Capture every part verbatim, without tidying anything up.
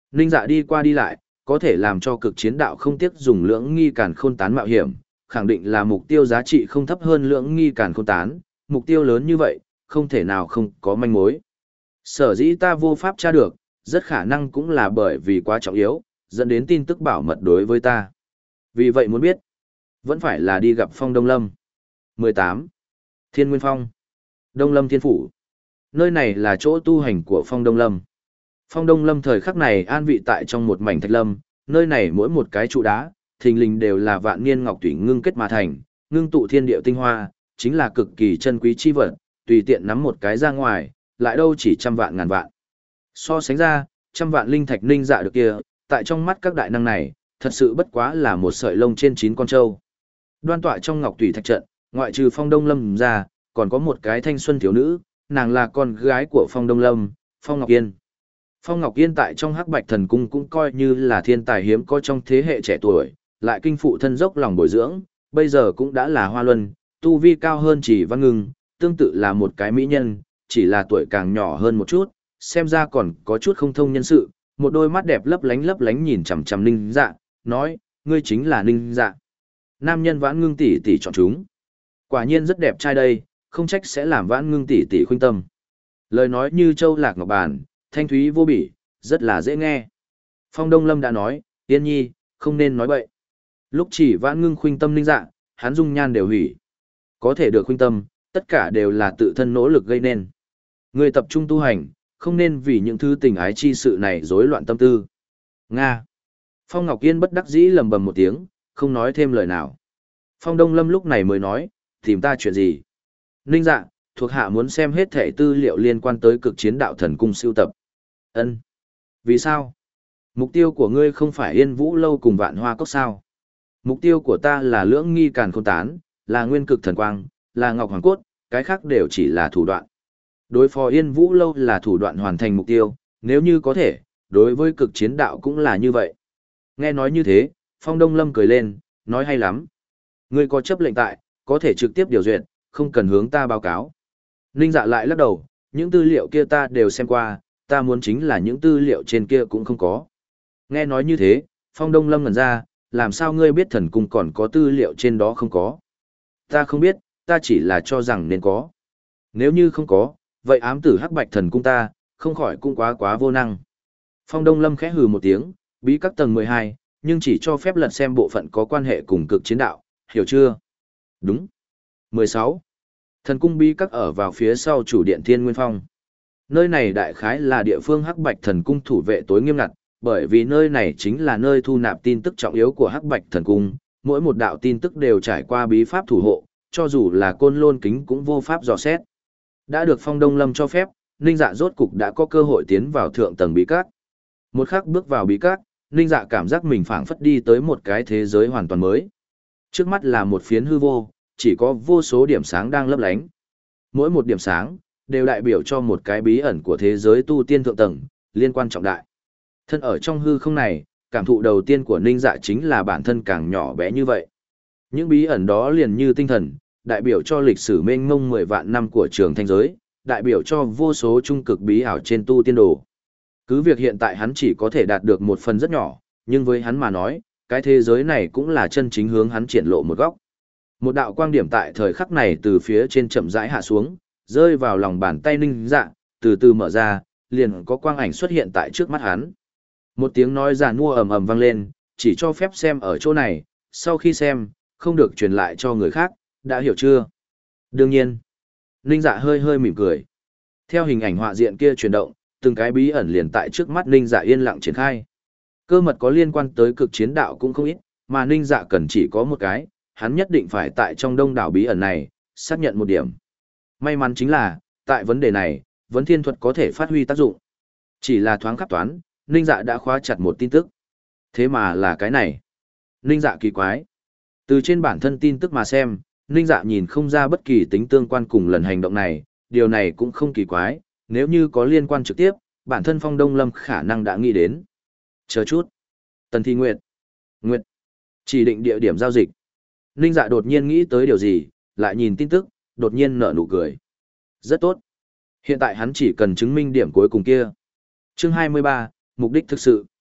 Ninh Dạ đi qua đi lại, có thể làm cho cực chiến đạo không tiếc dùng lưỡng nghi càn khôn tán mạo hiểm, khẳng định là mục tiêu giá trị không thấp hơn lưỡng nghi càn khôn tán, mục tiêu lớn như vậy, không thể nào không có manh mối. Sở dĩ ta vô pháp tra được, rất khả năng cũng là bởi vì quá trọng yếu, dẫn đến tin tức bảo mật đối với ta. Vì vậy muốn biết, vẫn phải là đi gặp Phong Đông Lâm. mười tám. Thiên Nguyên Phong. Đông Lâm Thiên Phủ. Nơi này là chỗ tu hành của Phong Đông Lâm. Phong Đông Lâm thời khắc này an vị tại trong một mảnh thạch lâm, nơi này mỗi một cái trụ đá, thình lình đều là vạn niên ngọc thủy ngưng kết mà thành, ngưng tụ thiên địa tinh hoa, chính là cực kỳ chân quý chi vật, tùy tiện nắm một cái ra ngoài, lại đâu chỉ trăm vạn ngàn vạn. So sánh ra, trăm vạn linh thạch Ninh Dạ được kia, tại trong mắt các đại năng này, thật sự bất quá là một sợi lông trên chín con trâu. Đoan tọa trong ngọc thủy thạch trận, ngoại trừ Phong Đông Lâm ra, còn có một cái thanh xuân thiếu nữ, nàng là con gái của Phong Đông Lâm, Phong Ngọc Yên. Phong Ngọc Yên tại trong Hắc Bạch Thần Cung cũng coi như là thiên tài hiếm có trong thế hệ trẻ tuổi, lại kinh phụ thân dốc lòng bồi dưỡng, bây giờ cũng đã là hoa luân, tu vi cao hơn Chỉ Văn Ngưng, tương tự là một cái mỹ nhân, chỉ là tuổi càng nhỏ hơn một chút, xem ra còn có chút không thông nhân sự, một đôi mắt đẹp lấp lánh lấp lánh nhìn chằm chằm Ninh Dạ, nói, ngươi chính là Ninh Dạ. Nam nhân Vãn Ngưng tỷ tỷ chọn chúng. Quả nhiên rất đẹp trai đây, không trách sẽ làm Vãn Ngưng tỷ tỷ khuynh tâm. Lời nói như châu lạc ngọc bàn, thanh thúy vô bỉ, rất là dễ nghe. Phong Đông Lâm đã nói, Yên Nhi, không nên nói bậy. Lúc chỉ Vãn Ngưng khuynh tâm Ninh Dạ, hắn dung nhan đều hủy. Có thể được khuynh tâm, tất cả đều là tự thân nỗ lực gây nên. Người tập trung tu hành, không nên vì những thứ tình ái chi sự này rối loạn tâm tư. Nga. Phong Ngọc Yên bất đắc dĩ lầm bầm một tiếng, không nói thêm lời nào. Phong Đông Lâm lúc này mới nói, tìm ta chuyện gì? Ninh Dạ, thuộc hạ muốn xem hết thể tư liệu liên quan tới cực chiến đạo thần cung siêu tập. Ân. Vì sao? Mục tiêu của ngươi không phải Yên Vũ lâu cùng Vạn Hoa cốc sao? Mục tiêu của ta là lưỡng nghi càn khôn tán, là nguyên cực thần quang, là ngọc hoàng cốt, cái khác đều chỉ là thủ đoạn. Đối phó Yên Vũ lâu là thủ đoạn hoàn thành mục tiêu, nếu như có thể, đối với cực chiến đạo cũng là như vậy. Nghe nói như thế, Phong Đông Lâm cười lên, nói hay lắm. Ngươi có chấp lệnh tại, có thể trực tiếp điều duyệt, không cần hướng ta báo cáo. Ninh Dạ lại lắc đầu, những tư liệu kia ta đều xem qua, ta muốn chính là những tư liệu trên kia cũng không có. Nghe nói như thế, Phong Đông Lâm ngẩn ra, làm sao ngươi biết thần cung còn có tư liệu trên đó không có? Ta không biết, ta chỉ là cho rằng nên có. Nếu như không có, vậy ám tử Hắc Bạch thần cung ta, không khỏi cũng quá quá vô năng. Phong Đông Lâm khẽ hừ một tiếng, bí các tầng mười hai, nhưng chỉ cho phép lật xem bộ phận có quan hệ cùng cực chiến đạo, hiểu chưa? Đúng. mười sáu. Thần cung bí các ở vào phía sau chủ điện Thiên Nguyên Phong. Nơi này đại khái là địa phương Hắc Bạch thần cung thủ vệ tối nghiêm ngặt, bởi vì nơi này chính là nơi thu nạp tin tức trọng yếu của Hắc Bạch thần cung, mỗi một đạo tin tức đều trải qua bí pháp thủ hộ, cho dù là côn lôn kính cũng vô pháp dò xét. Đã được Phong Đông Lâm cho phép, Ninh Dạ rốt cục đã có cơ hội tiến vào thượng tầng bí các. Một khắc bước vào bí các, Ninh Dạ cảm giác mình phảng phất đi tới một cái thế giới hoàn toàn mới. Trước mắt là một phiến hư vô, chỉ có vô số điểm sáng đang lấp lánh. Mỗi một điểm sáng, đều đại biểu cho một cái bí ẩn của thế giới tu tiên thượng tầng, liên quan trọng đại. Thân ở trong hư không này, cảm thụ đầu tiên của Ninh Dạ chính là bản thân càng nhỏ bé như vậy. Những bí ẩn đó liền như tinh thần, đại biểu cho lịch sử mênh mông mười vạn năm của trường thanh giới, đại biểu cho vô số trung cực bí ảo trên tu tiên đồ. Cứ việc hiện tại hắn chỉ có thể đạt được một phần rất nhỏ, nhưng với hắn mà nói, cái thế giới này cũng là chân chính hướng hắn triển lộ một góc. Một đạo quang điểm tại thời khắc này từ phía trên chậm rãi hạ xuống, rơi vào lòng bàn tay Ninh Dạ, từ từ mở ra, liền có quang ảnh xuất hiện tại trước mắt hắn. Một tiếng nói giàn mua ầm ầm vang lên, chỉ cho phép xem ở chỗ này, sau khi xem, không được truyền lại cho người khác, đã hiểu chưa? Đương nhiên. Ninh Dạ hơi hơi mỉm cười. Theo hình ảnh họa diện kia chuyển động, từng cái bí ẩn liền tại trước mắt Ninh Dạ yên lặng triển khai. Cơ mật có liên quan tới cực chiến đạo cũng không ít, mà Ninh Dạ cần chỉ có một cái, hắn nhất định phải tại trong đông đảo bí ẩn này, xác nhận một điểm. May mắn chính là, tại vấn đề này, vấn thiên thuật có thể phát huy tác dụng. Chỉ là thoáng khắp toán, Ninh Dạ đã khóa chặt một tin tức. Thế mà là cái này. Ninh Dạ kỳ quái. Từ trên bản thân tin tức mà xem, Ninh Dạ nhìn không ra bất kỳ tính tương quan cùng lần hành động này, điều này cũng không kỳ quái, nếu như có liên quan trực tiếp, bản thân Phong Đông Lâm khả năng đã nghĩ đến. Chờ chút. Tần Thi Nguyệt. Nguyệt. Chỉ định địa điểm giao dịch. Ninh Dạ đột nhiên nghĩ tới điều gì, lại nhìn tin tức, đột nhiên nở nụ cười. Rất tốt. Hiện tại hắn chỉ cần chứng minh điểm cuối cùng kia. Chương hai mươi ba, mục đích thực sự.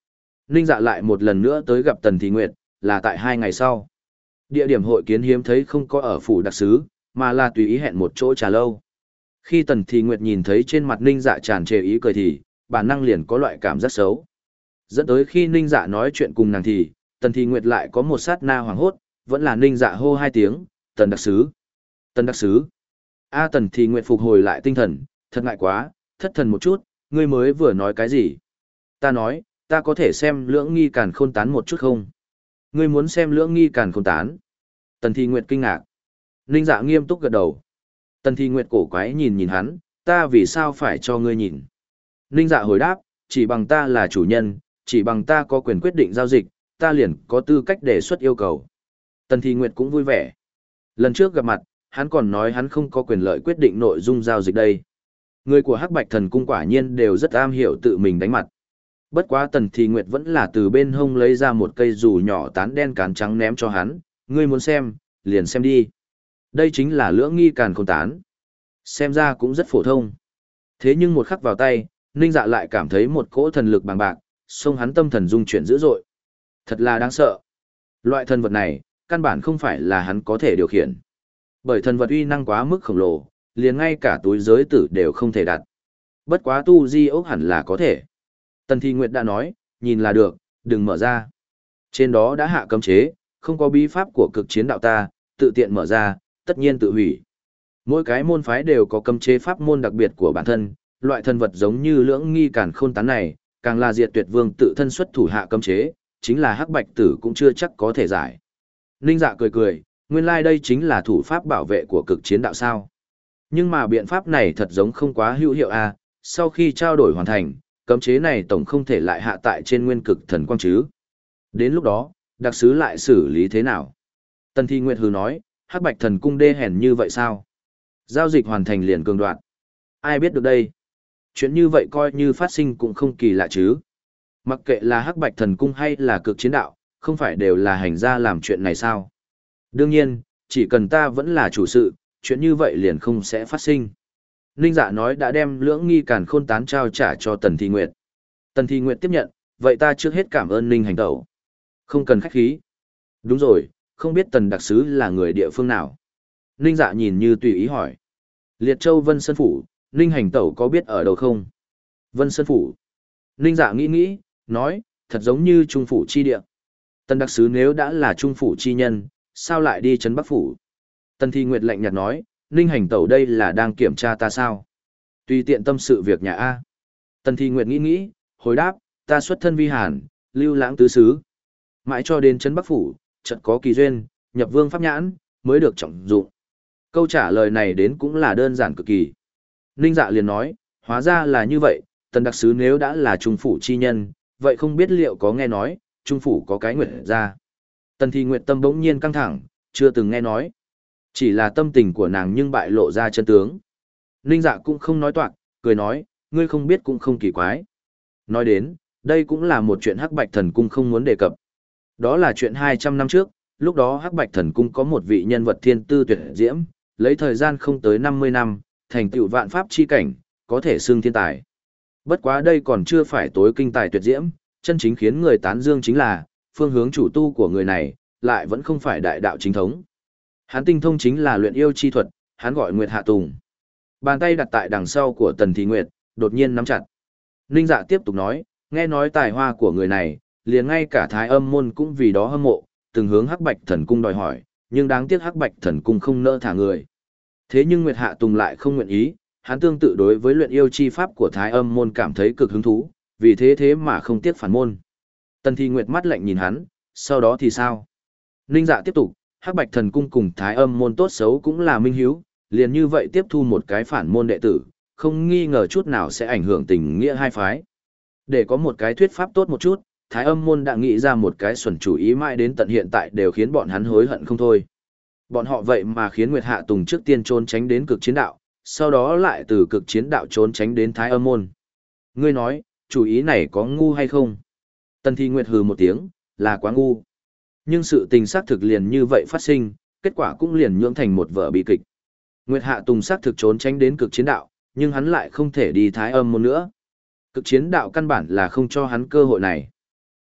Ninh Dạ lại một lần nữa tới gặp Tần Thị Nguyệt, là tại hai ngày sau. Địa điểm hội kiến hiếm thấy không có ở phủ đặc sứ, mà là tùy ý hẹn một chỗ trà lâu. Khi Tần Thị Nguyệt nhìn thấy trên mặt Ninh Dạ tràn trề ý cười thì, bản năng liền có loại cảm giác xấu. Dẫn tới khi Ninh Dạ nói chuyện cùng nàng thì, Tần Thị Nguyệt lại có một sát na hoảng hốt, vẫn là Ninh Dạ hô hai tiếng, Tần đặc sứ. Tần đặc sứ. A Tần Thị Nguyệt phục hồi lại tinh thần, thật ngại quá, thất thần một chút, ngươi mới vừa nói cái gì? Ta nói, ta có thể xem lưỡng nghi càn khôn tán một chút không? Ngươi muốn xem lưỡng nghi càn khôn tán? Tần Thị Nguyệt kinh ngạc. Ninh Dạ nghiêm túc gật đầu. Tần Thị Nguyệt cổ quái nhìn nhìn hắn, ta vì sao phải cho ngươi nhìn? Ninh Dạ hồi đáp, chỉ bằng ta là chủ nhân, chỉ bằng ta có quyền quyết định giao dịch, ta liền có tư cách đề xuất yêu cầu. Tần Thị Nguyệt cũng vui vẻ. Lần trước gặp mặt, hắn còn nói hắn không có quyền lợi quyết định nội dung giao dịch đây. Người của Hắc Bạch Thần Cung quả nhiên đều rất am hiểu tự mình đánh mặt. Bất quá Tần Thị Nguyệt vẫn là từ bên hông lấy ra một cây dù nhỏ tán đen cán trắng ném cho hắn, ngươi muốn xem, liền xem đi. Đây chính là lưỡng nghi càn khôn tán. Xem ra cũng rất phổ thông. Thế nhưng một khắc vào tay, Ninh Dạ lại cảm thấy một cỗ thần lực bằng bạc, xông hắn tâm thần dung chuyển dữ dội. Thật là đáng sợ. Loại thần vật này, căn bản không phải là hắn có thể điều khiển. Bởi thần vật uy năng quá mức khổng lồ, liền ngay cả túi giới tử đều không thể đặt. Bất quá tu di ốc hẳn là có thể. Tần Thị Nguyệt đã nói, nhìn là được, đừng mở ra. Trên đó đã hạ cấm chế, không có bí pháp của cực chiến đạo ta, tự tiện mở ra, tất nhiên tự hủy. Mỗi cái môn phái đều có cấm chế pháp môn đặc biệt của bản thân, loại thần vật giống như lưỡng nghi càn khôn tán này, càng là diệt tuyệt vương tự thân xuất thủ hạ cấm chế, chính là Hắc Bạch Tử cũng chưa chắc có thể giải. Ninh Dạ cười cười, nguyên lai like đây chính là thủ pháp bảo vệ của cực chiến đạo sao. Nhưng mà biện pháp này thật giống không quá hữu hiệu a, sau khi trao đổi hoàn thành, cấm chế này tổng không thể lại hạ tại trên nguyên cực thần quang chứ. Đến lúc đó, đặc sứ lại xử lý thế nào? Tần Thị Nguyệt hừ nói, Hắc Bạch Thần Cung đê hèn như vậy sao? Giao dịch hoàn thành liền cường đoạn. Ai biết được đây? Chuyện như vậy coi như phát sinh cũng không kỳ lạ chứ. Mặc kệ là Hắc Bạch Thần Cung hay là cực chiến đạo, không phải đều là hành gia làm chuyện này sao? Đương nhiên, chỉ cần ta vẫn là chủ sự, chuyện như vậy liền không sẽ phát sinh. Ninh Dạ nói đã đem lưỡng nghi càn khôn tán trao trả cho Tần Thị Nguyệt. Tần Thị Nguyệt tiếp nhận, vậy ta trước hết cảm ơn Ninh hành tẩu. Không cần khách khí. Đúng rồi, không biết Tần đặc sứ là người địa phương nào. Ninh Dạ nhìn như tùy ý hỏi. Liệt Châu Vân Sơn Phủ, Ninh hành tẩu có biết ở đâu không? Vân Sơn Phủ. Ninh Dạ nghĩ nghĩ, nói, thật giống như Trung Phủ chi địa. Tần đặc sứ nếu đã là Trung Phủ chi nhân, sao lại đi Trấn Bắc Phủ? Tần Thị Nguyệt lạnh nhạt nói, Ninh hành tẩu đây là đang kiểm tra ta sao? Tùy tiện tâm sự việc nhà A. Tần Thị Nguyệt nghĩ nghĩ, hồi đáp, ta xuất thân vi hàn, lưu lãng tứ xứ. Mãi cho đến Trấn Bắc Phủ, chợt có kỳ duyên, nhập vương pháp nhãn, mới được trọng dụng. Câu trả lời này đến cũng là đơn giản cực kỳ. Ninh Dạ liền nói, hóa ra là như vậy, Tần đặc sứ nếu đã là Trung Phủ chi nhân, vậy không biết liệu có nghe nói, Trung Phủ có cái nguyệt ra. Tần Thị Nguyệt tâm bỗng nhiên căng thẳng, chưa từng nghe nói. Chỉ là tâm tình của nàng nhưng bại lộ ra chân tướng. Ninh Dạ cũng không nói toạc, cười nói, ngươi không biết cũng không kỳ quái. Nói đến, đây cũng là một chuyện Hắc Bạch Thần Cung không muốn đề cập. Đó là chuyện hai trăm năm trước, lúc đó Hắc Bạch Thần Cung có một vị nhân vật thiên tư tuyệt diễm, lấy thời gian không tới năm mươi năm, thành tựu vạn pháp chi cảnh, có thể xưng thiên tài. Bất quá đây còn chưa phải tối kinh tài tuyệt diễm, chân chính khiến người tán dương chính là, phương hướng chủ tu của người này, lại vẫn không phải đại đạo chính thống. Hắn tinh thông chính là luyện yêu chi thuật, hắn gọi Nguyệt Hạ Tùng. Bàn tay đặt tại đằng sau của Tần Thị Nguyệt, đột nhiên nắm chặt. Ninh Dạ tiếp tục nói, nghe nói tài hoa của người này, liền ngay cả Thái Âm môn cũng vì đó hâm mộ, từng hướng Hắc Bạch Thần Cung đòi hỏi, nhưng đáng tiếc Hắc Bạch Thần Cung không nỡ thả người. Thế nhưng Nguyệt Hạ Tùng lại không nguyện ý, hắn tương tự đối với luyện yêu chi pháp của Thái Âm môn cảm thấy cực hứng thú, vì thế thế mà không tiếc phản môn. Tần Thị Nguyệt mắt lạnh nhìn hắn, sau đó thì sao? Ninh Dạ tiếp tục, Hắc Bạch Thần Cung cùng Thái Âm môn tốt xấu cũng là minh hiếu, liền như vậy tiếp thu một cái phản môn đệ tử, không nghi ngờ chút nào sẽ ảnh hưởng tình nghĩa hai phái. Để có một cái thuyết pháp tốt một chút, Thái Âm môn đã nghĩ ra một cái xuẩn chủ ý mãi đến tận hiện tại đều khiến bọn hắn hối hận không thôi. Bọn họ vậy mà khiến Nguyệt Hạ Tùng trước tiên trốn tránh đến cực chiến đạo, sau đó lại từ cực chiến đạo trốn tránh đến Thái Âm môn. Ngươi nói, chủ ý này có ngu hay không? Tần Thị Nguyệt hừ một tiếng, là quá ngu. Nhưng sự tình xác thực liền như vậy phát sinh, kết quả cũng liền nhưỡng thành một vở bi kịch. Nguyệt Hạ Tùng xác thực trốn tránh đến cực chiến đạo, nhưng hắn lại không thể đi Thái Âm môn nữa. Cực chiến đạo căn bản là không cho hắn cơ hội này.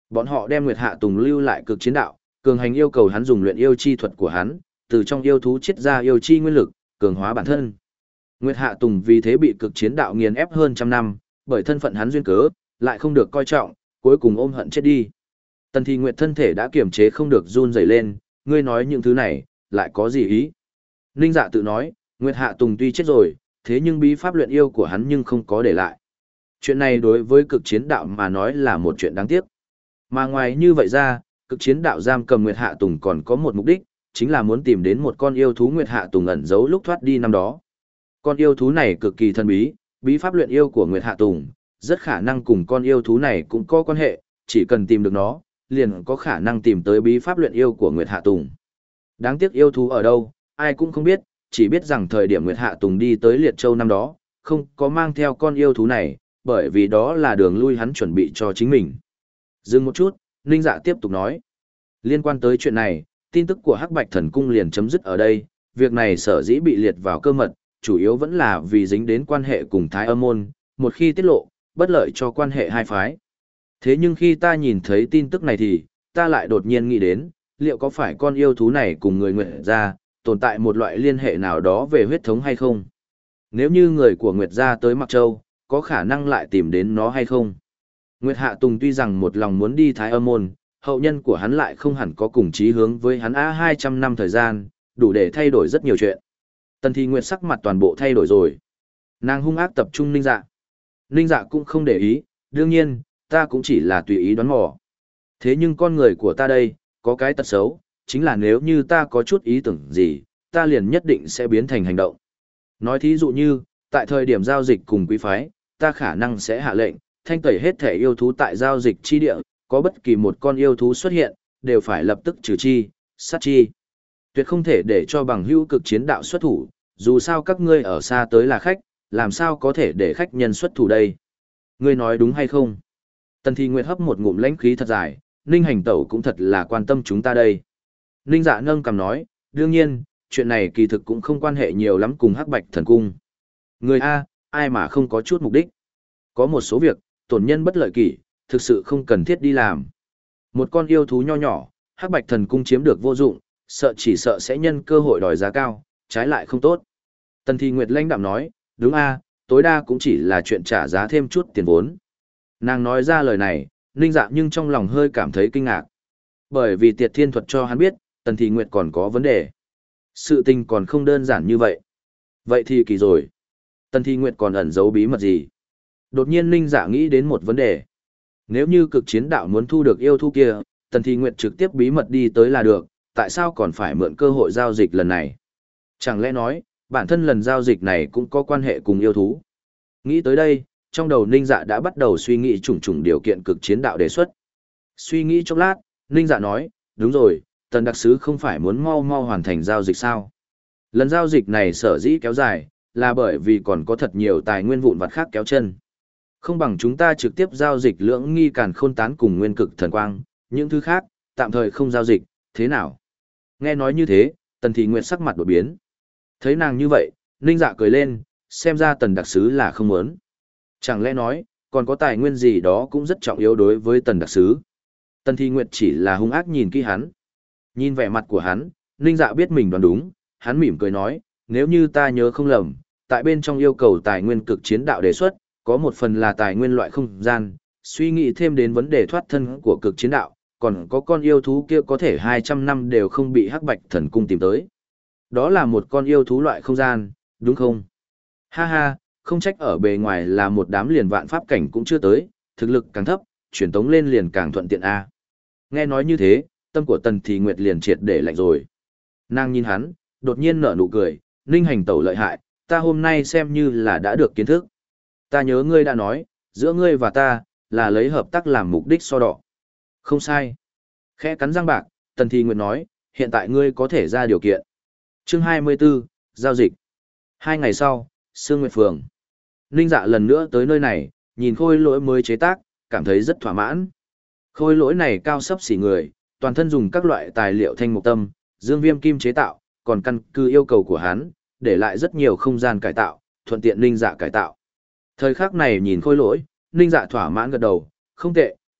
Bọn họ đem Nguyệt Hạ Tùng lưu lại cực chiến đạo, cường hành yêu cầu hắn dùng luyện yêu chi thuật của hắn, từ trong yêu thú chiết ra yêu chi nguyên lực, cường hóa bản thân. Nguyệt Hạ Tùng vì thế bị cực chiến đạo nghiền ép hơn trăm năm, bởi thân phận hắn duyên cớ, lại không được coi trọng, cuối cùng ôm hận chết đi. Tần Thi Nguyệt thân thể đã kiềm chế không được run rẩy lên, ngươi nói những thứ này, lại có gì ý? Ninh Dạ tự nói, Nguyệt Hạ Tùng tuy chết rồi, thế nhưng bí pháp luyện yêu của hắn nhưng không có để lại. Chuyện này đối với cực chiến đạo mà nói là một chuyện đáng tiếc. Mà ngoài như vậy ra, cực chiến đạo giam cầm Nguyệt Hạ Tùng còn có một mục đích, chính là muốn tìm đến một con yêu thú Nguyệt Hạ Tùng ẩn giấu lúc thoát đi năm đó. Con yêu thú này cực kỳ thần bí, bí pháp luyện yêu của Nguyệt Hạ Tùng, rất khả năng cùng con yêu thú này cũng có quan hệ, chỉ cần tìm được nó, liền có khả năng tìm tới bí pháp luyện yêu của Nguyệt Hạ Tùng. Đáng tiếc yêu thú ở đâu, ai cũng không biết, chỉ biết rằng thời điểm Nguyệt Hạ Tùng đi tới Liệt Châu năm đó, không có mang theo con yêu thú này, bởi vì đó là đường lui hắn chuẩn bị cho chính mình. Dừng một chút, Ninh Dạ tiếp tục nói. Liên quan tới chuyện này, tin tức của Hắc Bạch Thần Cung liền chấm dứt ở đây, việc này sở dĩ bị liệt vào cơ mật, chủ yếu vẫn là vì dính đến quan hệ cùng Thái Âm Môn, một khi tiết lộ, bất lợi cho quan hệ hai phái. Thế nhưng khi ta nhìn thấy tin tức này thì, ta lại đột nhiên nghĩ đến, liệu có phải con yêu thú này cùng người Nguyệt gia, tồn tại một loại liên hệ nào đó về huyết thống hay không? Nếu như người của Nguyệt gia tới Mặc Châu, có khả năng lại tìm đến nó hay không? Nguyệt Hạ Tùng tuy rằng một lòng muốn đi Thái Âm Môn, hậu nhân của hắn lại không hẳn có cùng chí hướng với hắn á hai trăm năm thời gian, đủ để thay đổi rất nhiều chuyện. Tần Thi Nguyệt sắc mặt toàn bộ thay đổi rồi. Nàng hung ác tập trung Ninh Dạ. Ninh Dạ cũng không để ý, đương nhiên, ta cũng chỉ là tùy ý đoán mò. Thế nhưng con người của ta đây, có cái tật xấu, chính là nếu như ta có chút ý tưởng gì, ta liền nhất định sẽ biến thành hành động. Nói thí dụ như, tại thời điểm giao dịch cùng quý phái, ta khả năng sẽ hạ lệnh, thanh tẩy hết thể yêu thú tại giao dịch chi địa, có bất kỳ một con yêu thú xuất hiện, đều phải lập tức trừ chi, sát chi. Tuyệt không thể để cho bằng hữu cực chiến đạo xuất thủ, dù sao các ngươi ở xa tới là khách, làm sao có thể để khách nhân xuất thủ đây? Ngươi nói đúng hay không? Tần Thi Nguyệt hấp một ngụm lãnh khí thật dài, Ninh Hành Tẩu cũng thật là quan tâm chúng ta đây. Ninh Dạ nâng cằm nói, đương nhiên, chuyện này kỳ thực cũng không quan hệ nhiều lắm cùng Hắc Bạch Thần Cung. Người A, ai mà không có chút mục đích. Có một số việc, tổn nhân bất lợi kỷ, thực sự không cần thiết đi làm. Một con yêu thú nho nhỏ, Hắc Bạch Thần Cung chiếm được vô dụng, sợ chỉ sợ sẽ nhân cơ hội đòi giá cao, trái lại không tốt. Tần Thi Nguyệt lãnh đạm nói, đúng A, tối đa cũng chỉ là chuyện trả giá thêm chút tiền vốn. Nàng nói ra lời này, Ninh Dạ nhưng trong lòng hơi cảm thấy kinh ngạc. Bởi vì Tiệt Thiên Thuật cho hắn biết, Tần Thi Nguyệt còn có vấn đề. Sự tình còn không đơn giản như vậy. Vậy thì kỳ rồi. Tần Thi Nguyệt còn ẩn giấu bí mật gì? Đột nhiên Ninh Dạ nghĩ đến một vấn đề. Nếu như cực chiến đạo muốn thu được yêu thú kia, Tần Thi Nguyệt trực tiếp bí mật đi tới là được, tại sao còn phải mượn cơ hội giao dịch lần này? Chẳng lẽ nói, bản thân lần giao dịch này cũng có quan hệ cùng yêu thú? Nghĩ tới đây, trong đầu Ninh Dạ đã bắt đầu suy nghĩ chủng chủng điều kiện cực chiến đạo đề xuất. Suy nghĩ chốc lát, Ninh Dạ nói, đúng rồi, Tần đặc sứ không phải muốn mau mau hoàn thành giao dịch sao? Lần giao dịch này sở dĩ kéo dài, là bởi vì còn có thật nhiều tài nguyên vụn vặt khác kéo chân. Không bằng chúng ta trực tiếp giao dịch lưỡng nghi càn khôn tán cùng nguyên cực thần quang, những thứ khác, tạm thời không giao dịch, thế nào? Nghe nói như thế, Tần Thị Nguyệt sắc mặt đột biến. Thấy nàng như vậy, Ninh Dạ cười lên, xem ra Tần đặc sứ là không muốn. Chẳng lẽ nói, còn có tài nguyên gì đó cũng rất trọng yếu đối với Tần đặc sứ. Tần Thị Nguyệt chỉ là hung ác nhìn kỹ hắn. Nhìn vẻ mặt của hắn, Ninh Dạ biết mình đoán đúng, hắn mỉm cười nói, nếu như ta nhớ không lầm, tại bên trong yêu cầu tài nguyên cực chiến đạo đề xuất, có một phần là tài nguyên loại không gian, suy nghĩ thêm đến vấn đề thoát thân của cực chiến đạo, còn có con yêu thú kia có thể hai trăm năm đều không bị Hắc Bạch Thần Cung tìm tới. Đó là một con yêu thú loại không gian, đúng không? Ha ha, không trách ở bề ngoài là một đám liền vạn pháp cảnh cũng chưa tới, thực lực càng thấp, chuyển tống lên liền càng thuận tiện a. Nghe nói như thế, tâm của Tần Thị Nguyệt liền triệt để lạnh rồi. Nàng nhìn hắn, đột nhiên nở nụ cười, Ninh Hành tẩu lợi hại, ta hôm nay xem như là đã được kiến thức. Ta nhớ ngươi đã nói, giữa ngươi và ta, là lấy hợp tác làm mục đích so đọ. Không sai. Khẽ cắn răng bạc, Tần Thị Nguyệt nói, hiện tại ngươi có thể ra điều kiện. Chương hai mươi 24, Giao dịch. Hai ngày sau, Sương Nguyệt Phường. Ninh Dạ lần nữa tới nơi này, nhìn khôi lỗi mới chế tác, cảm thấy rất thỏa mãn. Khôi lỗi này cao sấp xỉ người, toàn thân dùng các loại tài liệu thanh mục tâm, dương viêm kim chế tạo, còn căn cứ yêu cầu của hắn, để lại rất nhiều không gian cải tạo, thuận tiện Ninh Dạ cải tạo. Thời khắc này nhìn khôi lỗi, Ninh Dạ thỏa mãn gật đầu, không tệ,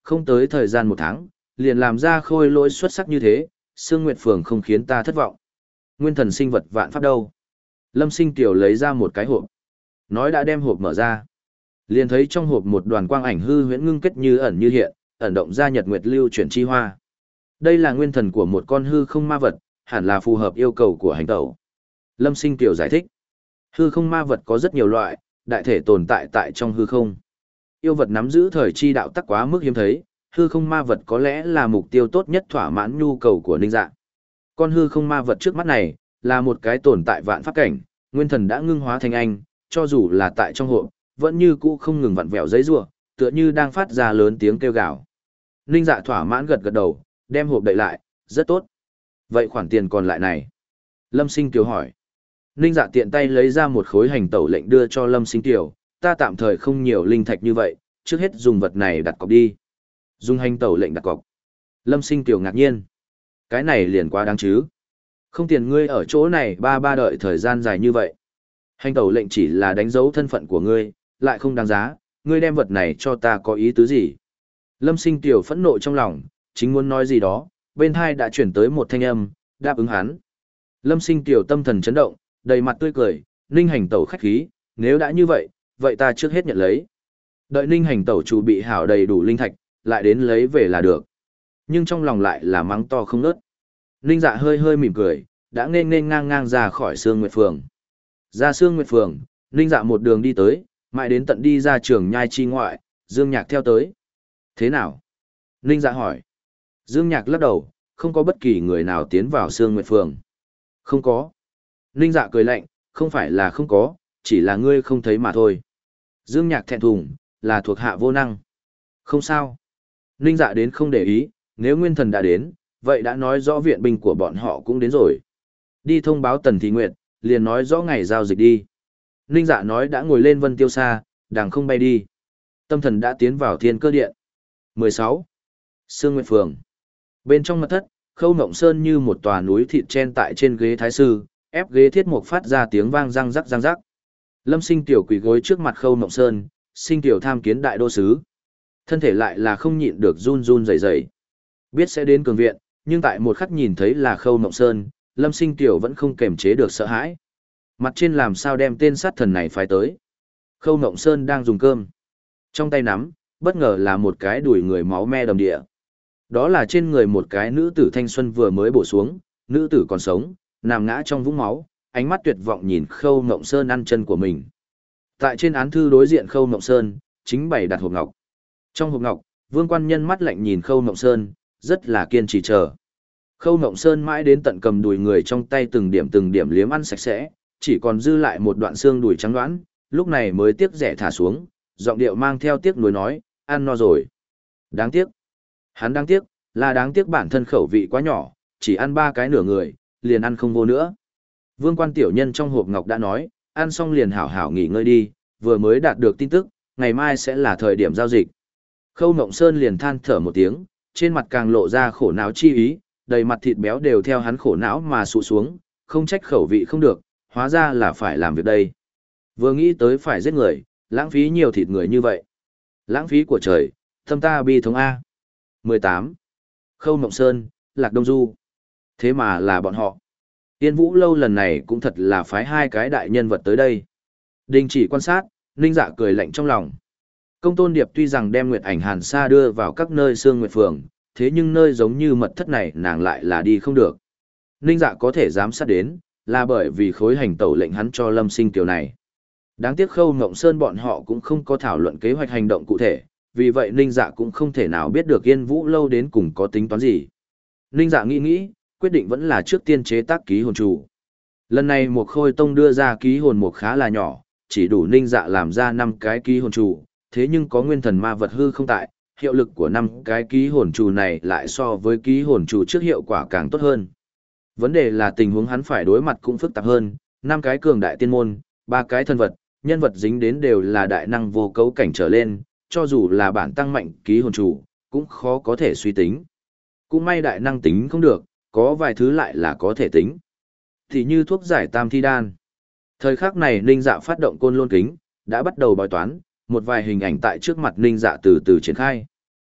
không tới thời gian một tháng, liền làm ra khôi lỗi xuất sắc như thế, Sương Nguyệt Phường không khiến ta thất vọng. Nguyên thần sinh vật vạn pháp đâu? Lâm Sinh Tiểu lấy ra một cái hộp. Nói đã đem hộp mở ra. Liền thấy trong hộp một đoàn quang ảnh hư huyễn ngưng kết như ẩn như hiện, ẩn động ra nhật nguyệt lưu chuyển chi hoa. Đây là nguyên thần của một con hư không ma vật, hẳn là phù hợp yêu cầu của hành tẩu. Lâm Sinh Tiểu giải thích. Hư không ma vật có rất nhiều loại, đại thể tồn tại tại trong hư không. Yêu vật nắm giữ thời chi đạo tắc quá mức hiếm thấy, hư không ma vật có lẽ là mục tiêu tốt nhất thỏa mãn nhu cầu của Ninh Dạ. Con hư không ma vật trước mắt này, là một cái tồn tại vạn pháp cảnh, nguyên thần đã ngưng hóa thành anh, cho dù là tại trong hộp, vẫn như cũ không ngừng vặn vẹo giấy rủa, tựa như đang phát ra lớn tiếng kêu gào. Ninh Dạ thỏa mãn gật gật đầu, đem hộp đậy lại, rất tốt. Vậy khoản tiền còn lại này? Lâm Sinh Kiều hỏi. Ninh Dạ tiện tay lấy ra một khối hành tẩu lệnh đưa cho Lâm Sinh Kiều, ta tạm thời không nhiều linh thạch như vậy, trước hết dùng vật này đặt cọc đi. Dùng hành tẩu lệnh đặt cọc. Lâm Sinh Kiều ngạc nhiên. Cái này liền quá đáng chứ. Không tiền ngươi ở chỗ này ba ba đợi thời gian dài như vậy. Hành tẩu lệnh chỉ là đánh dấu thân phận của ngươi, lại không đáng giá, ngươi đem vật này cho ta có ý tứ gì. Lâm Sinh Kiều phẫn nộ trong lòng, chính muốn nói gì đó, bên hai đã chuyển tới một thanh âm, đáp ứng hắn. Lâm Sinh Kiều tâm thần chấn động, đầy mặt tươi cười, Ninh hành tẩu khách khí, nếu đã như vậy, vậy ta trước hết nhận lấy. Đợi Ninh hành tẩu chủ bị hảo đầy đủ linh thạch, lại đến lấy về là được. Nhưng trong lòng lại là mắng to không ngớt. Ninh Dạ hơi hơi mỉm cười, đã nên nên ngang ngang ra khỏi Sương Nguyệt Phường. Ra Sương Nguyệt Phường, Ninh Dạ một đường đi tới, mãi đến tận đi ra trường nhai chi ngoại, Dương Nhạc theo tới. Thế nào? Ninh Dạ hỏi. Dương Nhạc lắc đầu, không có bất kỳ người nào tiến vào Sương Nguyệt Phường. Không có. Ninh Dạ cười lạnh, không phải là không có, chỉ là ngươi không thấy mà thôi. Dương Nhạc thẹn thùng, là thuộc hạ vô năng. Không sao. Ninh Dạ đến không để ý, nếu nguyên thần đã đến, vậy đã nói rõ viện binh của bọn họ cũng đến rồi. Đi thông báo Tần Thị Nguyệt, liền nói rõ ngày giao dịch đi. Ninh Dạ nói đã ngồi lên Vân Tiêu Sa, đàng không bay đi. Tâm thần đã tiến vào Thiên Cơ Điện. mười sáu. Sương Nguyệt Phường. Bên trong mật thất, Khâu Ngộng Sơn như một tòa núi thịt chen tại trên ghế thái sư, ép ghế thiết mục phát ra tiếng vang răng rắc răng rắc. Lâm Sinh Tiểu quỳ gối trước mặt Khâu Ngộng Sơn, Sinh Tiểu tham kiến đại đô sứ. Thân thể lại là không nhịn được run run rẩy rẩy. Biết sẽ đến cường viện, nhưng tại một khắc nhìn thấy là Khâu Ngộng Sơn, Lâm Sinh Tiểu vẫn không kềm chế được sợ hãi. Mặt trên làm sao đem tên sát thần này phái tới. Khâu Ngộng Sơn đang dùng cơm. Trong tay nắm, bất ngờ là một cái đùi người máu me đầm địa. Đó là trên người một cái nữ tử thanh xuân vừa mới bổ xuống, nữ tử còn sống, nằm ngã trong vũng máu, ánh mắt tuyệt vọng nhìn Khâu Ngộng Sơn ăn chân của mình. Tại trên án thư đối diện Khâu Ngộng Sơn, chính bày đặt hộp ngọc. Trong hộp ngọc, Vương Quan Nhân mắt lạnh nhìn Khâu Ngộng Sơn, rất là kiên trì chờ. Khâu Ngộng Sơn mãi đến tận cầm đùi người trong tay từng điểm từng điểm liếm ăn sạch sẽ, chỉ còn dư lại một đoạn xương đùi trắng đoán, lúc này mới tiếc rẻ thả xuống, giọng điệu mang theo tiếc nuối nói, ăn no rồi. Đáng tiếc. Hắn đáng tiếc, là đáng tiếc bản thân khẩu vị quá nhỏ, chỉ ăn ba cái nửa người, liền ăn không vô nữa. Vương Quan tiểu nhân trong hộp ngọc đã nói, ăn xong liền hảo hảo nghỉ ngơi đi, vừa mới đạt được tin tức, ngày mai sẽ là thời điểm giao dịch. Khâu Ngộng Sơn liền than thở một tiếng, trên mặt càng lộ ra khổ não chi ý, đầy mặt thịt béo đều theo hắn khổ não mà sụ xuống, không trách khẩu vị không được, hóa ra là phải làm việc đây. Vừa nghĩ tới phải giết người, lãng phí nhiều thịt người như vậy. Lãng phí của trời, thâm ta bi thống A. mười tám. Khâu Ngộng Sơn, Lạc Đông Du. Thế mà là bọn họ. Tiên Vũ Lâu lần này cũng thật là phái hai cái đại nhân vật tới đây. Đình chỉ quan sát, Ninh Dạ cười lạnh trong lòng. Công Tôn Điệp tuy rằng đem Nguyệt Ảnh Hàn Sa đưa vào các nơi Sương Nguyệt Phường, thế nhưng nơi giống như mật thất này nàng lại là đi không được. Ninh Dạ có thể giám sát đến, là bởi vì khối hành tẩu lệnh hắn cho Lâm Sinh Kiều này. Đáng tiếc Khâu Ngộng Sơn bọn họ cũng không có thảo luận kế hoạch hành động cụ thể, vì vậy Ninh Dạ cũng không thể nào biết được Yên Vũ Lâu đến cùng có tính toán gì. Ninh Dạ nghĩ nghĩ, quyết định vẫn là trước tiên chế tác ký hồn chủ. Lần này một Khôi Tông đưa ra ký hồn mục khá là nhỏ, chỉ đủ Ninh Dạ làm ra năm cái ký hồn chủ, thế nhưng có nguyên thần ma vật hư không tại, hiệu lực của năm cái ký hồn chủ này lại so với ký hồn chủ trước hiệu quả càng tốt hơn. Vấn đề là tình huống hắn phải đối mặt cũng phức tạp hơn, năm cái cường đại tiên môn, ba cái thân vật, nhân vật dính đến đều là đại năng vô cấu cảnh trở lên, cho dù là bản tăng mạnh ký hồn chủ, cũng khó có thể suy tính. Cũng may đại năng tính không được, có vài thứ lại là có thể tính. Thì như thuốc giải tam thi đan. Thời khắc này Ninh Dạ phát động côn lôn kính, đã bắt đầu bói toán, một vài hình ảnh tại trước mặt Ninh Dạ từ từ triển khai.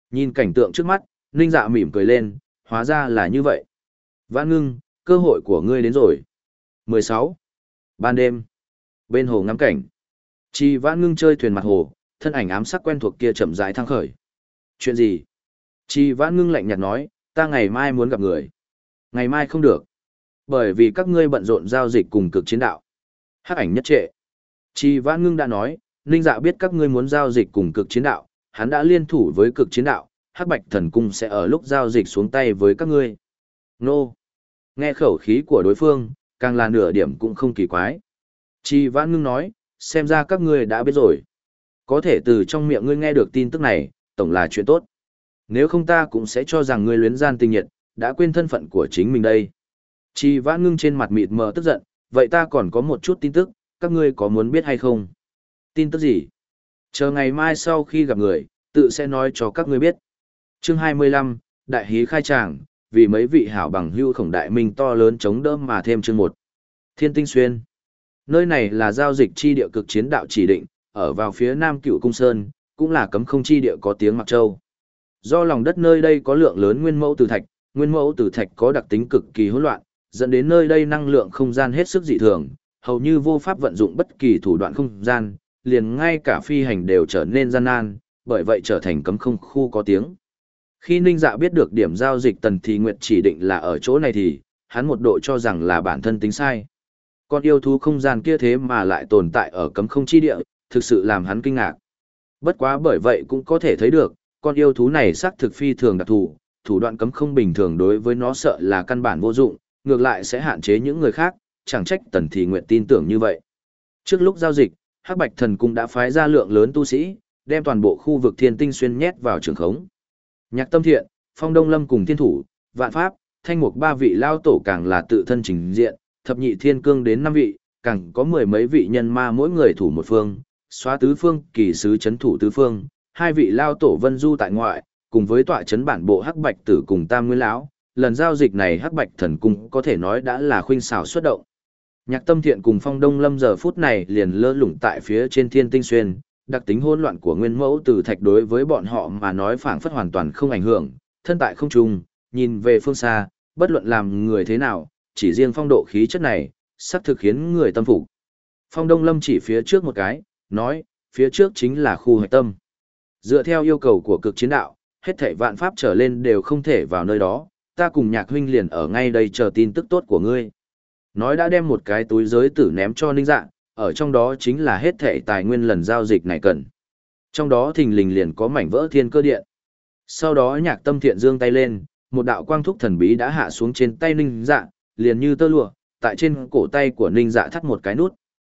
Nhìn cảnh tượng trước mắt, Ninh Dạ mỉm cười lên, hóa ra là như vậy. Vãn Ngưng, cơ hội của ngươi đến rồi. mười sáu. Ban đêm. Bên hồ ngắm cảnh. Chi Vãn Ngưng chơi thuyền mặt hồ, thân ảnh ám sắc quen thuộc kia chậm rãi thăng khởi. Chuyện gì? Chi Vãn Ngưng lạnh nhạt nói, ta ngày mai muốn gặp người. Ngày mai không được. Bởi vì các ngươi bận rộn giao dịch cùng cực chiến đạo. Hắc ảnh nhất trệ. Chi Vãn Ngưng đã nói, Ninh Dạ biết các ngươi muốn giao dịch cùng cực chiến đạo, hắn đã liên thủ với cực chiến đạo, Hắc Bạch Thần Cung sẽ ở lúc giao dịch xuống tay với các ngươi. Nô! Nghe khẩu khí của đối phương, càng là nửa điểm cũng không kỳ quái. Chi Vãn Ngưng nói, xem ra các ngươi đã biết rồi. Có thể từ trong miệng ngươi nghe được tin tức này, tổng là chuyện tốt. Nếu không ta cũng sẽ cho rằng ngươi luyến gian tình nhiệt, đã quên thân phận của chính mình đây. Chi Vãn Ngưng trên mặt mịt mờ tức giận, vậy ta còn có một chút tin tức, các ngươi có muốn biết hay không? Tin tức gì? Chờ ngày mai sau khi gặp người, tự sẽ nói cho các ngươi biết. Chương hai mươi lăm, Đại hí khai tràng, vì mấy vị hảo bằng hưu khổng đại minh to lớn chống đỡ mà thêm chương một. Thiên Tinh Xuyên. Nơi này là giao dịch chi địa cực chiến đạo chỉ định, ở vào phía nam Cựu Cung Sơn, cũng là cấm không chi địa có tiếng Mặc Châu. Do lòng đất nơi đây có lượng lớn nguyên mẫu từ thạch, nguyên mẫu từ thạch có đặc tính cực kỳ hỗn loạn, dẫn đến nơi đây năng lượng không gian hết sức dị thường, hầu như vô pháp vận dụng bất kỳ thủ đoạn không gian, liền ngay cả phi hành đều trở nên gian nan, bởi vậy trở thành cấm không khu có tiếng. Khi Ninh Dạ biết được điểm giao dịch Tần Thị Nguyệt chỉ định là ở chỗ này thì, hắn một độ cho rằng là bản thân tính sai. Con yêu thú không gian kia thế mà lại tồn tại ở cấm không chi địa, thực sự làm hắn kinh ngạc. Bất quá bởi vậy cũng có thể thấy được, con yêu thú này xác thực phi thường đặc thù, thủ đoạn cấm không bình thường đối với nó sợ là căn bản vô dụng, ngược lại sẽ hạn chế những người khác, chẳng trách Tần Thị Nguyệt tin tưởng như vậy. Trước lúc giao dịch, Hắc Bạch Thần Cung đã phái ra lượng lớn tu sĩ, đem toàn bộ khu vực Thiên Tinh Xuyên nhét vào trường khống. Nhạc Tâm Thiện, Phong Đông Lâm cùng Thiên Thủ, Vạn Pháp, Thanh Mục ba vị lao tổ càng là tự thân trình diện, thập nhị thiên cương đến năm vị, càng có mười mấy vị nhân ma mỗi người thủ một phương, xóa tứ phương, kỳ sứ chấn thủ tứ phương, hai vị lao tổ Vân Du tại ngoại, cùng với tọa chấn bản bộ Hắc Bạch Tử cùng Tam Nguyên lão, lần giao dịch này Hắc Bạch Thần Cung có thể nói đã là khuynh xảo xuất động. Nhạc Tâm Thiện cùng Phong Đông Lâm giờ phút này liền lơ lửng tại phía trên Thiên Tinh Xuyên, đặc tính hỗn loạn của nguyên mẫu từ thạch đối với bọn họ mà nói phảng phất hoàn toàn không ảnh hưởng, thân tại không trung, nhìn về phương xa, bất luận làm người thế nào, chỉ riêng phong độ khí chất này, sắc thực khiến người tâm phục. Phong Đông Lâm chỉ phía trước một cái, nói, phía trước chính là khu hoạch tâm. Dựa theo yêu cầu của cực chiến đạo, hết thảy vạn pháp trở lên đều không thể vào nơi đó, ta cùng Nhạc huynh liền ở ngay đây chờ tin tức tốt của ngươi. Nói đã đem một cái túi giới tử ném cho Ninh Dạ, ở trong đó chính là hết thảy tài nguyên lần giao dịch này cần. Trong đó thình lình liền có mảnh vỡ thiên cơ điện. Sau đó Nhạc Tâm Thiện giương tay lên, một đạo quang thúc thần bí đã hạ xuống trên tay Ninh Dạ, liền như tơ lụa, tại trên cổ tay của Ninh Dạ thắt một cái nút.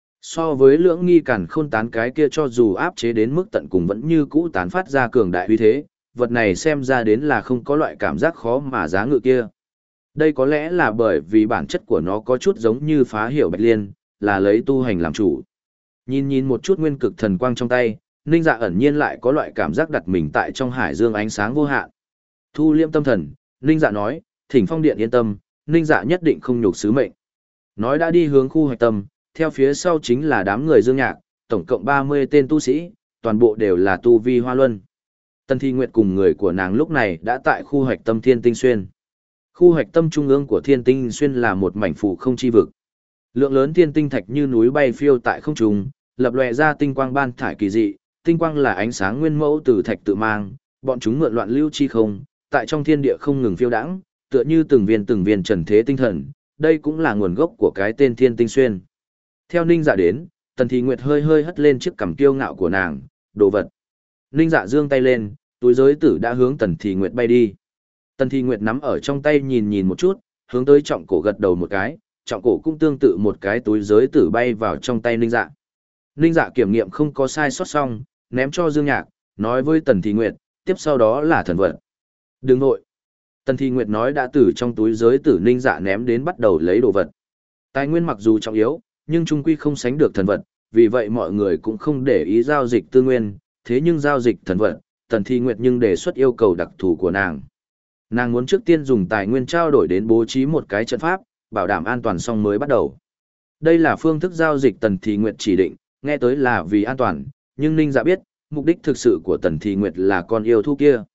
So với lưỡng nghi càn khôn tán cái kia cho dù áp chế đến mức tận cùng vẫn như cũ tán phát ra cường đại uy thế, vật này xem ra đến là không có loại cảm giác khó mà giá ngự kia. Đây có lẽ là bởi vì bản chất của nó có chút giống như phá hiểu bạch liên, là lấy tu hành làm chủ. Nhìn nhìn một chút nguyên cực thần quang trong tay, Ninh Dạ ẩn nhiên lại có loại cảm giác đặt mình tại trong hải dương ánh sáng vô hạn. Thu liêm tâm thần, Ninh Dạ nói, Thỉnh Phong Điện yên tâm, Ninh Dạ nhất định không nhục sứ mệnh. Nói đã đi hướng khu hoạch tâm, theo phía sau chính là đám người Dương Nhạc, tổng cộng ba mươi tên tu sĩ, toàn bộ đều là tu vi hoa luân. Tần Thi Nguyệt cùng người của nàng lúc này đã tại khu hoạch tâm Thiên Tinh Xuyên. Khu hoạch tâm trung ương của Thiên Tinh Xuyên là một mảnh phủ không chi vực. Lượng lớn thiên tinh thạch như núi bay phiêu tại không trung, lập lòe ra tinh quang ban thải kỳ dị, tinh quang là ánh sáng nguyên mẫu từ thạch tự mang, bọn chúng mượn loạn lưu chi không, tại trong thiên địa không ngừng phiêu đãng, tựa như từng viên từng viên trần thế tinh thần, đây cũng là nguồn gốc của cái tên Thiên Tinh Xuyên. Theo Ninh Dạ đến, Tần Thị Nguyệt hơi hơi hất lên chiếc cằm kiêu ngạo của nàng, đồ vật. Ninh Dạ giương tay lên, túi giới tử đã hướng Tần Thị Nguyệt bay đi. Tần Thị Nguyệt nắm ở trong tay nhìn nhìn một chút, hướng tới trọng cổ gật đầu một cái, trọng cổ cũng tương tự một cái túi giới tử bay vào trong tay Ninh Dạ. Ninh Dạ kiểm nghiệm không có sai sót xong, ném cho Dương Nhạc, nói với Tần Thị Nguyệt, tiếp sau đó là thần vật. Đừng nội. Tần Thị Nguyệt nói đã từ trong túi giới tử Ninh Dạ ném đến bắt đầu lấy đồ vật. Tài nguyên mặc dù trọng yếu, nhưng trung quy không sánh được thần vật, vì vậy mọi người cũng không để ý giao dịch tư nguyên, thế nhưng giao dịch thần vật, Tần Thị Nguyệt nhưng đề xuất yêu cầu đặc thù của nàng. Nàng muốn trước tiên dùng tài nguyên trao đổi đến bố trí một cái trận pháp, bảo đảm an toàn xong mới bắt đầu. Đây là phương thức giao dịch Tần Thị Nguyệt chỉ định, nghe tới là vì an toàn, nhưng Ninh Dạ biết, mục đích thực sự của Tần Thị Nguyệt là con yêu thú kia.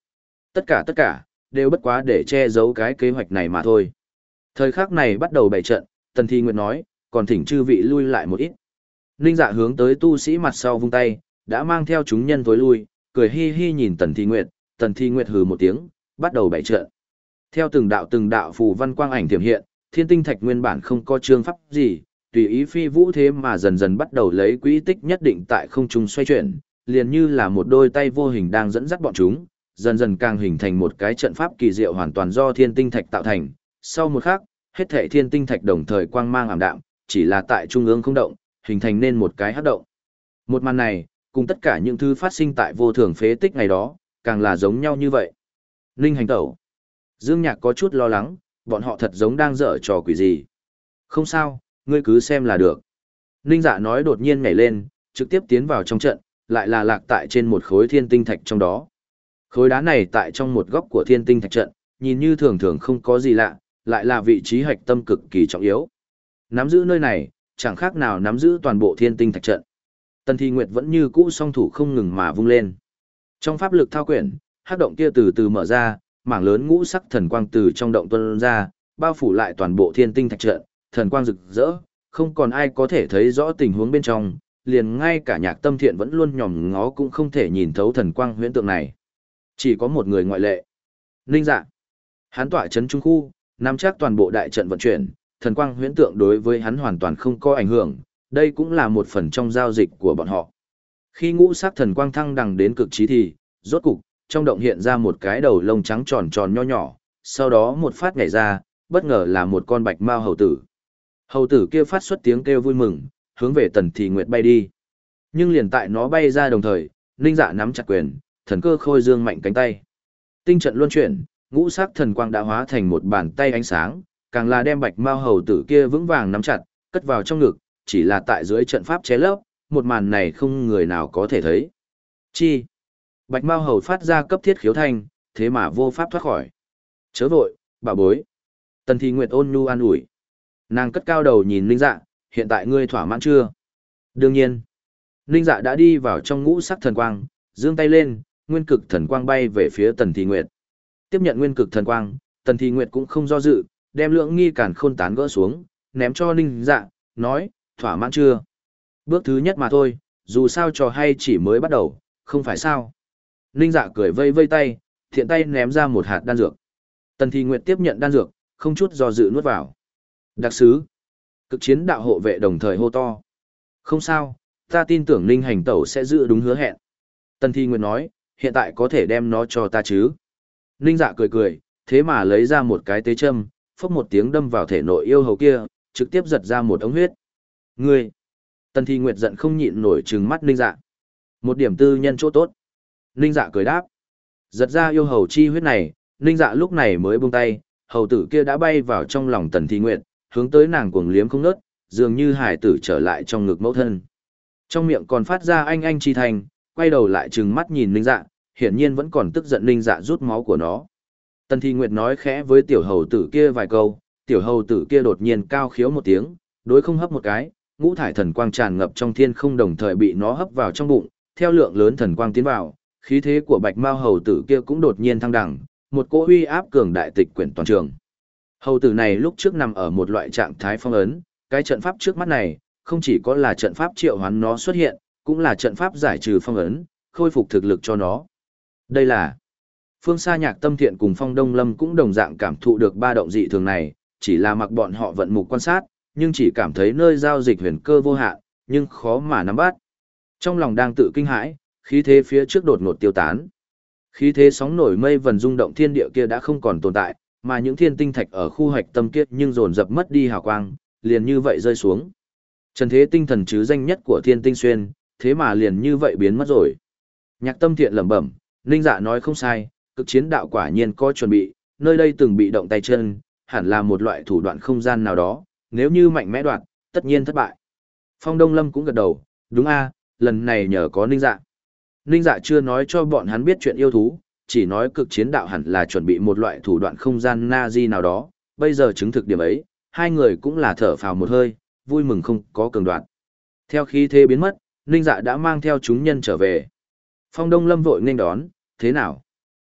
Tất cả tất cả, đều bất quá để che giấu cái kế hoạch này mà thôi. Thời khắc này bắt đầu bày trận, Tần Thi Nguyệt nói, còn thỉnh chư vị lui lại một ít. Ninh Dạ hướng tới tu sĩ mặt sau vung tay, đã mang theo chúng nhân tối lui, cười hi hi nhìn Tần Thi Nguyệt, Tần Thi Nguyệt hừ một tiếng, bắt đầu bày trận. Theo từng đạo từng đạo phù văn quang ảnh tiềm hiện, thiên tinh thạch nguyên bản không có chương pháp gì, tùy ý phi vũ thế mà dần dần bắt đầu lấy quỹ tích nhất định tại không trung xoay chuyển, liền như là một đôi tay vô hình đang dẫn dắt bọn chúng, dần dần càng hình thành một cái trận pháp kỳ diệu hoàn toàn do thiên tinh thạch tạo thành. Sau một khắc, hết thảy thiên tinh thạch đồng thời quang mang ảm đạm, chỉ là tại trung ương không động, hình thành nên một cái hắc động. Một màn này, cùng tất cả những thứ phát sinh tại vô thường phế tích ngày đó, càng là giống nhau như vậy. Ninh Hành Tẩu. Dương Nhạc có chút lo lắng, bọn họ thật giống đang dở trò quỷ gì. Không sao, ngươi cứ xem là được. Ninh Dạ nói đột nhiên nhảy lên, trực tiếp tiến vào trong trận, lại là lạc tại trên một khối thiên tinh thạch trong đó. Khối đá này tại trong một góc của thiên tinh thạch trận, nhìn như thường thường không có gì lạ, lại là vị trí hạch tâm cực kỳ trọng yếu. Nắm giữ nơi này, chẳng khác nào nắm giữ toàn bộ thiên tinh thạch trận. Tần Thi Nguyệt vẫn như cũ song thủ không ngừng mà vung lên. Trong pháp lực thao quyển, hắc động kia từ từ mở ra, mảng lớn ngũ sắc thần quang từ trong động tuôn ra, bao phủ lại toàn bộ thiên tinh thạch trận, thần quang rực rỡ, không còn ai có thể thấy rõ tình huống bên trong, liền ngay cả Nhạc Tâm Thiện vẫn luôn nhòm ngó cũng không thể nhìn thấu thần quang huyễn tượng này. Chỉ có một người ngoại lệ. Ninh Dạ. Hắn tỏa chấn trung khu, nắm chắc toàn bộ đại trận vận chuyển, thần quang huyễn tượng đối với hắn hoàn toàn không có ảnh hưởng, đây cũng là một phần trong giao dịch của bọn họ. Khi ngũ sắc thần quang thăng đằng đến cực trí thì, rốt cục, trong động hiện ra một cái đầu lông trắng tròn tròn nho nhỏ, sau đó một phát nhảy ra, bất ngờ là một con bạch mao hầu tử. Hầu tử kia phát xuất tiếng kêu vui mừng, hướng về Tần Thi Nguyệt bay đi. Nhưng liền tại nó bay ra đồng thời, Ninh Dạ nắm chặt quyền, thần cơ khôi dương mạnh cánh tay. Tinh trận luân chuyển, ngũ sắc thần quang đã hóa thành một bàn tay ánh sáng, càng là đem bạch mao hầu tử kia vững vàng nắm chặt, cất vào trong ngực, chỉ là tại dưới trận pháp chế lấp, một màn này không người nào có thể thấy. Chi? Bạch mao hầu phát ra cấp thiết khiếu thanh, thế mà vô pháp thoát khỏi. Chớ vội, bà bối. Tần Thi Nguyệt ôn nhu an ủi. Nàng cất cao đầu nhìn Ninh Dạ, hiện tại ngươi thỏa mãn chưa? Đương nhiên. Ninh Dạ đã đi vào trong ngũ sắc thần quang, giương tay lên, nguyên cực thần quang bay về phía Tần Thi Nguyệt. Tiếp nhận nguyên cực thần quang, Tần Thi Nguyệt cũng không do dự, đem lượng nghi cản khôn tán gỡ xuống, ném cho Ninh Dạ, nói, thỏa mãn chưa? Bước thứ nhất mà thôi, dù sao trò hay chỉ mới bắt đầu, không phải sao? Ninh Dạ cười vây vây tay, thiện tay ném ra một hạt đan dược. Tần Thi Nguyệt tiếp nhận đan dược, không chút do dự nuốt vào. Đặc sứ. Cực chiến đạo hộ vệ đồng thời hô to. Không sao, ta tin tưởng Ninh Hành Tẩu sẽ giữ đúng hứa hẹn. Tần Thi Nguyệt nói, hiện tại có thể đem nó cho ta chứ. Ninh Dạ cười cười, thế mà lấy ra một cái tế châm, phốc một tiếng đâm vào thể nội yêu hầu kia, trực tiếp giật ra một ống huyết. Ngươi! Tần Thi Nguyệt giận không nhịn nổi trừng mắt Ninh Dạ. Một điểm tư nhân chỗ tốt. Ninh Dạ cười đáp. Giật ra yêu hầu chi huyết này, Ninh Dạ lúc này mới buông tay, hầu tử kia đã bay vào trong lòng Tần Thi Nguyệt, hướng tới nàng cuồng liếm không ngớt, dường như hải tử trở lại trong ngực mẫu thân. Trong miệng còn phát ra anh anh chi thành, quay đầu lại trừng mắt nhìn Ninh Dạ, hiển nhiên vẫn còn tức giận Ninh Dạ rút máu của nó. Tần Thi Nguyệt nói khẽ với tiểu hầu tử kia vài câu, tiểu hầu tử kia đột nhiên cao khiếu một tiếng, đối không hấp một cái, ngũ thải thần quang tràn ngập trong thiên không đồng thời bị nó hấp vào trong bụng, theo lượng lớn thần quang tiến vào, khí thế của bạch mao hầu tử kia cũng đột nhiên thăng đẳng, một cỗ uy áp cường đại tịch quyển toàn trường. Hầu tử này lúc trước nằm ở một loại trạng thái phong ấn, cái trận pháp trước mắt này, không chỉ có là trận pháp triệu hoán nó xuất hiện, cũng là trận pháp giải trừ phong ấn, khôi phục thực lực cho nó. Đây là Phương Sa Nhạc Tâm Thiện cùng Phong Đông Lâm cũng đồng dạng cảm thụ được ba động dị thường này, chỉ là mặc bọn họ vận mục quan sát, nhưng chỉ cảm thấy nơi giao dịch huyền cơ vô hạn, nhưng khó mà nắm bắt. Trong lòng đang tự kinh hãi, khí thế phía trước đột ngột tiêu tán. Khí thế sóng nổi mây vần rung động thiên địa kia đã không còn tồn tại, mà những thiên tinh thạch ở khu hạch tâm kia nhưng dồn dập mất đi hào quang, liền như vậy rơi xuống. Trần thế tinh thần chứ danh nhất của Thiên Tinh Xuyên, thế mà liền như vậy biến mất rồi. Nhạc Tâm Thiện lẩm bẩm, Ninh Dạ nói không sai, cực chiến đạo quả nhiên có chuẩn bị, nơi đây từng bị động tay chân, hẳn là một loại thủ đoạn không gian nào đó, nếu như mạnh mẽ đoạt, tất nhiên thất bại. Phong Đông Lâm cũng gật đầu, đúng a, lần này nhờ có Ninh Dạ. Ninh Dạ chưa nói cho bọn hắn biết chuyện yêu thú, chỉ nói cực chiến đạo hẳn là chuẩn bị một loại thủ đoạn không gian Nazi nào đó, bây giờ chứng thực điểm ấy, hai người cũng là thở phào một hơi, vui mừng không có cường đoạn. Theo khí thế biến mất, Ninh Dạ đã mang theo chúng nhân trở về. Phong Đông Lâm vội nghênh đón, thế nào?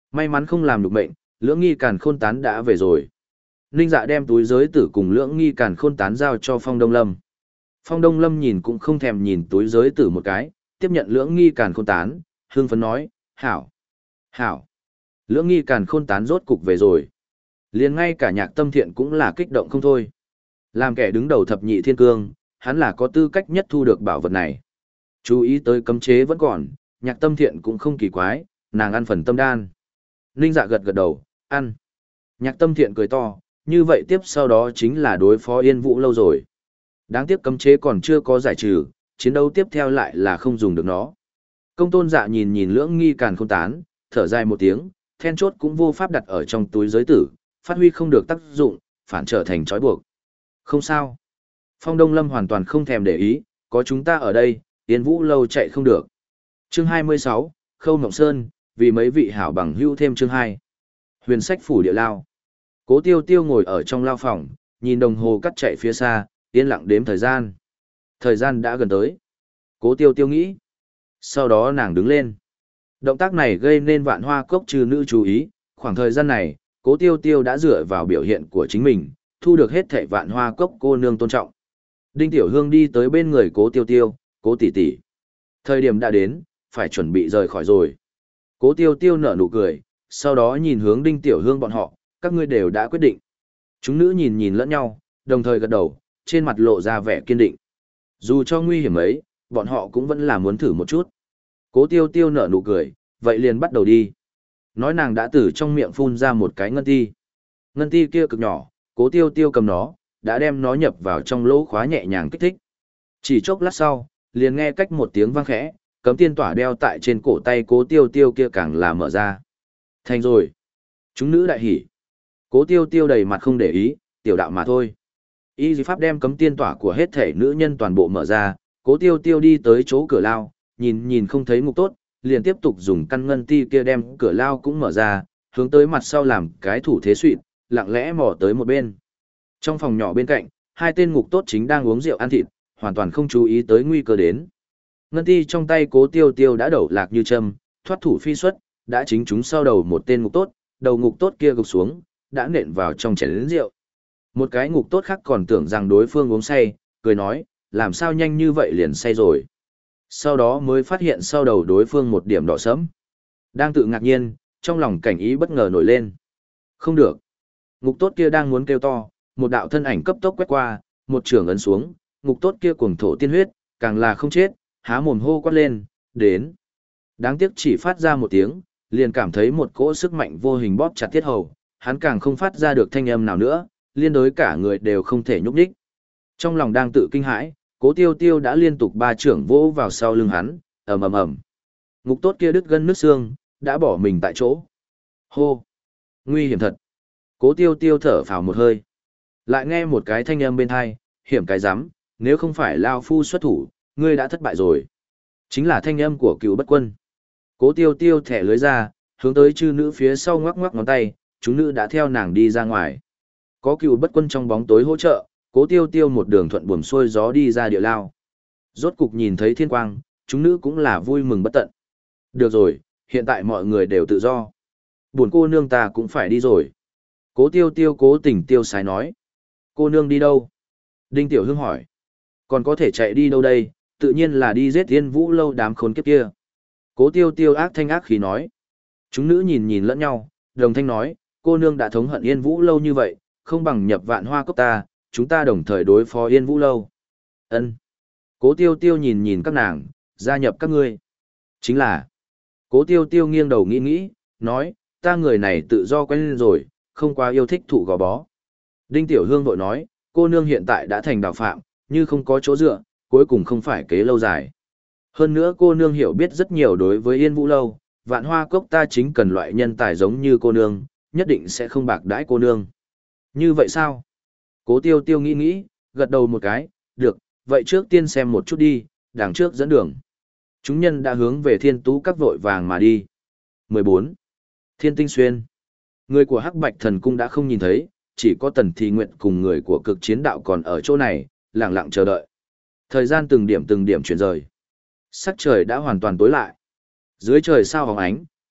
May mắn không làm được mệnh, lưỡng nghi càn khôn tán đã về rồi. Ninh Dạ đem túi giới tử cùng lưỡng nghi càn khôn tán giao cho Phong Đông Lâm. Phong Đông Lâm nhìn cũng không thèm nhìn túi giới tử một cái, tiếp nhận lưỡng nghi càn khôn tán, hương phấn nói, hảo, hảo. Lưỡng nghi càn khôn tán rốt cục về rồi. Liền ngay cả Nhạc Tâm Thiện cũng là kích động không thôi. Làm kẻ đứng đầu thập nhị thiên cương, hắn là có tư cách nhất thu được bảo vật này. Chú ý tới cấm chế vẫn còn, Nhạc Tâm Thiện cũng không kỳ quái, nàng ăn phần tâm đan. Ninh Dạ gật gật đầu, ăn. Nhạc Tâm Thiện cười to, như vậy tiếp sau đó chính là đối phó Yên Vũ lâu rồi. Đáng tiếc cấm chế còn chưa có giải trừ, chiến đấu tiếp theo lại là không dùng được nó. Công Tôn Dạ nhìn nhìn lưỡng nghi càn khôn tán, thở dài một tiếng, then chốt cũng vô pháp đặt ở trong túi giới tử, phát huy không được tác dụng, phản trở thành trói buộc. Không sao. Phong Đông Lâm hoàn toàn không thèm để ý, có chúng ta ở đây, Yên Vũ lâu chạy không được. Chương hai mươi sáu, Khâu Mộng Sơn, vì mấy vị hảo bằng hữu thêm chương hai. Huyền sách phủ địa lao. Cố Tiêu Tiêu ngồi ở trong lao phòng, nhìn đồng hồ cắt chạy phía xa, yên lặng đếm thời gian. Thời gian đã gần tới. Cố Tiêu Tiêu nghĩ. Sau đó nàng đứng lên. Động tác này gây nên Vạn Hoa Cốc trừ nữ chú ý, khoảng thời gian này, Cố Tiêu Tiêu đã dựa vào biểu hiện của chính mình, thu được hết thảy Vạn Hoa Cốc cô nương tôn trọng. Đinh Tiểu Hương đi tới bên người Cố Tiêu Tiêu, Cố tỷ tỷ. Thời điểm đã đến, phải chuẩn bị rời khỏi rồi. Cố Tiêu Tiêu nở nụ cười, sau đó nhìn hướng Đinh Tiểu Hương bọn họ, các ngươi đều đã quyết định. Chúng nữ nhìn nhìn lẫn nhau, đồng thời gật đầu, trên mặt lộ ra vẻ kiên định. Dù cho nguy hiểm ấy, bọn họ cũng vẫn là muốn thử một chút. Cố Tiêu Tiêu nở nụ cười, vậy liền bắt đầu đi. Nói nàng đã từ trong miệng phun ra một cái ngân ti. Ngân ti kia cực nhỏ, Cố Tiêu Tiêu cầm nó, đã đem nó nhập vào trong lỗ khóa nhẹ nhàng kích thích. Chỉ chốc lát sau, liền nghe cách một tiếng vang khẽ, cấm tiên tỏa đeo tại trên cổ tay Cố Tiêu Tiêu kia càng là mở ra. Thành rồi. Chúng nữ đại hỉ. Cố Tiêu Tiêu đầy mặt không để ý, tiểu đạo mà thôi. Y Di Pháp đem cấm tiên tỏa của hết thể nữ nhân toàn bộ mở ra, Cố Tiêu Tiêu đi tới chỗ cửa lao, nhìn nhìn không thấy ngục tốt, liền tiếp tục dùng căn ngân ti kia đem cửa lao cũng mở ra, hướng tới mặt sau làm cái thủ thế suỵt, lặng lẽ mò tới một bên. Trong phòng nhỏ bên cạnh, hai tên ngục tốt chính đang uống rượu ăn thịt, hoàn toàn không chú ý tới nguy cơ đến. Ngân ti trong tay Cố Tiêu Tiêu đã đẩu lạc như châm, thoát thủ phi xuất, đã chính chúng sau đầu một tên ngục tốt, đầu ngục tốt kia gục xuống, đã nện vào trong chén lớn rượu. Một cái ngục tốt khác còn tưởng rằng đối phương uống say, cười nói, làm sao nhanh như vậy liền say rồi. Sau đó mới phát hiện sau đầu đối phương một điểm đỏ sẫm. Đang tự ngạc nhiên, trong lòng cảnh ý bất ngờ nổi lên. Không được. Ngục tốt kia đang muốn kêu to, một đạo thân ảnh cấp tốc quét qua, một trường ấn xuống, ngục tốt kia cuồng thổ tiên huyết, càng là không chết, há mồm hô quát lên, đến. Đáng tiếc chỉ phát ra một tiếng, liền cảm thấy một cỗ sức mạnh vô hình bóp chặt thiết hầu, hắn càng không phát ra được thanh âm nào nữa, liên đối cả người đều không thể nhúc nhích. Trong lòng đang tự kinh hãi, Cố Tiêu Tiêu đã liên tục ba trưởng vỗ vào sau lưng hắn, ầm ầm ầm. Ngục tốt kia đứt gân nứt xương, đã bỏ mình tại chỗ. Hô! Nguy hiểm thật. Cố Tiêu Tiêu thở phào một hơi. Lại nghe một cái thanh âm bên tai, hiểm cái rắm, nếu không phải lao phu xuất thủ, ngươi đã thất bại rồi. Chính là thanh âm của Cựu Bất Quân. Cố Tiêu Tiêu thẻ lưới ra, hướng tới chư nữ phía sau ngoắc ngoắc ngón tay, chúng nữ đã theo nàng đi ra ngoài. Có Cựu Bất Quân trong bóng tối hỗ trợ, Cố Tiêu Tiêu một đường thuận buồm xuôi gió đi ra địa lao. Rốt cục nhìn thấy thiên quang, chúng nữ cũng là vui mừng bất tận. Được rồi, hiện tại mọi người đều tự do. Buồn cô nương ta cũng phải đi rồi. Cố Tiêu Tiêu cố tình tiêu sái nói. Cô nương đi đâu? Đinh Tiểu Hương hỏi. Còn có thể chạy đi đâu đây, tự nhiên là đi giết Yên Vũ lâu đám khốn kiếp kia. Cố Tiêu Tiêu ác thanh ác khí nói. Chúng nữ nhìn nhìn lẫn nhau, đồng thanh nói, cô nương đã thống hận Yên Vũ lâu như vậy, không bằng nhập Vạn Hoa Cốc ta, chúng ta đồng thời đối phó Yên Vũ lâu. Ân. Cố Tiêu Tiêu nhìn nhìn các nàng, gia nhập các ngươi. Chính là. Cố Tiêu Tiêu nghiêng đầu nghĩ nghĩ, nói, ta người này tự do quen lên rồi, không quá yêu thích thụ gò bó. Đinh Tiểu Hương vội nói, cô nương hiện tại đã thành đạo phạm, như không có chỗ dựa, cuối cùng không phải kế lâu dài. Hơn nữa cô nương hiểu biết rất nhiều đối với Yên Vũ lâu, Vạn Hoa Cốc ta chính cần loại nhân tài giống như cô nương, nhất định sẽ không bạc đãi cô nương. Như vậy sao? Cố Tiêu Tiêu nghĩ nghĩ, gật đầu một cái, được, vậy trước tiên xem một chút đi, đằng trước dẫn đường. Chúng nhân đã hướng về Thiên Tú Các vội vàng mà đi. mười bốn. Thiên Tinh Xuyên. Người của Hắc Bạch Thần Cung đã không nhìn thấy, chỉ có Tần Thị Nguyệt cùng người của Cực Chiến Đạo còn ở chỗ này, lặng lặng chờ đợi. Thời gian từng điểm từng điểm chuyển rời. Sắc trời đã hoàn toàn tối lại. Dưới trời sao hồng ánh,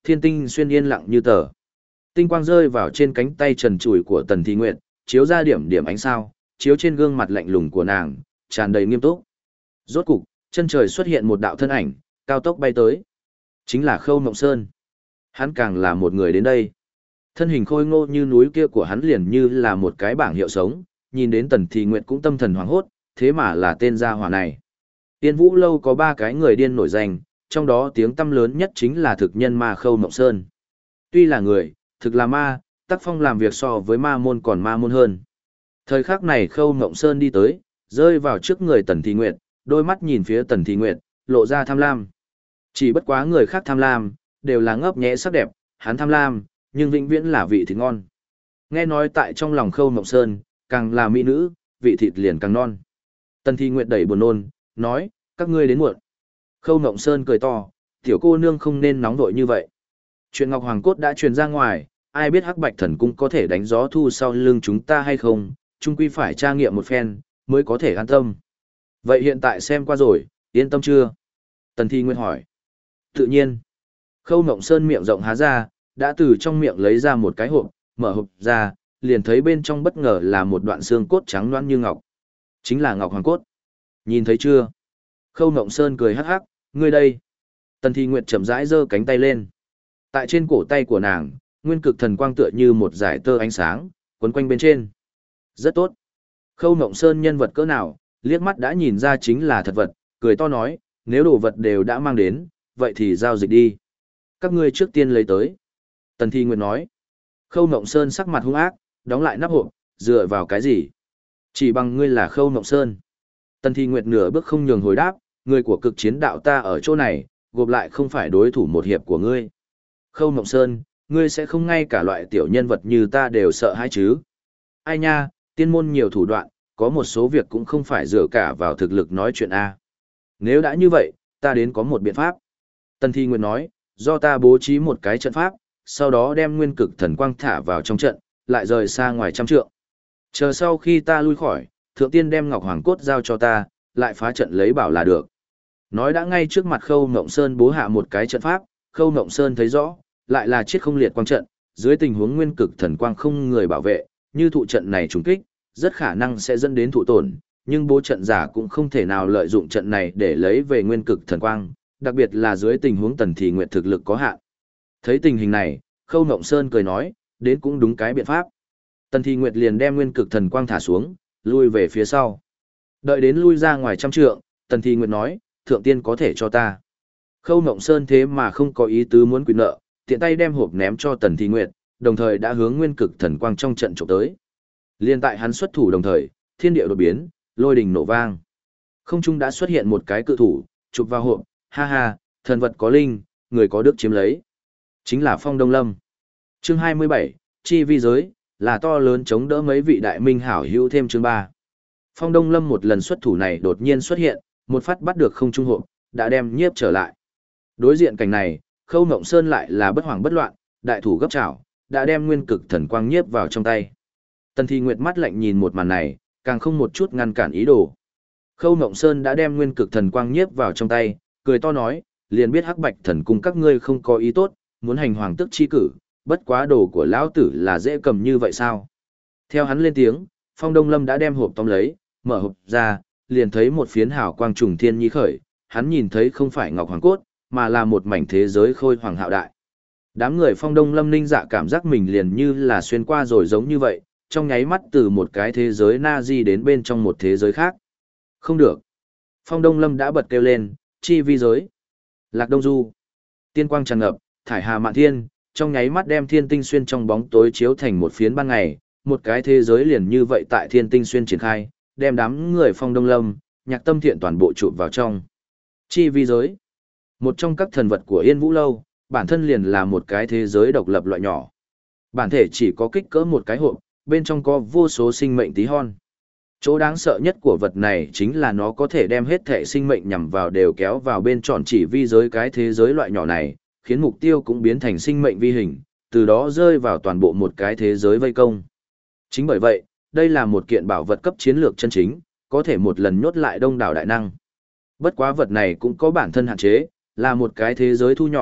Thiên tinh xuyên yên lặng như tờ. Tinh quang rơi vào trên cánh tay trần trụi của Tần Thi Nguyệt, chiếu ra điểm điểm ánh sao, chiếu trên gương mặt lạnh lùng của nàng, tràn đầy nghiêm túc. Rốt cục, chân trời xuất hiện một đạo thân ảnh, cao tốc bay tới. Chính là Khâu Mộng Sơn. Hắn càng là một người đến đây. Thân hình khôi ngô như núi kia của hắn liền như là một cái bảng hiệu sống, nhìn đến Tần Thi Nguyệt cũng tâm thần hoảng hốt, thế mà là tên gia hỏa này. Tiên Vũ lâu có ba cái người điên nổi danh, trong đó tiếng tăm lớn nhất chính là thực nhân ma Khâu Mộng Sơn. Tuy là người, thực là ma, tác phong làm việc so với ma môn còn ma môn hơn. Thời khắc này Khâu Mộng Sơn đi tới, rơi vào trước người Tần Thi Nguyệt, đôi mắt nhìn phía Tần Thi Nguyệt, lộ ra tham lam. Chỉ bất quá người khác tham lam, đều là ngấp nghé sắc đẹp, hắn tham lam, nhưng vĩnh viễn là vị thịt ngon. Nghe nói tại trong lòng Khâu Mộng Sơn, càng là mỹ nữ, vị thịt liền càng non. Tần Thi Nguyệt đẩy buồn nôn, nói, các ngươi đến muộn. Khâu Mộng Sơn cười to, tiểu cô nương không nên nóng vội như vậy. Chuyện Ngọc Hoàng Cốt đã truyền ra ngoài, ai biết Hắc Bạch Thần Cung có thể đánh gió thu sau lưng chúng ta hay không, chung quy phải tra nghiệm một phen, mới có thể an tâm. Vậy hiện tại xem qua rồi, yên tâm chưa? Tần Thi Nguyệt hỏi. Tự nhiên. Khâu Mộng Sơn miệng rộng há ra, đã từ trong miệng lấy ra một cái hộp, mở hộp ra, liền thấy bên trong bất ngờ là một đoạn xương cốt trắng loãng như ngọc. Chính là Ngọc Hoàng Cốt. Nhìn thấy chưa? Khâu Mộng Sơn cười hắc hắc, ngươi đây. Tần Thi Nguyệt chậm rãi giơ cánh tay lên. Tại trên cổ tay của nàng, nguyên cực thần quang tựa như một dải tơ ánh sáng, quấn quanh bên trên. Rất tốt. Khâu Mộng Sơn nhân vật cỡ nào, liếc mắt đã nhìn ra chính là thật vật, cười to nói, nếu đồ vật đều đã mang đến, vậy thì giao dịch đi. Các ngươi trước tiên lấy tới. Tần Thi Nguyệt nói. Khâu Mộng Sơn sắc mặt hung ác, đóng lại nắp hộp, dựa vào cái gì? Chỉ bằng ngươi là Khâu Mộng Sơn. Tần Thi Nguyệt nửa bước không nhường hồi đáp, người của cực chiến đạo ta ở chỗ này, gộp lại không phải đối thủ một hiệp của ngươi. Khâu Mộng Sơn, ngươi sẽ không ngay cả loại tiểu nhân vật như ta đều sợ hãi chứ? Ai nha, tiên môn nhiều thủ đoạn, có một số việc cũng không phải dựa cả vào thực lực nói chuyện A. Nếu đã như vậy, ta đến có một biện pháp. Tần Thi Nguyệt nói, do ta bố trí một cái trận pháp, sau đó đem nguyên cực thần quang thả vào trong trận, lại rời xa ngoài trăm trượng. Chờ sau khi ta lui khỏi, thượng tiên đem Ngọc Hoàng Cốt giao cho ta, lại phá trận lấy bảo là được. Nói đã ngay trước mặt Khâu Mộng Sơn bố hạ một cái trận pháp, Khâu Mộng Sơn thấy rõ, lại là chiết không liệt quang trận, dưới tình huống nguyên cực thần quang không người bảo vệ, như thụ trận này trùng kích, rất khả năng sẽ dẫn đến thụ tổn, nhưng bố trận giả cũng không thể nào lợi dụng trận này để lấy về nguyên cực thần quang, đặc biệt là dưới tình huống Tần Thi Nguyệt thực lực có hạn. Thấy tình hình này, Khâu Mộng Sơn cười nói, đến cũng đúng cái biện pháp. Tần Thi Nguyệt liền đem nguyên cực thần quang thả xuống, lui về phía sau. Đợi đến lui ra ngoài trăm trượng, Tần Thi Nguyệt nói, thượng tiên có thể cho ta. Khâu Mộng Sơn thế mà không có ý tứ muốn quyền nợ, tiện tay đem hộp ném cho Tần Thi Nguyệt, đồng thời đã hướng nguyên cực thần quang trong trận chụp tới. Liên tại hắn xuất thủ đồng thời, thiên địa đột biến, lôi đình nổ vang. Không trung đã xuất hiện một cái cự thủ, chụp vào hộp, ha ha, thần vật có linh, người có đức chiếm lấy. Chính là Phong Đông Lâm. Chương hai mươi bảy, chi vi giới, là to lớn chống đỡ mấy vị đại minh hảo hữu thêm chương ba. Phong Đông Lâm một lần xuất thủ này đột nhiên xuất hiện, một phát bắt được không trung hộp, đã đem nhiếp trở lại. Đối diện cảnh này, Khâu Mộng Sơn lại là bất hoảng bất loạn, đại thủ gấp chảo, đã đem nguyên cực thần quang nhiếp vào trong tay. Tần Thi Nguyệt mắt lạnh nhìn một màn này, càng không một chút ngăn cản ý đồ. Khâu Mộng Sơn đã đem nguyên cực thần quang nhiếp vào trong tay, cười to nói, liền biết Hắc Bạch Thần Cung các ngươi không có ý tốt, muốn hành hoàng tức chi cử, bất quá đồ của lão tử là dễ cầm như vậy sao? Theo hắn lên tiếng, Phong Đông Lâm đã đem hộp tóm lấy, mở hộp ra, liền thấy một phiến hào quang trùng thiên nhi khởi, hắn nhìn thấy không phải Ngọc Hoàng Cốt, mà là một mảnh thế giới khôi hoàng hạo đại. Đám người Phong Đông Lâm ninh dạ cảm giác mình liền như là xuyên qua rồi giống như vậy, trong nháy mắt từ một cái thế giới na di đến bên trong một thế giới khác. Không được. Phong Đông Lâm đã bật kêu lên, chi vi giới. Lạc Đông Du. Tiên quang tràn ngập, thải hà mạn thiên, trong nháy mắt đem thiên tinh xuyên trong bóng tối chiếu thành một phiến ban ngày, một cái thế giới liền như vậy tại thiên tinh xuyên triển khai, đem đám người Phong Đông Lâm, nhạc tâm thiện toàn bộ chụp vào trong. Chi vi giới. Một trong các thần vật của Yên Vũ Lâu, bản thân liền là một cái thế giới độc lập loại nhỏ. Bản thể chỉ có kích cỡ một cái hộp, bên trong có vô số sinh mệnh tí hon. Chỗ đáng sợ nhất của vật này chính là nó có thể đem hết thể sinh mệnh nhằm vào đều kéo vào bên tròn chỉ vi giới cái thế giới loại nhỏ này, khiến mục tiêu cũng biến thành sinh mệnh vi hình, từ đó rơi vào toàn bộ một cái thế giới vây công. Chính bởi vậy, đây là một kiện bảo vật cấp chiến lược chân chính, có thể một lần nhốt lại đông đảo đại năng. Bất quá vật này cũng có bản thân hạn chế, là một cái thế giới thu nhỏ,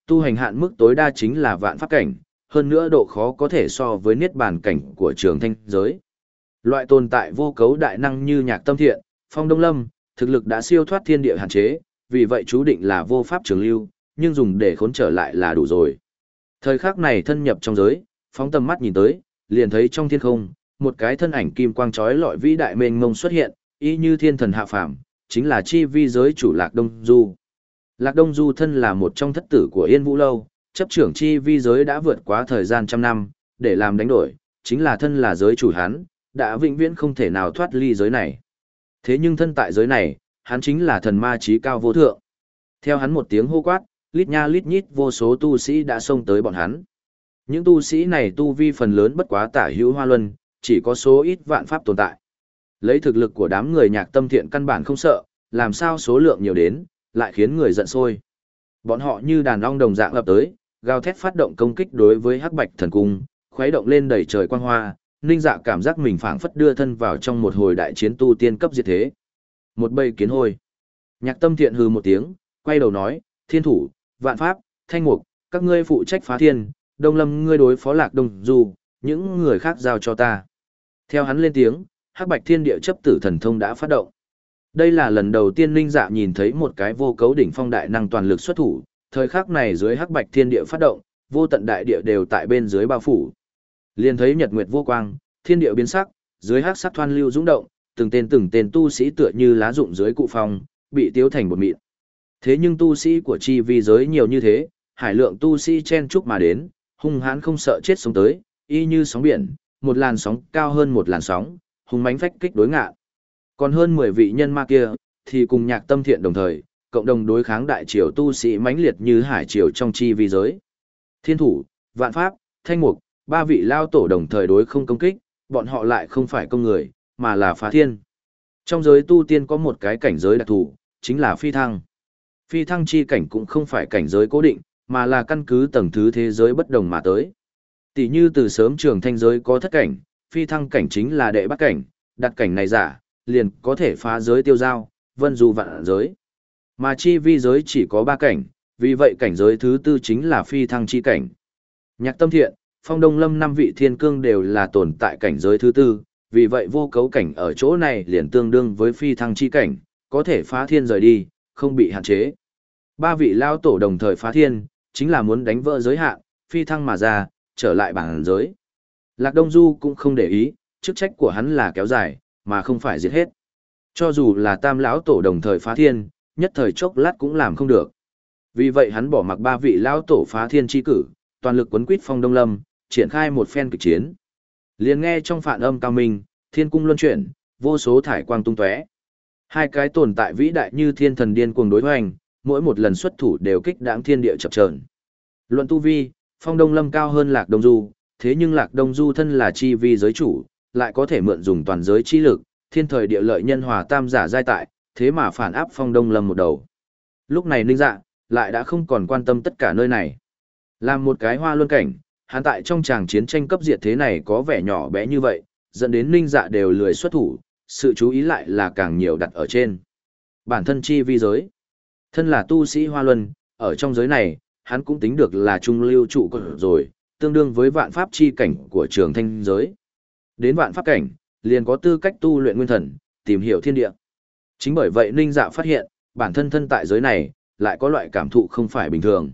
tu hành hạn mức tối đa chính là vạn pháp cảnh, hơn nữa độ khó có thể so với niết bàn cảnh của trường thanh giới. Loại tồn tại vô cấu đại năng như Nhạc Tâm Thiện, Phong Đông Lâm, thực lực đã siêu thoát thiên địa hạn chế, vì vậy chú định là vô pháp trường lưu, nhưng dùng để khốn trở lại là đủ rồi. Thời khắc này thân nhập trong giới, phóng tầm mắt nhìn tới, liền thấy trong thiên không, một cái thân ảnh kim quang chói lọi vĩ đại mênh mông xuất hiện, y như thiên thần hạ phàm, chính là chi vi giới chủ Lạc Đông Du. Lạc Đông Du thân là một trong thất tử của Yên Vũ Lâu, chấp trưởng chi vi giới đã vượt quá thời gian trăm năm, để làm đánh đổi, chính là thân là giới chủ hắn, đã vĩnh viễn không thể nào thoát ly giới này. Thế nhưng thân tại giới này, hắn chính là thần ma trí cao vô thượng. Theo hắn một tiếng hô quát, lít nha lít nhít vô số tu sĩ đã xông tới bọn hắn. Những tu sĩ này tu vi phần lớn bất quá tả hữu hoa luân, chỉ có số ít vạn pháp tồn tại. Lấy thực lực của đám người Nhạc Tâm Thiện căn bản không sợ, làm sao số lượng nhiều đến, lại khiến người giận sôi. Bọn họ như đàn ong đồng dạng ập tới, gào thét phát động công kích đối với Hắc Bạch Thần Cung, khuấy động lên đầy trời quang hoa, Ninh Dạ cảm giác mình phảng phất đưa thân vào trong một hồi đại chiến tu tiên cấp diệt thế. Một bầy kiến hôi. Nhạc Tâm Thiện hừ một tiếng, quay đầu nói, Thiên Thủ, Vạn Pháp, Thanh Mục, các ngươi phụ trách phá thiên, Đông Lâm ngươi đối phó Lạc Đông Du, những người khác giao cho ta. Theo hắn lên tiếng, Hắc Bạch Thiên Địa chấp tử thần thông đã phát động. Đây là lần đầu tiên Ninh Dạ nhìn thấy một cái vô cấu đỉnh phong đại năng toàn lực xuất thủ, thời khắc này dưới Hắc Bạch Thiên Địa phát động, vô tận đại địa đều tại bên dưới bao phủ. Liền thấy nhật nguyệt vô quang, thiên địa biến sắc, dưới hắc sắc thoan lưu dũng động, từng tên từng tên tu sĩ tựa như lá rụng dưới cụ phong, bị tiêu thành bột mịn. Thế nhưng tu sĩ của chi vi giới nhiều như thế, hải lượng tu sĩ chen chúc mà đến, hung hãn không sợ chết sống tới, y như sóng biển, một làn sóng cao hơn một làn sóng, hung mãnh phách kích đối ngạ. Còn hơn mười vị nhân ma kia, thì cùng Nhạc Tâm Thiện đồng thời, cộng đồng đối kháng đại triều tu sĩ mãnh liệt như hải triều trong chi vi giới. Thiên Thủ, Vạn Pháp, Thanh Mục, ba vị lao tổ đồng thời đối không công kích, bọn họ lại không phải công người, mà là phá thiên. Trong giới tu tiên có một cái cảnh giới đặc thù, chính là phi thăng. Phi thăng chi cảnh cũng không phải cảnh giới cố định, mà là căn cứ tầng thứ thế giới bất đồng mà tới. Tỷ như từ sớm trường thanh giới có thất cảnh, phi thăng cảnh chính là đệ bắt cảnh, đặt cảnh này giả, liền có thể phá giới tiêu giao, vân du vạn giới. Mà chi vi giới chỉ có ba cảnh, vì vậy cảnh giới thứ tư chính là phi thăng chi cảnh. Nhạc Tâm Thiện, Phong Đông Lâm năm vị thiên cương đều là tồn tại cảnh giới thứ tư, vì vậy vô cấu cảnh ở chỗ này liền tương đương với phi thăng chi cảnh, có thể phá thiên rời đi, không bị hạn chế. Ba vị lao tổ đồng thời phá thiên, chính là muốn đánh vỡ giới hạn, phi thăng mà ra, trở lại bản giới. Lạc Đông Du cũng không để ý, chức trách của hắn là kéo dài, mà không phải diệt hết. Cho dù là tam lão tổ đồng thời phá thiên, nhất thời chốc lát cũng làm không được. Vì vậy hắn bỏ mặc ba vị lão tổ phá thiên chi cử, toàn lực quấn quýt Phong Đông Lâm, triển khai một phen kịch chiến. Liền nghe trong phản âm cao minh, thiên cung luân chuyển, vô số thải quang tung tóe. Hai cái tồn tại vĩ đại như thiên thần điên cuồng đối hoành, mỗi một lần xuất thủ đều kích đãng thiên địa chập chờn. Luận tu vi, Phong Đông Lâm cao hơn Lạc Đông Du, thế nhưng Lạc Đông Du thân là chi vi giới chủ, lại có thể mượn dùng toàn giới chi lực, thiên thời địa lợi nhân hòa tam giả giai tại, thế mà phản áp Phong Đông Lâm một đầu. Lúc này Ninh Dạ lại đã không còn quan tâm tất cả nơi này. Làm một cái hoa luân cảnh, hắn tại trong tràng chiến tranh cấp diệt thế này có vẻ nhỏ bé như vậy, dẫn đến Ninh Dạ đều lười xuất thủ, sự chú ý lại là càng nhiều đặt ở trên bản thân chi vi giới. Thân là tu sĩ hoa luân, ở trong giới này, hắn cũng tính được là trung lưu trụ cột rồi, tương đương với vạn pháp chi cảnh của trường thanh giới. Đến vạn pháp cảnh, liền có tư cách tu luyện nguyên thần, tìm hiểu thiên địa. Chính bởi vậy Ninh Dạ phát hiện, bản thân thân tại giới này, lại có loại cảm thụ không phải bình thường.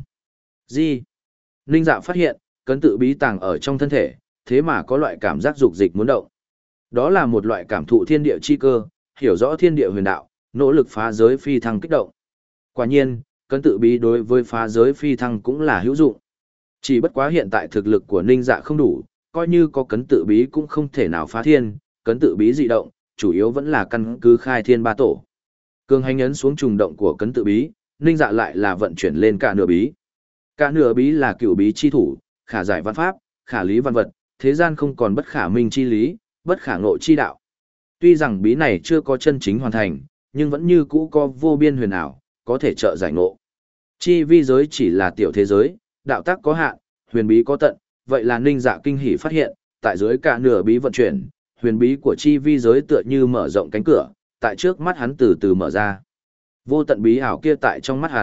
Gì? Ninh Dạ phát hiện, cấn tự bí tàng ở trong thân thể, thế mà có loại cảm giác dục dịch muốn động. Đó là một loại cảm thụ thiên địa chi cơ, hiểu rõ thiên địa huyền đạo, nỗ lực phá giới phi thăng kích động. Quả nhiên, cấn tự bí đối với phá giới phi thăng cũng là hữu dụng. Chỉ bất quá hiện tại thực lực của Ninh Dạ không đủ, coi như có cấn tự bí cũng không thể nào phá thiên, cấn tự bí dị động, chủ yếu vẫn là căn cứ khai thiên ba tổ. Cường hành ấn xuống trùng động của cấn tự bí, Ninh Dạ lại là vận chuyển lên cả nửa bí. Cả nửa bí là cựu bí chi thủ, khả giải văn pháp, khả lý văn vật, thế gian không còn bất khả minh chi lý, bất khả ngộ chi đạo. Tuy rằng bí này chưa có chân chính hoàn thành, nhưng vẫn như cũ có vô biên huyền ảo, có thể trợ giải ngộ. Chi vi giới chỉ là tiểu thế giới, đạo tác có hạn, huyền bí có tận, vậy là Ninh Dạ kinh hỉ phát hiện, tại dưới cả nửa bí vận chuyển, huyền bí của chi vi giới tựa như mở rộng cánh cửa, tại trước mắt hắn từ từ mở ra. Vô tận bí ảo kia tại trong mắt hắn,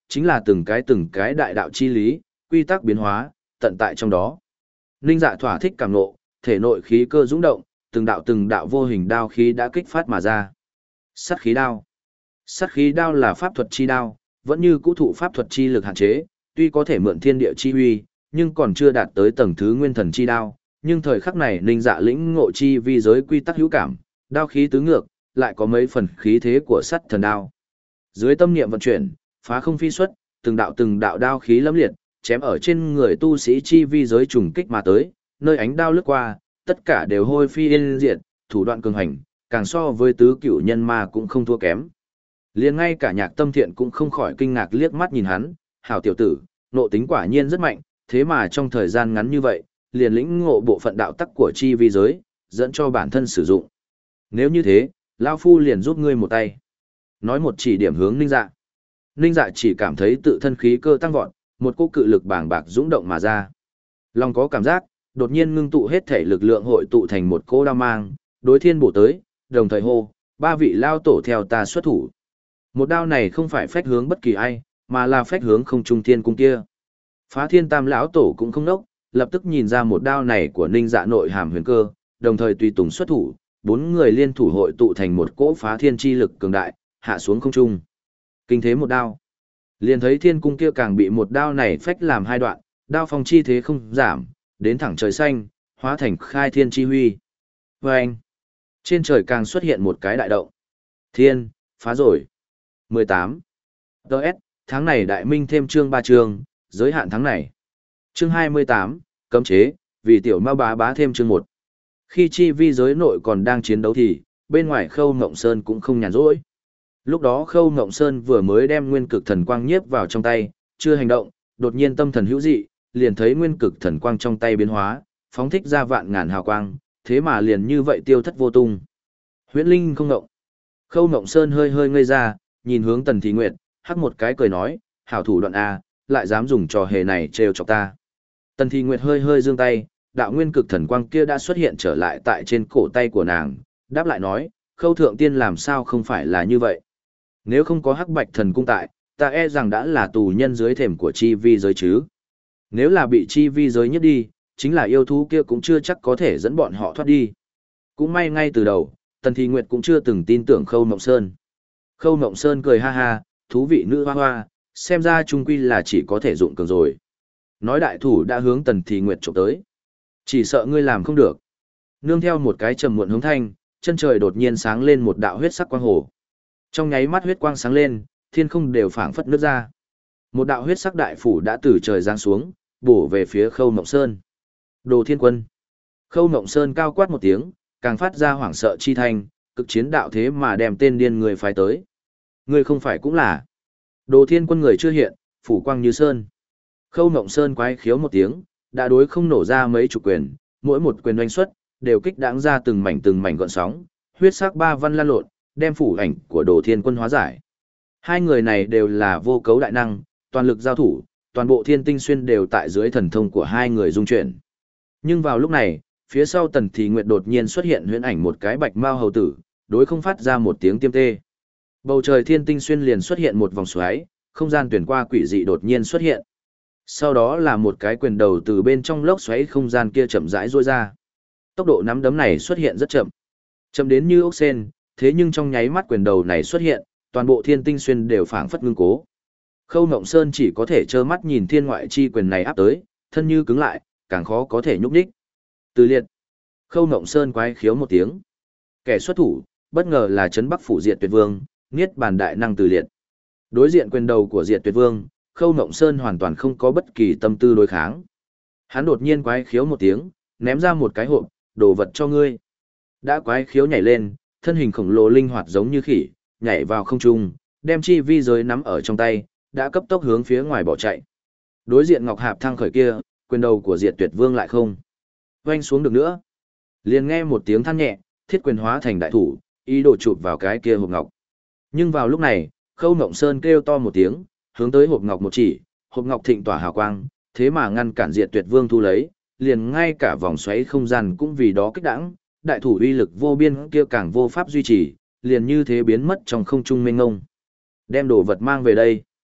chính là từng cái từng cái đại đạo chi lý, quy tắc biến hóa, tận tại trong đó. Ninh Dạ thỏa thích cảm ngộ, thể nội khí cơ dũng động, từng đạo từng đạo vô hình đao khí đã kích phát mà ra. Sát khí đao. Sát khí đao là pháp thuật chi đao, vẫn như cũ thụ pháp thuật chi lực hạn chế, tuy có thể mượn thiên địa chi uy, nhưng còn chưa đạt tới tầng thứ nguyên thần chi đao, nhưng thời khắc này Ninh Dạ lĩnh ngộ chi vi giới quy tắc hữu cảm, đao khí tứ ngược, lại có mấy phần khí thế của sắt thần đao. Dưới tâm niệm vận chuyển, phá không phi xuất, từng đạo từng đạo đao khí lâm liệt, chém ở trên người tu sĩ chi vi giới trùng kích mà tới, nơi ánh đao lướt qua, tất cả đều hôi phi yên diệt, thủ đoạn cường hành, càng so với tứ cửu nhân ma cũng không thua kém. Liền ngay cả Nhạc Tâm Thiện cũng không khỏi kinh ngạc liếc mắt nhìn hắn, hảo tiểu tử, nộ tính quả nhiên rất mạnh, thế mà trong thời gian ngắn như vậy, liền lĩnh ngộ bộ phận đạo tắc của chi vi giới, dẫn cho bản thân sử dụng. Nếu như thế, Lao Phu liền giúp ngươi một tay. Nói một chỉ điểm hướng Ninh Dạ. Ninh Dạ chỉ cảm thấy tự thân khí cơ tăng vọt, một cỗ cự lực bàng bạc dũng động mà ra. Lòng có cảm giác, đột nhiên ngưng tụ hết thể lực lượng hội tụ thành một cỗ đao mang, đối thiên bổ tới, đồng thời hô, ba vị lao tổ theo ta xuất thủ. Một đao này không phải phách hướng bất kỳ ai, mà là phách hướng không trung thiên cung kia. Phá Thiên Tam lão tổ cũng không đốc, lập tức nhìn ra một đao này của Ninh Dạ nội hàm huyền cơ, đồng thời tùy tùng xuất thủ, bốn người liên thủ hội tụ thành một cỗ phá thiên chi lực cường đại, hạ xuống không trung. Kinh thế một đao. Liền thấy thiên cung kia càng bị một đao này phách làm hai đoạn, đao phong chi thế không giảm, đến thẳng trời xanh, hóa thành khai thiên chi huy. Và anh, trên trời càng xuất hiện một cái đại động. Thiên, phá rồi. mười tám. Đợt, tháng này đại minh thêm chương ba chương, giới hạn tháng này. Chương hai mươi tám, cấm chế, vì tiểu ma bá bá thêm chương một. Khi chi vi giới nội còn đang chiến đấu thì, bên ngoài Khâu Ngộng Sơn cũng không nhàn rỗi. Lúc đó Khâu Ngộng Sơn vừa mới đem nguyên cực thần quang nhiếp vào trong tay, chưa hành động, đột nhiên tâm thần hữu dị, liền thấy nguyên cực thần quang trong tay biến hóa, phóng thích ra vạn ngàn hào quang, thế mà liền như vậy tiêu thất vô tung. Huyễn Linh không ngộng. Khâu Ngộng Sơn hơi hơi ngây ra, nhìn hướng Tần Thị Nguyệt, hắc một cái cười nói, hảo thủ đoạn A, lại dám dùng trò hề này trêu chọc ta. Tần Thị Nguyệt hơi hơi giương tay, đạo nguyên cực thần quang kia đã xuất hiện trở lại tại trên cổ tay của nàng, đáp lại nói, Khâu thượng tiên làm sao không phải là như vậy. Nếu không có hắc bạch thần cung tại, ta e rằng đã là tù nhân dưới thềm của chi vi giới chứ. Nếu là bị chi vi giới nhất đi, chính là yêu thú kia cũng chưa chắc có thể dẫn bọn họ thoát đi. Cũng may ngay từ đầu, Tần Thị Nguyệt cũng chưa từng tin tưởng Khâu Mộng Sơn. Khâu Mộng Sơn cười ha ha, thú vị nữ hoa hoa, xem ra trung quy là chỉ có thể dụng cường rồi. Nói đại thủ đã hướng Tần Thị Nguyệt chụp tới. Chỉ sợ ngươi làm không được. Nương theo một cái trầm muộn hướng thanh, chân trời đột nhiên sáng lên một đạo huyết sắc quang hồ. Trong nháy mắt huyết quang sáng lên, thiên không đều phảng phất nứt ra. Một đạo huyết sắc đại phủ đã từ trời giáng xuống, bổ về phía Khâu Mộng Sơn. Đồ Thiên Quân. Khâu Mộng Sơn cao quát một tiếng, càng phát ra hoảng sợ chi thanh, cực chiến đạo thế mà đem tên điên người phái tới. Người không phải cũng là. Đồ Thiên Quân người chưa hiện, phủ quang như sơn. Khâu Mộng Sơn quái khiếu một tiếng, đã đối không nổ ra mấy chục quyền, mỗi một quyền oanh xuất, đều kích đáng ra từng mảnh từng mảnh gọn sóng, huyết sắc ba văn lan lộn, đem phủ ảnh của Đồ Thiên Quân hóa giải. Hai người này đều là vô cấu đại năng, toàn lực giao thủ, toàn bộ thiên tinh xuyên đều tại dưới thần thông của hai người dung chuyển. Nhưng vào lúc này, phía sau Tần Thị Nguyệt đột nhiên xuất hiện huyễn ảnh một cái bạch mao hầu tử, đối không phát ra một tiếng tiêm tê. Bầu trời thiên tinh xuyên liền xuất hiện một vòng xoáy, không gian tuyển qua quỷ dị đột nhiên xuất hiện. Sau đó là một cái quyền đầu từ bên trong lốc xoáy không gian kia chậm rãi rôi ra. Tốc độ nắm đấm này xuất hiện rất chậm. Chậm đến như ốc sên, thế nhưng trong nháy mắt quyền đầu này xuất hiện, toàn bộ thiên tinh xuyên đều phảng phất ngưng cố. Khâu Ngộng Sơn chỉ có thể trơ mắt nhìn thiên ngoại chi quyền này áp tới, thân như cứng lại, càng khó có thể nhúc nhích. Từ liệt. Khâu Ngộng Sơn quái khiếu một tiếng. Kẻ xuất thủ, bất ngờ là Trấn Bắc phủ Diệt Tuyệt Vương, Niết Bàn đại năng Từ liệt. Đối diện quyền đầu của Diệt Tuyệt Vương, Khâu Ngộng Sơn hoàn toàn không có bất kỳ tâm tư đối kháng. Hắn đột nhiên quái khiếu một tiếng, ném ra một cái hộp, đồ vật cho ngươi. Đã quái khiếu nhảy lên, thân hình khổng lồ linh hoạt giống như khỉ, nhảy vào không trung, đem chi vi giới nắm ở trong tay, đã cấp tốc hướng phía ngoài bỏ chạy. Đối diện Ngọc Hạp thăng khởi kia, quyền đầu của Diệt Tuyệt Vương lại không vanh xuống được nữa. Liền nghe một tiếng than nhẹ, thiết quyền hóa thành đại thủ, ý đồ chụp vào cái kia hộp ngọc. Nhưng vào lúc này, Khâu Ngộng Sơn kêu to một tiếng, hướng tới hộp ngọc một chỉ, hộp ngọc thịnh tỏa hào quang, thế mà ngăn cản Diệt Tuyệt Vương thu lấy, liền ngay cả vòng xoáy không gian cũng vì đó kích đãng, đại thủ uy lực vô biên kia càng vô pháp duy trì, liền như thế biến mất trong không trung mênh ngông. Đem đồ vật mang về đây.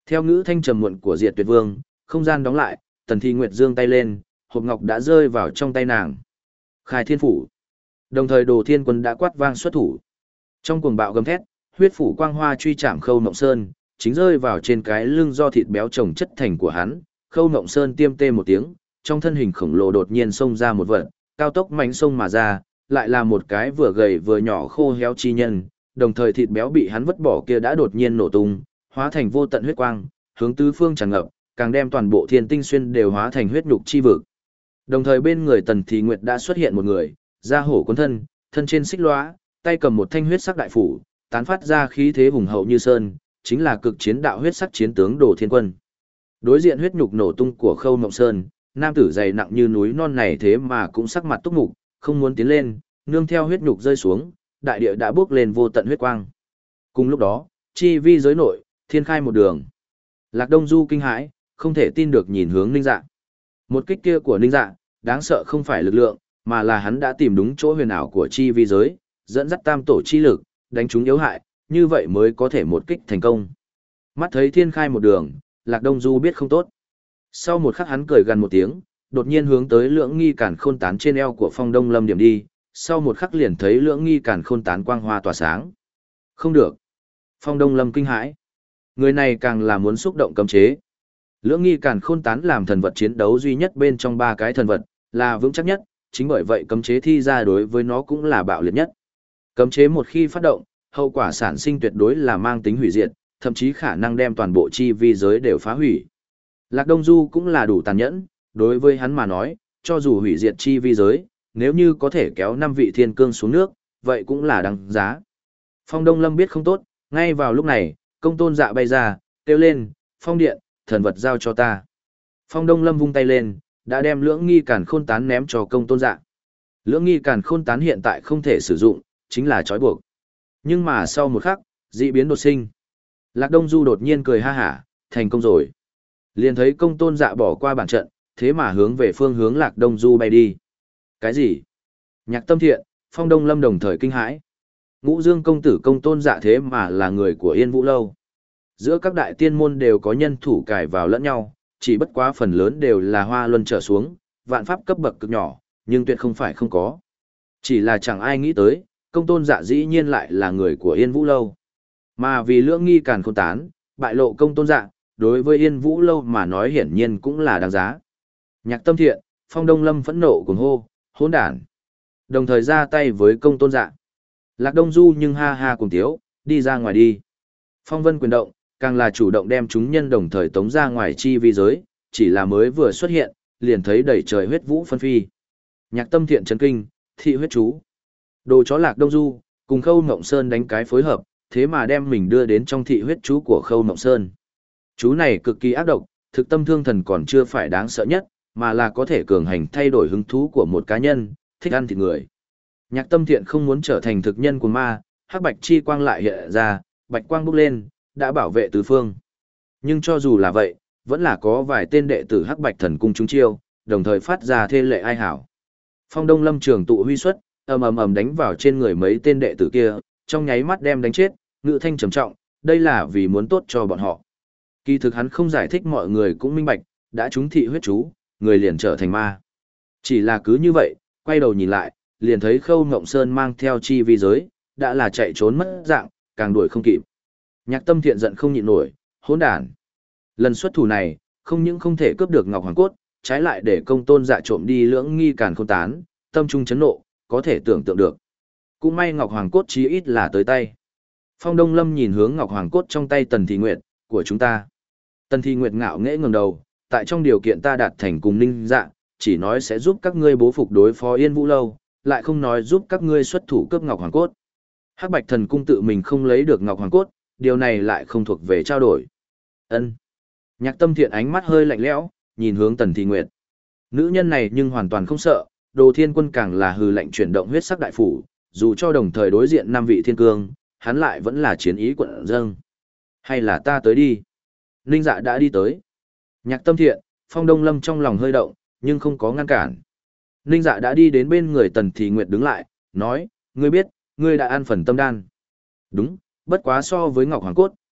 Theo ngữ thanh trầm muộn của Diệt Tuyệt Vương, không gian đóng lại, Tần Thi Nguyệt giương tay lên, hộp ngọc đã rơi vào trong tay nàng. Khai Thiên Phủ. Đồng thời Đồ Thiên Quân đã quát vang xuất thủ. Trong cuồng bạo gầm thét, huyết phủ quang hoa truy chạm Khâu Mộng Sơn, chính rơi vào trên cái lưng do thịt béo chồng chất thành của hắn. Khâu Mộng Sơn tiêm tê một tiếng, trong thân hình khổng lồ đột nhiên xông ra một vật, cao tốc mãnh xông mà ra, lại là một cái vừa gầy vừa nhỏ khô héo chi nhân, đồng thời thịt béo bị hắn vứt bỏ kia đã đột nhiên nổ tung, hóa thành vô tận huyết quang, hướng tứ phương tràn ngập, càng đem toàn bộ Thiên Tinh Xuyên đều hóa thành huyết nhục chi vực. Đồng thời bên người Tần Thị Nguyệt đã xuất hiện một người, da hổ cuốn thân, thân trên xích lóa, tay cầm một thanh huyết sắc đại phủ, tán phát ra khí thế hùng hậu như sơn, chính là cực chiến đạo huyết sắc chiến tướng Đồ Thiên Quân. Đối diện huyết nhục nổ tung của Khâu Mộng Sơn, nam tử dày nặng như núi non này thế mà cũng sắc mặt túc mục, không muốn tiến lên, nương theo huyết nhục rơi xuống, đại địa đã bước lên vô tận huyết quang. Cùng lúc đó, chi vi giới nội, thiên khai một đường. Lạc Đông Du kinh hãi, không thể tin được nhìn hướng Ninh Dạ. Một kích kia của Ninh Dạ, đáng sợ không phải lực lượng, mà là hắn đã tìm đúng chỗ huyền ảo của chi vi giới, dẫn dắt tam tổ chi lực, đánh chúng yếu hại, như vậy mới có thể một kích thành công. Mắt thấy thiên khai một đường, Lạc Đông Du biết không tốt. Sau một khắc hắn cười gần một tiếng, đột nhiên hướng tới lưỡng nghi cản khôn tán trên eo của Phong Đông Lâm điểm đi, sau một khắc liền thấy lưỡng nghi cản khôn tán quang hoa tỏa sáng. Không được. Phong Đông Lâm kinh hãi. Người này càng là muốn xúc động cấm chế. Lưỡng nghi cản khôn tán làm thần vật chiến đấu duy nhất bên trong ba cái thần vật, là vững chắc nhất, chính bởi vậy cấm chế thi ra đối với nó cũng là bạo liệt nhất. Cấm chế một khi phát động, hậu quả sản sinh tuyệt đối là mang tính hủy diệt, thậm chí khả năng đem toàn bộ chi vi giới đều phá hủy. Lạc Đông Du cũng là đủ tàn nhẫn, đối với hắn mà nói, cho dù hủy diệt chi vi giới, nếu như có thể kéo năm vị thiên cương xuống nước, vậy cũng là đáng giá. Phong Đông Lâm biết không tốt, ngay vào lúc này, Công Tôn Dạ bay ra, kêu lên, Phong Điện, thần vật giao cho ta. Phong Đông Lâm vung tay lên, đã đem lưỡng nghi càn khôn tán ném cho Công Tôn Dạ. Lưỡng nghi càn khôn tán hiện tại không thể sử dụng, chính là trói buộc. Nhưng mà sau một khắc, dị biến đột sinh. Lạc Đông Du đột nhiên cười ha hả, thành công rồi. Liền thấy Công Tôn Dạ bỏ qua bản trận, thế mà hướng về phương hướng Lạc Đông Du bay đi. Cái gì? Nhạc Tâm Thiện, Phong Đông Lâm đồng thời kinh hãi. Ngũ Dương công tử Công Tôn Dạ thế mà là người của Yên Vũ Lâu. Giữa các đại tiên môn đều có nhân thủ cài vào lẫn nhau, chỉ bất quá phần lớn đều là hoa luân trở xuống, vạn pháp cấp bậc cực nhỏ, nhưng tuyệt không phải không có. Chỉ là chẳng ai nghĩ tới, Công Tôn Dạ dĩ nhiên lại là người của Yên Vũ Lâu. Mà vì lưỡng nghi càn khôn tán, bại lộ Công Tôn Dạ, đối với Yên Vũ Lâu mà nói hiển nhiên cũng là đáng giá. Nhạc Tâm Thiện, Phong Đông Lâm phẫn nộ cuồng hô, hỗn đản. Đồng thời ra tay với Công Tôn Dạ. Lạc Đông Du nhưng ha ha cùng tiếu, đi ra ngoài đi. Phong Vân quyền động, càng là chủ động đem chúng nhân đồng thời tống ra ngoài chi vi giới, chỉ là mới vừa xuất hiện, liền thấy đầy trời huyết vũ phân phi. Nhạc Tâm Thiện chấn kinh, thị huyết chú. Đồ chó Lạc Đông Du, cùng Khâu Mộng Sơn đánh cái phối hợp, thế mà đem mình đưa đến trong thị huyết chú của Khâu Mộng Sơn. Chú này cực kỳ ác độc, thực tâm thương thần còn chưa phải đáng sợ nhất, mà là có thể cường hành thay đổi hứng thú của một cá nhân, thích ăn thịt người. Nhạc Tâm Thiện không muốn trở thành thực nhân của ma, hắc bạch chi quang lại hiện ra, bạch quang bốc lên, đã bảo vệ tứ phương. Nhưng cho dù là vậy, vẫn là có vài tên đệ tử hắc bạch thần cung trúng chiêu, đồng thời phát ra thê lệ ai hảo. Phong Đông Lâm trường tụ huy xuất, ầm ầm ầm đánh vào trên người mấy tên đệ tử kia, trong nháy mắt đem đánh chết, ngữ thanh trầm trọng, đây là vì muốn tốt cho bọn họ. Kỳ thực hắn không giải thích, mọi người cũng minh bạch, đã trúng thị huyết chú, người liền trở thành ma. Chỉ là cứ như vậy, quay đầu nhìn lại, liền thấy Khâu Ngộng Sơn mang theo chi vi giới, đã là chạy trốn mất dạng, càng đuổi không kịp. Nhạc Tâm Thiện giận không nhịn nổi, hỗn đản. Lần xuất thủ này, không những không thể cướp được Ngọc Hoàng Cốt, trái lại để Công Tôn Dạ trộm đi lưỡng nghi càn khôn tán, tâm trung chấn nộ, có thể tưởng tượng được. Cũng may Ngọc Hoàng Cốt chí ít là tới tay. Phong Đông Lâm nhìn hướng Ngọc Hoàng Cốt trong tay Tần Thị Nguyệt, của chúng ta. Tần Thị Nguyệt ngạo nghễ ngẩng đầu, tại trong điều kiện ta đạt thành cùng Ninh Dạ, chỉ nói sẽ giúp các ngươi bố phục đối phó Yên Vũ Lâu, lại không nói giúp các ngươi xuất thủ cướp Ngọc Hoàng Cốt. Hắc Bạch Thần Cung tự mình không lấy được Ngọc Hoàng Cốt, điều này lại không thuộc về trao đổi. Ân. Nhạc Tâm Thiện ánh mắt hơi lạnh lẽo, nhìn hướng Tần Thị Nguyệt. Nữ nhân này nhưng hoàn toàn không sợ, Đồ Thiên Quân càng là hừ lạnh chuyển động huyết sắc đại phủ, dù cho đồng thời đối diện năm vị thiên cương, hắn lại vẫn là chiến ý quận dâng. Hay là ta tới đi? Ninh Dạ đã đi tới. Nhạc Tâm Thiện, Phong Đông Lâm trong lòng hơi động, nhưng không có ngăn cản. Ninh Dạ đã đi đến bên người Tần Thị Nguyệt đứng lại, nói, ngươi biết, ngươi đã ăn phần tâm đan. Đúng, bất quá so với Ngọc Hoàng Cốt,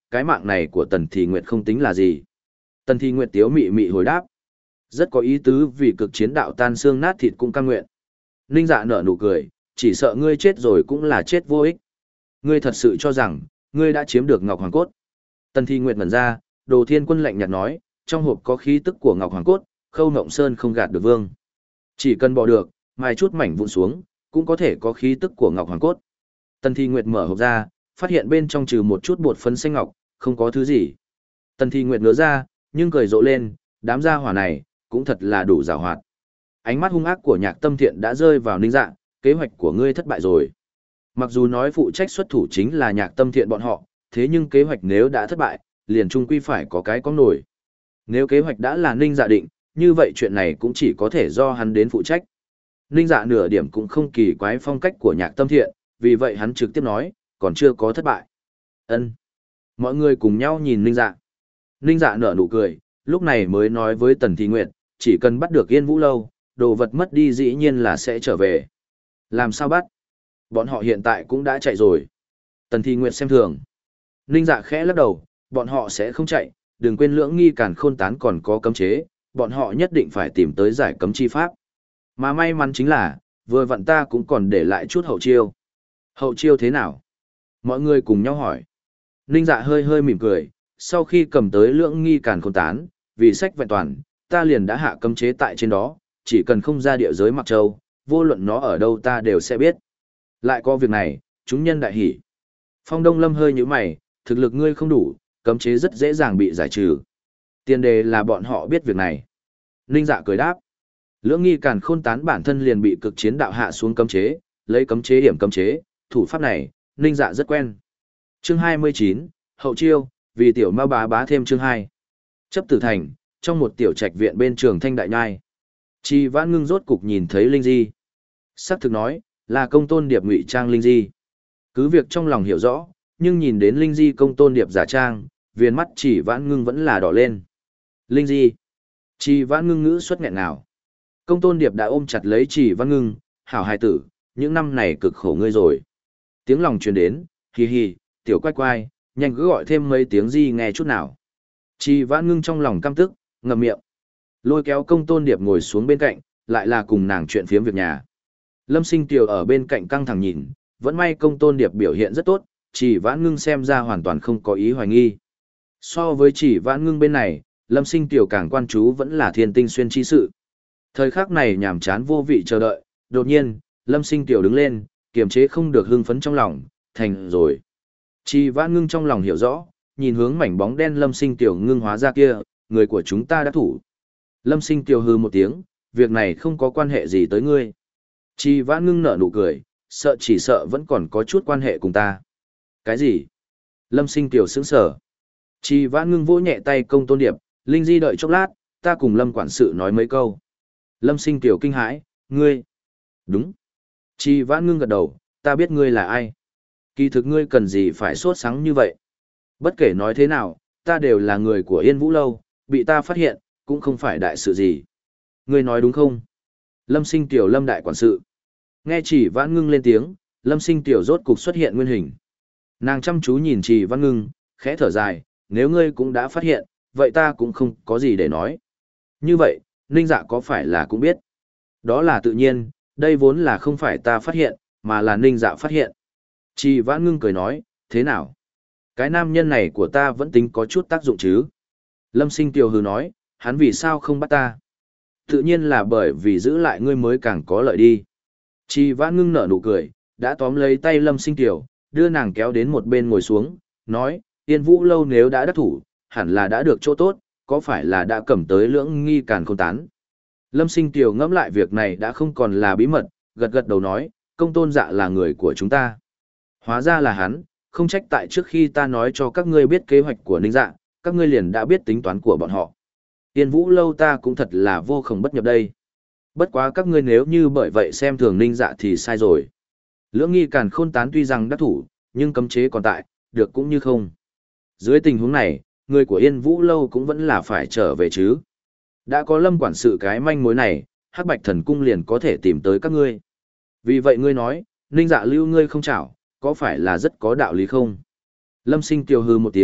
cái mạng này của Tần Thị Nguyệt không tính là gì. Tần Thị Nguyệt tiếu mị mị hồi đáp. Rất có ý tứ vì cực chiến đạo tan xương nát thịt cũng cam nguyện. Ninh Dạ nở nụ cười, chỉ sợ ngươi chết rồi cũng là chết vô ích. Ngươi thật sự cho rằng, ngươi đã chiếm được Ngọc Hoàng Cốt. Tần Thị Nguyệt ngẩn ra, Đồ Thiên Quân lạnh nhạt nói, trong hộp có khí tức của Ngọc Hoàng Cốt, Khâu Ngộng Sơn không gạt được vương. Chỉ cần bỏ được, mài chút mảnh vụn xuống, cũng có thể có khí tức của Ngọc Hoàng Cốt. Tần Thị Nguyệt mở hộp ra, phát hiện bên trong trừ một chút bột phấn xanh ngọc, không có thứ gì. Tần Thị Nguyệt ngỡ ra, nhưng cười rộ lên, đám gia hỏa này, cũng thật là đủ giàu hoạt. Ánh mắt hung ác của Nhạc Tâm Thiện đã rơi vào Ninh Dạ, kế hoạch của ngươi thất bại rồi. Mặc dù nói phụ trách xuất thủ chính là Nhạc Tâm Thiện bọn họ, thế nhưng kế hoạch nếu đã thất bại, liền chung quy phải có cái có nổi. Nếu kế hoạch đã là Ninh Dạ định, như vậy chuyện này cũng chỉ có thể do hắn đến phụ trách. Ninh Dạ nửa điểm cũng không kỳ quái phong cách của Nhạc Tâm Thiện, vì vậy hắn trực tiếp nói, còn chưa có thất bại. Ân. Mọi người cùng nhau nhìn Ninh Dạ. Ninh Dạ nở nụ cười, lúc này mới nói với Tần Thị Nguyệt, chỉ cần bắt được Yên Vũ Lâu, đồ vật mất đi dĩ nhiên là sẽ trở về. Làm sao bắt? Bọn họ hiện tại cũng đã chạy rồi. Tần Thị Nguyệt xem thường. Ninh Dạ khẽ lắc đầu, bọn họ sẽ không chạy, đừng quên lưỡng nghi càn khôn tán còn có cấm chế, bọn họ nhất định phải tìm tới giải cấm chi pháp. Mà may mắn chính là, vừa vặn ta cũng còn để lại chút hậu chiêu. Hậu chiêu thế nào? Mọi người cùng nhau hỏi. Ninh Dạ hơi hơi mỉm cười, sau khi cầm tới lưỡng nghi càn khôn tán, vì sách vẹn toàn, ta liền đã hạ cấm chế tại trên đó, chỉ cần không ra địa giới Mặc Châu, vô luận nó ở đâu ta đều sẽ biết. Lại có việc này, chúng nhân đại hỉ. Phong Đông Lâm hơi nhíu mày, thực lực ngươi không đủ, cấm chế rất dễ dàng bị giải trừ. Tiền đề là bọn họ biết việc này. Ninh Dạ cười đáp. Lưỡng nghi càn khôn tán bản thân liền bị cực chiến đạo hạ xuống cấm chế, lấy cấm chế điểm cấm chế, thủ pháp này, Ninh Dạ rất quen. Chương hai mươi chín, hậu chiêu, vì tiểu ma bá bá thêm chương hai. Chấp Tử Thành, trong một tiểu trạch viện bên Trường Thanh Đại Nhai. Chi Vãn Ngưng rốt cục nhìn thấy Linh Di. Sắc thực nói, là công tôn điệp ngụy trang Linh Di. Cứ việc trong lòng hiểu rõ, nhưng nhìn đến Linh Di công tôn điệp giả trang, viền mắt Chỉ Vãn Ngưng vẫn là đỏ lên. Linh Di. Chi Vãn Ngưng ngữ xuất nghẹn nào. Công tôn điệp đã ôm chặt lấy Chỉ Vãn Ngưng, hảo hài tử, những năm này cực khổ ngươi rồi. Tiếng lòng truyền đến, hì hì, tiểu quay quay, nhanh cứ gọi thêm mấy tiếng Di nghe chút nào. Chi Vãn Ngưng trong lòng căm tức, ngậm miệng. Lôi kéo công tôn điệp ngồi xuống bên cạnh, lại là cùng nàng chuyện phiếm việc nhà. Lâm Sinh Kiều ở bên cạnh căng thẳng nhìn, vẫn may công tôn điệp biểu hiện rất tốt, Chỉ Vãn Ngưng xem ra hoàn toàn không có ý hoài nghi. So với Chỉ Vãn Ngưng bên này, Lâm Sinh Kiều càng quan chú vẫn là Thiên Tinh Xuyên chi sự. Thời khắc này nhàm chán vô vị chờ đợi, đột nhiên, Lâm Sinh Kiều đứng lên, kiềm chế không được hưng phấn trong lòng, thành rồi. Chỉ Vãn Ngưng trong lòng hiểu rõ, nhìn hướng mảnh bóng đen Lâm Sinh Kiều ngưng hóa ra kia, người của chúng ta đã thủ. Lâm Sinh Kiều hừ một tiếng, việc này không có quan hệ gì tới ngươi. Chỉ Vãn Ngưng nở nụ cười, sợ chỉ sợ vẫn còn có chút quan hệ cùng ta. Cái gì? Lâm Sinh Kiều sững sờ. Chỉ Vãn Ngưng vỗ nhẹ tay công tôn điệp, Linh Di đợi chốc lát, ta cùng Lâm quản sự nói mấy câu. Lâm Sinh Kiều kinh hãi, ngươi. Đúng. Chỉ Vãn Ngưng gật đầu, ta biết ngươi là ai. Kỳ thực ngươi cần gì phải sốt sắng như vậy. Bất kể nói thế nào, ta đều là người của Yên Vũ Lâu, bị ta phát hiện, cũng không phải đại sự gì. Ngươi nói đúng không? Lâm Sinh Kiều Lâm đại quản sự. Nghe Chỉ Vãn Ngưng lên tiếng, Lâm Sinh Kiều rốt cục xuất hiện nguyên hình. Nàng chăm chú nhìn Chỉ Vãn Ngưng, khẽ thở dài, nếu ngươi cũng đã phát hiện, vậy ta cũng không có gì để nói. Như vậy, Ninh Dạ có phải là cũng biết? Đó là tự nhiên, đây vốn là không phải ta phát hiện, mà là Ninh Dạ phát hiện. Chỉ Vãn Ngưng cười nói, thế nào? Cái nam nhân này của ta vẫn tính có chút tác dụng chứ? Lâm Sinh Kiều hừ nói, hắn vì sao không bắt ta? Tự nhiên là bởi vì giữ lại ngươi mới càng có lợi đi. Chỉ Vãn Ngưng nở nụ cười, đã tóm lấy tay Lâm Sinh Kiều, đưa nàng kéo đến một bên ngồi xuống, nói, Yên Vũ Lâu nếu đã đắc thủ, hẳn là đã được chỗ tốt, có phải là đã cầm tới lưỡng nghi càn khôn tán. Lâm Sinh Kiều ngẫm lại việc này đã không còn là bí mật, gật gật đầu nói, công tôn dạ là người của chúng ta. Hóa ra là hắn, không trách tại trước khi ta nói cho các ngươi biết kế hoạch của Ninh Dạ, các ngươi liền đã biết tính toán của bọn họ. Yên Vũ Lâu ta cũng thật là vô khổng bất nhập đây. Bất quá các ngươi nếu như bởi vậy xem thường Ninh Dạ thì sai rồi. Lưỡng nghi càn khôn tán tuy rằng đắc thủ, nhưng cấm chế còn tại, được cũng như không. Dưới tình huống này, người của Yên Vũ Lâu cũng vẫn là phải trở về chứ. Đã có Lâm quản sự cái manh mối này, Hắc Bạch Thần Cung liền có thể tìm tới các ngươi. Vì vậy ngươi nói, Ninh Dạ lưu ngươi không chảo, có phải là rất có đạo lý không? Lâm Sinh Kiều hừ một tiếng,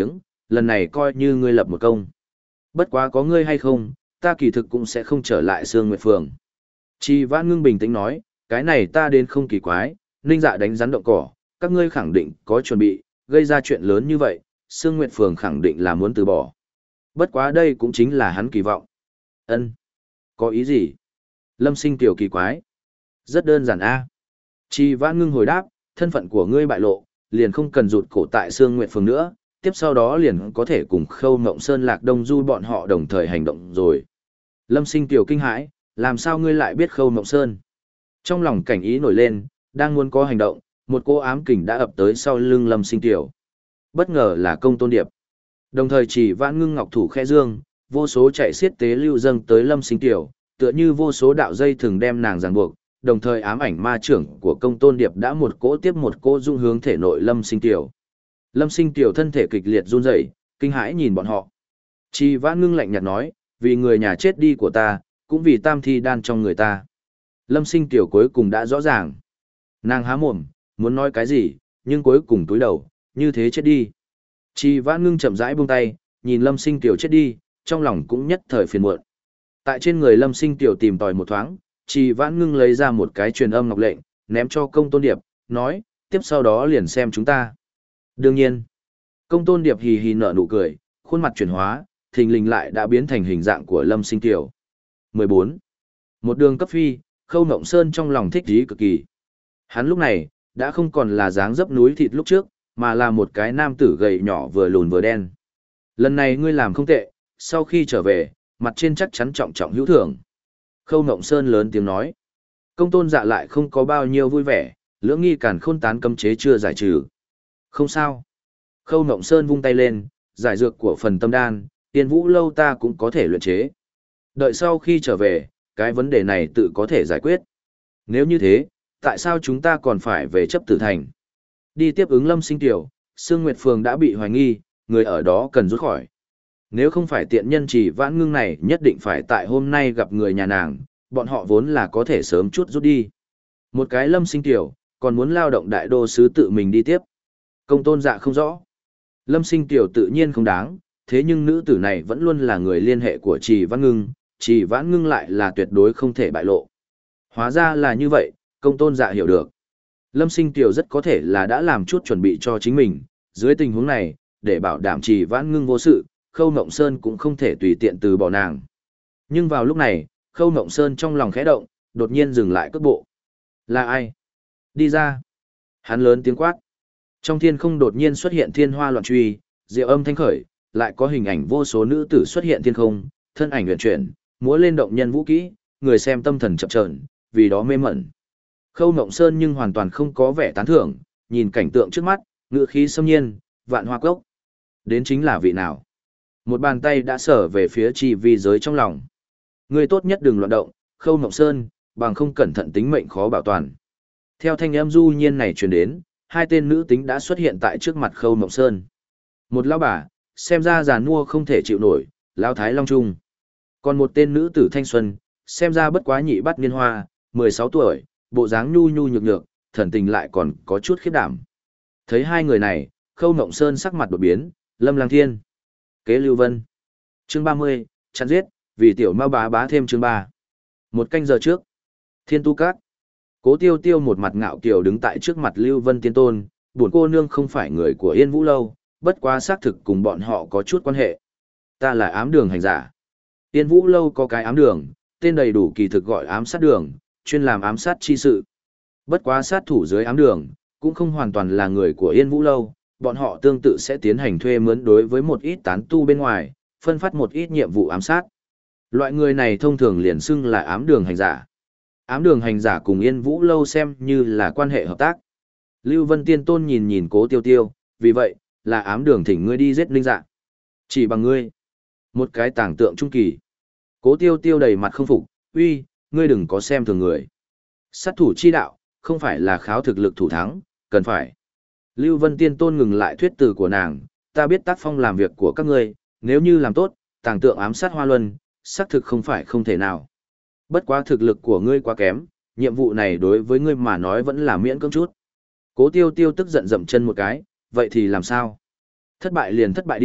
lần này coi như ngươi lập một công. Bất quá có ngươi hay không, ta kỳ thực cũng sẽ không trở lại Sương Nguyệt Phường. Trì Vãn Ngưng bình tĩnh nói, cái này ta đến không kỳ quái, Ninh Dạ đánh rắn động cỏ, các ngươi khẳng định có chuẩn bị, gây ra chuyện lớn như vậy, Sương Nguyệt Phường khẳng định là muốn từ bỏ. Bất quá đây cũng chính là hắn kỳ vọng. Ân, có ý gì? Lâm Sinh tiểu kỳ quái. Rất đơn giản a. Trì Vãn Ngưng hồi đáp, thân phận của ngươi bại lộ, liền không cần rụt cổ tại Sương Nguyệt Phường nữa, tiếp sau đó liền có thể cùng Khâu Ngộng Sơn Lạc Đông Du bọn họ đồng thời hành động rồi. Lâm Sinh tiểu kinh hãi, làm sao ngươi lại biết Khâu Ngộng Sơn? Trong lòng cảnh ý nổi lên, đang muốn có hành động, một cô ám kình đã ập tới sau lưng Lâm Sinh tiểu. Bất ngờ là Công Tôn Điệp. Đồng thời Trì Vãn Ngưng ngọc thủ khẽ dương, vô số chạy xiết tế lưu dâng tới Lâm Sinh tiểu, tựa như vô số đạo dây thường đem nàng ràng buộc, đồng thời ám ảnh ma trưởng của Công Tôn Điệp đã một cỗ tiếp một cỗ dung hướng thể nội Lâm Sinh tiểu. Lâm Sinh tiểu thân thể kịch liệt run rẩy, kinh hãi nhìn bọn họ. Trì Vãn Ngưng lạnh nhạt nói, vì người nhà chết đi của ta, cũng vì tam thi đan trong người ta. Lâm Sinh tiểu cuối cùng đã rõ ràng. Nàng há mồm, muốn nói cái gì, nhưng cuối cùng túi đầu, như thế chết đi. Trì Vãn Ngưng chậm rãi buông tay, nhìn Lâm Sinh tiểu chết đi, trong lòng cũng nhất thời phiền muộn. Tại trên người Lâm Sinh tiểu tìm tòi một thoáng, Trì Vãn Ngưng lấy ra một cái truyền âm ngọc lệnh, ném cho Công Tôn Điệp, nói, tiếp sau đó liền xem chúng ta. Đương nhiên, Công Tôn Điệp hì hì nở nụ cười, khuôn mặt chuyển hóa, thình lình lại đã biến thành hình dạng của Lâm Sinh tiểu. mười bốn. Một đường cấp phi, Khâu Ngộng Sơn trong lòng thích ý cực kỳ. Hắn lúc này, đã không còn là dáng dấp núi thịt lúc trước, mà là một cái nam tử gầy nhỏ vừa lùn vừa đen. Lần này ngươi làm không tệ, sau khi trở về, mặt trên chắc chắn trọng trọng hữu thưởng. Khâu Ngộng Sơn lớn tiếng nói. Công Tôn Dạ lại không có bao nhiêu vui vẻ, lưỡng nghi càn khôn tán cấm chế chưa giải trừ. Không sao. Khâu Ngộng Sơn vung tay lên, giải dược của phần tâm đan, Tiên Vũ lâu ta cũng có thể luyện chế. Đợi sau khi trở về, cái vấn đề này tự có thể giải quyết. Nếu như thế, tại sao chúng ta còn phải về chấp tử thành? Đi tiếp ứng Lâm Sinh tiểu, Sương Nguyệt Phường đã bị hoài nghi, người ở đó cần rút khỏi. Nếu không phải tiện nhân Trì Vãn Ngưng này nhất định phải tại hôm nay gặp người nhà nàng, bọn họ vốn là có thể sớm chút rút đi. Một cái Lâm Sinh tiểu, còn muốn lao động đại đô sứ tự mình đi tiếp. Công Tôn Dạ không rõ. Lâm Sinh tiểu tự nhiên không đáng, thế nhưng nữ tử này vẫn luôn là người liên hệ của Trì Vãn Ngưng, Trì Vãn Ngưng lại là tuyệt đối không thể bại lộ. Hóa ra là như vậy, Công Tôn Dạ hiểu được. Lâm Sinh tiểu rất có thể là đã làm chút chuẩn bị cho chính mình, dưới tình huống này, để bảo đảm Trì Vãn Ngưng vô sự, Khâu Ngộng Sơn cũng không thể tùy tiện từ bỏ nàng. Nhưng vào lúc này, Khâu Ngộng Sơn trong lòng khẽ động, đột nhiên dừng lại cước bộ. Là ai? Đi ra. Hắn lớn tiếng quát. Trong thiên không đột nhiên xuất hiện thiên hoa loạn truy, diệu âm thanh khởi, lại có hình ảnh vô số nữ tử xuất hiện thiên không, thân ảnh huyền chuyển, múa lên động nhân vũ kỹ, người xem tâm thần chập chờn, vì đó mê mẩn. Khâu Ngộng Sơn nhưng hoàn toàn không có vẻ tán thưởng, nhìn cảnh tượng trước mắt, ngữ khí xâm nhiên, vạn hoa cốc. Đến chính là vị nào? Một bàn tay đã sở về phía chi vi giới trong lòng. Ngươi tốt nhất đừng loạn động, Khâu Ngộng Sơn, bằng không cẩn thận tính mệnh khó bảo toàn. Theo thanh âm du nhiên này truyền đến, hai tên nữ tính đã xuất hiện tại trước mặt Khâu Ngộng Sơn. Một lão bà, xem ra già nua không thể chịu nổi, lão thái long trung. Còn một tên nữ tử thanh xuân, xem ra bất quá nhị bắt niên hoa, mười sáu tuổi, bộ dáng nhu nhu nhược nhược, thần tình lại còn có chút khiếp đảm. Thấy hai người này, Khâu Ngộng Sơn sắc mặt đột biến, Lâm Lang Thiên, Kế Lưu Vân. Chương ba mươi, chặn giết, vì tiểu ma bá bá thêm chương ba. Một canh giờ trước, Thiên Tu Các. Cố Tiêu Tiêu một mặt ngạo kiều đứng tại trước mặt Lưu Vân Tiên Tôn, buồn cô nương không phải người của Yên Vũ lâu, bất quá xác thực cùng bọn họ có chút quan hệ. Ta là ám đường hành giả. Yên Vũ lâu có cái ám đường, tên đầy đủ kỳ thực gọi ám sát đường, chuyên làm ám sát chi sự. Bất quá sát thủ dưới ám đường, cũng không hoàn toàn là người của Yên Vũ lâu, bọn họ tương tự sẽ tiến hành thuê mướn đối với một ít tán tu bên ngoài, phân phát một ít nhiệm vụ ám sát. Loại người này thông thường liền xưng là ám đường hành giả. Ám đường hành giả cùng Yên Vũ lâu xem như là quan hệ hợp tác. Lưu Vân Tiên Tôn nhìn nhìn Cố Tiêu Tiêu, vì vậy, là ám đường thỉnh ngươi đi giết linh dạ. Chỉ bằng ngươi. Một cái tàng tượng trung kỳ. Cố Tiêu Tiêu đầy mặt không phục, uy, ngươi đừng có xem thường người. Sát thủ chi đạo, không phải là kháo thực lực thủ thắng, cần phải. Lưu Vân Tiên Tôn ngừng lại thuyết từ của nàng, ta biết tác phong làm việc của các ngươi, nếu như làm tốt, tàng tượng ám sát Hoa Luân, xác thực không phải không thể nào. Bất quá thực lực của ngươi quá kém, nhiệm vụ này đối với ngươi mà nói vẫn là miễn cưỡng chút. Cố Tiêu Tiêu tức giận dậm chân một cái, vậy thì làm sao? Thất bại liền thất bại đi,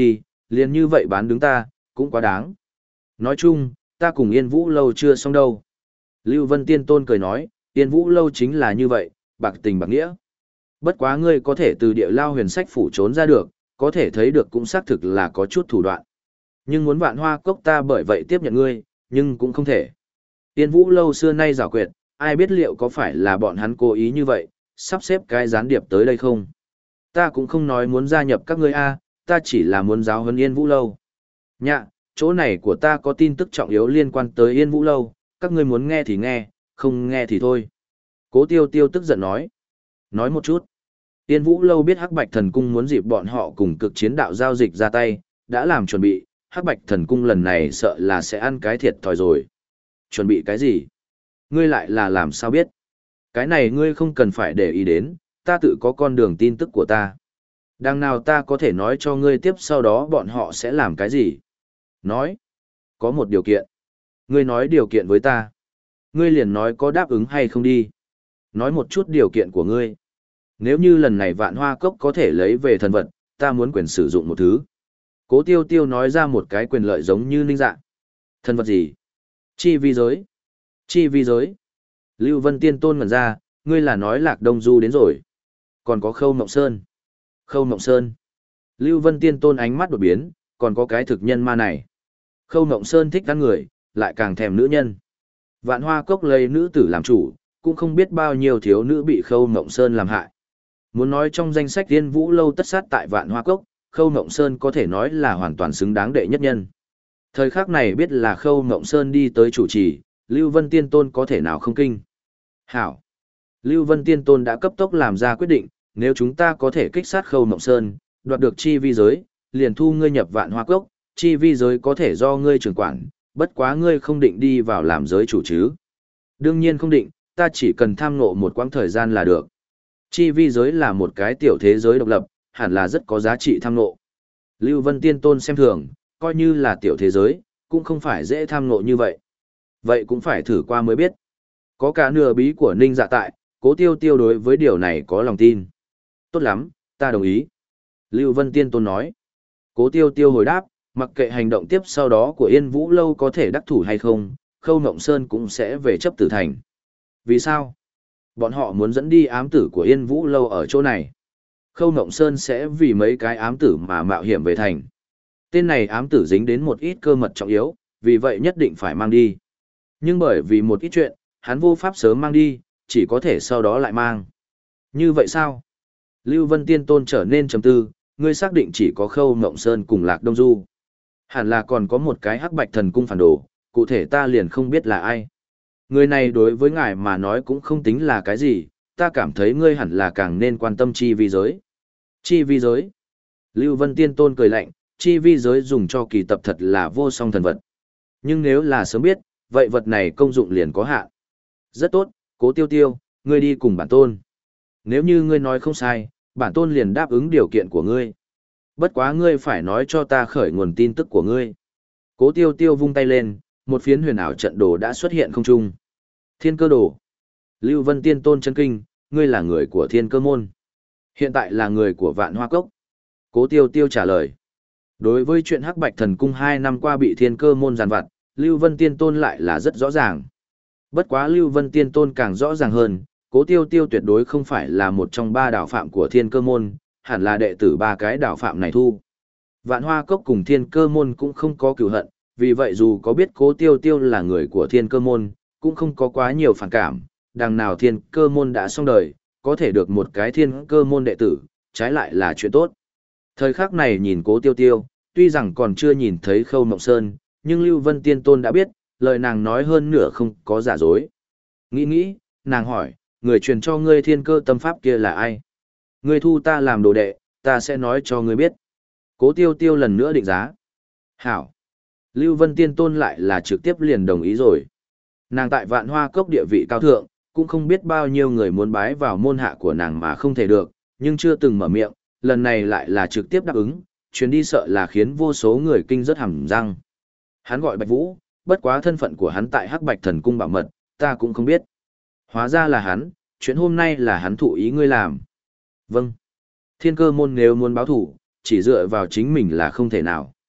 liền như vậy bán đứng ta, cũng quá đáng. Nói chung, ta cùng Yên Vũ Lâu chưa xong đâu. Lưu Vân Tiên Tôn cười nói, Yên Vũ Lâu chính là như vậy, bạc tình bạc nghĩa. Bất quá ngươi có thể từ địa lao huyền sách phủ trốn ra được, có thể thấy được cũng xác thực là có chút thủ đoạn. Nhưng muốn vạn hoa cốc ta bởi vậy tiếp nhận ngươi, nhưng cũng không thể. Yên Vũ Lâu xưa nay giảo quyệt, ai biết liệu có phải là bọn hắn cố ý như vậy, sắp xếp cái gián điệp tới đây không? Ta cũng không nói muốn gia nhập các ngươi a, ta chỉ là muốn giáo huấn Yên Vũ Lâu. Nhạ, chỗ này của ta có tin tức trọng yếu liên quan tới Yên Vũ Lâu, các ngươi muốn nghe thì nghe, không nghe thì thôi. Cố Tiêu Tiêu tức giận nói. Nói một chút. Yên Vũ Lâu biết Hắc Bạch Thần Cung muốn dịp bọn họ cùng cực chiến đạo giao dịch ra tay, đã làm chuẩn bị, Hắc Bạch Thần Cung lần này sợ là sẽ ăn cái thiệt thòi rồi. Chuẩn bị cái gì? Ngươi lại là làm sao biết? Cái này ngươi không cần phải để ý đến, ta tự có con đường tin tức của ta. Đằng nào ta có thể nói cho ngươi tiếp sau đó bọn họ sẽ làm cái gì? Nói. Có một điều kiện. Ngươi nói điều kiện với ta. Ngươi liền nói có đáp ứng hay không đi. Nói một chút điều kiện của ngươi. Nếu như lần này vạn hoa cốc có thể lấy về thần vật, ta muốn quyền sử dụng một thứ. Cố Tiêu Tiêu nói ra một cái quyền lợi giống như ninh dạ. Thần vật gì? Chi vi giới. Chi vi giới. Lưu Vân Tiên Tôn ngẩn ra, ngươi là nói Lạc Đông Du đến rồi. Còn có Khâu Mộng Sơn. Khâu Mộng Sơn. Lưu Vân Tiên Tôn ánh mắt đột biến, còn có cái thực nhân ma này. Khâu Mộng Sơn thích ăn người, lại càng thèm nữ nhân. Vạn hoa cốc lấy nữ tử làm chủ, cũng không biết bao nhiêu thiếu nữ bị Khâu Mộng Sơn làm hại. Muốn nói trong danh sách Yên Vũ Lâu tất sát tại Vạn Hoa Cốc, Khâu Mộng Sơn có thể nói là hoàn toàn xứng đáng đệ nhất nhân. Thời khắc này biết là Khâu Mộng Sơn đi tới chủ trì, Lưu Vân Tiên Tôn có thể nào không kinh. Hảo! Lưu Vân Tiên Tôn đã cấp tốc làm ra quyết định, nếu chúng ta có thể kích sát Khâu Mộng Sơn, đoạt được chi vi giới, liền thu ngươi nhập Vạn Hoa Cốc, chi vi giới có thể do ngươi trưởng quản, bất quá ngươi không định đi vào làm giới chủ chứ. Đương nhiên không định, ta chỉ cần tham ngộ một quãng thời gian là được. Chi vi giới là một cái tiểu thế giới độc lập, hẳn là rất có giá trị tham ngộ. Lưu Vân Tiên Tôn xem thường, coi như là tiểu thế giới, cũng không phải dễ tham ngộ như vậy. Vậy cũng phải thử qua mới biết. Có cả nửa bí của Ninh Dạ tại, Cố Tiêu Tiêu đối với điều này có lòng tin. Tốt lắm, ta đồng ý. Lưu Vân Tiên Tôn nói. Cố Tiêu Tiêu hồi đáp, mặc kệ hành động tiếp sau đó của Yên Vũ Lâu có thể đắc thủ hay không, Khâu Mộng Sơn cũng sẽ về chấp tử thành. Vì sao? Bọn họ muốn dẫn đi ám tử của Yên Vũ Lâu ở chỗ này. Khâu Mộng Sơn sẽ vì mấy cái ám tử mà mạo hiểm về thành. Tên này ám tử dính đến một ít cơ mật trọng yếu, vì vậy nhất định phải mang đi. Nhưng bởi vì một ít chuyện, hắn vô pháp sớm mang đi, chỉ có thể sau đó lại mang. Như vậy sao? Lưu Vân Tiên Tôn trở nên trầm tư, ngươi xác định chỉ có Khâu Mộng Sơn cùng Lạc Đông Du. Hẳn là còn có một cái Hắc Bạch Thần Cung phản đồ, cụ thể ta liền không biết là ai. Người này đối với ngài mà nói cũng không tính là cái gì, ta cảm thấy ngươi hẳn là càng nên quan tâm chi vi giới. Chi vi giới. Lưu Vân Tiên Tôn cười lạnh, chi vi giới dùng cho kỳ tập thật là vô song thần vật. Nhưng nếu là sớm biết, vậy vật này công dụng liền có hạn. Rất tốt, Cố Tiêu Tiêu, ngươi đi cùng bản tôn. Nếu như ngươi nói không sai, bản tôn liền đáp ứng điều kiện của ngươi. Bất quá ngươi phải nói cho ta khởi nguồn tin tức của ngươi. Cố Tiêu Tiêu vung tay lên, một phiến huyền ảo trận đồ đã xuất hiện không trung. Thiên cơ đồ. Lưu Vân Tiên Tôn chân kinh, ngươi là người của thiên cơ môn. Hiện tại là người của Vạn Hoa Cốc. Cố Tiêu Tiêu trả lời. Đối với chuyện Hắc Bạch Thần Cung hai năm qua bị thiên cơ môn giàn vặt, Lưu Vân Tiên Tôn lại là rất rõ ràng. Bất quá Lưu Vân Tiên Tôn càng rõ ràng hơn, Cố Tiêu Tiêu tuyệt đối không phải là một trong ba đạo phạm của thiên cơ môn, hẳn là đệ tử ba cái đạo phạm này thu. Vạn Hoa Cốc cùng thiên cơ môn cũng không có cửu hận, vì vậy dù có biết Cố Tiêu Tiêu là người của thiên cơ môn, cũng không có quá nhiều phản cảm, đằng nào thiên cơ môn đã xong đời, có thể được một cái thiên cơ môn đệ tử, trái lại là chuyện tốt. Thời khắc này nhìn Cố Tiêu Tiêu, tuy rằng còn chưa nhìn thấy Khâu Mộng Sơn, nhưng Lưu Vân Tiên Tôn đã biết, lời nàng nói hơn nửa không có giả dối. Nghĩ nghĩ, nàng hỏi, người truyền cho ngươi thiên cơ tâm pháp kia là ai? Ngươi thu ta làm đồ đệ, ta sẽ nói cho ngươi biết. Cố Tiêu Tiêu lần nữa định giá. Hảo. Lưu Vân Tiên Tôn lại là trực tiếp liền đồng ý rồi. Nàng tại Vạn Hoa Cốc địa vị cao thượng, cũng không biết bao nhiêu người muốn bái vào môn hạ của nàng mà không thể được, nhưng chưa từng mở miệng, lần này lại là trực tiếp đáp ứng, chuyến đi sợ là khiến vô số người kinh rất hẳn răng. Hắn gọi Bạch Vũ, bất quá thân phận của hắn tại Hắc Bạch Thần Cung bảo mật, ta cũng không biết. Hóa ra là hắn, chuyện hôm nay là hắn thụ ý ngươi làm. Vâng. Thiên cơ môn nếu muốn báo thủ, chỉ dựa vào chính mình là không thể nào.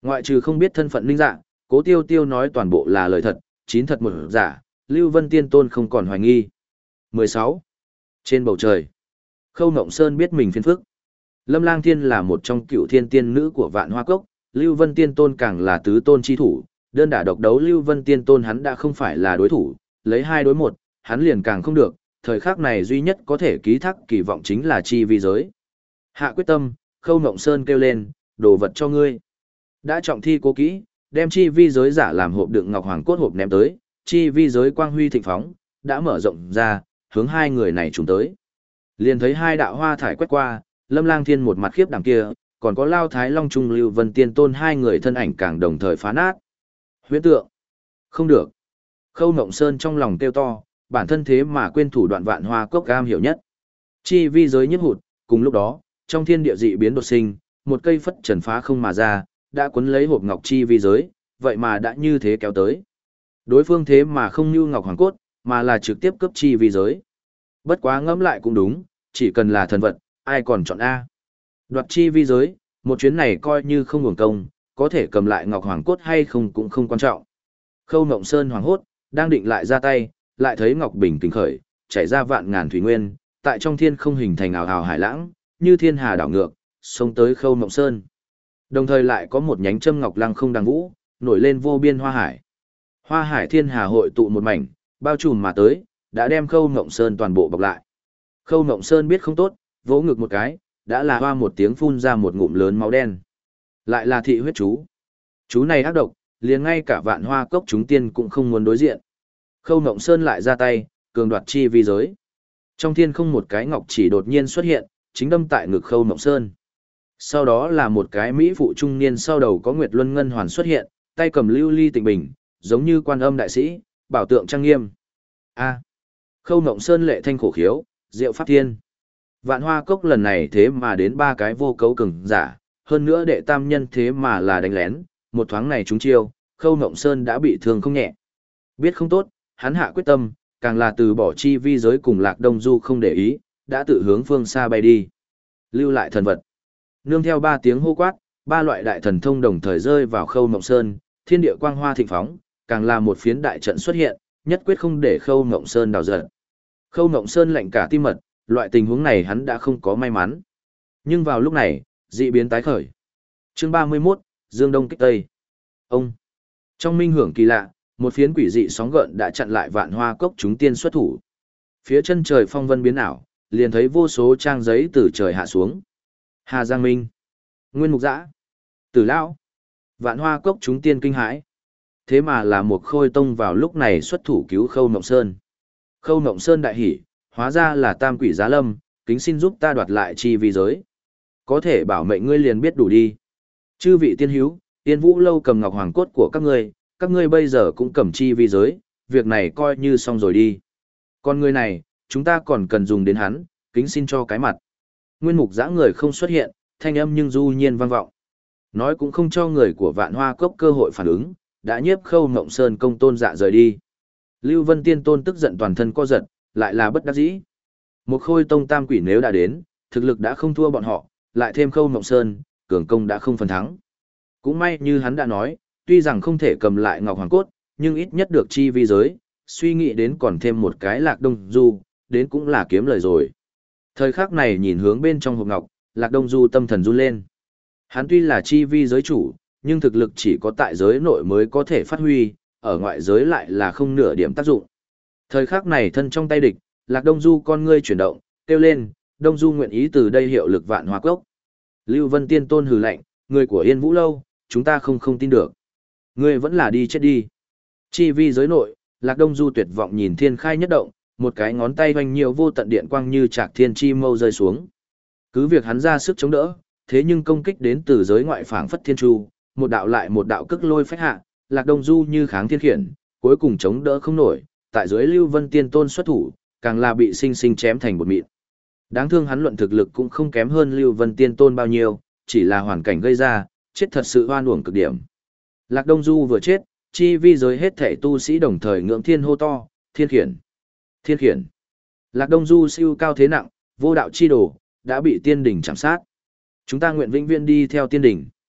Ngoại trừ không biết thân phận Ninh Dạ, Cố Tiêu Tiêu nói toàn bộ là lời thật, chín thật một giả, Lưu Vân Tiên Tôn không còn hoài nghi. mười sáu. Trên bầu trời, Khâu Ngộng Sơn biết mình phiền phức. Lâm Lang Thiên là một trong cựu thiên tiên nữ của Vạn Hoa Cốc, Lưu Vân Tiên Tôn càng là tứ tôn chi thủ, đơn đả độc đấu Lưu Vân Tiên Tôn hắn đã không phải là đối thủ, lấy hai đối một, hắn liền càng không được, thời khắc này duy nhất có thể ký thác kỳ vọng chính là chi vi giới. Hạ quyết tâm, Khâu Ngộng Sơn kêu lên, đồ vật cho ngươi. Đã trọng thi cố kỹ, đem chi vi giới giả làm hộp đựng ngọc hoàng cốt hộp ném tới, chi vi giới quang huy thịnh phóng, đã mở rộng ra, hướng hai người này trùng tới. Liền thấy hai đạo hoa thải quét qua, Lâm Lang Thiên một mặt khiếp đảm kia, còn có Lao Thái Long Trung Lưu Vân Tiên Tôn hai người thân ảnh càng đồng thời phá nát. Huyễn tượng. Không được. Khâu Ngộng Sơn trong lòng kêu to, bản thân thế mà quên thủ đoạn Vạn Hoa Cốc cam hiểu nhất. Chi vi giới nhất hụt, cùng lúc đó, trong thiên địa dị biến đột sinh, một cây phất trần phá không mà ra, đã cuốn lấy hộp ngọc chi vi giới, vậy mà đã như thế kéo tới. Đối phương thế mà không như ngọc hoàng cốt, mà là trực tiếp cướp chi vi giới. Bất quá ngẫm lại cũng đúng, chỉ cần là thần vật, ai còn chọn A. Đoạt chi vi giới, một chuyến này coi như không hưởng công, có thể cầm lại ngọc hoàng cốt hay không cũng không quan trọng. Khâu Ngộng Sơn hoàng hốt, đang định lại ra tay, lại thấy ngọc bình kinh khởi, chảy ra vạn ngàn thủy nguyên, tại trong thiên không hình thành ảo ảo hải lãng, như thiên hà đảo ngược, xông tới Khâu Ngộng Sơn. Đồng thời lại có một nhánh châm ngọc lăng không đằng vũ, nổi lên vô biên hoa hải. Hoa hải thiên hà hội tụ một mảnh, bao trùm mà tới, đã đem Khâu Ngộng Sơn toàn bộ bọc lại. Khâu Ngộng Sơn biết không tốt, vỗ ngực một cái, đã là hoa một tiếng phun ra một ngụm lớn máu đen. Lại là thị huyết chú. Chú này ác độc, liền ngay cả Vạn Hoa Cốc chúng tiên cũng không muốn đối diện. Khâu Ngộng Sơn lại ra tay, cường đoạt chi vi giới. Trong thiên không một cái ngọc chỉ đột nhiên xuất hiện, chính đâm tại ngực Khâu Ngộng Sơn. Sau đó là một cái mỹ phụ trung niên sau đầu có Nguyệt Luân Ngân Hoàn xuất hiện, tay cầm lưu ly tịnh bình, giống như Quan Âm đại sĩ, bảo tượng trang nghiêm. A. Khâu Ngộng Sơn lệ thanh khổ khiếu, diệu pháp thiên. Vạn Hoa Cốc lần này thế mà đến ba cái vô cấu cường giả, hơn nữa đệ tam nhân thế mà là đánh lén, một thoáng này chúng chiêu, Khâu Ngộng Sơn đã bị thương không nhẹ. Biết không tốt, hắn hạ quyết tâm, càng là từ bỏ chi vi giới cùng Lạc Đông Du không để ý, đã tự hướng phương xa bay đi. Lưu lại thần vật. Nương theo ba tiếng hô quát, ba loại đại thần thông đồng thời rơi vào Khâu Ngộng Sơn, thiên địa quang hoa thịnh phóng, càng là một phiến đại trận xuất hiện, nhất quyết không để Khâu Ngộng Sơn đào giật. Khâu Ngộng Sơn lạnh cả tim mật, loại tình huống này hắn đã không có may mắn. Nhưng vào lúc này, dị biến tái khởi. Chương ba mươi mốt, Dương Đông kích Tây. Ông. Trong minh hưởng kỳ lạ, một phiến quỷ dị sóng gợn đã chặn lại Vạn Hoa Cốc chúng tiên xuất thủ. Phía chân trời phong vân biến ảo, liền thấy vô số trang giấy từ trời hạ xuống. Hà Giang Minh, Nguyên Mục Giã, Tử Lão, Vạn Hoa Cốc chúng tiên kinh hãi. Thế mà là một Khôi Tông vào lúc này xuất thủ cứu Khâu Ngộng Sơn. Khâu Ngộng Sơn đại hỉ, hóa ra là tam quỷ giá lâm, kính xin giúp ta đoạt lại chi vi giới. Có thể bảo mệnh ngươi liền biết đủ đi. Chư vị tiên hữu, Tiên Vũ lâu cầm ngọc hoàng cốt của các ngươi, các ngươi bây giờ cũng cầm chi vi giới, việc này coi như xong rồi đi. Còn người này, chúng ta còn cần dùng đến hắn, kính xin cho cái mặt. Nguyên Mục Giã người không xuất hiện, thanh âm nhưng du nhiên vang vọng. Nói cũng không cho người của Vạn Hoa Cốc cơ hội phản ứng, đã nhiếp Khâu Ngộng Sơn công tôn dạ rời đi. Lưu Vân Tiên Tôn tức giận toàn thân co giật, lại là bất đắc dĩ. Một Khôi Tông tam quỷ nếu đã đến, thực lực đã không thua bọn họ, lại thêm Khâu Ngộng Sơn, cường công đã không phần thắng. Cũng may như hắn đã nói, tuy rằng không thể cầm lại Ngọc Hoàng Cốt, nhưng ít nhất được chi vi giới, suy nghĩ đến còn thêm một cái Lạc Đông Du, đến cũng là kiếm lời rồi. Thời khắc này nhìn hướng bên trong hộp ngọc, Lạc Đông Du tâm thần run lên. Hắn tuy là chi vi giới chủ, nhưng thực lực chỉ có tại giới nội mới có thể phát huy, ở ngoại giới lại là không nửa điểm tác dụng. Thời khắc này thân trong tay địch, Lạc Đông Du con ngươi chuyển động, kêu lên, Đông Du nguyện ý từ đây hiệu lực Vạn Hoa Cốc. Lưu Vân Tiên Tôn hừ lạnh, người của Yên Vũ lâu, chúng ta không không tin được. Ngươi vẫn là đi chết đi. Chi vi giới nội, Lạc Đông Du tuyệt vọng nhìn thiên khai nhất động, một cái ngón tay hoành nhiều vô tận điện quang như trạc thiên chi mâu rơi xuống. Cứ việc hắn ra sức chống đỡ, thế nhưng công kích đến từ giới ngoại phảng phất thiên chu, một đạo lại một đạo cức lôi phách hạ, Lạc Đông Du như kháng thiên khiển, cuối cùng chống đỡ không nổi, tại dưới Lưu Vân Tiên Tôn xuất thủ, càng là bị sinh sinh chém thành bột mịn. Đáng thương hắn luận thực lực cũng không kém hơn Lưu Vân Tiên Tôn bao nhiêu, chỉ là hoàn cảnh gây ra, chết thật sự oan uổng cực điểm. Lạc Đông Du vừa chết, chi vi giới hết thảy tu sĩ đồng thời ngưỡng thiên hô to, thiên khiển, thiên khiển. Lạc Đông Du siêu cao thế nặng, vô đạo chi đồ, đã bị tiên đỉnh chạm sát. Chúng ta nguyện vĩnh viễn đi theo tiên đỉnh.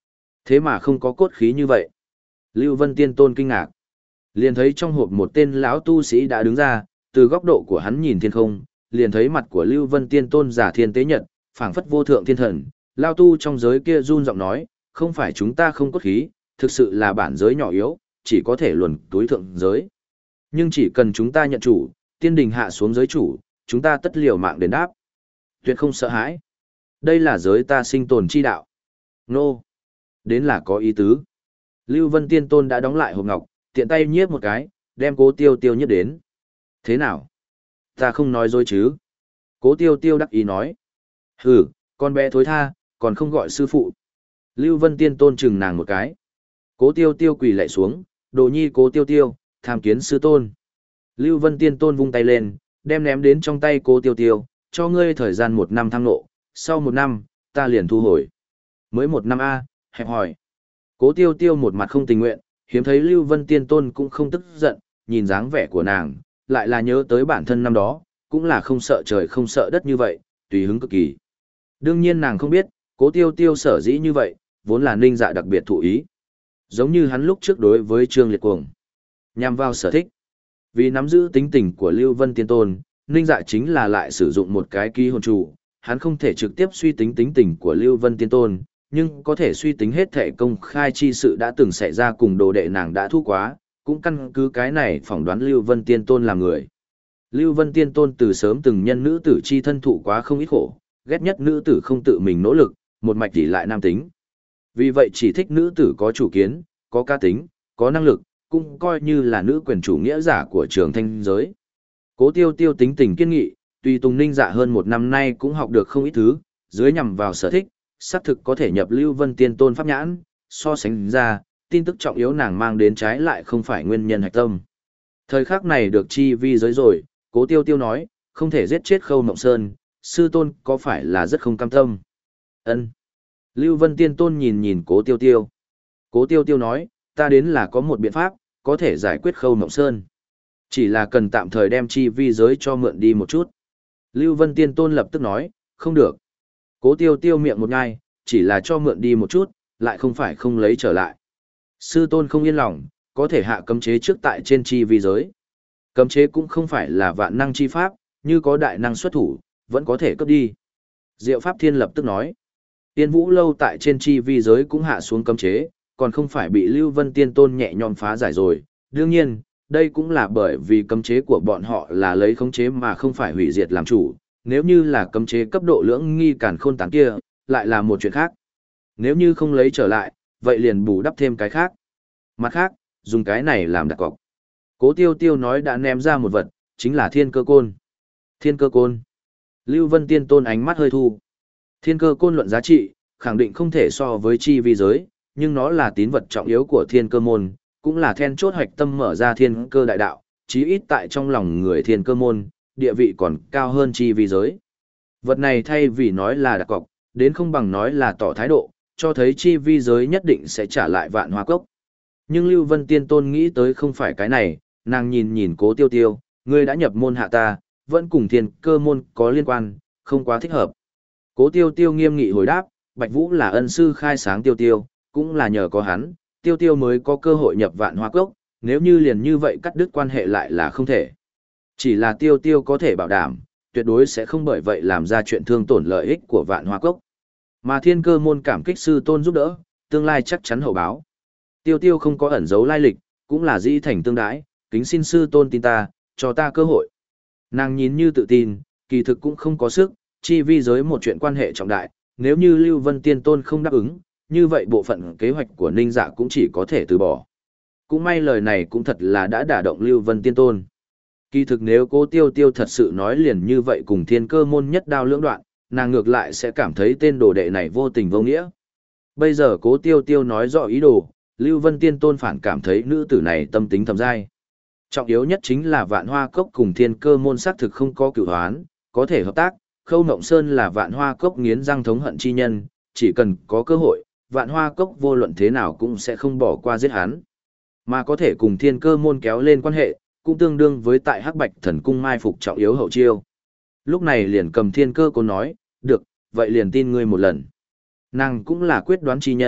Thế mà không có cốt khí như vậy. Lưu Vân Tiên Tôn kinh ngạc. Liền thấy trong hộp một tên lão tu sĩ đã đứng ra, từ góc độ của hắn nhìn thiên không, liền thấy mặt của Lưu Vân Tiên Tôn giả thiên tế nhật, phảng phất vô thượng thiên thần. Lao tu trong giới kia run giọng nói, không phải chúng ta không cốt khí, thực sự là bản giới nhỏ yếu, chỉ có thể luồn túi thượng giới. Nhưng chỉ cần chúng ta nhận chủ, tiên đình hạ xuống giới chủ, chúng ta tất liều mạng đền đáp. Tuyệt không sợ hãi. Đây là giới ta sinh tồn chi đạo. Nô. Đến là có ý tứ. Lưu Vân Tiên Tôn đã đóng lại hộp ngọc, tiện tay nhiếp một cái, đem Cố Tiêu Tiêu nhiếp đến. Thế nào? Ta không nói dối chứ? Cố Tiêu Tiêu đắc ý nói. Hừ, con bé thối tha, còn không gọi sư phụ. Lưu Vân Tiên Tôn chừng nàng một cái. Cố Tiêu Tiêu quỳ lạy xuống, đồ nhi Cố Tiêu Tiêu, tham kiến sư tôn. Lưu Vân Tiên Tôn vung tay lên, đem ném đến trong tay Cố Tiêu Tiêu, cho ngươi thời gian một năm thăng nộ, sau một năm, ta liền thu hồi. Mới một năm A, hẹp hỏi. Cố Tiêu Tiêu một mặt không tình nguyện, hiếm thấy Lưu Vân Tiên Tôn cũng không tức giận, nhìn dáng vẻ của nàng, lại là nhớ tới bản thân năm đó, cũng là không sợ trời không sợ đất như vậy, tùy hứng cực kỳ. Đương nhiên nàng không biết, Cố Tiêu Tiêu sở dĩ như vậy, vốn là Ninh Dạ đặc biệt thụ ý. Giống như hắn lúc trước đối với Trương Liệt Cuồng, nhằm vào sở thích. Vì nắm giữ tính tình của Lưu Vân Tiên Tôn, Ninh Dạ chính là lại sử dụng một cái ký hồn trụ, hắn không thể trực tiếp suy tính tính tình của Lưu Vân Tiên Tôn, nhưng có thể suy tính hết thể công khai chi sự đã từng xảy ra cùng đồ đệ nàng đã thu quá, cũng căn cứ cái này phỏng đoán Lưu Vân Tiên Tôn là người. Lưu Vân Tiên Tôn từ sớm từng nhân nữ tử chi thân thụ quá không ít khổ, ghét nhất nữ tử không tự mình nỗ lực, một mạch tỷ lại nam tính. Vì vậy chỉ thích nữ tử có chủ kiến, có cá tính, có năng lực, cũng coi như là nữ quyền chủ nghĩa giả của trường thanh giới. Cố Tiêu Tiêu tính tình kiên nghị, tuy Tùng Ninh Dạ hơn một năm nay cũng học được không ít thứ, dưới nhằm vào sở thích, xác thực có thể nhập Lưu Vân Tiên Tôn pháp nhãn, so sánh ra, tin tức trọng yếu nàng mang đến trái lại không phải nguyên nhân hạch tâm. Thời khắc này được chi vi giới rồi, Cố Tiêu Tiêu nói, không thể giết chết Khâu Mộng Sơn, sư tôn có phải là rất không cam tâm? Ân. Lưu Vân Tiên Tôn nhìn nhìn Cố Tiêu Tiêu. Cố Tiêu Tiêu nói, ta đến là có một biện pháp, có thể giải quyết Khâu Mộng Sơn. Chỉ là cần tạm thời đem chi vi giới cho mượn đi một chút. Lưu Vân Tiên Tôn lập tức nói, không được. Cố Tiêu Tiêu miệng một ngai, chỉ là cho mượn đi một chút, lại không phải không lấy trở lại. Sư tôn không yên lòng, có thể hạ cấm chế trước tại trên chi vi giới. Cấm chế cũng không phải là vạn năng chi pháp, như có đại năng xuất thủ, vẫn có thể cướp đi. Diệu Pháp Thiên lập tức nói, Tiên Vũ Lâu tại trên chi vi giới cũng hạ xuống cấm chế, còn không phải bị Lưu Vân Tiên Tôn nhẹ nhõm phá giải rồi. Đương nhiên, đây cũng là bởi vì cấm chế của bọn họ là lấy khống chế mà không phải hủy diệt làm chủ. Nếu như là cấm chế cấp độ lưỡng nghi càn khôn tán kia, lại là một chuyện khác. Nếu như không lấy trở lại, vậy liền bù đắp thêm cái khác. Mặt khác, dùng cái này làm đặt cọc. Cố Tiêu Tiêu nói đã ném ra một vật, chính là thiên cơ côn. Thiên cơ côn. Lưu Vân Tiên Tôn ánh mắt hơi thu. Thiên cơ côn luận giá trị, khẳng định không thể so với chi vi giới, nhưng nó là tín vật trọng yếu của thiên cơ môn, cũng là then chốt hoạch tâm mở ra thiên cơ đại đạo, chí ít tại trong lòng người thiên cơ môn, địa vị còn cao hơn chi vi giới. Vật này thay vì nói là đặt cọc, đến không bằng nói là tỏ thái độ, cho thấy chi vi giới nhất định sẽ trả lại vạn hoa cốc. Nhưng Lưu Vân Tiên Tôn nghĩ tới không phải cái này, nàng nhìn nhìn Cố Tiêu Tiêu, ngươi đã nhập môn hạ ta, vẫn cùng thiên cơ môn có liên quan, không quá thích hợp. Cố Tiêu Tiêu nghiêm nghị hồi đáp, Bạch Vũ là ân sư khai sáng Tiêu Tiêu, cũng là nhờ có hắn, Tiêu Tiêu mới có cơ hội nhập vạn hoa cốc, nếu như liền như vậy cắt đứt quan hệ lại là không thể. Chỉ là Tiêu Tiêu có thể bảo đảm, tuyệt đối sẽ không bởi vậy làm ra chuyện thương tổn lợi ích của vạn hoa cốc. Mà thiên cơ môn cảm kích sư tôn giúp đỡ, tương lai chắc chắn hậu báo. Tiêu Tiêu không có ẩn giấu lai lịch, cũng là dĩ thành tương đãi, kính xin sư tôn tin ta, cho ta cơ hội. Nàng nhìn như tự tin, kỳ thực cũng không có sức, chi vi giới một chuyện quan hệ trọng đại, nếu như Lưu Vân Tiên Tôn không đáp ứng, như vậy bộ phận kế hoạch của Ninh Dạ cũng chỉ có thể từ bỏ. Cũng may lời này cũng thật là đã đả động Lưu Vân Tiên Tôn. Kỳ thực nếu Cố Tiêu Tiêu thật sự nói liền như vậy cùng thiên cơ môn nhất đao lưỡng đoạn, nàng ngược lại sẽ cảm thấy tên đồ đệ này vô tình vô nghĩa. Bây giờ Cố Tiêu Tiêu nói rõ ý đồ, Lưu Vân Tiên Tôn phản cảm thấy nữ tử này tâm tính thầm dai. Trọng yếu nhất chính là vạn hoa cốc cùng thiên cơ môn xác thực không có cửu hoán, có thể hợp tác. Khâu Mộng Sơn là vạn hoa cốc nghiến răng thống hận chi nhân, chỉ cần có cơ hội, vạn hoa cốc vô luận thế nào cũng sẽ không bỏ qua giết hắn. Mà có thể cùng thiên cơ môn kéo lên quan hệ, cũng tương đương với tại Hắc Bạch Thần Cung mai phục trọng yếu hậu chiêu. Lúc này liền cầm thiên cơ cô nói, được, vậy liền tin ngươi một lần. Nàng cũng là quyết đoán chi nhân,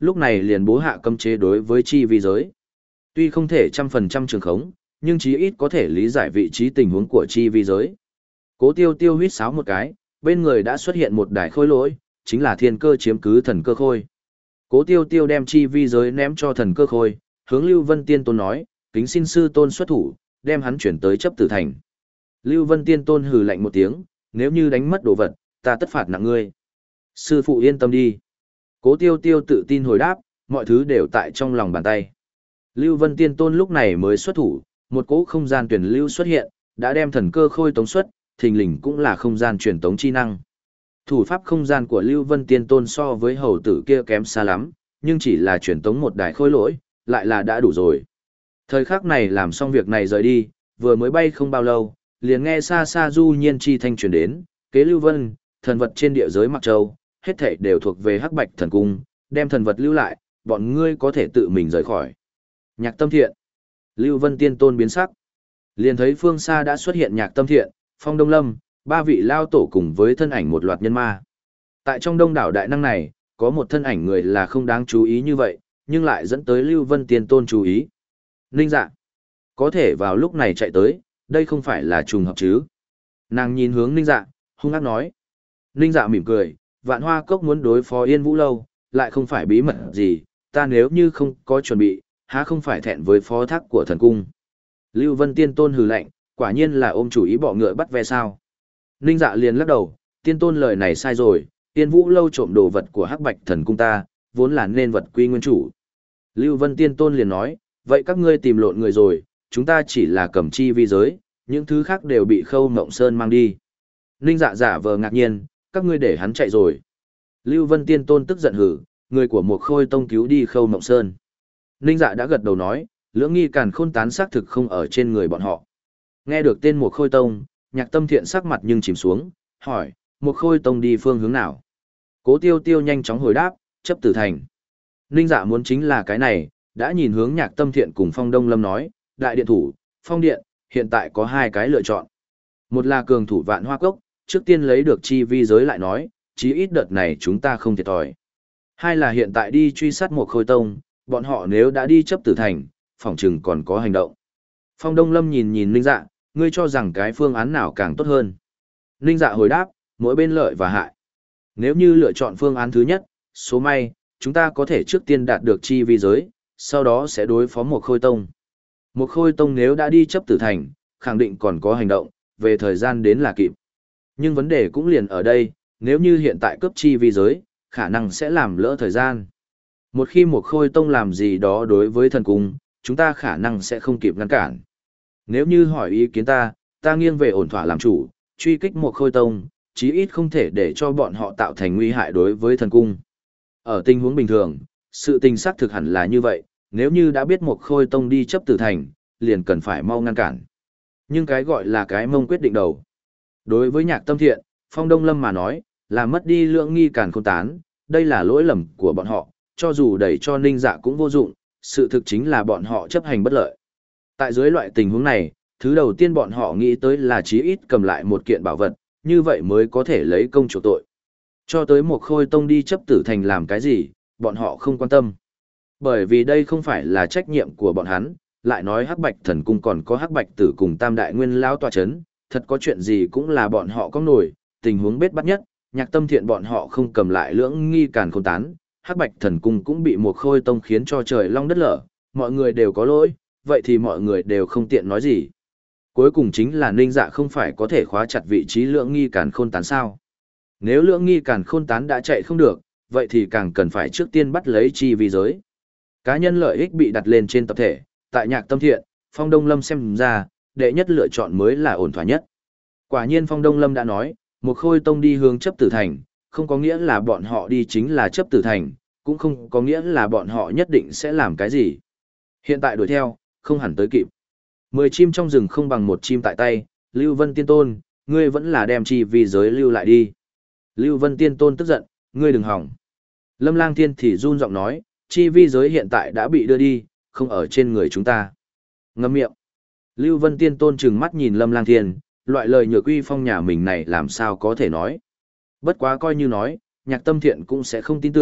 lúc này liền bố hạ cấm chế đối với chi vi giới. Tuy không thể trăm phần trăm trường khống, nhưng chí ít có thể lý giải vị trí tình huống của chi vi giới. Cố Tiêu Tiêu huýt sáo một cái, bên người đã xuất hiện một đài khôi lỗi, chính là thiên cơ chiếm cứ thần cơ khôi. Cố Tiêu Tiêu đem chi vi giới ném cho thần cơ khôi, hướng Lưu Vân Tiên Tôn nói, kính xin sư tôn xuất thủ, đem hắn chuyển tới chấp tử thành. Lưu Vân Tiên Tôn hừ lạnh một tiếng, nếu như đánh mất đồ vật, ta tất phạt nặng ngươi. Sư phụ yên tâm đi. Cố Tiêu Tiêu tự tin hồi đáp, mọi thứ đều tại trong lòng bàn tay. Lưu Vân Tiên Tôn lúc này mới xuất thủ, một cỗ không gian tuyển lưu xuất hiện, đã đem thần cơ khôi tống xuất, thình lình cũng là không gian truyền tống chi năng. Thủ pháp không gian của Lưu Vân Tiên Tôn so với hầu tử kia kém xa lắm, nhưng chỉ là truyền tống một đài khôi lỗi, lại là đã đủ rồi. Thời khắc này làm xong việc này rời đi, vừa mới bay không bao lâu, liền nghe xa xa du nhiên chi thanh truyền đến, kế Lưu Vân, thần vật trên địa giới Mặc Châu, hết thảy đều thuộc về Hắc Bạch Thần Cung, đem thần vật lưu lại, bọn ngươi có thể tự mình rời khỏi. Nhạc Tâm Thiện. Lưu Vân Tiên Tôn biến sắc. Liền thấy phương xa đã xuất hiện Nhạc Tâm Thiện, Phong Đông Lâm, ba vị lao tổ cùng với thân ảnh một loạt nhân ma. Tại trong đông đảo đại năng này, có một thân ảnh người là không đáng chú ý như vậy, nhưng lại dẫn tới Lưu Vân Tiên Tôn chú ý. Ninh Dạ. Có thể vào lúc này chạy tới, đây không phải là trùng hợp chứ. Nàng nhìn hướng Ninh Dạ, hung ác nói. Ninh Dạ mỉm cười, Vạn Hoa Cốc muốn đối phó Yên Vũ Lâu, lại không phải bí mật gì, ta nếu như không có chuẩn bị, há không phải thẹn với phó thác của thần cung. Lưu Vân Tiên Tôn hừ lạnh, quả nhiên là ôm chủ ý bỏ ngựa bắt ve sao. Ninh Dạ liền lắc đầu, Tiên Tôn lời này sai rồi, Yên Vũ Lâu trộm đồ vật của Hắc Bạch Thần Cung ta, vốn là nên vật quy nguyên chủ. Lưu Vân Tiên Tôn liền nói, vậy các ngươi tìm lộn người rồi, chúng ta chỉ là cầm chi vi giới, những thứ khác đều bị Khâu Mộng Sơn mang đi. Ninh Dạ giả vờ ngạc nhiên, các ngươi để hắn chạy rồi. Lưu Vân Tiên Tôn tức giận hử, người của một Khôi Tông cứu đi Khâu Mộng Sơn. Ninh Dạ đã gật đầu nói, lưỡng nghi càn khôn tán xác thực không ở trên người bọn họ. Nghe được tên một Khôi Tông, Nhạc Tâm Thiện sắc mặt nhưng chìm xuống, hỏi, một Khôi Tông đi phương hướng nào? Cố Tiêu Tiêu nhanh chóng hồi đáp, chấp tử thành. Ninh Dạ muốn chính là cái này, đã nhìn hướng Nhạc Tâm Thiện cùng Phong Đông Lâm nói, đại điện thủ, Phong Điện, hiện tại có hai cái lựa chọn. Một là cường thủ Vạn Hoa Cốc, trước tiên lấy được chi vi giới lại nói, chí ít đợt này chúng ta không thiệt thòi. Hai là hiện tại đi truy sát một Khôi Tông, bọn họ nếu đã đi chấp tử thành, phỏng chừng còn có hành động. Phong Đông Lâm nhìn nhìn Ninh Dạ, ngươi cho rằng cái phương án nào càng tốt hơn. Ninh Dạ hồi đáp, mỗi bên lợi và hại. Nếu như lựa chọn phương án thứ nhất, số may, chúng ta có thể trước tiên đạt được chi vi giới, sau đó sẽ đối phó một Khôi Tông. Một Khôi Tông nếu đã đi chấp tử thành, khẳng định còn có hành động, về thời gian đến là kịp. Nhưng vấn đề cũng liền ở đây, nếu như hiện tại cướp chi vi giới, khả năng sẽ làm lỡ thời gian. Một khi một Khôi Tông làm gì đó đối với thần cung, chúng ta khả năng sẽ không kịp ngăn cản. Nếu như hỏi ý kiến ta, ta nghiêng về ổn thỏa làm chủ, truy kích một Khôi Tông, chí ít không thể để cho bọn họ tạo thành nguy hại đối với thần cung. Ở tình huống bình thường, sự tình xác thực hẳn là như vậy, nếu như đã biết một Khôi Tông đi chấp tử thành, liền cần phải mau ngăn cản. Nhưng cái gọi là cái mông quyết định đầu. Đối với Nhạc Tâm Thiện, Phong Đông Lâm mà nói, là mất đi lượng nghi càn khôn tán, đây là lỗi lầm của bọn họ, cho dù đẩy cho Ninh Dạ cũng vô dụng, sự thực chính là bọn họ chấp hành bất lợi. Tại dưới loại tình huống này, thứ đầu tiên bọn họ nghĩ tới là chí ít cầm lại một kiện bảo vật, như vậy mới có thể lấy công chủ tội. Cho tới một Khôi Tông đi chấp tử thành làm cái gì, bọn họ không quan tâm. Bởi vì đây không phải là trách nhiệm của bọn hắn, lại nói Hắc Bạch Thần Cung còn có Hắc Bạch Tử cùng Tam Đại Nguyên Lão tọa chấn, thật có chuyện gì cũng là bọn họ có nổi, tình huống bết bắt nhất, Nhạc Tâm Thiện bọn họ không cầm lại lưỡng nghi càn khôn tán, Hắc Bạch Thần Cung cũng bị một Khôi Tông khiến cho trời long đất lở, mọi người đều có lỗi, vậy thì mọi người đều không tiện nói gì. Cuối cùng chính là Ninh Dạ không phải có thể khóa chặt vị trí lưỡng nghi càn khôn tán sao. Nếu lưỡng nghi càn khôn tán đã chạy không được, vậy thì càng cần phải trước tiên bắt lấy chi vi giới. Cá nhân lợi ích bị đặt lên trên tập thể, tại Nhạc Tâm Thiện, Phong Đông Lâm xem ra, đệ nhất lựa chọn mới là ổn thỏa nhất. Quả nhiên Phong Đông Lâm đã nói, một Khôi Tông đi hướng chấp tử thành, không có nghĩa là bọn họ đi chính là chấp tử thành, cũng không có nghĩa là bọn họ nhất định sẽ làm cái gì. Hiện tại đuổi theo, không hẳn tới kịp. Mười chim trong rừng không bằng một chim tại tay, Lưu Vân Tiên Tôn, ngươi vẫn là đem chi vi giới lưu lại đi. Lưu Vân Tiên Tôn tức giận, ngươi đừng hỏng. Lâm Lang Thiên thì run giọng nói, chi vi giới hiện tại đã bị đưa đi, không ở trên người chúng ta. Ngậm miệng. Lưu Vân Tiên Tôn trừng mắt nhìn Lâm Lang Thiên, loại lời nhược uy phong nhà mình này làm sao có thể nói. Bất quá coi như nói, Nhạc Tâm Thiện cũng sẽ không tin tưởng,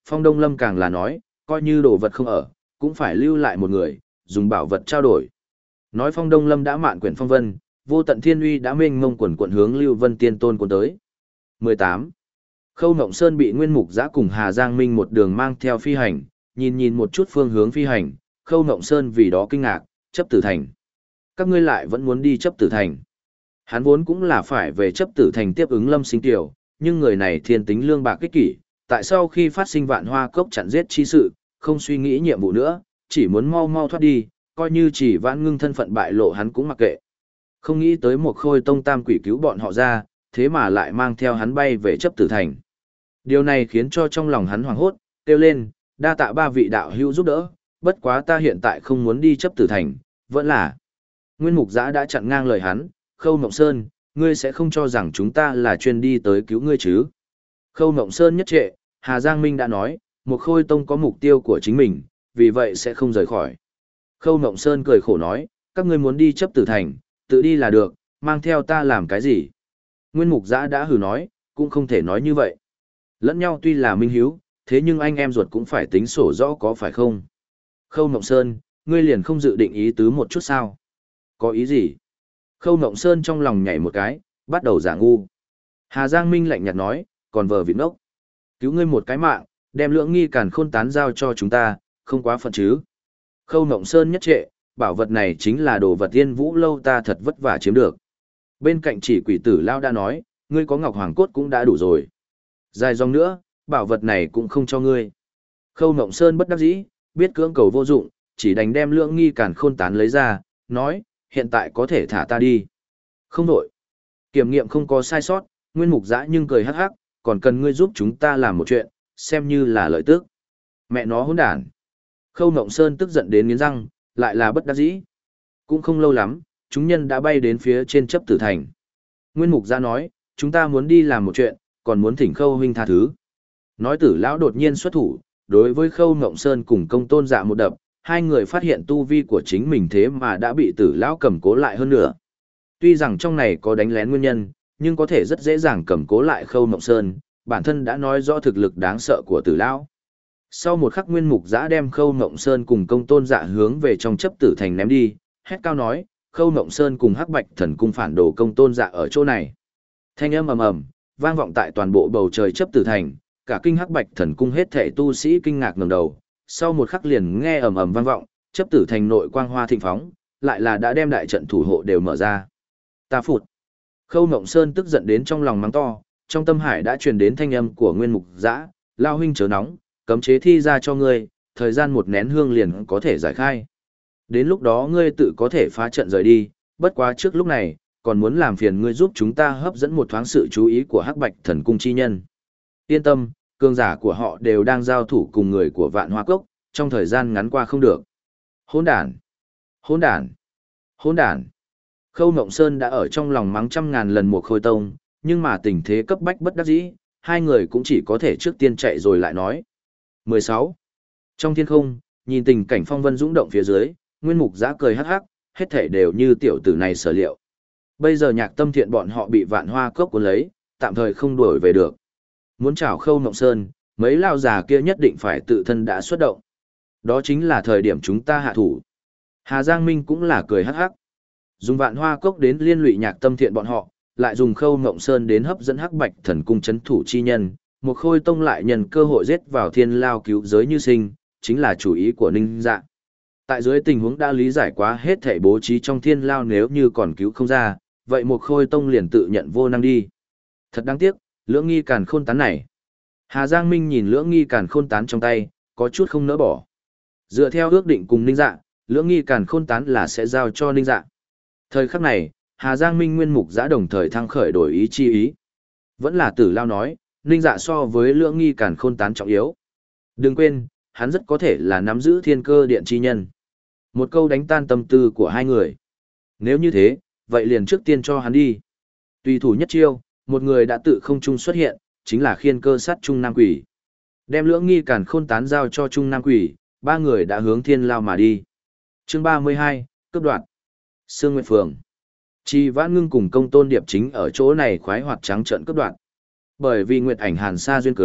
Phong Đông Lâm càng là nói, coi như đồ vật không ở, cũng phải lưu lại một người, dùng bảo vật trao đổi. Nói Phong Đông Lâm đã mạn quyển phong vân, vô tận thiên uy đã mênh mông quần quận hướng Lưu Vân Tiên Tôn cuốn tới. mười tám. Khâu Ngộng Sơn bị Nguyên Mục Giã cùng Hà Giang Minh một đường mang theo phi hành, nhìn nhìn một chút phương hướng phi hành, Khâu Ngộng Sơn vì đó kinh ngạc, chấp tử thành. Các ngươi lại vẫn muốn đi chấp tử thành. Hắn vốn cũng là phải về chấp tử thành tiếp ứng Lâm Sinh Tiểu, nhưng người này thiên tính lương bạc kích kỷ, tại sau khi phát sinh vạn hoa cốc chặn giết chi sự, không suy nghĩ nhiệm vụ nữa, chỉ muốn mau mau thoát đi, coi như chỉ vãn ngưng thân phận bại lộ hắn cũng mặc kệ. Không nghĩ tới một khôi tông tam quỷ cứu bọn họ ra, thế mà lại mang theo hắn bay về chấp tử thành. Điều này khiến cho trong lòng hắn hoảng hốt, kêu lên, đa tạ ba vị đạo hữu giúp đỡ, bất quá ta hiện tại không muốn đi chấp tử thành, vẫn là. Nguyên Mục Giã đã chặn ngang lời hắn, Khâu Mộng Sơn, ngươi sẽ không cho rằng chúng ta là chuyên đi tới cứu ngươi chứ. Khâu Mộng Sơn nhất trệ, Hà Giang Minh đã nói, một khôi tông có mục tiêu của chính mình, vì vậy sẽ không rời khỏi. Khâu Mộng Sơn cười khổ nói, các ngươi muốn đi chấp tử thành, tự đi là được, mang theo ta làm cái gì. Nguyên Mục Giã đã hừ nói, cũng không thể nói như vậy. Lẫn nhau tuy là minh hiếu, thế nhưng anh em ruột cũng phải tính sổ rõ có phải không. Khâu Mộng Sơn, ngươi liền không dự định ý tứ một chút sao? Có ý gì? Khâu Mộng Sơn trong lòng nhảy một cái, bắt đầu giả ngu. Hà Giang Minh lạnh nhạt nói, còn vờ vịt ngốc. Cứu ngươi một cái mạng, đem lưỡng nghi càn khôn tán giao cho chúng ta, không quá phận chứ. Khâu Mộng Sơn nhất trệ, bảo vật này chính là đồ vật tiên vũ lâu ta thật vất vả chiếm được. Bên cạnh chỉ quỷ tử lao đã nói, ngươi có ngọc hoàng cốt cũng đã đủ rồi. Dài dòng nữa, bảo vật này cũng không cho ngươi. Khâu Mộng Sơn bất đắc dĩ, biết cưỡng cầu vô dụng, chỉ đành đem lưỡng nghi càn khôn tán lấy ra, nói, hiện tại có thể thả ta đi. Không đổi. Kiểm nghiệm không có sai sót, Nguyên Mục Giã nhưng cười hắc hắc, còn cần ngươi giúp chúng ta làm một chuyện, xem như là lợi tức. Mẹ nó hỗn đản. Khâu Mộng Sơn tức giận đến nghiến răng, lại là bất đắc dĩ. Cũng không lâu lắm, chúng nhân đã bay đến phía trên chấp tử thành. Nguyên Mục Giã nói, chúng ta muốn đi làm một chuyện, còn muốn thỉnh Khâu huynh tha thứ. Nói tử lão đột nhiên xuất thủ, đối với Khâu Mộng Sơn cùng Công Tôn Dạ một đập, hai người phát hiện tu vi của chính mình thế mà đã bị tử lão cầm cố lại hơn nữa. Tuy rằng trong này có đánh lén nguyên nhân, nhưng có thể rất dễ dàng cầm cố lại Khâu Mộng Sơn, bản thân đã nói rõ thực lực đáng sợ của tử lão. Sau một khắc Nguyên Mục Giã đem Khâu Mộng Sơn cùng Công Tôn Dạ hướng về trong chấp tử thành ném đi, hét cao nói, Khâu Mộng Sơn cùng Hắc Bạch Thần Cung phản đồ Công Tôn Dạ ở chỗ này. Thanh âm ầm ầm vang vọng tại toàn bộ bầu trời chấp tử thành, cả kinh Hắc Bạch Thần Cung hết thảy tu sĩ kinh ngạc ngẩng đầu, sau một khắc liền nghe ầm ầm vang vọng, chấp tử thành nội quang hoa thịnh phóng, lại là đã đem đại trận thủ hộ đều mở ra. Ta phụt. Khâu Mộng Sơn tức giận đến trong lòng mắng to, trong tâm hải đã truyền đến thanh âm của Nguyên Mục Giã, lao huynh chớ nóng, cấm chế thi ra cho ngươi, thời gian một nén hương liền có thể giải khai. Đến lúc đó ngươi tự có thể phá trận rời đi, bất quá trước lúc này, còn muốn làm phiền ngươi giúp chúng ta hấp dẫn một thoáng sự chú ý của Hắc Bạch Thần Cung chi nhân. Yên tâm, cường giả của họ đều đang giao thủ cùng người của Vạn Hoa Cốc, trong thời gian ngắn qua không được. Hỗn đản! Hỗn đản! Hỗn đản! Khâu Mộng Sơn đã ở trong lòng mắng trăm ngàn lần một khôi tông, nhưng mà tình thế cấp bách bất đắc dĩ, hai người cũng chỉ có thể trước tiên chạy rồi lại nói. mười sáu. Trong thiên không, nhìn tình cảnh phong vân dũng động phía dưới, Nguyên Mục Giã cười hắc hắc, hết thảy đều như tiểu tử này sở liệu. Bây giờ Nhạc Tâm Thiện bọn họ bị Vạn Hoa Cốc cuốn lấy, tạm thời không đuổi về được. Muốn chào Khâu Mộng Sơn, mấy lao già kia nhất định phải tự thân đã xuất động. Đó chính là thời điểm chúng ta hạ thủ. Hà Giang Minh cũng là cười hắc hắc. Dùng Vạn Hoa Cốc đến liên lụy Nhạc Tâm Thiện bọn họ, lại dùng Khâu Mộng Sơn đến hấp dẫn Hắc Bạch Thần Cung chấn thủ chi nhân, một khôi tông lại nhân cơ hội giết vào thiên lao cứu giới như sinh, chính là chủ ý của Ninh Dạ. Tại dưới tình huống đã lý giải quá hết thảy bố trí trong thiên lao, nếu như còn cứu không ra, vậy một khôi tông liền tự nhận vô năng đi. Thật đáng tiếc, lưỡng nghi càn khôn tán này. Hà Giang Minh nhìn lưỡng nghi càn khôn tán trong tay, có chút không nỡ bỏ. Dựa theo ước định cùng Ninh Dạ, lưỡng nghi càn khôn tán là sẽ giao cho Ninh Dạ. Thời khắc này, Hà Giang Minh Nguyên Mục Giã đồng thời thăng khởi đổi ý chi ý. Vẫn là Tử Lao nói, Ninh Dạ so với lưỡng nghi càn khôn tán trọng yếu. Đừng quên, hắn rất có thể là nắm giữ thiên cơ điện chi nhân. Một câu đánh tan tâm tư của hai người. Nếu như thế, vậy liền trước tiên cho hắn đi. Tùy thủ nhất chiêu, một người đã tự không trung xuất hiện, chính là khiên cơ sát Trung Nam Quỷ. Đem lưỡng nghi càn khôn tán giao cho Trung Nam Quỷ, ba người đã hướng thiên lao mà đi. Chương ba mươi hai, cướp đoạt. Sương Nguyệt Phường. Chi Vãn Ngưng cùng Công Tôn Điệp chính ở chỗ này khoái hoạt trắng trợn cướp đoạt. Bởi vì Nguyệt Ảnh Hàn Sa duyên cớ,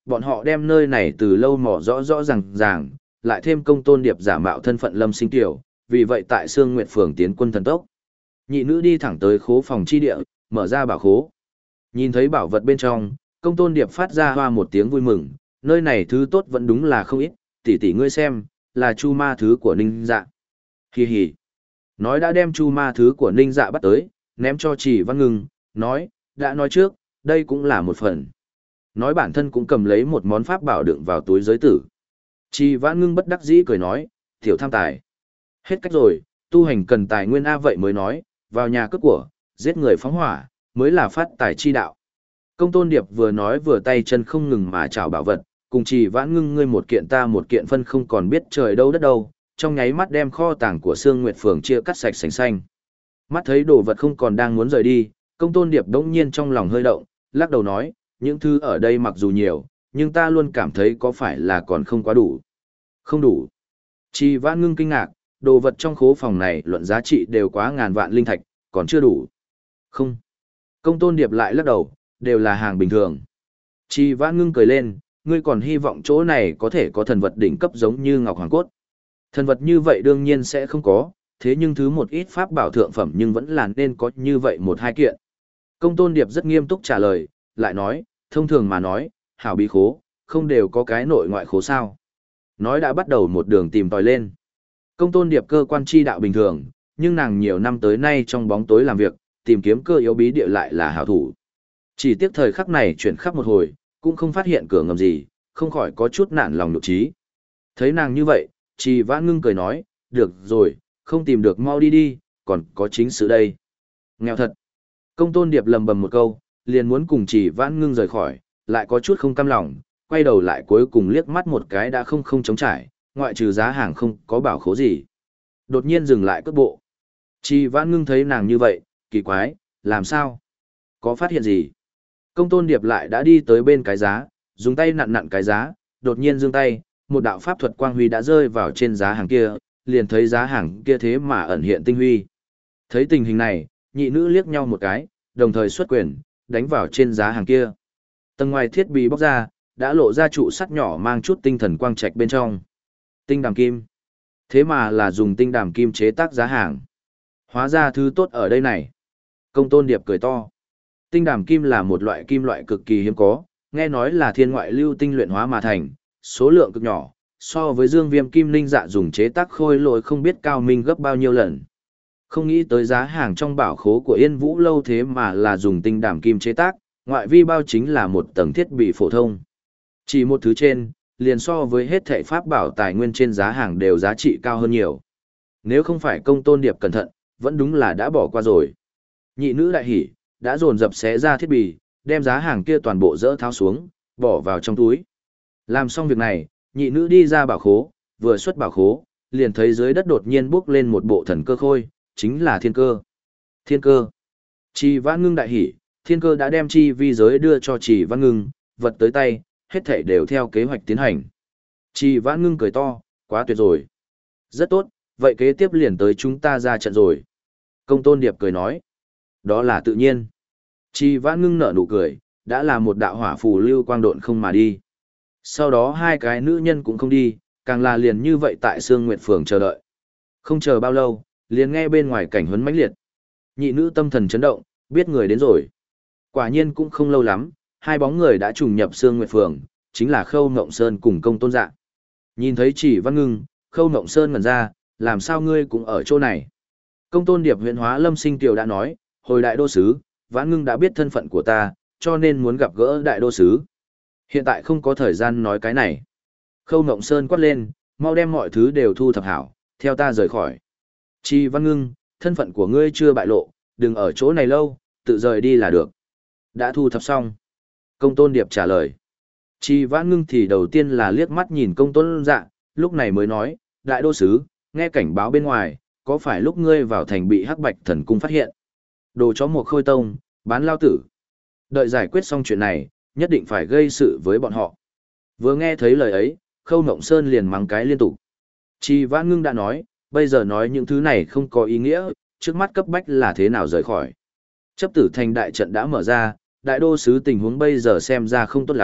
bọn họ đem nơi này từ lâu mò rõ rõ ràng ràng, lại thêm công tôn điệp giả mạo thân phận Lâm Sinh Tiểu, vì vậy tại Sương Nguyệt Phường tiến quân thần tốc. Nhị nữ đi thẳng tới khố phòng chi địa, mở ra bảo khố. Nhìn thấy bảo vật bên trong, công tôn điệp phát ra hoa một tiếng vui mừng, nơi này thứ tốt vẫn đúng là không ít, tỷ tỷ ngươi xem, là chu ma thứ của Ninh Dạ. Hì hì. Nói đã đem chu ma thứ của Ninh Dạ bắt tới, ném cho Trì Văn Ngưng, nói, đã nói trước, đây cũng là một phần. Nói bản thân cũng cầm lấy một món pháp bảo đựng vào túi giới tử. Trì Văn Ngưng bất đắc dĩ cười nói, tiểu tham tài. Hết cách rồi, tu hành cần tài nguyên A vậy mới nói, vào nhà cướp của, giết người phóng hỏa, mới là phát tài chi đạo. Công tôn điệp vừa nói vừa tay chân không ngừng mà chào bảo vật, cùng Trì Vãn Ngưng ngươi một kiện ta một kiện phân không còn biết trời đâu đất đâu, trong nháy mắt đem kho tàng của Sương Nguyệt Phường chia cắt sạch sành xanh. Mắt thấy đồ vật không còn đang muốn rời đi, công tôn điệp đống nhiên trong lòng hơi động, lắc đầu nói, những thứ ở đây mặc dù nhiều, nhưng ta luôn cảm thấy có phải là còn không quá đủ. Không đủ. Trì Vãn Ngưng kinh ngạc, đồ vật trong khố phòng này luận giá trị đều quá ngàn vạn linh thạch, còn chưa đủ. Không. Công tôn điệp lại lắc đầu, đều là hàng bình thường. Trì Vãn Ngưng cười lên, ngươi còn hy vọng chỗ này có thể có thần vật đỉnh cấp giống như Ngọc Hoàng Cốt. Thần vật như vậy đương nhiên sẽ không có, thế nhưng thứ một ít pháp bảo thượng phẩm nhưng vẫn là nên có như vậy một hai kiện. Công tôn điệp rất nghiêm túc trả lời, lại nói, thông thường mà nói, hảo bí khố, không đều có cái nội ngoại khố sao. Nói đã bắt đầu một đường tìm tòi lên. Công tôn điệp cơ quan chi đạo bình thường, nhưng nàng nhiều năm tới nay trong bóng tối làm việc, tìm kiếm cơ yếu bí địa lại là hảo thủ. Chỉ tiếc thời khắc này chuyển khắp một hồi, cũng không phát hiện cửa ngầm gì, không khỏi có chút nản lòng nhục trí. Thấy nàng như vậy, Trì Vãn Ngưng cười nói, được rồi, không tìm được mau đi đi, còn có chính sự đây. Nghèo thật. Công tôn điệp lầm bầm một câu, liền muốn cùng Trì Vãn Ngưng rời khỏi, lại có chút không cam lòng, quay đầu lại cuối cùng liếc mắt một cái đã không không chống trải, ngoại trừ giá hàng không có bảo khố gì. Đột nhiên dừng lại cước bộ. Trì Vãn Ngưng thấy nàng như vậy, kỳ quái, làm sao? Có phát hiện gì? Công tôn điệp lại đã đi tới bên cái giá, dùng tay nặn nặn cái giá, đột nhiên giương tay, một đạo pháp thuật quang huy đã rơi vào trên giá hàng kia, liền thấy giá hàng kia thế mà ẩn hiện tinh huy. Thấy tình hình này, nhị nữ liếc nhau một cái, đồng thời xuất quyền, đánh vào trên giá hàng kia. Tầng ngoài thiết bị bóc ra, đã lộ ra trụ sắt nhỏ mang chút tinh thần quang trạch bên trong. Tinh đàm kim. Thế mà là dùng tinh đàm kim chế tác giá hàng. Hóa ra thứ tốt ở đây này. Công tôn điệp cười to. Tinh đàm kim là một loại kim loại cực kỳ hiếm có, nghe nói là thiên ngoại lưu tinh luyện hóa mà thành, số lượng cực nhỏ, so với dương viêm kim linh dạ dùng chế tác khôi lỗi không biết cao minh gấp bao nhiêu lần. Không nghĩ tới giá hàng trong bảo khố của Yên Vũ lâu thế mà là dùng tinh đàm kim chế tác, ngoại vi bao chính là một tầng thiết bị phổ thông. Chỉ một thứ trên, liền so với hết thảy pháp bảo tài nguyên trên giá hàng đều giá trị cao hơn nhiều. Nếu không phải công tôn điệp cẩn thận, vẫn đúng là đã bỏ qua rồi. Nhị nữ đại hỉ, đã dồn dập xé ra thiết bị, đem giá hàng kia toàn bộ dỡ tháo xuống, bỏ vào trong túi. Làm xong việc này, nhị nữ đi ra bảo khố, vừa xuất bảo khố, liền thấy dưới đất đột nhiên bốc lên một bộ thần cơ khôi, chính là thiên cơ. Thiên cơ. Trì Vãn Ngưng đại hỉ, thiên cơ đã đem chi vi giới đưa cho Trì Vãn Ngưng, vật tới tay, hết thảy đều theo kế hoạch tiến hành. Trì Vãn Ngưng cười to, quá tuyệt rồi. Rất tốt, vậy kế tiếp liền tới chúng ta ra trận rồi. Công tôn điệp cười nói. Đó là tự nhiên. Trì Vãn Ngưng nở nụ cười, đã là một đạo hỏa phù lưu quang độn không mà đi. Sau đó hai cái nữ nhân cũng không đi, càng là liền như vậy tại Sương Nguyệt Phường chờ đợi. Không chờ bao lâu, liền nghe bên ngoài cảnh huấn mãnh liệt. Nhị nữ tâm thần chấn động, biết người đến rồi. Quả nhiên cũng không lâu lắm, hai bóng người đã trùng nhập Sương Nguyệt Phường, chính là Khâu Ngộng Sơn cùng Công Tôn Dạ. Nhìn thấy Trì Văn Ngưng, Khâu Ngộng Sơn ngẩn ra, làm sao ngươi cũng ở chỗ này. Công Tôn Điệp huyện hóa Lâm Sinh Tiểu đã nói, hồi đại đô sứ, Vãn Ngưng đã biết thân phận của ta, cho nên muốn gặp gỡ đại đô sứ. Hiện tại không có thời gian nói cái này. Khâu Ngộng Sơn quát lên, mau đem mọi thứ đều thu thập hảo, theo ta rời khỏi. Trì Văn Ngưng, thân phận của ngươi chưa bại lộ, đừng ở chỗ này lâu, tự rời đi là được. Đã thu thập xong. Công Tôn Điệp trả lời. Trì Văn Ngưng thì đầu tiên là liếc mắt nhìn Công Tôn Dạ, lúc này mới nói, đại đô sứ, nghe cảnh báo bên ngoài, có phải lúc ngươi vào thành bị Hắc Bạch Thần Cung phát hiện? Đồ chó một khôi tông, bán lao tử. Đợi giải quyết xong chuyện này, nhất định phải gây sự với bọn họ. Vừa nghe thấy lời ấy, Khâu Ngộng Sơn liền mắng cái liên tục. Trì Vãn Ngưng đã nói, bây giờ nói những thứ này không có ý nghĩa, trước mắt cấp bách là thế nào rời khỏi. Chấp tử thành đại trận đã mở ra, đại đô sứ tình huống bây giờ xem ra không tốt lắm,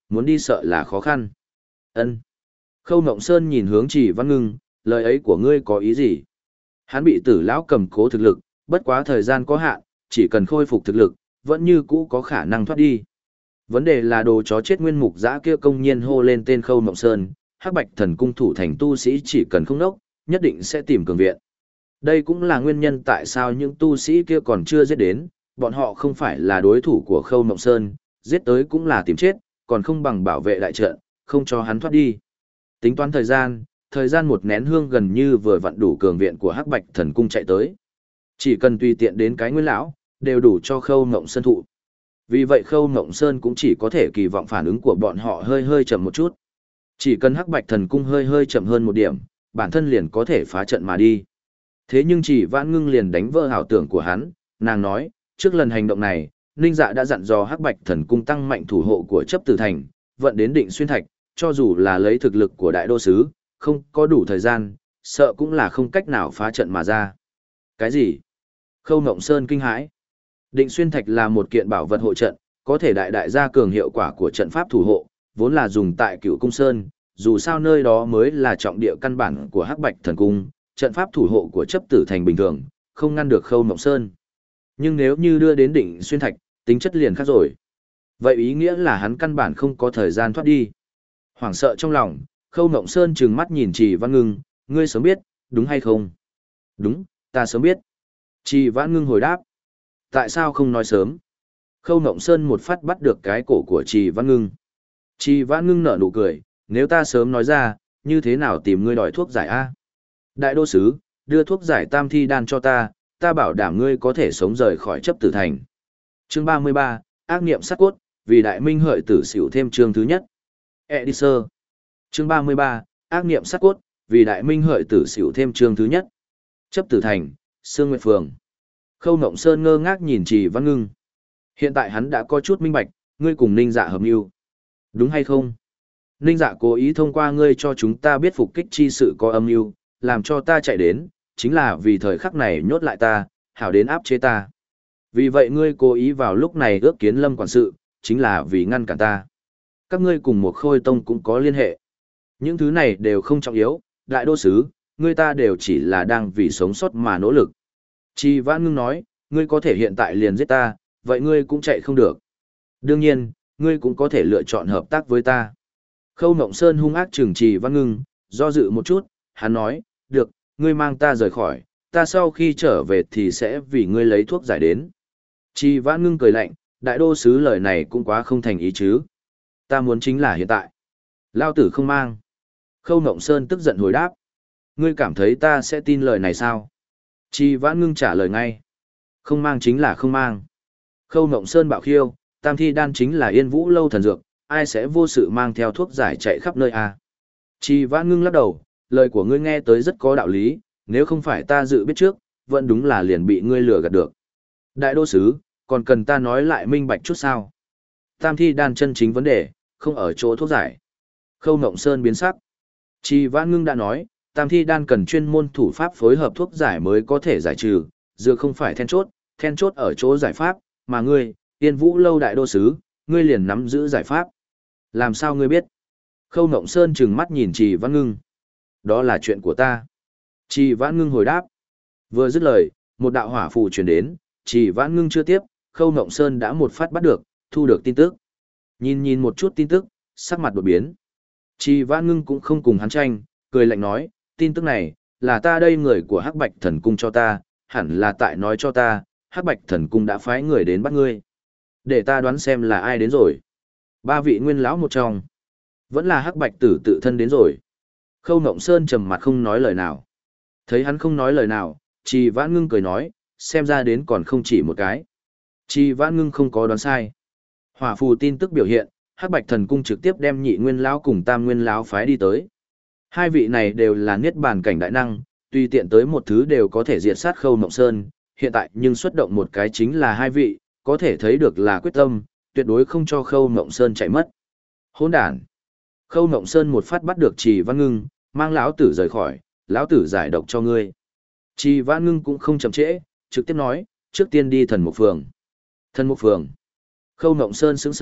muốn đi sợ là khó khăn. Ân. Khâu Ngộng Sơn nhìn hướng Trì Văn Ngưng, lời ấy của ngươi có ý gì? Hắn bị Tử lão cầm cố thực lực, bất quá thời gian có hạn, chỉ cần khôi phục thực lực, vẫn như cũ có khả năng thoát đi. Vấn đề là đồ chó chết nguyên mục dã kia công nhiên hô lên tên Khâu Ngộng Sơn, Hắc Bạch Thần cung thủ thành tu sĩ chỉ cần không nốc, nhất định sẽ tìm cường viện. Đây cũng là nguyên nhân tại sao những tu sĩ kia còn chưa giết đến, bọn họ không phải là đối thủ của Khâu Ngộng Sơn, giết tới cũng là tìm chết, còn không bằng bảo vệ đại trận, không cho hắn thoát đi. Tính toán thời gian, thời gian một nén hương gần như vừa vặn đủ cường viện của Hắc Bạch Thần cung chạy tới. Chỉ cần tùy tiện đến cái nguyên lão, đều đủ cho Khâu Ngộng Sơn thụ. Vì vậy Khâu Ngộng Sơn cũng chỉ có thể kỳ vọng phản ứng của bọn họ hơi hơi chậm một chút. Chỉ cần Hắc Bạch Thần cung hơi hơi chậm hơn một điểm, bản thân liền có thể phá trận mà đi. Thế nhưng chỉ Vãn Ngưng liền đánh vỡ ảo tưởng của hắn, nàng nói, trước lần hành động này, Ninh Dạ đã dặn dò Hắc Bạch Thần cung tăng mạnh thủ hộ của chấp tử thành, vận đến Định Xuyên Thạch, cho dù là lấy thực lực của đại đô sứ, không có đủ thời gian, sợ cũng là không cách nào phá trận mà ra. Cái gì? Khâu Ngộng Sơn kinh hãi. Định Xuyên Thạch là một kiện bảo vật hộ trận, có thể đại đại gia cường hiệu quả của trận pháp thủ hộ, vốn là dùng tại Cửu Cung Sơn, dù sao nơi đó mới là trọng địa căn bản của Hắc Bạch Thần cung, trận pháp thủ hộ của chấp tử thành bình thường, không ngăn được Khâu Ngộng Sơn. Nhưng nếu như đưa đến Định Xuyên Thạch, tính chất liền khác rồi. Vậy ý nghĩa là hắn căn bản không có thời gian thoát đi. Hoảng sợ trong lòng, Khâu Ngộng Sơn trừng mắt nhìn Trì Văn Ngưng, ngươi sớm biết, đúng hay không? Đúng, ta sớm biết. Trì Văn Ngưng hồi đáp. Tại sao không nói sớm? Khâu Ngộng Sơn một phát bắt được cái cổ của Trì Văn Ngưng. Trì Văn Ngưng nở nụ cười, nếu ta sớm nói ra, như thế nào tìm ngươi đòi thuốc giải A? Đại đô sứ, đưa thuốc giải tam thi đan cho ta, ta bảo đảm ngươi có thể sống rời khỏi chấp tử thành. Chương ba mươi ba, ác niệm sát cốt, vì đại minh hợi tử xỉu thêm chương thứ nhất. Editor. Chương ba mươi ba, ác niệm sát cốt, vì đại minh hợi tử xỉu thêm chương thứ nhất. Chấp tử thành, Sương Nguyệt Phường. Khâu Ngộng Sơn ngơ ngác nhìn Trì Văn Ngưng. Hiện tại hắn đã có chút minh bạch, ngươi cùng Ninh Dạ hợp mưu. Đúng hay không? Ninh Dạ cố ý thông qua ngươi cho chúng ta biết phục kích chi sự có âm mưu, làm cho ta chạy đến, chính là vì thời khắc này nhốt lại ta, hảo đến áp chế ta. Vì vậy ngươi cố ý vào lúc này ước kiến Lâm quản sự, chính là vì ngăn cản ta. Các ngươi cùng một Khôi tông cũng có liên hệ. Những thứ này đều không trọng yếu, đại đô sứ, ngươi ta đều chỉ là đang vì sống sót mà nỗ lực. Trì Vãn Ngưng nói, ngươi có thể hiện tại liền giết ta, vậy ngươi cũng chạy không được. Đương nhiên, ngươi cũng có thể lựa chọn hợp tác với ta. Khâu Ngộng Sơn hung ác trừng Trì Vãn Ngưng, do dự một chút, hắn nói, được, ngươi mang ta rời khỏi, ta sau khi trở về thì sẽ vì ngươi lấy thuốc giải đến. Trì Vãn Ngưng cười lạnh, đại đô sứ lời này cũng quá không thành ý chứ. Ta muốn chính là hiện tại. Lao tử không mang. Khâu Ngộng Sơn tức giận hồi đáp. Ngươi cảm thấy ta sẽ tin lời này sao? Trì Vãn Ngưng trả lời ngay. Không mang chính là không mang. Khâu Ngộng Sơn bạo khiêu, tam thi đan chính là Yên Vũ lâu thần dược, ai sẽ vô sự mang theo thuốc giải chạy khắp nơi à? Trì Vãn Ngưng lắc đầu, lời của ngươi nghe tới rất có đạo lý, nếu không phải ta dự biết trước, vẫn đúng là liền bị ngươi lừa gạt được. Đại đô sứ, còn cần ta nói lại minh bạch chút sao? Tam thi đan chân chính vấn đề, không ở chỗ thuốc giải. Khâu Ngộng Sơn biến sắc. Trì Vãn Ngưng đã nói, tam thi đan cần chuyên môn thủ pháp phối hợp thuốc giải mới có thể giải trừ, dược không phải then chốt, then chốt ở chỗ giải pháp, mà ngươi, Yên Vũ lâu đại đô sứ, ngươi liền nắm giữ giải pháp. Làm sao ngươi biết? Khâu Ngộng Sơn trừng mắt nhìn Trì Vãn Ngưng. Đó là chuyện của ta. Trì Vãn Ngưng hồi đáp. Vừa dứt lời, một đạo hỏa phù truyền đến, Trì Vãn Ngưng chưa tiếp, Khâu Ngộng Sơn đã một phát bắt được, thu được tin tức. Nhìn nhìn một chút tin tức, sắc mặt đột biến. Trì Vãn Ngưng cũng không cùng hắn tranh, cười lạnh nói, tin tức này, là ta đây người của Hắc Bạch Thần Cung cho ta, hẳn là tại nói cho ta, Hắc Bạch Thần Cung đã phái người đến bắt ngươi. Để ta đoán xem là ai đến rồi. Ba vị nguyên lão một trong. Vẫn là Hắc Bạch tử tự thân đến rồi. Khâu Ngộng Sơn trầm mặt không nói lời nào. Thấy hắn không nói lời nào, Trì Vãn Ngưng cười nói, xem ra đến còn không chỉ một cái. Trì Vãn Ngưng không có đoán sai. Hỏa phù tin tức biểu hiện, Hắc Bạch Thần Cung trực tiếp đem nhị nguyên lão cùng tam nguyên lão phái đi tới. Hai vị này đều là niết bàn cảnh đại năng, tùy tiện tới một thứ đều có thể diệt sát Khâu Ngộng Sơn, hiện tại nhưng xuất động một cái chính là hai vị, có thể thấy được là quyết tâm, tuyệt đối không cho Khâu Ngộng Sơn chạy mất. Hỗn đản. Khâu Ngộng Sơn một phát bắt được Trì Vãn Ngưng, mang lão tử rời khỏi, lão tử giải độc cho ngươi. Trì Vãn Ngưng cũng không chậm trễ, trực tiếp nói, trước tiên đi Thần Mục Phường. Thần Mục Phường. Khâu Ngộng Sơn sững sờ,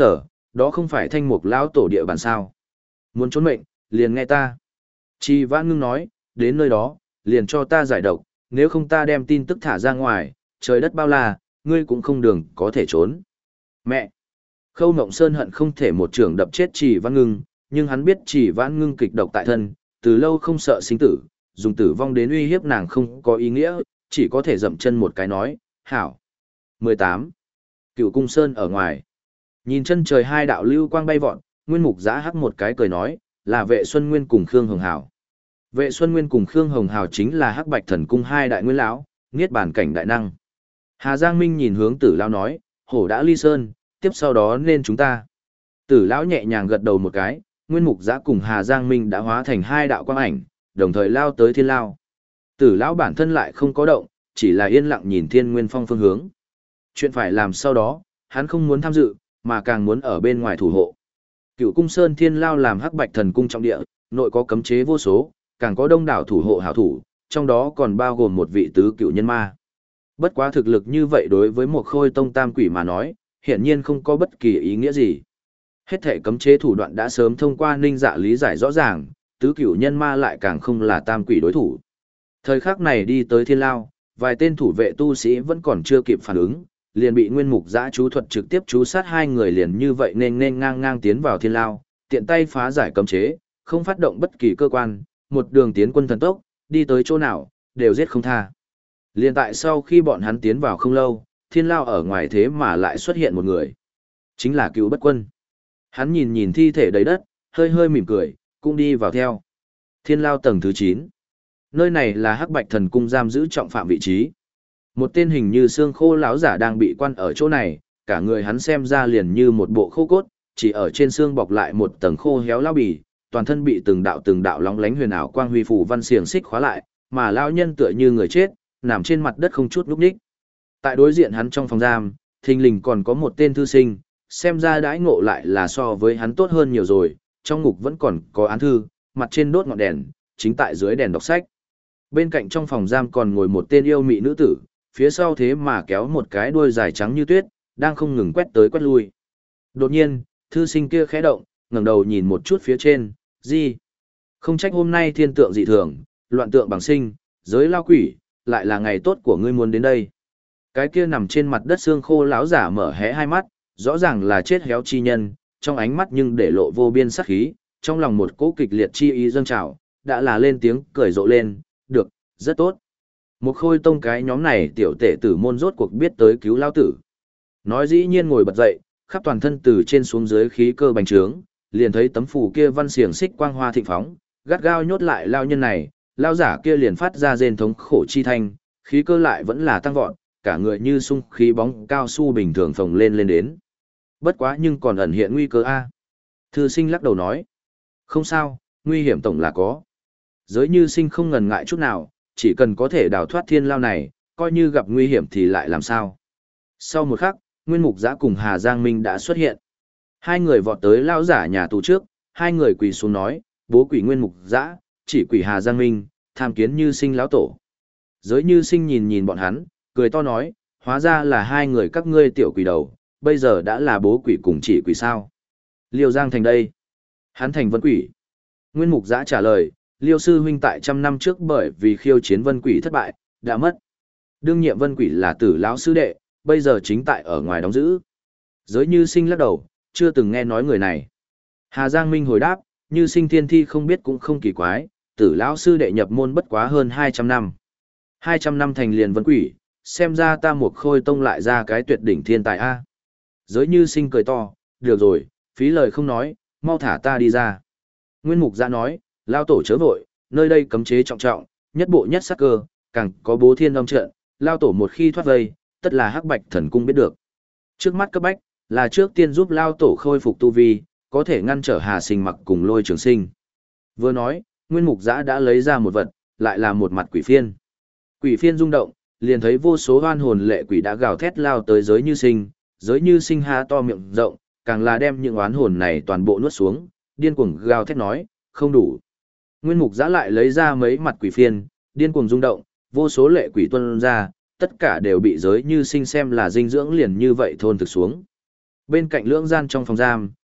đó không phải thanh mục lão tổ địa bàn sao. Muốn trốn mệnh, liền nghe ta. Trì Vãn Ngưng nói, đến nơi đó, liền cho ta giải độc, nếu không ta đem tin tức thả ra ngoài, trời đất bao la, ngươi cũng không đường có thể trốn. Mẹ! Khâu Ngộng Sơn hận không thể một trường đập chết Trì Vãn Ngưng, nhưng hắn biết Trì Vãn Ngưng kịch độc tại thân, từ lâu không sợ sinh tử, dùng tử vong đến uy hiếp nàng không có ý nghĩa, chỉ có thể dậm chân một cái nói, hảo. mười tám. Cựu Cung Sơn ở ngoài. Nhìn chân trời hai đạo lưu quang bay vọt, Nguyên Mục Giã hắc một cái cười nói, là Vệ Xuân Nguyên cùng Khương Hồng Hào. Vệ Xuân Nguyên cùng Khương Hồng Hào chính là Hắc Bạch Thần Cung hai đại nguyên lão, niết bàn cảnh đại năng. Hà Giang Minh nhìn hướng Tử lão nói, hổ đã ly sơn, tiếp sau đó nên chúng ta. Tử lão nhẹ nhàng gật đầu một cái, Nguyên Mục Giã cùng Hà Giang Minh đã hóa thành hai đạo quang ảnh, đồng thời lao tới thiên lao. Tử lão bản thân lại không có động, chỉ là yên lặng nhìn Thiên Nguyên Phong phương hướng. Chuyện phải làm sau đó, hắn không muốn tham dự, mà càng muốn ở bên ngoài thủ hộ. Cựu Cung Sơn Thiên Lao làm Hắc Bạch Thần Cung trọng địa, nội có cấm chế vô số, càng có đông đảo thủ hộ hảo thủ, trong đó còn bao gồm một vị tứ cựu nhân ma. Bất quá thực lực như vậy đối với một Khôi Tông Tam Quỷ mà nói, hiển nhiên không có bất kỳ ý nghĩa gì. Hết thể cấm chế thủ đoạn đã sớm thông qua Ninh Dạ lý giải rõ ràng, tứ cựu nhân ma lại càng không là Tam Quỷ đối thủ. Thời khắc này đi tới Thiên Lao, vài tên thủ vệ tu sĩ vẫn còn chưa kịp phản ứng, liền bị Nguyên Mục Giã chú thuật trực tiếp chú sát hai người liền như vậy nên nên ngang ngang tiến vào Thiên Lao, tiện tay phá giải cấm chế, không phát động bất kỳ cơ quan, một đường tiến quân thần tốc, đi tới chỗ nào, đều giết không tha. Liền tại sau khi bọn hắn tiến vào không lâu, Thiên Lao ở ngoài thế mà lại xuất hiện một người. Chính là Cựu Bất Quân. Hắn nhìn nhìn thi thể đầy đất, hơi hơi mỉm cười, cũng đi vào theo. Thiên Lao tầng thứ chín. Nơi này là Hắc Bạch Thần Cung giam giữ trọng phạm vị trí. Một tên hình như xương khô lão giả đang bị quan ở chỗ này, cả người hắn xem ra liền như một bộ khô cốt, chỉ ở trên xương bọc lại một tầng khô héo lao bì, toàn thân bị từng đạo từng đạo lóng lánh huyền ảo quang huy phủ văn xiềng xích khóa lại, mà lão nhân tựa như người chết, nằm trên mặt đất không chút nhúc nhích. Tại đối diện hắn trong phòng giam, thình lình còn có một tên thư sinh, xem ra đãi ngộ lại là so với hắn tốt hơn nhiều rồi, trong ngục vẫn còn có án thư, mặt trên đốt ngọn đèn, chính tại dưới đèn đọc sách. Bên cạnh trong phòng giam còn ngồi một tên yêu mị nữ tử, phía sau thế mà kéo một cái đuôi dài trắng như tuyết, đang không ngừng quét tới quét lui. Đột nhiên, thư sinh kia khẽ động, ngẩng đầu nhìn một chút phía trên, gì? Không trách hôm nay thiên tượng dị thường, loạn tượng bằng sinh, giới lao quỷ, lại là ngày tốt của ngươi muốn đến đây. Cái kia nằm trên mặt đất xương khô lão giả mở hé hai mắt, rõ ràng là chết héo chi nhân, trong ánh mắt nhưng để lộ vô biên sát khí, trong lòng một cỗ kịch liệt chi ý dâng trào, đã là lên tiếng cười rộ lên, được, rất tốt. Một Khôi Tông cái nhóm này tiểu tể tử môn rốt cuộc biết tới cứu lao tử. Nói dĩ nhiên ngồi bật dậy, khắp toàn thân từ trên xuống dưới khí cơ bành trướng, liền thấy tấm phủ kia văn xiềng xích quang hoa thịnh phóng, gắt gao nhốt lại lao nhân này, lao giả kia liền phát ra rên thống khổ chi thanh, khí cơ lại vẫn là tăng vọt, cả người như sung khí bóng cao su bình thường phồng lên lên đến. Bất quá nhưng còn ẩn hiện nguy cơ a. Thư sinh lắc đầu nói, không sao, nguy hiểm tổng là có. Giới Như Sinh không ngần ngại chút nào, chỉ cần có thể đào thoát thiên lao này, coi như gặp nguy hiểm thì lại làm sao. Sau một khắc, Nguyên Mục Giã cùng Hà Giang Minh đã xuất hiện. Hai người vọt tới lao giả nhà tù trước, hai người quỳ xuống nói, bố quỷ Nguyên Mục Giã, chỉ quỷ Hà Giang Minh, tham kiến Như Sinh lão tổ. Giới Như Sinh nhìn nhìn bọn hắn, cười to nói, hóa ra là hai người các ngươi tiểu quỷ đầu, bây giờ đã là bố quỷ cùng chỉ quỷ sao. Liêu Giang thành đây. Hắn thành vân quỷ. Nguyên Mục Giã trả lời, Liêu sư huynh tại trăm năm trước bởi vì khiêu chiến vân quỷ thất bại, đã mất. Đương nhiệm vân quỷ là Tử lão sư đệ, bây giờ chính tại ở ngoài đóng giữ. Giới Như Sinh lắc đầu, chưa từng nghe nói người này. Hà Giang Minh hồi đáp, Như Sinh thiên thi không biết cũng không kỳ quái, Tử lão sư đệ nhập môn bất quá hơn hai trăm năm. hai trăm năm thành liền vân quỷ, xem ra ta một Khôi Tông lại ra cái tuyệt đỉnh thiên tài a. Giới Như Sinh cười to, được rồi, phí lời không nói, mau thả ta đi ra. Nguyên Mục Giã nói, lao tổ chớ vội, nơi đây cấm chế trọng trọng, nhất bộ nhất sắc cơ, càng có bố thiên âm trận, lao tổ một khi thoát vây, tất là Hắc Bạch Thần Cung biết được. Trước mắt cấp bách, là trước tiên giúp lao tổ khôi phục tu vi, có thể ngăn trở Hà Sinh Mặc cùng Lôi Trường Sinh. Vừa nói, Nguyên Mục Giã đã lấy ra một vật, lại là một mặt quỷ phiên. Quỷ phiên rung động, liền thấy vô số oan hồn lệ quỷ đã gào thét lao tới Giới Như Sinh, Giới Như Sinh há to miệng rộng, càng là đem những oán hồn này toàn bộ nuốt xuống, điên cuồng gào thét nói, không đủ. Nguyên Mục Giã lại lấy ra mấy mặt quỷ phiên, điên cuồng rung động, vô số lệ quỷ tuôn ra, tất cả đều bị Giới Như Sinh xem là dinh dưỡng liền như vậy thôn thực xuống. Bên cạnh lưỡng gian trong phòng giam,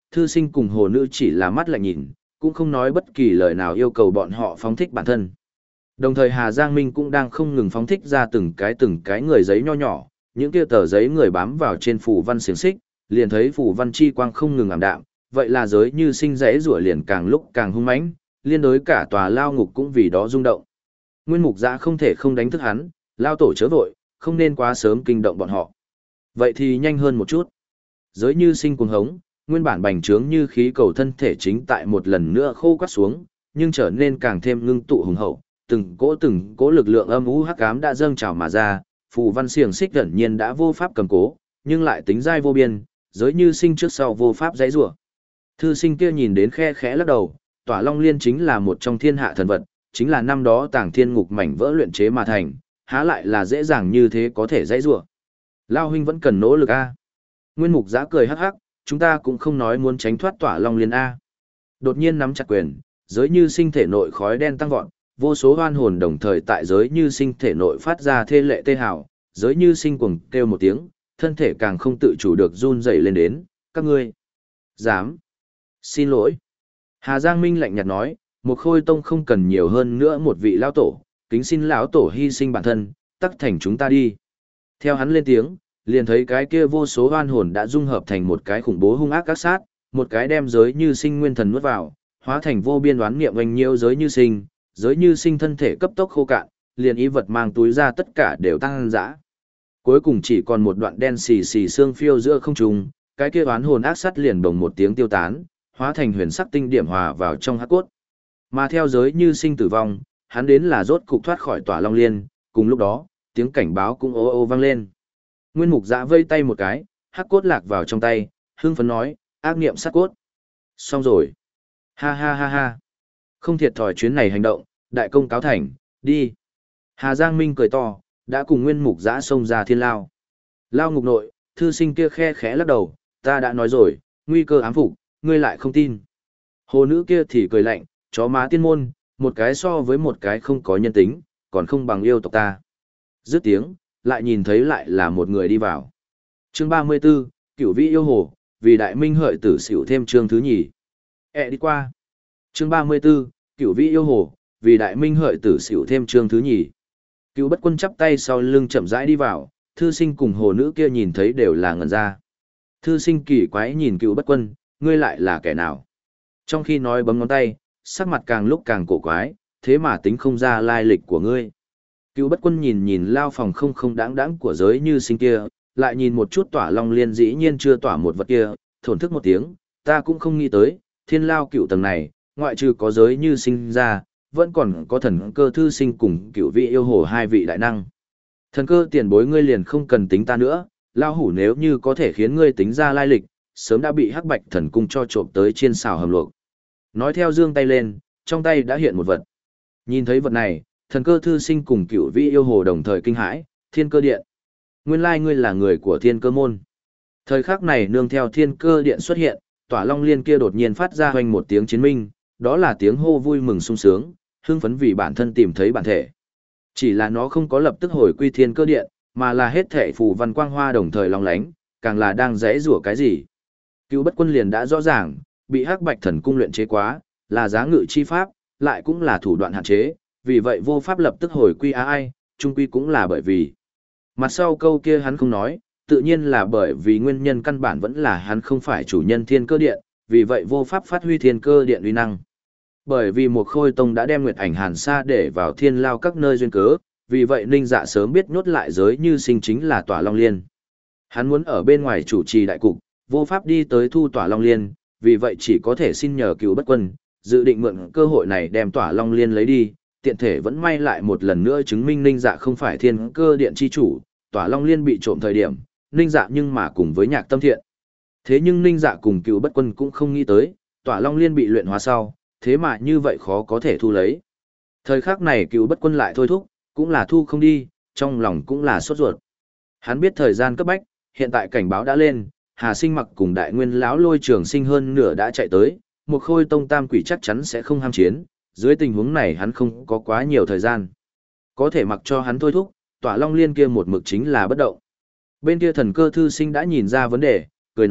thư sinh cùng hồ nữ chỉ là mắt lạnh nhìn, cũng không nói bất kỳ lời nào yêu cầu bọn họ phóng thích bản thân. Đồng thời Hà Giang Minh cũng đang không ngừng phóng thích ra từng cái từng cái người giấy nho nhỏ, những kia tờ giấy người bám vào trên phù văn xiềng xích, liền thấy phù văn chi quang không ngừng ảm đạm, vậy là giới như sinh rẽ rủa liền càng lúc càng hung mãnh, liên đối cả tòa lao ngục cũng vì đó rung động. Nguyên Mục Giã không thể không đánh thức hắn, lao tổ chớ vội, không nên quá sớm kinh động bọn họ. Vậy thì nhanh hơn một chút. Giới như sinh cuồng hống, nguyên bản bành trướng như khí cầu thân thể chính tại một lần nữa khô quắt xuống, nhưng trở nên càng thêm ngưng tụ hùng hậu, từng cỗ từng cỗ lực lượng âm u hắc ám đã dâng trào mà ra, phù văn xiềng xích gần nhiên đã vô pháp cầm cố, nhưng lại tính dai vô biên, giới như sinh trước sau vô pháp dãy rủa. Thư sinh kia nhìn đến khe khẽ lắc đầu, Tỏa Long Liên chính là một trong thiên hạ thần vật, chính là năm đó Tàng Thiên Ngục mảnh vỡ luyện chế mà thành, há lại là dễ dàng như thế có thể dãy rủa. Lao huynh vẫn cần nỗ lực a. Nguyên Mục Giã cười hắc hắc, chúng ta cũng không nói muốn tránh thoát Tỏa Long Liên a. Đột nhiên nắm chặt quyền, giới như sinh thể nội khói đen tăng vọt, vô số oan hồn đồng thời tại giới như sinh thể nội phát ra thê lệ tê hào, giới như sinh cuồng kêu một tiếng, thân thể càng không tự chủ được run rẩy lên đến, các ngươi. Dám. Xin lỗi. Hà Giang Minh lạnh nhạt nói, một khôi tông không cần nhiều hơn nữa một vị lão tổ, kính xin lão tổ hy sinh bản thân, tắc thành chúng ta đi. Theo hắn lên tiếng, liền thấy cái kia vô số oan hồn đã dung hợp thành một cái khủng bố hung ác các sát, một cái đem giới như sinh nguyên thần nuốt vào, hóa thành vô biên đoán nghiệm oanh nhiễu giới như sinh, giới như sinh thân thể cấp tốc khô cạn, liền ý vật mang túi ra tất cả đều tăng dã. Cuối cùng chỉ còn một đoạn đen xì xì xương phiêu giữa không trung, cái kia oán hồn ác sát liền bồng một tiếng tiêu tán, hóa thành huyền sắc tinh điểm hòa vào trong hắc cốt. Mà theo giới như sinh tử vong, hắn đến là rốt cục thoát khỏi Tỏa Long Liên, cùng lúc đó, tiếng cảnh báo cũng ô ô vang lên. Nguyên Mục Giã vây tay một cái, hắc cốt lạc vào trong tay, hưng phấn nói, ác niệm sát cốt. Xong rồi. Ha ha ha ha. Không thiệt thòi chuyến này hành động, đại công cáo thành, đi. Hà Giang Minh cười to, đã cùng Nguyên Mục Giã xông ra thiên lao. Lao ngục nội, thư sinh kia khe khẽ lắc đầu, ta đã nói rồi, nguy cơ ám phục, ngươi lại không tin. Hồ nữ kia thì cười lạnh, chó má tiên môn, một cái so với một cái không có nhân tính, còn không bằng yêu tộc ta. Dứt tiếng, lại nhìn thấy lại là một người đi vào. Chương ba mươi 34, Cửu Vĩ yêu hồ, vì đại minh hợi tử xỉu thêm chương thứ nhì. E đi qua. Chương ba mươi 34, Cửu Vĩ yêu hồ, vì đại minh hợi tử xỉu thêm chương thứ nhì. Cửu Bất Quân chắp tay sau lưng chậm rãi đi vào, thư sinh cùng hồ nữ kia nhìn thấy đều là ngẩn ra. Thư sinh kỳ quái nhìn Cửu Bất Quân, ngươi lại là kẻ nào? Trong khi nói bấm ngón tay, sắc mặt càng lúc càng cổ quái, thế mà tính không ra lai lịch của ngươi. Cửu Bất Quân nhìn nhìn lao phòng không không đáng đáng của giới như sinh kia, lại nhìn một chút Tỏa Long Liên dĩ nhiên chưa tỏa một vật kia, thổn thức một tiếng, ta cũng không nghĩ tới, thiên lao cửu tầng này, ngoại trừ có giới như sinh ra, vẫn còn có thần cơ thư sinh cùng Cửu Vị yêu hồ hai vị đại năng. Thần cơ tiền bối ngươi liền không cần tính ta nữa, lao hủ nếu như có thể khiến ngươi tính ra lai lịch, sớm đã bị hắc bạch thần cung cho trộm tới chiên xào hầm luộc. Nói theo giương tay lên, trong tay đã hiện một vật. Nhìn thấy vật này, thần cơ thư sinh cùng Cửu Vĩ yêu hồ đồng thời kinh hãi, Thiên Cơ Điện. Nguyên lai ngươi là người của Thiên Cơ môn. Thời khắc này nương theo Thiên Cơ Điện xuất hiện, Tỏa Long Liên kia đột nhiên phát ra hoành một tiếng chiến minh, đó là tiếng hô vui mừng sung sướng, hưng phấn vì bản thân tìm thấy bản thể. Chỉ là nó không có lập tức hồi quy Thiên Cơ Điện, mà là hết thể phù văn quang hoa đồng thời long lánh, càng là đang rẽ rủa cái gì. Cửu Bất Quân liền đã rõ ràng, bị hắc bạch thần cung luyện chế quá, là giá ngự chi pháp, lại cũng là thủ đoạn hạn chế, vì vậy vô pháp lập tức hồi quy á ai, trung quy cũng là bởi vì. Mặt sau câu kia hắn không nói, tự nhiên là bởi vì nguyên nhân căn bản vẫn là hắn không phải chủ nhân Thiên Cơ Điện, vì vậy vô pháp phát huy Thiên Cơ Điện uy năng. Bởi vì một khôi tông đã đem Nguyệt Ảnh Hàn Sa để vào thiên lao các nơi duyên cớ, vì vậy Ninh Dạ sớm biết nhốt lại giới như sinh chính là Tỏa Long Liên. Hắn muốn ở bên ngoài chủ trì đại cục, vô pháp đi tới thu Tỏa Long Liên, vì vậy chỉ có thể xin nhờ Cửu Bất Quân, dự định mượn cơ hội này đem Tỏa Long Liên lấy đi, tiện thể vẫn may lại một lần nữa chứng minh Ninh Dạ không phải Thiên Cơ Điện chi chủ, Tỏa Long Liên bị trộm thời điểm, Ninh Dạ nhưng mà cùng với Nhạc Tâm Thiện. Thế nhưng Ninh Dạ cùng Cửu Bất Quân cũng không nghĩ tới, Tỏa Long Liên bị luyện hóa sau, thế mà như vậy khó có thể thu lấy. Thời khắc này Cửu Bất Quân lại thôi thúc, cũng là thu không đi, trong lòng cũng là sốt ruột. Hắn biết thời gian cấp bách, hiện tại cảnh báo đã lên, Hà Sinh Mặc cùng Đại Nguyên lão Lôi Trường Sinh hơn nửa đã chạy tới, một khôi tông tam quỷ chắc chắn sẽ không ham chiến, dưới tình huống này hắn không có quá nhiều thời gian. Có thể mặc cho hắn thôi thúc, Tỏa Long Liên kia một mực chính là bất động. Bên kia thần cơ thư sinh đã nhìn ra vấn đề, cười nói,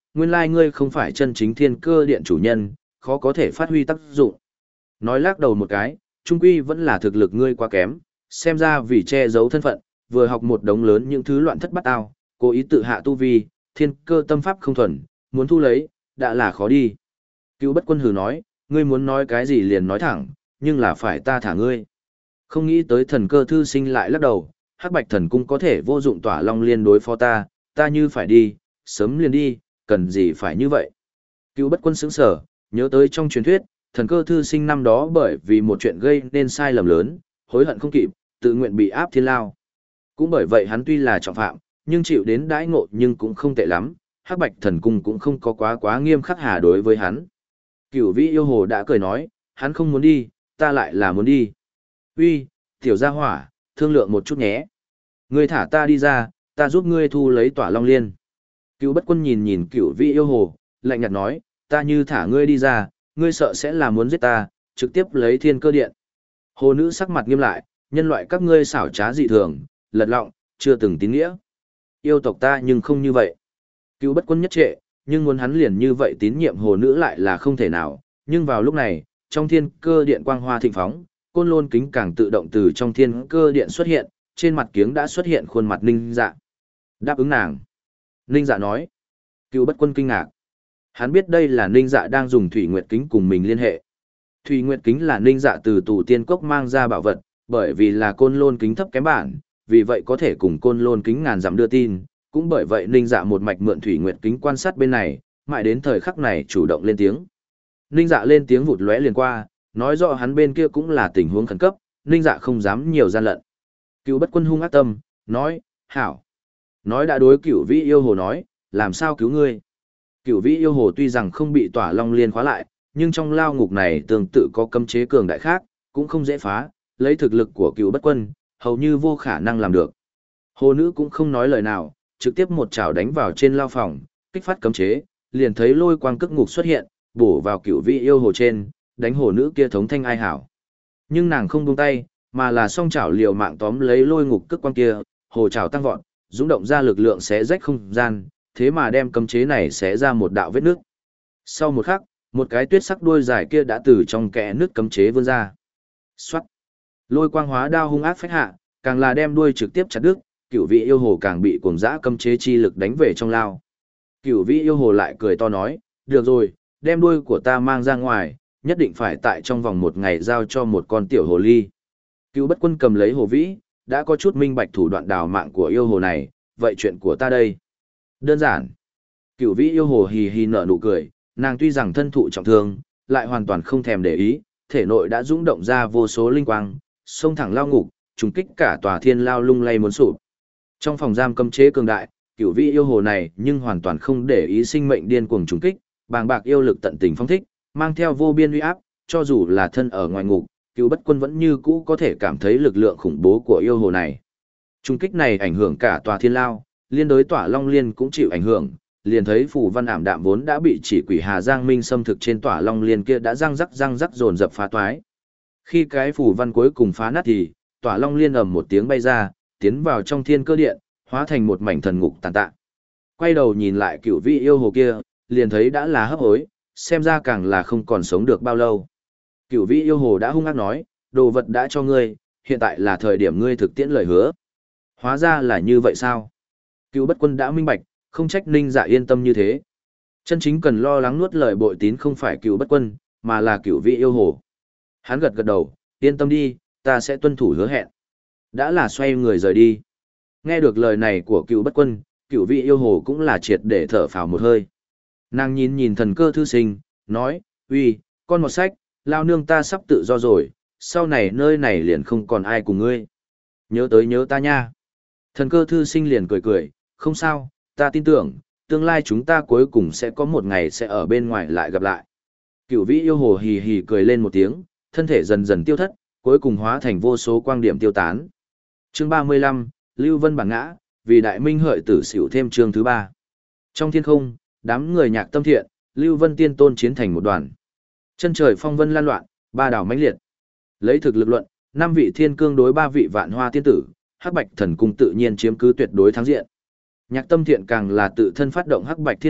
nguyên lai ngươi không phải chân chính thiên cơ điện chủ nhân, khó có thể phát huy tác dụng. Nói lắc đầu một cái, trung quy vẫn là thực lực ngươi quá kém, xem ra vì che giấu thân phận, vừa học một đống lớn những thứ loạn thất bát ao, cố ý tự hạ tu vi, thiên cơ tâm pháp không thuần, muốn thu lấy, đã là khó đi. Cựu Bất Quân hừ nói, ngươi muốn nói cái gì liền nói thẳng, nhưng là phải ta thả ngươi. Không nghĩ tới thần cơ thư sinh lại lắc đầu, Hắc Bạch thần cung có thể vô dụng tỏa long liên đối phó ta, ta như phải đi, sớm liền đi, cần gì phải như vậy. Cựu Bất Quân sững sờ, nhớ tới trong truyền thuyết, thần cơ thư sinh năm đó bởi vì một chuyện gây nên sai lầm lớn, hối hận không kịp, tự nguyện bị áp thiên lao. Cũng bởi vậy hắn tuy là trọng phạm, nhưng chịu đến đãi ngộ nhưng cũng không tệ lắm, Hắc Bạch thần cung cũng không có quá quá nghiêm khắc hà đối với hắn. Cửu Vĩ yêu hồ đã cười nói, hắn không muốn đi, ta lại là muốn đi. Uy, tiểu gia hỏa, thương lượng một chút nhé. Ngươi thả ta đi ra, ta giúp ngươi thu lấy tỏa long liên. Cửu Bất Quân nhìn nhìn Cửu Vĩ yêu hồ, lạnh nhạt nói, ta như thả ngươi đi ra, ngươi sợ sẽ là muốn giết ta, trực tiếp lấy thiên cơ điện. Hồ nữ sắc mặt nghiêm lại, nhân loại các ngươi xảo trá dị thường, lật lọng, chưa từng tín nghĩa. Yêu tộc ta nhưng không như vậy. Cửu Bất Quân nhất trệ, nhưng muốn hắn liền như vậy tín nhiệm hồ nữ lại là không thể nào, nhưng vào lúc này, trong thiên cơ điện quang hoa thịnh phóng, côn lôn kính càng tự động từ trong thiên cơ điện xuất hiện, trên mặt kiếng đã xuất hiện khuôn mặt Ninh Dạ. Đáp ứng nàng. Ninh Dạ nói. Cửu Bất Quân kinh ngạc. Hắn biết đây là Ninh Dạ đang dùng Thủy Nguyệt kính cùng mình liên hệ. Thủy Nguyệt kính là Ninh Dạ từ tù tiên cốc mang ra bảo vật, bởi vì là côn lôn kính thấp kém bản, vì vậy có thể cùng côn lôn kính ngàn dặm đưa tin, cũng bởi vậy Ninh Dạ một mạch mượn Thủy Nguyệt kính quan sát bên này, mãi đến thời khắc này chủ động lên tiếng. Ninh Dạ lên tiếng vụt lóe liền qua, nói rõ hắn bên kia cũng là tình huống khẩn cấp, Ninh Dạ không dám nhiều gian lận. Cửu Bất Quân hung ác tâm, nói, hảo. Nói đã đối Cửu Vĩ yêu hồ nói, làm sao cứu ngươi. Cửu Vĩ yêu hồ tuy rằng không bị tỏa long liên khóa lại, nhưng trong lao ngục này tương tự có cấm chế cường đại khác, cũng không dễ phá, lấy thực lực của Cửu Bất Quân, hầu như vô khả năng làm được. Hồ nữ cũng không nói lời nào, trực tiếp một chảo đánh vào trên lao phòng, kích phát cấm chế, liền thấy lôi quang cức ngục xuất hiện, bổ vào Cửu Vĩ yêu hồ trên, đánh hồ nữ kia thống thanh ai hảo. Nhưng nàng không buông tay, mà là song chảo liều mạng tóm lấy lôi ngục cức quang kia, hồ chảo tăng vọt, dũng động ra lực lượng xé rách không gian, thế mà đem cấm chế này xé ra một đạo vết nước. Sau một khắc, một cái tuyết sắc đuôi dài kia đã từ trong kẽ nước cấm chế vươn ra. Xoát. Lôi quang hóa đao hung ác phách hạ, càng là đem đuôi trực tiếp chặt đứt, Cửu Vĩ yêu hồ càng bị cuồng dã cấm chế chi lực đánh về trong lao. Cửu Vĩ yêu hồ lại cười to nói, được rồi, đem đuôi của ta mang ra ngoài, nhất định phải tại trong vòng một ngày giao cho một con tiểu hồ ly. Cửu Bất Quân cầm lấy hồ vĩ, đã có chút minh bạch thủ đoạn đào mạng của yêu hồ này, vậy chuyện của ta đây. Đơn giản. Cửu Vĩ yêu hồ hì hì nở nụ cười, nàng tuy rằng thân thụ trọng thương, lại hoàn toàn không thèm để ý, thể nội đã dũng động ra vô số linh quang, xông thẳng lao ngục, trùng kích cả tòa thiên lao lung lay muốn sụp. Trong phòng giam cấm chế cường đại, Cửu Vĩ yêu hồ này nhưng hoàn toàn không để ý sinh mệnh điên cuồng trùng kích, bàng bạc yêu lực tận tình phong thích, mang theo vô biên uy áp, cho dù là thân ở ngoài ngục, Cửu Bất Quân vẫn như cũ có thể cảm thấy lực lượng khủng bố của yêu hồ này. Trùng kích này ảnh hưởng cả tòa thiên lao, liên đối tỏa long liên cũng chịu ảnh hưởng, liền thấy phù văn ảm đạm vốn đã bị chỉ quỷ Hà Giang Minh xâm thực trên tỏa long liên kia đã răng rắc răng rắc dồn dập phá toái. Khi cái phù văn cuối cùng phá nát thì, tỏa long liên ầm một tiếng bay ra, tiến vào trong thiên cơ điện, hóa thành một mảnh thần ngục tàn tạ. Quay đầu nhìn lại Cửu Vĩ yêu hồ kia, liền thấy đã là hấp hối, xem ra càng là không còn sống được bao lâu. Cửu Vĩ yêu hồ đã hung ác nói, đồ vật đã cho ngươi, hiện tại là thời điểm ngươi thực tiễn lời hứa. Hóa ra là như vậy sao? Cửu Bất Quân đã minh bạch, không trách Ninh Dạ yên tâm như thế. Chân chính cần lo lắng nuốt lời bội tín không phải Cửu Bất Quân, mà là Cửu Vĩ yêu hồ. Hắn gật gật đầu, yên tâm đi, ta sẽ tuân thủ hứa hẹn. Đã là xoay người rời đi. Nghe được lời này của Cửu Bất Quân, Cửu Vĩ yêu hồ cũng là triệt để thở phào một hơi. Nàng nhìn nhìn thần cơ thư sinh, nói, uy, con một sách, lao nương ta sắp tự do rồi, sau này nơi này liền không còn ai cùng ngươi. Nhớ tới nhớ ta nha. Thần cơ thư sinh liền cười cười, không sao, ta tin tưởng, tương lai chúng ta cuối cùng sẽ có một ngày sẽ ở bên ngoài lại gặp lại. Cửu Vĩ yêu hồ hì hì cười lên một tiếng, thân thể dần dần tiêu thất, cuối cùng hóa thành vô số quang điểm tiêu tán. Chương ba mươi lăm, Lưu Vân bản ngã, vì đại minh hợi tử xỉu thêm chương thứ ba. Trong thiên không, đám người nhạc tâm thiện, Lưu Vân tiên tôn chiến thành một đoàn. Chân trời phong vân lan loạn, ba đảo mãnh liệt. Lấy thực lực luận, năm vị thiên cương đối ba vị vạn hoa tiên tử, Hắc Bạch thần cung tự nhiên chiếm cứ tuyệt đối thắng diện. Nhạc tâm thiện càng là tự thân phát động Hắc Bạch thiên địa,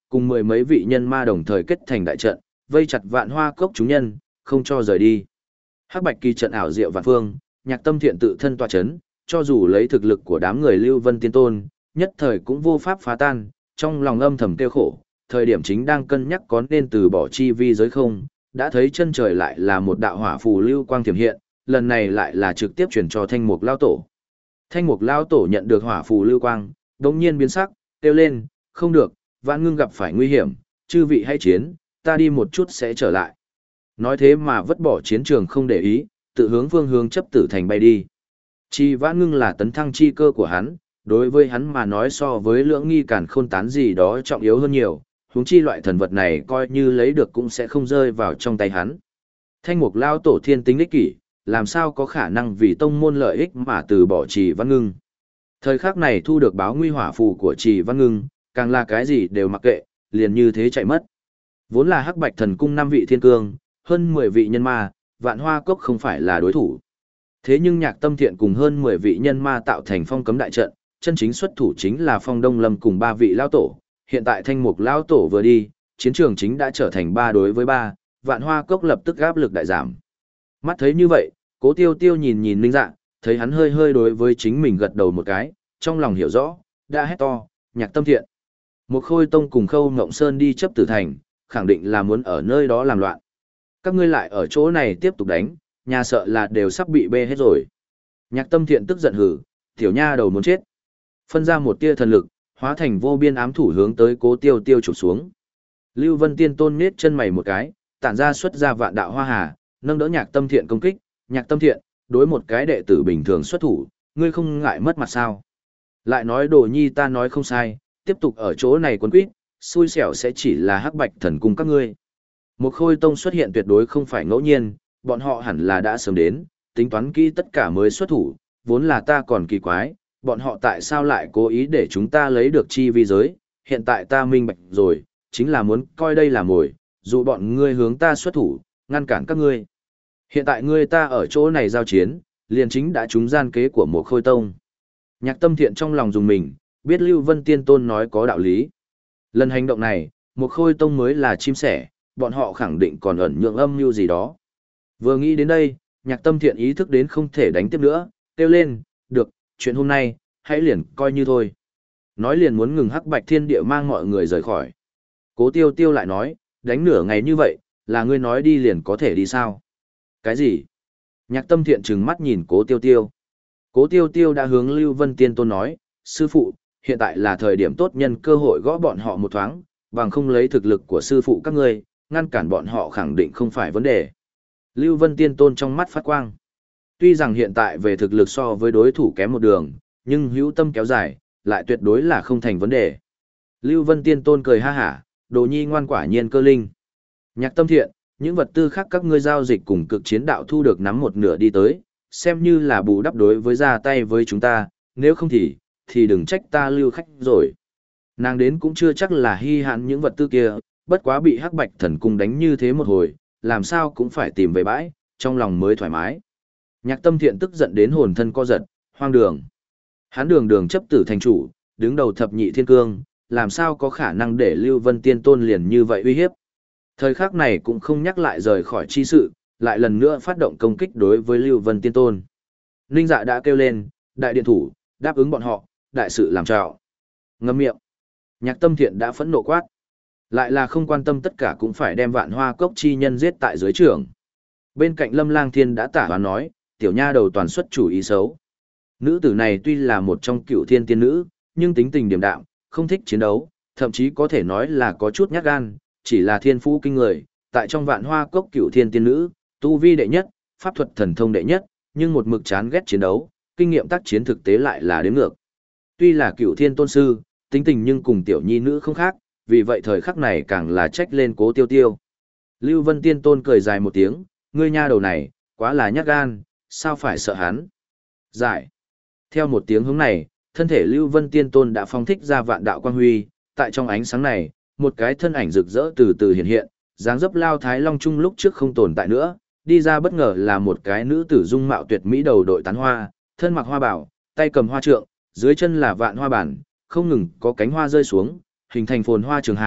cùng mười mấy vị nhân ma đồng thời kết thành đại trận, vây chặt Vạn Hoa Cốc chúng nhân, không cho rời đi. Hắc Bạch Kỳ trận ảo diệu vạn phương, Nhạc Tâm Thiện tự thân tọa chấn, cho dù lấy thực lực của đám người Lưu Vân Tiên Tôn, nhất thời cũng vô pháp phá tan, trong lòng âm thầm tiêu khổ, thời điểm chính đang cân nhắc có nên từ bỏ chi vi giới không, đã thấy chân trời lại là một đạo hỏa phù lưu quang tiềm hiện, lần này lại là trực tiếp chuyển cho Thanh Mục Lao Tổ. Thanh Mục Lao Tổ nhận được hỏa phù lưu quang, đống nhiên biến sắc, kêu lên, không được, Vạn Ngưng gặp phải nguy hiểm, chư vị hãy chiến, ta đi một chút sẽ trở lại. Nói thế mà vứt bỏ chiến trường không để ý, tự hướng phương hướng chấp tử thành bay đi. Chi Vạn Ngưng là tấn thăng chi cơ của hắn, đối với hắn mà nói so với lưỡng nghi càn khôn tán gì đó trọng yếu hơn nhiều, huống chi loại thần vật này coi như lấy được cũng sẽ không rơi vào trong tay hắn. Thanh Mục Lao Tổ thiên tính ích kỷ, làm sao có khả năng vì tông môn lợi ích mà từ bỏ Trì Văn Ngưng. Thời khắc này thu được báo nguy hỏa phù của Trì Văn Ngưng, càng là cái gì đều mặc kệ, liền như thế chạy mất. Vốn là Hắc Bạch Thần Cung năm vị thiên cương, hơn mười vị nhân ma, Vạn Hoa Cốc không phải là đối thủ. Thế nhưng Nhạc Tâm Thiện cùng hơn mười vị nhân ma tạo thành phong cấm đại trận, chân chính xuất thủ chính là Phong Đông Lâm cùng ba vị lao tổ. Hiện tại Thanh Mục Lao Tổ vừa đi, chiến trường chính đã trở thành ba đối với ba, Vạn Hoa Cốc lập tức áp lực đại giảm. Mắt thấy như vậy, Cố Tiêu Tiêu nhìn nhìn Ninh Dạ, thấy hắn hơi hơi đối với chính mình gật đầu một cái, trong lòng hiểu rõ, đã hét to, Nhạc Tâm Thiện. Một Khôi Tông cùng Khâu Ngộng Sơn đi chấp tử thành, khẳng định là muốn ở nơi đó làm loạn. Các ngươi lại ở chỗ này tiếp tục đánh, nhà sợ là đều sắp bị bê hết rồi. Nhạc Tâm Thiện tức giận hừ, tiểu nha đầu muốn chết. Phân ra một tia thần lực, hóa thành vô biên ám thủ hướng tới Cố Tiêu Tiêu chụp xuống. Lưu Vân Tiên Tôn nhếch chân mày một cái, tản ra xuất ra vạn đạo hoa hà, nâng đỡ Nhạc Tâm Thiện công kích. Nhạc Tâm Thiện, đối một cái đệ tử bình thường xuất thủ, ngươi không ngại mất mặt sao? Lại nói Đồ Nhi ta nói không sai, tiếp tục ở chỗ này quấn quýt, xui xẻo sẽ chỉ là Hắc Bạch Thần Cung các ngươi. Một Khôi Tông xuất hiện tuyệt đối không phải ngẫu nhiên, bọn họ hẳn là đã sớm đến, tính toán kỹ tất cả mới xuất thủ, vốn là ta còn kỳ quái, bọn họ tại sao lại cố ý để chúng ta lấy được chi vi giới, hiện tại ta minh bạch rồi, chính là muốn coi đây là mồi, dù bọn ngươi hướng ta xuất thủ, ngăn cản các ngươi. Hiện tại ngươi ta ở chỗ này giao chiến, liền chính đã trúng gian kế của một Khôi Tông. Nhạc Tâm Thiện trong lòng dùng mình, biết Lưu Vân Tiên Tôn nói có đạo lý. Lần hành động này, một Khôi Tông mới là chim sẻ, bọn họ khẳng định còn ẩn nhượng âm mưu gì đó. Vừa nghĩ đến đây, Nhạc Tâm Thiện ý thức đến không thể đánh tiếp nữa, kêu lên, được, chuyện hôm nay, hãy liền coi như thôi. Nói liền muốn ngừng Hắc Bạch Thiên Địa mang mọi người rời khỏi. Cố Tiêu Tiêu lại nói, đánh nửa ngày như vậy, là ngươi nói đi liền có thể đi sao? Cái gì? Nhạc Tâm Thiện trừng mắt nhìn Cố Tiêu Tiêu. Cố Tiêu Tiêu đã hướng Lưu Vân Tiên Tôn nói, sư phụ, hiện tại là thời điểm tốt nhân cơ hội gõ bọn họ một thoáng, bằng không lấy thực lực của sư phụ các ngươi, ngăn cản bọn họ khẳng định không phải vấn đề. Lưu Vân Tiên Tôn trong mắt phát quang. Tuy rằng hiện tại về thực lực so với đối thủ kém một đường, nhưng hữu tâm kéo dài, lại tuyệt đối là không thành vấn đề. Lưu Vân Tiên Tôn cười ha hả, Đồ Nhi ngoan quả nhiên cơ linh. Nhạc Tâm Thiện, những vật tư khác các ngươi giao dịch cùng cực chiến đạo thu được nắm một nửa đi tới, xem như là bù đắp đối với ra tay với chúng ta, nếu không thì, thì đừng trách ta lưu khách rồi. Nàng đến cũng chưa chắc là hy hạn những vật tư kia, bất quá bị Hắc Bạch Thần Cung đánh như thế một hồi, làm sao cũng phải tìm về bãi, trong lòng mới thoải mái. Nhạc Tâm Thiện tức giận đến hồn thân co giật, hoang đường. Hắn đường đường chấp tử thành chủ, đứng đầu thập nhị thiên cương, làm sao có khả năng để Lưu Vân Tiên Tôn liền như vậy uy hiếp. Thời khắc này cũng không nhắc lại rời khỏi chi sự, lại lần nữa phát động công kích đối với Lưu Vân Tiên Tôn. Ninh Dạ đã kêu lên, đại điện thủ, đáp ứng bọn họ, đại sự làm trạo. Ngâm miệng. Nhạc Tâm Thiện đã phẫn nộ quát. Lại là không quan tâm tất cả cũng phải đem Vạn Hoa Cốc chi nhân giết tại dưới trường. Bên cạnh Lâm Lang Thiên đã tả và nói, tiểu nha đầu toàn xuất chủ ý xấu. Nữ tử này tuy là một trong cựu thiên tiên nữ, nhưng tính tình điềm đạm, không thích chiến đấu, thậm chí có thể nói là có chút nhát gan, chỉ là thiên phú kinh người, tại trong Vạn Hoa Cốc cựu thiên tiên nữ, tu vi đệ nhất, pháp thuật thần thông đệ nhất, nhưng một mực chán ghét chiến đấu, kinh nghiệm tác chiến thực tế lại là đến ngược. Tuy là cựu thiên tôn sư, tính tình nhưng cùng tiểu nhi nữ không khác, vì vậy thời khắc này càng là trách lên Cố Tiêu Tiêu. Lưu Vân Tiên Tôn cười dài một tiếng, ngươi nha đầu này, quá là nhát gan, sao phải sợ hắn? Giải. Theo một tiếng hướng này, thân thể Lưu Vân Tiên Tôn đã phóng thích ra vạn đạo quang huy, tại trong ánh sáng này, một cái thân ảnh rực rỡ từ từ hiện hiện, dáng dấp Lao Thái Long Trung lúc trước không tồn tại nữa, đi ra bất ngờ là một cái nữ tử dung mạo tuyệt mỹ đầu đội tán hoa, thân mặc hoa bảo, tay cầm hoa trượng, dưới chân là vạn hoa bản, không ngừng có cánh hoa rơi xuống, hình thành phồn hoa trường hà,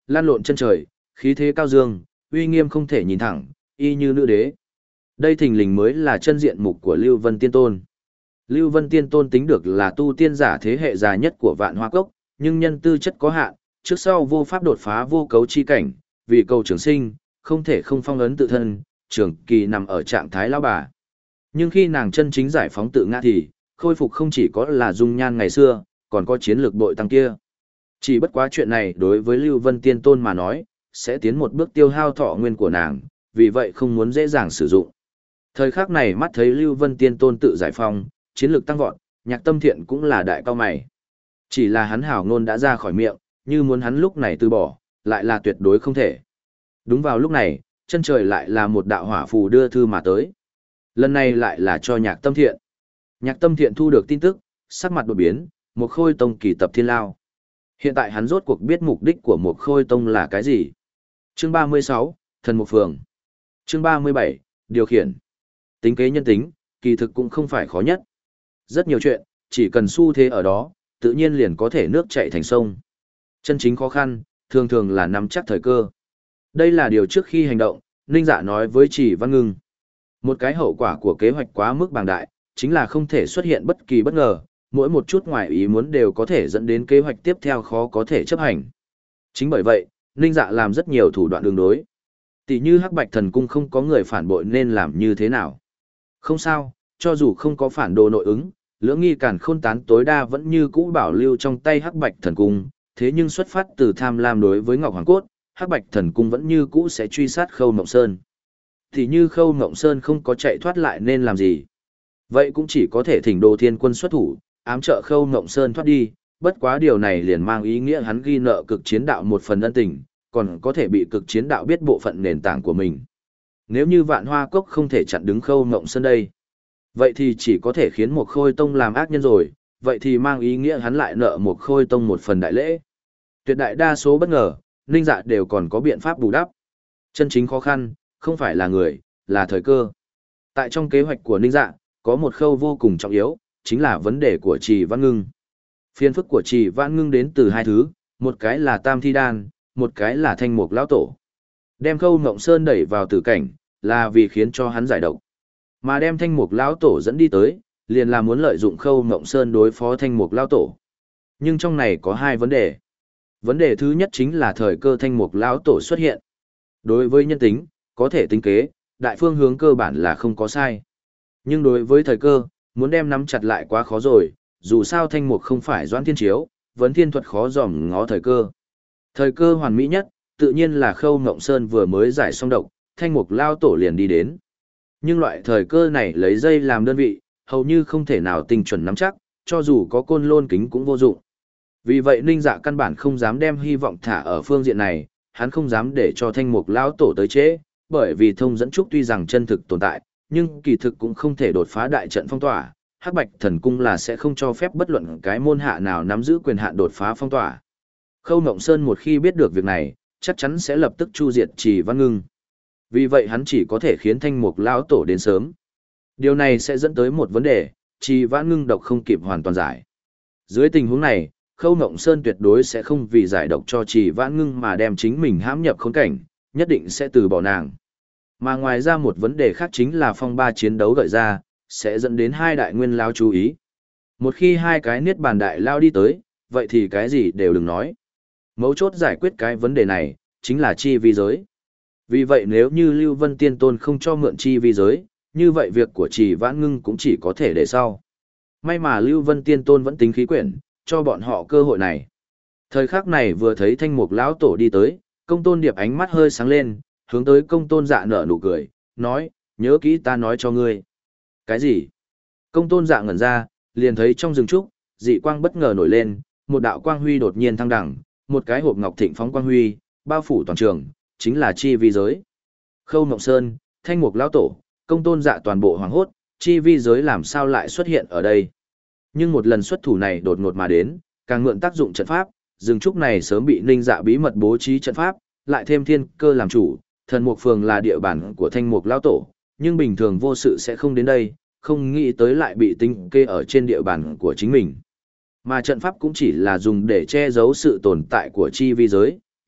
Lan lộn chân trời, khí thế cao dương, uy nghiêm không thể nhìn thẳng, y như nữ đế. Đây thình lình mới là chân diện mục của Lưu Vân Tiên Tôn. Lưu Vân Tiên Tôn tính được là tu tiên giả thế hệ già nhất của Vạn Hoa Cốc, nhưng nhân tư chất có hạn, trước sau vô pháp đột phá vô cấu chi cảnh, vì cầu trường sinh, không thể không phong ấn tự thân, trường kỳ nằm ở trạng thái lão bà. Nhưng khi nàng chân chính giải phóng tự ngã thì, khôi phục không chỉ có là dung nhan ngày xưa, còn có chiến lược bội tăng kia. Chỉ bất quá chuyện này đối với Lưu Vân Tiên Tôn mà nói, sẽ tiến một bước tiêu hao thọ nguyên của nàng, vì vậy không muốn dễ dàng sử dụng. Thời khắc này mắt thấy Lưu Vân Tiên Tôn tự giải phóng, chiến lược tăng vọt, Nhạc Tâm Thiện cũng là đại cao mày. Chỉ là hắn hảo ngôn đã ra khỏi miệng, như muốn hắn lúc này từ bỏ, lại là tuyệt đối không thể. Đúng vào lúc này, chân trời lại là một đạo hỏa phù đưa thư mà tới. Lần này lại là cho Nhạc Tâm Thiện. Nhạc Tâm Thiện thu được tin tức, sắc mặt đột biến, một khôi tông kỳ tập thiên lao. Hiện tại hắn rốt cuộc biết mục đích của một khôi tông là cái gì. Chương ba mươi sáu, Thần Mục Phường. Chương ba mươi bảy, Điều khiển. Tính kế nhân tính, kỳ thực cũng không phải khó nhất. Rất nhiều chuyện, chỉ cần xu thế ở đó, tự nhiên liền có thể nước chảy thành sông. Chân chính khó khăn, thường thường là nắm chắc thời cơ. Đây là điều trước khi hành động, Ninh Dạ nói với Trì Văn Ngưng. Một cái hậu quả của kế hoạch quá mức bằng đại, chính là không thể xuất hiện bất kỳ bất ngờ, mỗi một chút ngoài ý muốn đều có thể dẫn đến kế hoạch tiếp theo khó có thể chấp hành. Chính bởi vậy, Ninh Dạ làm rất nhiều thủ đoạn đường đối. Tỷ như Hắc Bạch Thần Cung không có người phản bội nên làm như thế nào. Không sao, cho dù không có phản đồ nội ứng, lưỡng nghi càn khôn tán tối đa vẫn như cũ bảo lưu trong tay Hắc Bạch Thần Cung, thế nhưng xuất phát từ tham lam đối với Ngọc Hoàng Cốt, Hắc Bạch Thần Cung vẫn như cũ sẽ truy sát Khâu Mộng Sơn. Thì như Khâu Mộng Sơn không có chạy thoát lại nên làm gì? Vậy cũng chỉ có thể thỉnh Đồ Thiên Quân xuất thủ, ám trợ Khâu Mộng Sơn thoát đi, bất quá điều này liền mang ý nghĩa hắn ghi nợ cực chiến đạo một phần ân tình, còn có thể bị cực chiến đạo biết bộ phận nền tảng của mình. Nếu như Vạn Hoa Cốc không thể chặn đứng Khâu Mộng Sơn đây, vậy thì chỉ có thể khiến một khôi tông làm ác nhân rồi, vậy thì mang ý nghĩa hắn lại nợ một khôi tông một phần đại lễ. Tuyệt đại đa số bất ngờ, Ninh Dạ đều còn có biện pháp bù đắp. Chân chính khó khăn, không phải là người, là thời cơ. Tại trong kế hoạch của Ninh Dạ, có một khâu vô cùng trọng yếu, chính là vấn đề của Trì Văn Ngưng. Phiên phức của Trì Văn Ngưng đến từ hai thứ, một cái là Tam Thi Đan, một cái là Thanh Mục Lão Tổ. Đem Khâu Mộng Sơn đẩy vào tử cảnh, là vì khiến cho hắn giải độc. Mà đem Thanh Mục Lão Tổ dẫn đi tới, liền là muốn lợi dụng Khâu Mộng Sơn đối phó Thanh Mục Lão Tổ. Nhưng trong này có hai vấn đề. Vấn đề thứ nhất chính là thời cơ Thanh Mục Lão Tổ xuất hiện. Đối với nhân tính, có thể tính kế, đại phương hướng cơ bản là không có sai. Nhưng đối với thời cơ, muốn đem nắm chặt lại quá khó rồi, dù sao Thanh Mục không phải Doãn Thiên Chiếu, vấn thiên thuật khó dòm ngó thời cơ. Thời cơ hoàn mỹ nhất, tự nhiên là Khâu Ngộng Sơn vừa mới giải xong độc, Thanh Mục Lão Tổ liền đi đến. Nhưng loại thời cơ này lấy giây làm đơn vị, hầu như không thể nào tinh chuẩn nắm chắc, cho dù có côn lôn kính cũng vô dụng. Vì vậy Ninh Dạ căn bản không dám đem hy vọng thả ở phương diện này, hắn không dám để cho Thanh Mục Lão Tổ tới chế, bởi vì thông dẫn trúc tuy rằng chân thực tồn tại, nhưng kỳ thực cũng không thể đột phá đại trận phong tỏa, Hắc Bạch Thần Cung là sẽ không cho phép bất luận cái môn hạ nào nắm giữ quyền hạn đột phá phong tỏa. Khâu Mộng Sơn một khi biết được việc này, chắc chắn sẽ lập tức chu diệt Trì Văn Ngưng. Vì vậy hắn chỉ có thể khiến Thanh Mục Lão Tổ đến sớm. Điều này sẽ dẫn tới một vấn đề, Trì Văn Ngưng độc không kịp hoàn toàn giải. Dưới tình huống này, Khâu Mộng Sơn tuyệt đối sẽ không vì giải độc cho Trì Văn Ngưng mà đem chính mình hãm nhập khốn cảnh, nhất định sẽ từ bỏ nàng. Mà ngoài ra một vấn đề khác chính là phong ba chiến đấu gợi ra, sẽ dẫn đến hai đại nguyên lao chú ý. Một khi hai cái niết bàn đại lao đi tới, vậy thì cái gì đều đừng nói. Mấu chốt giải quyết cái vấn đề này, chính là chi vi giới. Vì vậy nếu như Lưu Vân Tiên Tôn không cho mượn chi vi giới, như vậy việc của Trì Vãn Ngưng cũng chỉ có thể để sau. May mà Lưu Vân Tiên Tôn vẫn tính khí quyển, cho bọn họ cơ hội này. Thời khắc này vừa thấy Thanh Mục Lão Tổ đi tới, Công Tôn Điệp ánh mắt hơi sáng lên, hướng tới Công Tôn Dạ nở nụ cười, nói, nhớ kỹ ta nói cho ngươi. Cái gì? Công Tôn Dạ ngẩn ra, liền thấy trong rừng trúc, dị quang bất ngờ nổi lên, một đạo quang huy đột nhiên thăng đẳng, một cái hộp ngọc thịnh phóng quang huy, bao phủ toàn trường, chính là chi vi giới. Khâu Mộng Sơn, Thanh Mục Lão Tổ, Công Tôn Dạ toàn bộ hoảng hốt, chi vi giới làm sao lại xuất hiện ở đây? Nhưng một lần xuất thủ này đột ngột mà đến, càng mượn tác dụng trận pháp, rừng trúc này sớm bị Ninh Dạ bí mật bố trí trận pháp, lại thêm thiên cơ làm chủ, Thần Mục Phường là địa bàn của Thanh Mục Lão Tổ, nhưng bình thường vô sự sẽ không đến đây, không nghĩ tới lại bị tính kê ở trên địa bàn của chính mình. Mà trận pháp cũng chỉ là dùng để che giấu sự tồn tại của chi vi giới,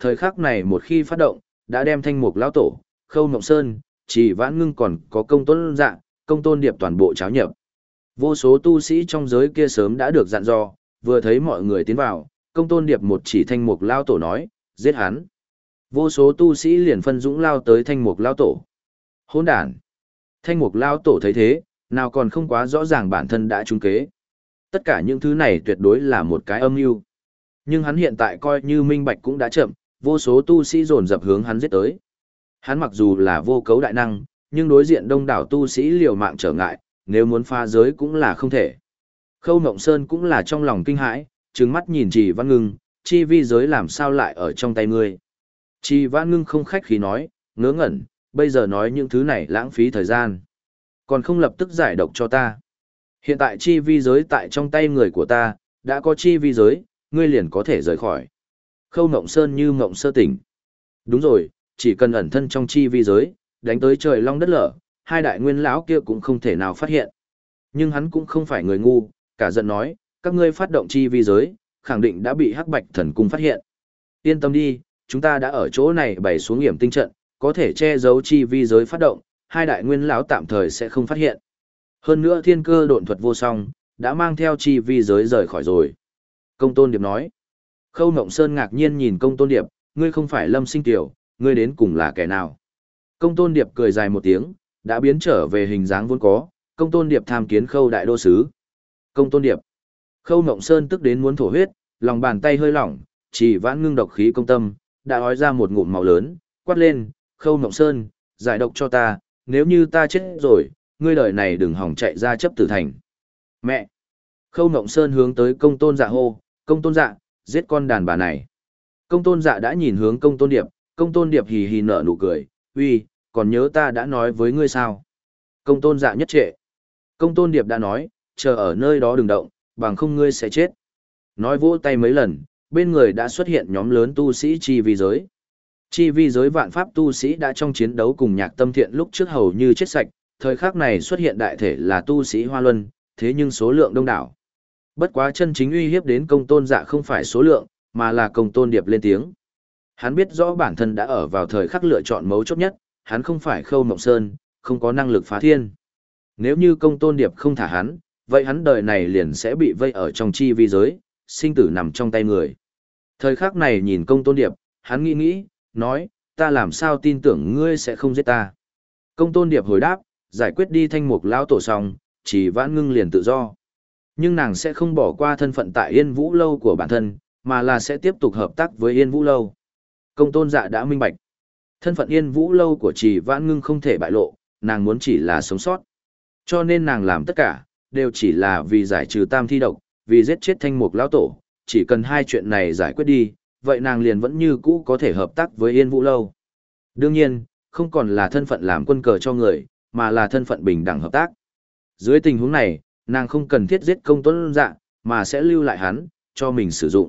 thời khắc này một khi phát động, đã đem Thanh Mục lão tổ, Khâu Mộng Sơn, Chỉ Vãn Ngưng còn có Công Tôn Dạ, Công Tôn Điệp toàn bộ cháo nhập. Vô số tu sĩ trong giới kia sớm đã được dặn dò, vừa thấy mọi người tiến vào, Công Tôn Điệp một chỉ Thanh Mục lão tổ nói, giết hắn. Vô số tu sĩ liền phân dũng lao tới Thanh Mục lão tổ. Hỗn đản. Thanh Mục lão tổ thấy thế, nào còn không quá rõ ràng bản thân đã trúng kế. Tất cả những thứ này tuyệt đối là một cái âm mưu. Nhưng hắn hiện tại coi như minh bạch cũng đã chậm, vô số tu sĩ dồn dập hướng hắn giết tới. Hắn mặc dù là vô cấu đại năng, nhưng đối diện đông đảo tu sĩ liều mạng trở ngại, nếu muốn phá giới cũng là không thể. Khâu Mộng Sơn cũng là trong lòng kinh hãi, trừng mắt nhìn Trì Văn Ngưng, chi vi giới làm sao lại ở trong tay ngươi. Trì Văn Ngưng không khách khí nói, ngớ ngẩn, bây giờ nói những thứ này lãng phí thời gian. Còn không lập tức giải độc cho ta. Hiện tại chi vi giới tại trong tay người của ta, đã có chi vi giới, ngươi liền có thể rời khỏi. Khâu Mộng Sơn như mộng sơ tỉnh. Đúng rồi, chỉ cần ẩn thân trong chi vi giới, đánh tới trời long đất lở, hai đại nguyên lão kia cũng không thể nào phát hiện. Nhưng hắn cũng không phải người ngu, cả giận nói, các ngươi phát động chi vi giới, khẳng định đã bị Hắc Bạch Thần Cung phát hiện. Yên tâm đi, chúng ta đã ở chỗ này bày xuống hiểm tinh trận, có thể che giấu chi vi giới phát động, hai đại nguyên lão tạm thời sẽ không phát hiện. Hơn nữa thiên cơ độn thuật vô song, đã mang theo chi vi giới rời khỏi rồi. Công Tôn Điệp nói. Khâu Mộng Sơn ngạc nhiên nhìn Công Tôn Điệp, ngươi không phải Lâm Sinh Tiểu, ngươi đến cùng là kẻ nào? Công Tôn Điệp cười dài một tiếng, đã biến trở về hình dáng vốn có, Công Tôn Điệp tham kiến Khâu đại đô sứ. Công Tôn Điệp. Khâu Mộng Sơn tức đến muốn thổ huyết, lòng bàn tay hơi lỏng, Chỉ Vãn Ngưng độc khí công tâm, đã ói ra một ngụm máu lớn, quát lên, Khâu Mộng Sơn, giải độc cho ta, nếu như ta chết rồi, ngươi đời này đừng hòng chạy ra chấp tử thành. Mẹ! Khâu Mộng Sơn hướng tới Công Tôn Dạ hô, Công Tôn Dạ, giết con đàn bà này. Công Tôn Dạ đã nhìn hướng Công Tôn Điệp, Công Tôn Điệp hì hì nở nụ cười, uy, còn nhớ ta đã nói với ngươi sao? Công Tôn Dạ nhất trệ. Công Tôn Điệp đã nói, chờ ở nơi đó đừng động, bằng không ngươi sẽ chết. Nói vỗ tay mấy lần, bên người đã xuất hiện nhóm lớn tu sĩ chi vi giới. Chi vi giới vạn pháp tu sĩ đã trong chiến đấu cùng Nhạc Tâm Thiện lúc trước hầu như chết sạch, thời khắc này xuất hiện đại thể là tu sĩ Hoa Luân, thế nhưng số lượng đông đảo. Bất quá chân chính uy hiếp đến Công Tôn Dạ không phải số lượng, mà là Công Tôn Điệp lên tiếng. Hắn biết rõ bản thân đã ở vào thời khắc lựa chọn mấu chốt nhất, hắn không phải Khâu Mộng Sơn, không có năng lực phá thiên. Nếu như Công Tôn Điệp không thả hắn, vậy hắn đời này liền sẽ bị vây ở trong chi vi giới, sinh tử nằm trong tay người. Thời khắc này nhìn Công Tôn Điệp, hắn nghĩ nghĩ, nói, ta làm sao tin tưởng ngươi sẽ không giết ta. Công Tôn Điệp hồi đáp, giải quyết đi Thanh Mục lão tổ xong, Chỉ Vãn Ngưng liền tự do. Nhưng nàng sẽ không bỏ qua thân phận tại Yên Vũ Lâu của bản thân, mà là sẽ tiếp tục hợp tác với Yên Vũ Lâu. Công Tôn Dạ đã minh bạch. Thân phận Yên Vũ Lâu của Chỉ Vãn Ngưng không thể bại lộ, nàng muốn chỉ là sống sót. Cho nên nàng làm tất cả, đều chỉ là vì giải trừ tam thi độc, vì giết chết Thanh Mục lão tổ, chỉ cần hai chuyện này giải quyết đi, vậy nàng liền vẫn như cũ có thể hợp tác với Yên Vũ Lâu. Đương nhiên, không còn là thân phận làm quân cờ cho người, mà là thân phận bình đẳng hợp tác. Dưới tình huống này, nàng không cần thiết giết Công Tôn Dạ, mà sẽ lưu lại hắn, cho mình sử dụng.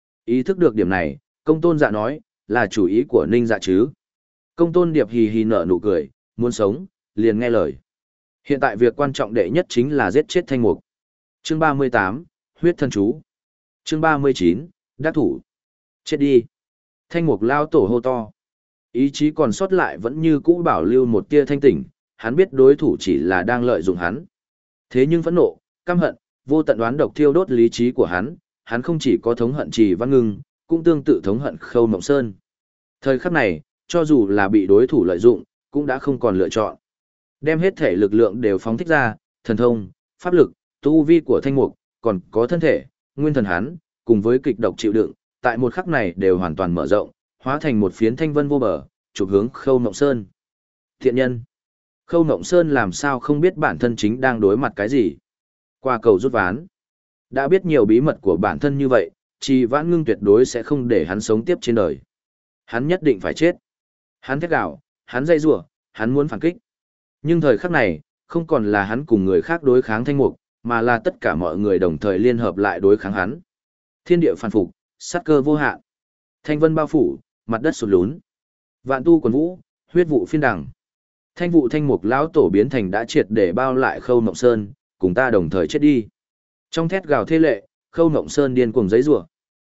Ý thức được điểm này, Công Tôn Dạ nói, là chủ ý của Ninh Dạ chứ. Công Tôn Điệp hì hì nở nụ cười, muốn sống, liền nghe lời. Hiện tại việc quan trọng đệ nhất chính là giết chết Thanh Mục. Chương ba mươi tám, Huyết Thân Chú. Chương ba mươi chín, Đắc Thủ. Chết đi. Thanh Mục lao tổ hô to. Ý chí còn sót lại vẫn như cũ bảo lưu một tia thanh tỉnh, hắn biết đối thủ chỉ là đang lợi dụng hắn. Thế nhưng phẫn nộ, căm hận, vô tận đoán độc thiêu đốt lý trí của hắn, hắn không chỉ có thống hận Trì Văn Ngưng, cũng tương tự thống hận Khâu Mộng Sơn. Thời khắc này, cho dù là bị đối thủ lợi dụng, cũng đã không còn lựa chọn. Đem hết thể lực lượng đều phóng thích ra, thần thông, pháp lực, tu vi của Thanh Mục, còn có thân thể, nguyên thần hắn, cùng với kịch độc chịu đựng, tại một khắc này đều hoàn toàn mở rộng, hóa thành một phiến thanh vân vô bờ, chụp hướng Khâu Mộng Sơn. Thiện nhân. Khâu Mộng Sơn làm sao không biết bản thân chính đang đối mặt cái gì. Qua cầu rút ván. Đã biết nhiều bí mật của bản thân như vậy, Trì Vãn Ngưng tuyệt đối sẽ không để hắn sống tiếp trên đời. Hắn nhất định phải chết. Hắn thét gào, hắn dây rủa, hắn muốn phản kích. Nhưng thời khắc này, không còn là hắn cùng người khác đối kháng Thanh Mục, mà là tất cả mọi người đồng thời liên hợp lại đối kháng hắn. Thiên địa phản phục, sát cơ vô hạn. Thanh vân bao phủ, mặt đất sụt lún. Vạn tu quần vũ, huyết vụ phiên đằng. Thanh vụ Thanh Mục lão tổ biến thành đã triệt để bao lại Khâu Mộng Sơn, cùng ta đồng thời chết đi. Trong thét gào thê lệ, Khâu Mộng Sơn điên cuồng giấy rủa.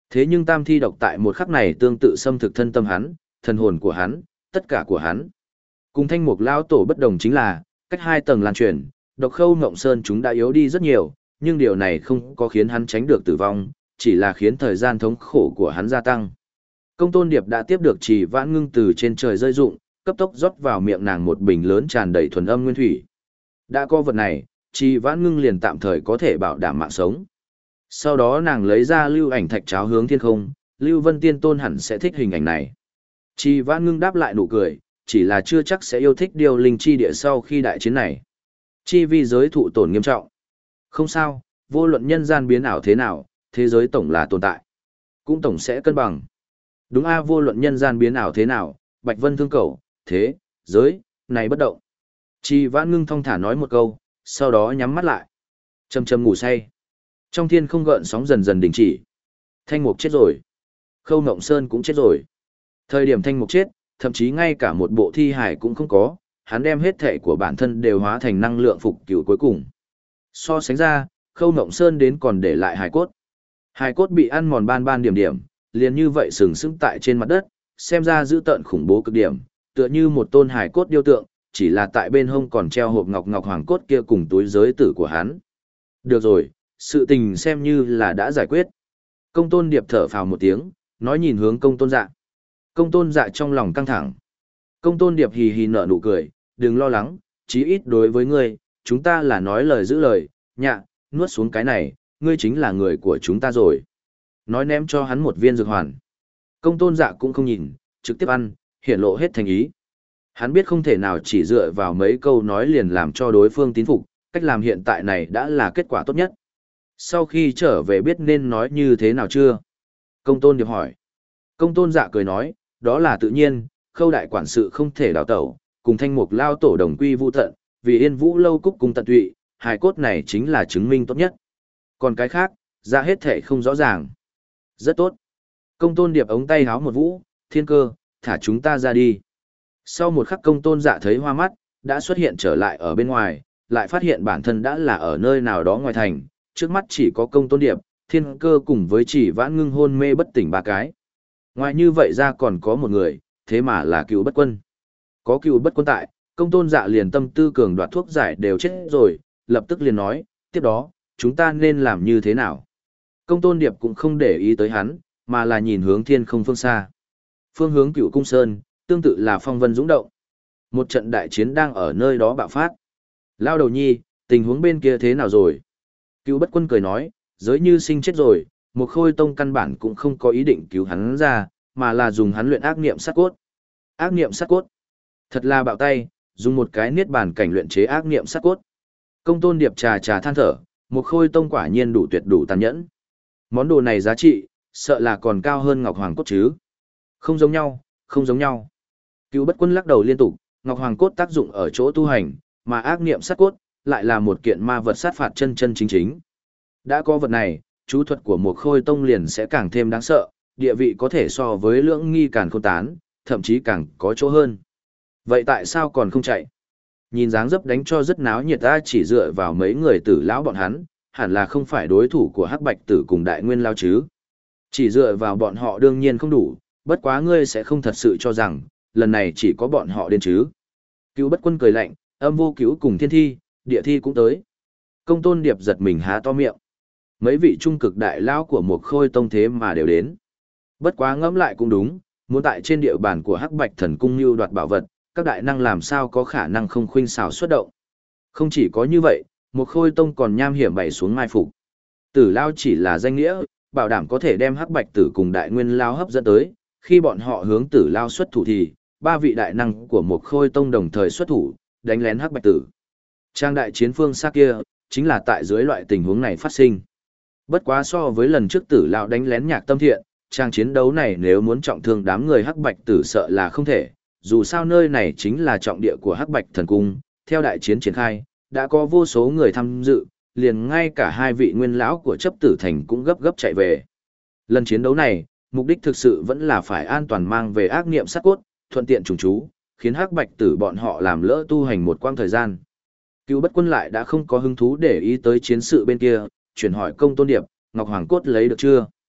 Thế nhưng tam thi độc tại một khắc này tương tự xâm thực thân tâm hắn, thần hồn của hắn, tất cả của hắn. Cùng thanh mục lao tổ bất đồng chính là, cách hai tầng lan truyền, độc khâu ngộng sơn chúng đã yếu đi rất nhiều, nhưng điều này không có khiến hắn tránh được tử vong, chỉ là khiến thời gian thống khổ của hắn gia tăng. Công tôn điệp đã tiếp được Trì Vãn Ngưng từ trên trời rơi rụng, cấp tốc rót vào miệng nàng một bình lớn tràn đầy thuần âm nguyên thủy. Đã có vật này, Trì Vãn Ngưng liền tạm thời có thể bảo đảm mạng sống. Sau đó nàng lấy ra lưu ảnh thạch cháo hướng thiên không, Lưu Vân Tiên Tôn hẳn sẽ thích hình ảnh này. Trì Vãn Ngưng đáp lại nụ cười, chỉ là chưa chắc sẽ yêu thích điều linh chi địa sau khi đại chiến này. Chi vi giới thụ tổn nghiêm trọng. Không sao, vô luận nhân gian biến ảo thế nào, thế giới tổng là tồn tại. Cũng tổng sẽ cân bằng. Đúng a, vô luận nhân gian biến ảo thế nào, Bạch Vân thương cầu, thế, giới, này bất động. Trì Vãn Ngưng thong thả nói một câu, sau đó nhắm mắt lại. Chầm chầm ngủ say. Trong thiên không gợn sóng dần dần đình chỉ. Thanh Mục chết rồi. Khâu Ngộng Sơn cũng chết rồi. Thời điểm Thanh Mục chết, thậm chí ngay cả một bộ thi hải cũng không có, hắn đem hết thể của bản thân đều hóa thành năng lượng phục cửu cuối cùng. So sánh ra, Khâu Ngộng Sơn đến còn để lại hài cốt. Hài cốt bị ăn mòn ban ban điểm điểm, liền như vậy sừng sững tại trên mặt đất, xem ra dữ tợn khủng bố cực điểm, tựa như một tôn hài cốt điêu tượng, chỉ là tại bên hông còn treo hộp ngọc ngọc hoàng cốt kia cùng túi giới tử của hắn. Được rồi, sự tình xem như là đã giải quyết. Công tôn điệp thở phào một tiếng, nói nhìn hướng công tôn dạ. Công tôn dạ trong lòng căng thẳng. Công tôn điệp hì hì nở nụ cười, đừng lo lắng, chí ít đối với ngươi, chúng ta là nói lời giữ lời, nhạ, nuốt xuống cái này, ngươi chính là người của chúng ta rồi. Nói ném cho hắn một viên dược hoàn. Công tôn dạ cũng không nhìn, trực tiếp ăn, hiển lộ hết thành ý. Hắn biết không thể nào chỉ dựa vào mấy câu nói liền làm cho đối phương tín phục, cách làm hiện tại này đã là kết quả tốt nhất. Sau khi trở về biết nên nói như thế nào chưa? Công tôn điệp hỏi. Công tôn dạ cười nói, đó là tự nhiên, khâu đại quản sự không thể đào tẩu, cùng thanh mục lao tổ đồng quy vu tận, vì yên vũ lâu cúc cùng tận tụy, hài cốt này chính là chứng minh tốt nhất. Còn cái khác, ra hết thể không rõ ràng. Rất tốt. Công tôn điệp ống tay háo một vũ, thiên cơ, thả chúng ta ra đi. Sau một khắc công tôn dạ thấy hoa mắt, đã xuất hiện trở lại ở bên ngoài, lại phát hiện bản thân đã là ở nơi nào đó ngoài thành, trước mắt chỉ có công tôn điệp, thiên cơ cùng với Trì Vãn Ngưng hôn mê bất tỉnh ba cái. Ngoài như vậy ra còn có một người, thế mà là Cựu Bất Quân. Có Cựu Bất Quân tại, công tôn dạ liền tâm tư cường đoạt thuốc giải đều chết rồi, lập tức liền nói, tiếp đó, chúng ta nên làm như thế nào? Công tôn điệp cũng không để ý tới hắn, mà là nhìn hướng thiên không phương xa. Phương hướng Cựu Cung Sơn, tương tự là phong vân dũng động. Một trận đại chiến đang ở nơi đó bạo phát. Lao đầu nhi, tình huống bên kia thế nào rồi? Cựu Bất Quân cười nói, giới như sinh chết rồi, một khôi tông căn bản cũng không có ý định cứu hắn ra, mà là dùng hắn luyện ác niệm sát cốt. Ác niệm sát cốt. Thật là bạo tay, dùng một cái niết bàn cảnh luyện chế ác niệm sát cốt. Công tôn điệp trà trà than thở, một khôi tông quả nhiên đủ tuyệt đủ tàn nhẫn. Món đồ này giá trị, sợ là còn cao hơn Ngọc Hoàng cốt chứ. Không giống nhau, không giống nhau. Cựu Bất Quân lắc đầu liên tục, Ngọc Hoàng cốt tác dụng ở chỗ tu hành, mà ác niệm sát cốt lại là một kiện ma vật sát phạt chân chân chính chính. Đã có vật này, chú thuật của một khôi tông liền sẽ càng thêm đáng sợ, địa vị có thể so với lưỡng nghi càn khôn tán, thậm chí càng có chỗ hơn. Vậy tại sao còn không chạy? Nhìn dáng dấp đánh cho rất náo nhiệt ta chỉ dựa vào mấy người tử lão bọn hắn, hẳn là không phải đối thủ của Hắc Bạch Tử cùng Đại Nguyên Lao chứ. Chỉ dựa vào bọn họ đương nhiên không đủ, bất quá ngươi sẽ không thật sự cho rằng, lần này chỉ có bọn họ đến chứ. Cựu Bất Quân cười lạnh, âm vô cứu cùng thiên thi, địa thi cũng tới. Công tôn điệp giật mình há to miệng. Mấy vị trung cực đại lão của một khôi tông thế mà đều đến. Bất quá ngẫm lại cũng đúng, muốn tại trên địa bàn của Hắc Bạch Thần Cung lưu đoạt bảo vật, các đại năng làm sao có khả năng không khuynh xảo xuất động. Không chỉ có như vậy, một khôi tông còn nham hiểm bày xuống mai phục. Tử Lao chỉ là danh nghĩa, bảo đảm có thể đem Hắc Bạch Tử cùng Đại Nguyên Lao hấp dẫn tới, khi bọn họ hướng Tử Lao xuất thủ thì, ba vị đại năng của một khôi tông đồng thời xuất thủ, đánh lén Hắc Bạch Tử. Trang đại chiến phương xa kia, chính là tại dưới loại tình huống này phát sinh. Bất quá so với lần trước Tử Lao đánh lén Nhạc Tâm Thiện, trang chiến đấu này nếu muốn trọng thương đám người Hắc Bạch Tử sợ là không thể, dù sao nơi này chính là trọng địa của Hắc Bạch Thần Cung, theo đại chiến triển khai, đã có vô số người tham dự, liền ngay cả hai vị nguyên lão của chấp tử thành cũng gấp gấp chạy về. Lần chiến đấu này, mục đích thực sự vẫn là phải an toàn mang về ác niệm sát cốt, thuận tiện trùng chú, khiến Hắc Bạch Tử bọn họ làm lỡ tu hành một quãng thời gian. Cựu Bất Quân lại đã không có hứng thú để ý tới chiến sự bên kia, chuyển hỏi công tôn điệp, Ngọc Hoàng cốt lấy được chưa?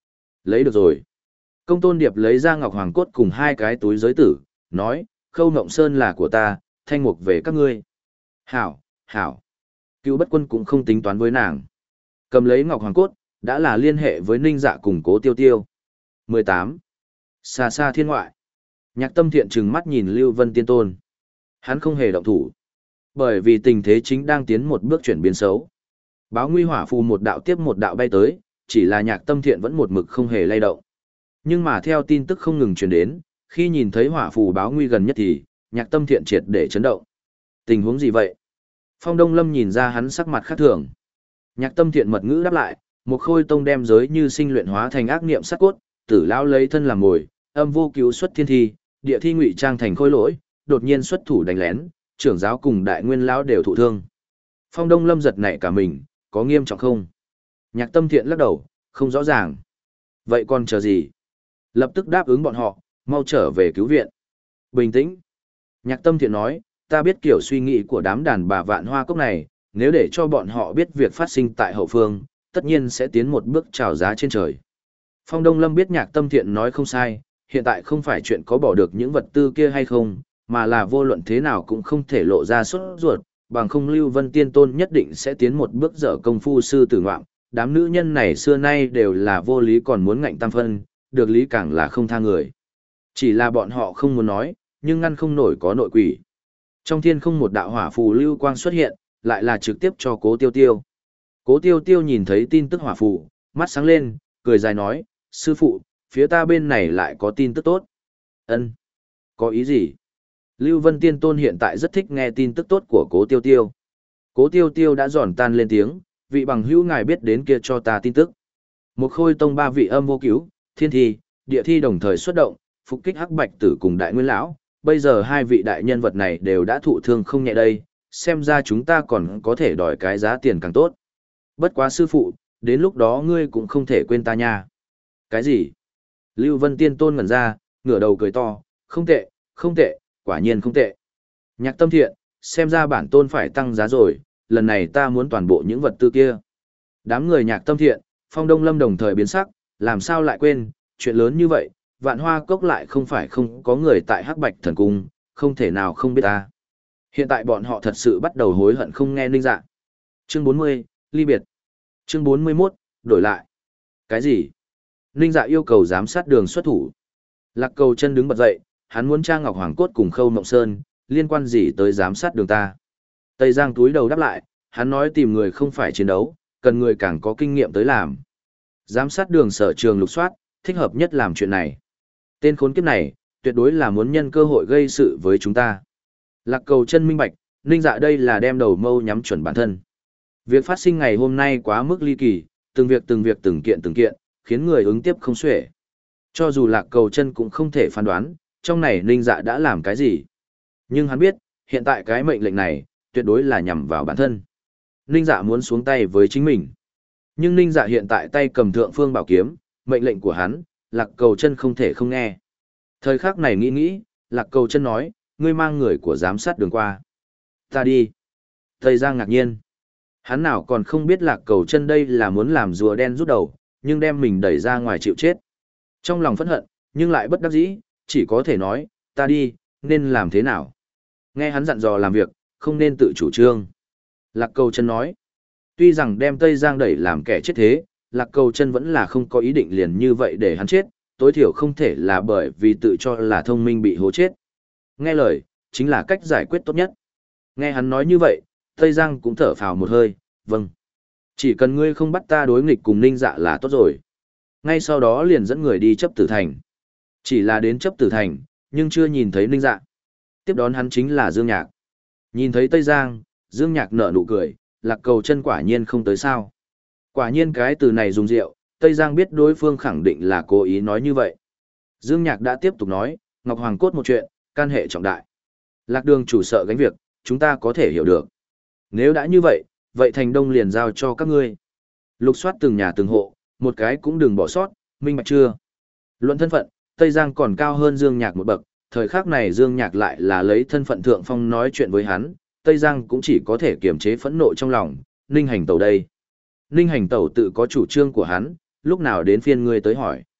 Lấy được rồi. Công tôn điệp lấy ra ngọc hoàng cốt cùng hai cái túi giới tử, nói, Khâu Ngộng Sơn là của ta, thanh mục về các ngươi. Hảo, hảo. Cựu bất quân cũng không tính toán với nàng. Cầm lấy ngọc hoàng cốt, đã là liên hệ với Ninh Dạ cùng Cố Tiêu Tiêu. mười tám. Xa xa thiên ngoại. Nhạc Tâm Thiện trừng mắt nhìn Lưu Vân Tiên Tôn. Hắn không hề động thủ. Bởi vì tình thế chính đang tiến một bước chuyển biến xấu. Báo nguy hỏa phù một đạo tiếp một đạo bay tới, chỉ là Nhạc Tâm Thiện vẫn một mực không hề lay động. Nhưng mà theo tin tức không ngừng truyền đến, khi nhìn thấy hỏa phù báo nguy gần nhất thì, Nhạc Tâm Thiện triệt để chấn động. Tình huống gì vậy? Phong Đông Lâm nhìn ra hắn sắc mặt khác thường. Nhạc Tâm Thiện mật ngữ đáp lại, một khôi tông đem giới như sinh luyện hóa thành ác niệm sát cốt, tử lão lấy thân làm mồi, âm vô cứu xuất thiên thi, địa thi ngụy trang thành khôi lỗi, đột nhiên xuất thủ đánh lén, trưởng giáo cùng đại nguyên lão đều thụ thương. Phong Đông Lâm giật nảy cả mình, có nghiêm trọng không? Nhạc Tâm Thiện lắc đầu, không rõ ràng. Vậy còn chờ gì? Lập tức đáp ứng bọn họ, mau trở về cứu viện. Bình tĩnh. Nhạc Tâm Thiện nói, ta biết kiểu suy nghĩ của đám đàn bà vạn hoa cốc này, nếu để cho bọn họ biết việc phát sinh tại hậu phương, tất nhiên sẽ tiến một bước trào giá trên trời. Phong Đông Lâm biết Nhạc Tâm Thiện nói không sai, hiện tại không phải chuyện có bỏ được những vật tư kia hay không, mà là vô luận thế nào cũng không thể lộ ra sốt ruột, bằng không Lưu Vân Tiên Tôn nhất định sẽ tiến một bước dở công phu sư tử ngoạm. Đám nữ nhân này xưa nay đều là vô lý còn muốn ngạnh tam phân, được lý càng là không tha người. Chỉ là bọn họ không muốn nói, nhưng ngăn không nổi có nội quỷ. Trong thiên không một đạo hỏa phù lưu quang xuất hiện, lại là trực tiếp cho Cố Tiêu Tiêu. Cố Tiêu Tiêu nhìn thấy tin tức hỏa phù, mắt sáng lên, cười dài nói, sư phụ, phía ta bên này lại có tin tức tốt. Ân, có ý gì? Lưu Vân Tiên Tôn hiện tại rất thích nghe tin tức tốt của Cố Tiêu Tiêu. Cố Tiêu Tiêu đã giòn tan lên tiếng, vị bằng hữu ngài biết đến kia cho ta tin tức. Một khôi tông ba vị âm vô cứu, thiên thi, địa thi đồng thời xuất động, phục kích hắc bạch tử cùng đại nguyên lão. Bây giờ hai vị đại nhân vật này đều đã thụ thương không nhẹ đây, xem ra chúng ta còn có thể đòi cái giá tiền càng tốt. Bất quá sư phụ, đến lúc đó ngươi cũng không thể quên ta nha. Cái gì? Lưu Vân Tiên Tôn ngẩn ra, ngửa đầu cười to, không tệ, không tệ, quả nhiên không tệ. Nhạc Tâm Thiện, xem ra bản tôn phải tăng giá rồi, lần này ta muốn toàn bộ những vật tư kia. Đám người Nhạc Tâm Thiện, Phong Đông Lâm đồng thời biến sắc, làm sao lại quên, chuyện lớn như vậy, Vạn Hoa Cốc lại không phải không có người tại Hắc Bạch Thần Cung, không thể nào không biết ta. Hiện tại bọn họ thật sự bắt đầu hối hận không nghe Ninh Dạ. Chương bốn mươi, ly biệt. Chương bốn mươi mốt, đổi lại. Cái gì? Ninh Dạ yêu cầu giám sát đường xuất thủ. Lạc Cầu Chân đứng bật dậy, hắn muốn tra Ngọc Hoàng Cốt cùng Khâu Mộng Sơn, liên quan gì tới giám sát đường ta? Tây Giang túi đầu đáp lại, hắn nói tìm người không phải chiến đấu, cần người càng có kinh nghiệm tới làm. Giám sát đường sở trường lục soát, thích hợp nhất làm chuyện này. Tên khốn kiếp này, tuyệt đối là muốn nhân cơ hội gây sự với chúng ta. Lạc Cầu Chân minh bạch, Ninh Dạ đây là đem đầu mâu nhắm chuẩn bản thân. Việc phát sinh ngày hôm nay quá mức ly kỳ, từng việc từng việc từng kiện từng kiện, khiến người ứng tiếp không xuể. Cho dù Lạc Cầu Chân cũng không thể phán đoán, trong này Ninh Dạ đã làm cái gì. Nhưng hắn biết, hiện tại cái mệnh lệnh này, tuyệt đối là nhằm vào bản thân. Ninh Dạ muốn xuống tay với chính mình. Nhưng Ninh Dạ hiện tại tay cầm thượng phương bảo kiếm, mệnh lệnh của hắn, Lạc Cầu Chân không thể không nghe. Thời khắc này nghĩ nghĩ, Lạc Cầu Chân nói, ngươi mang người của giám sát đường qua. Ta đi. Tây Giang ngạc nhiên. Hắn nào còn không biết Lạc Cầu Chân đây là muốn làm rùa đen rút đầu, nhưng đem mình đẩy ra ngoài chịu chết. Trong lòng phẫn hận, nhưng lại bất đắc dĩ, chỉ có thể nói, ta đi, nên làm thế nào. Nghe hắn dặn dò làm việc, không nên tự chủ trương. Lạc Cầu Chân nói, tuy rằng đem Tây Giang đẩy làm kẻ chết thế, Lạc Cầu Chân vẫn là không có ý định liền như vậy để hắn chết, tối thiểu không thể là bởi vì tự cho là thông minh bị hố chết. Nghe lời, chính là cách giải quyết tốt nhất. Nghe hắn nói như vậy, Tây Giang cũng thở phào một hơi, vâng. Chỉ cần ngươi không bắt ta đối nghịch cùng Ninh Dạ là tốt rồi. Ngay sau đó liền dẫn người đi chấp tử thành. Chỉ là đến chấp tử thành, nhưng chưa nhìn thấy Ninh Dạ. Tiếp đón hắn chính là Dương Nhạc. Nhìn thấy Tây Giang, Dương Nhạc nở nụ cười, Lạc Cầu Chân quả nhiên không tới sao. Quả nhiên cái từ này dùng rượu, Tây Giang biết đối phương khẳng định là cố ý nói như vậy. Dương Nhạc đã tiếp tục nói, Ngọc Hoàng Cốt một chuyện, can hệ trọng đại. Lạc Đường chủ sợ gánh việc, chúng ta có thể hiểu được. Nếu đã như vậy, vậy Thành Đông liền giao cho các ngươi. Lục soát từng nhà từng hộ, một cái cũng đừng bỏ sót, minh bạch chưa? Luận thân phận, Tây Giang còn cao hơn Dương Nhạc một bậc, thời khắc này Dương Nhạc lại là lấy thân phận thượng phong nói chuyện với hắn, Tây Giang cũng chỉ có thể kiềm chế phẫn nộ trong lòng, Ninh Hành Tẩu đây. Ninh Hành Tẩu tự có chủ trương của hắn, lúc nào đến phiên ngươi tới hỏi.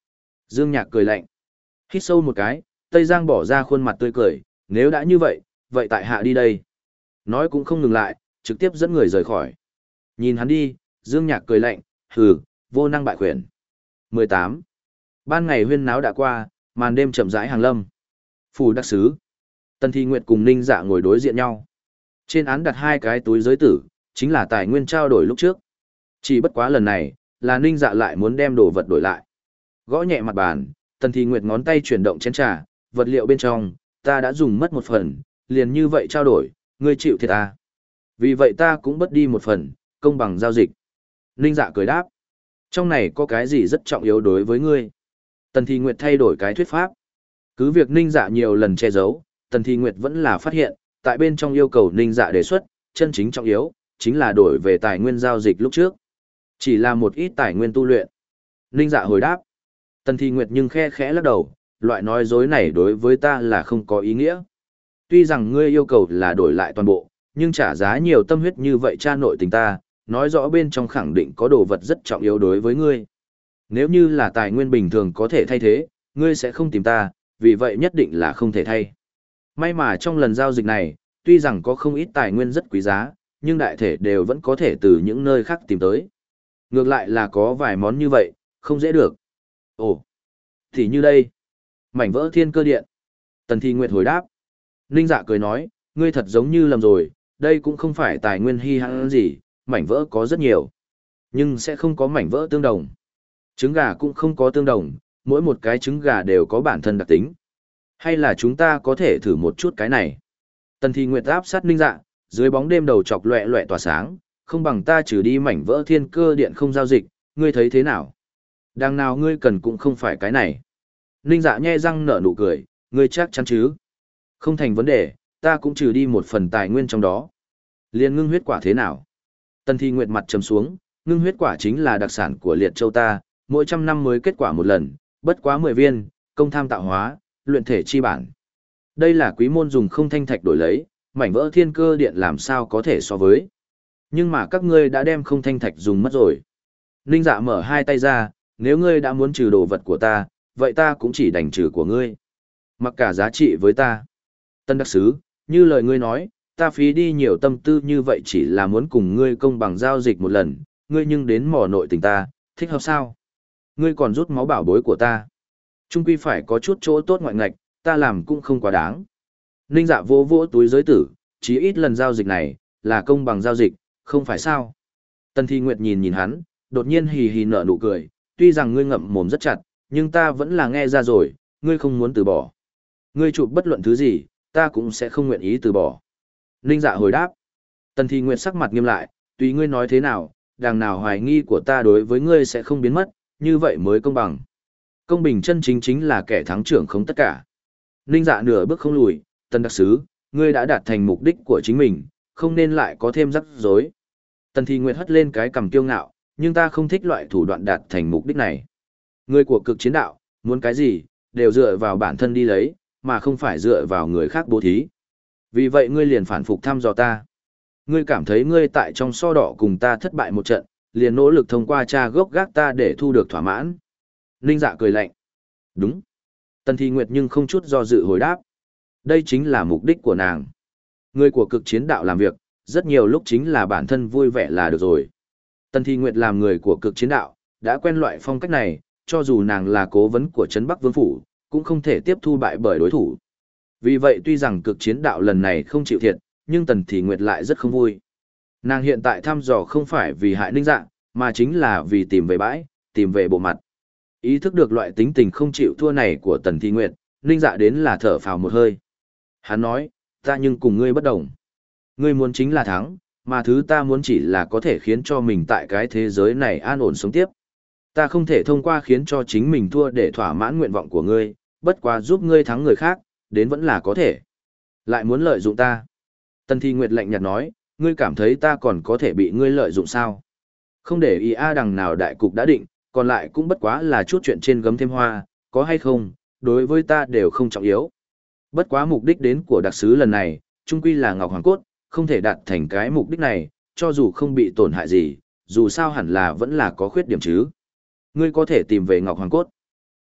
Dương Nhạc cười lạnh. Hít sâu một cái, Tây Giang bỏ ra khuôn mặt tươi cười, nếu đã như vậy, vậy tại hạ đi đây. Nói cũng không ngừng lại, trực tiếp dẫn người rời khỏi. Nhìn hắn đi, Dương Nhạc cười lạnh, hừ, vô năng bại khuyển. mười tám. Ban ngày huyên náo đã qua, màn đêm chậm rãi hàng lâm. Phủ đặc sứ. Tần Thi Nguyệt cùng Ninh Dạ ngồi đối diện nhau. Trên án đặt hai cái túi giới tử, chính là tài nguyên trao đổi lúc trước. Chỉ bất quá lần này, là Ninh Dạ lại muốn đem đồ vật đổi lại. Gõ nhẹ mặt bàn, Tần Thi Nguyệt ngón tay chuyển động chén trà, vật liệu bên trong, ta đã dùng mất một phần, liền như vậy trao đổi, ngươi chịu thiệt à. Vì vậy ta cũng bất đi một phần, công bằng giao dịch. Ninh Dạ cười đáp. Trong này có cái gì rất trọng yếu đối với ngươi? Tần Thi Nguyệt thay đổi cái thuyết pháp. Cứ việc Ninh Dạ nhiều lần che giấu, Tần Thi Nguyệt vẫn là phát hiện, tại bên trong yêu cầu Ninh Dạ đề xuất, chân chính trọng yếu, chính là đổi về tài nguyên giao dịch lúc trước. Chỉ là một ít tài nguyên tu luyện. Ninh Dạ hồi đáp. Tần Thi Nguyệt nhưng khe khẽ lắc đầu, loại nói dối này đối với ta là không có ý nghĩa. Tuy rằng ngươi yêu cầu là đổi lại toàn bộ, nhưng trả giá nhiều tâm huyết như vậy cha nội tình ta, nói rõ bên trong khẳng định có đồ vật rất trọng yếu đối với ngươi. Nếu như là tài nguyên bình thường có thể thay thế, ngươi sẽ không tìm ta, vì vậy nhất định là không thể thay. May mà trong lần giao dịch này, tuy rằng có không ít tài nguyên rất quý giá, nhưng đại thể đều vẫn có thể từ những nơi khác tìm tới. Ngược lại là có vài món như vậy, không dễ được. Ồ, thì như đây. Mảnh vỡ thiên cơ điện. Tần Thi Nguyệt hồi đáp. Ninh Dạ cười nói, ngươi thật giống như lầm rồi, đây cũng không phải tài nguyên hy hãn gì, mảnh vỡ có rất nhiều. Nhưng sẽ không có mảnh vỡ tương đồng. Trứng gà cũng không có tương đồng, mỗi một cái trứng gà đều có bản thân đặc tính. Hay là chúng ta có thể thử một chút cái này. Tần Thi Nguyệt áp sát Ninh Dạ, dưới bóng đêm đầu chọc loẹ loẹ tỏa sáng, không bằng ta trừ đi mảnh vỡ thiên cơ điện không giao dịch, ngươi thấy thế nào? Đằng nào ngươi cần cũng không phải cái này. Ninh Dạ nhe răng nở nụ cười, ngươi chắc chắn chứ? Không thành vấn đề, ta cũng trừ đi một phần tài nguyên trong đó. Liên ngưng huyết quả thế nào? Tần Thi Nguyệt mặt trầm xuống, ngưng huyết quả chính là đặc sản của Liệt Châu ta, mỗi trăm năm mới kết quả một lần, bất quá mười viên, công tham tạo hóa, luyện thể chi bản. Đây là quý môn dùng không thanh thạch đổi lấy, mảnh vỡ thiên cơ điện làm sao có thể so với. Nhưng mà các ngươi đã đem không thanh thạch dùng mất rồi. Ninh Dạ mở hai tay ra, nếu ngươi đã muốn trừ đồ vật của ta, vậy ta cũng chỉ đành trừ của ngươi. Mặc cả giá trị với ta. Tân đặc sứ, như lời ngươi nói, ta phí đi nhiều tâm tư như vậy chỉ là muốn cùng ngươi công bằng giao dịch một lần, ngươi nhưng đến mò nội tình ta, thích hợp sao? Ngươi còn rút máu bảo bối của ta. Trung quy phải có chút chỗ tốt ngoại ngạch, ta làm cũng không quá đáng. Ninh Dạ vỗ vỗ túi giới tử, chí ít lần giao dịch này, là công bằng giao dịch, không phải sao? Tần Thi Nguyệt nhìn nhìn hắn, đột nhiên hì hì nở nụ cười, tuy rằng ngươi ngậm mồm rất chặt, nhưng ta vẫn là nghe ra rồi, ngươi không muốn từ bỏ. Ngươi chụp bất luận thứ gì, ta cũng sẽ không nguyện ý từ bỏ. Ninh Dạ hồi đáp. Tần Thi Nguyệt sắc mặt nghiêm lại, tùy ngươi nói thế nào, đằng nào hoài nghi của ta đối với ngươi sẽ không biến mất, như vậy mới công bằng. Công bình chân chính chính là kẻ thắng trưởng không tất cả. Ninh Dạ nửa bước không lùi, Tần đặc sứ, ngươi đã đạt thành mục đích của chính mình, không nên lại có thêm rắc rối. Tần Thi Nguyệt hất lên cái cằm kiêu ngạo, nhưng ta không thích loại thủ đoạn đạt thành mục đích này. Người của cực chiến đạo, muốn cái gì, đều dựa vào bản thân đi lấy, mà không phải dựa vào người khác bố thí. Vì vậy ngươi liền phản phục thăm dò ta. Ngươi cảm thấy ngươi tại trong so đỏ cùng ta thất bại một trận, liền nỗ lực thông qua tra gốc gác ta để thu được thỏa mãn. Ninh Dạ cười lạnh. Đúng. Tần Thi Nguyệt nhưng không chút do dự hồi đáp. Đây chính là mục đích của nàng. Người của cực chiến đạo làm việc, rất nhiều lúc chính là bản thân vui vẻ là được rồi. Tần Thi Nguyệt làm người của cực chiến đạo, đã quen loại phong cách này, cho dù nàng là cố vấn của Trấn Bắc Vương Phủ, cũng không thể tiếp thu bại bởi đối thủ. Vì vậy tuy rằng cực chiến đạo lần này không chịu thiệt, nhưng Tần Thi Nguyệt lại rất không vui. Nàng hiện tại thăm dò không phải vì hại Ninh Dạ, mà chính là vì tìm về bãi, tìm về bộ mặt. Ý thức được loại tính tình không chịu thua này của Tần Thi Nguyệt, Ninh Dạ đến là thở phào một hơi. Hắn nói, ta nhưng cùng ngươi bất đồng. Ngươi muốn chính là thắng, mà thứ ta muốn chỉ là có thể khiến cho mình tại cái thế giới này an ổn sống tiếp. Ta không thể thông qua khiến cho chính mình thua để thỏa mãn nguyện vọng của ngươi, bất quá giúp ngươi thắng người khác, đến vẫn là có thể. Lại muốn lợi dụng ta. Tần Thi Nguyệt lạnh nhạt nói, ngươi cảm thấy ta còn có thể bị ngươi lợi dụng sao? Không để ý a đằng nào đại cục đã định, còn lại cũng bất quá là chút chuyện trên gấm thêm hoa, có hay không, đối với ta đều không trọng yếu. Bất quá mục đích đến của đặc sứ lần này, chung quy là Ngọc Hoàng Cốt, không thể đạt thành cái mục đích này, cho dù không bị tổn hại gì, dù sao hẳn là vẫn là có khuyết điểm chứ. Ngươi có thể tìm về Ngọc Hoàng Cốt.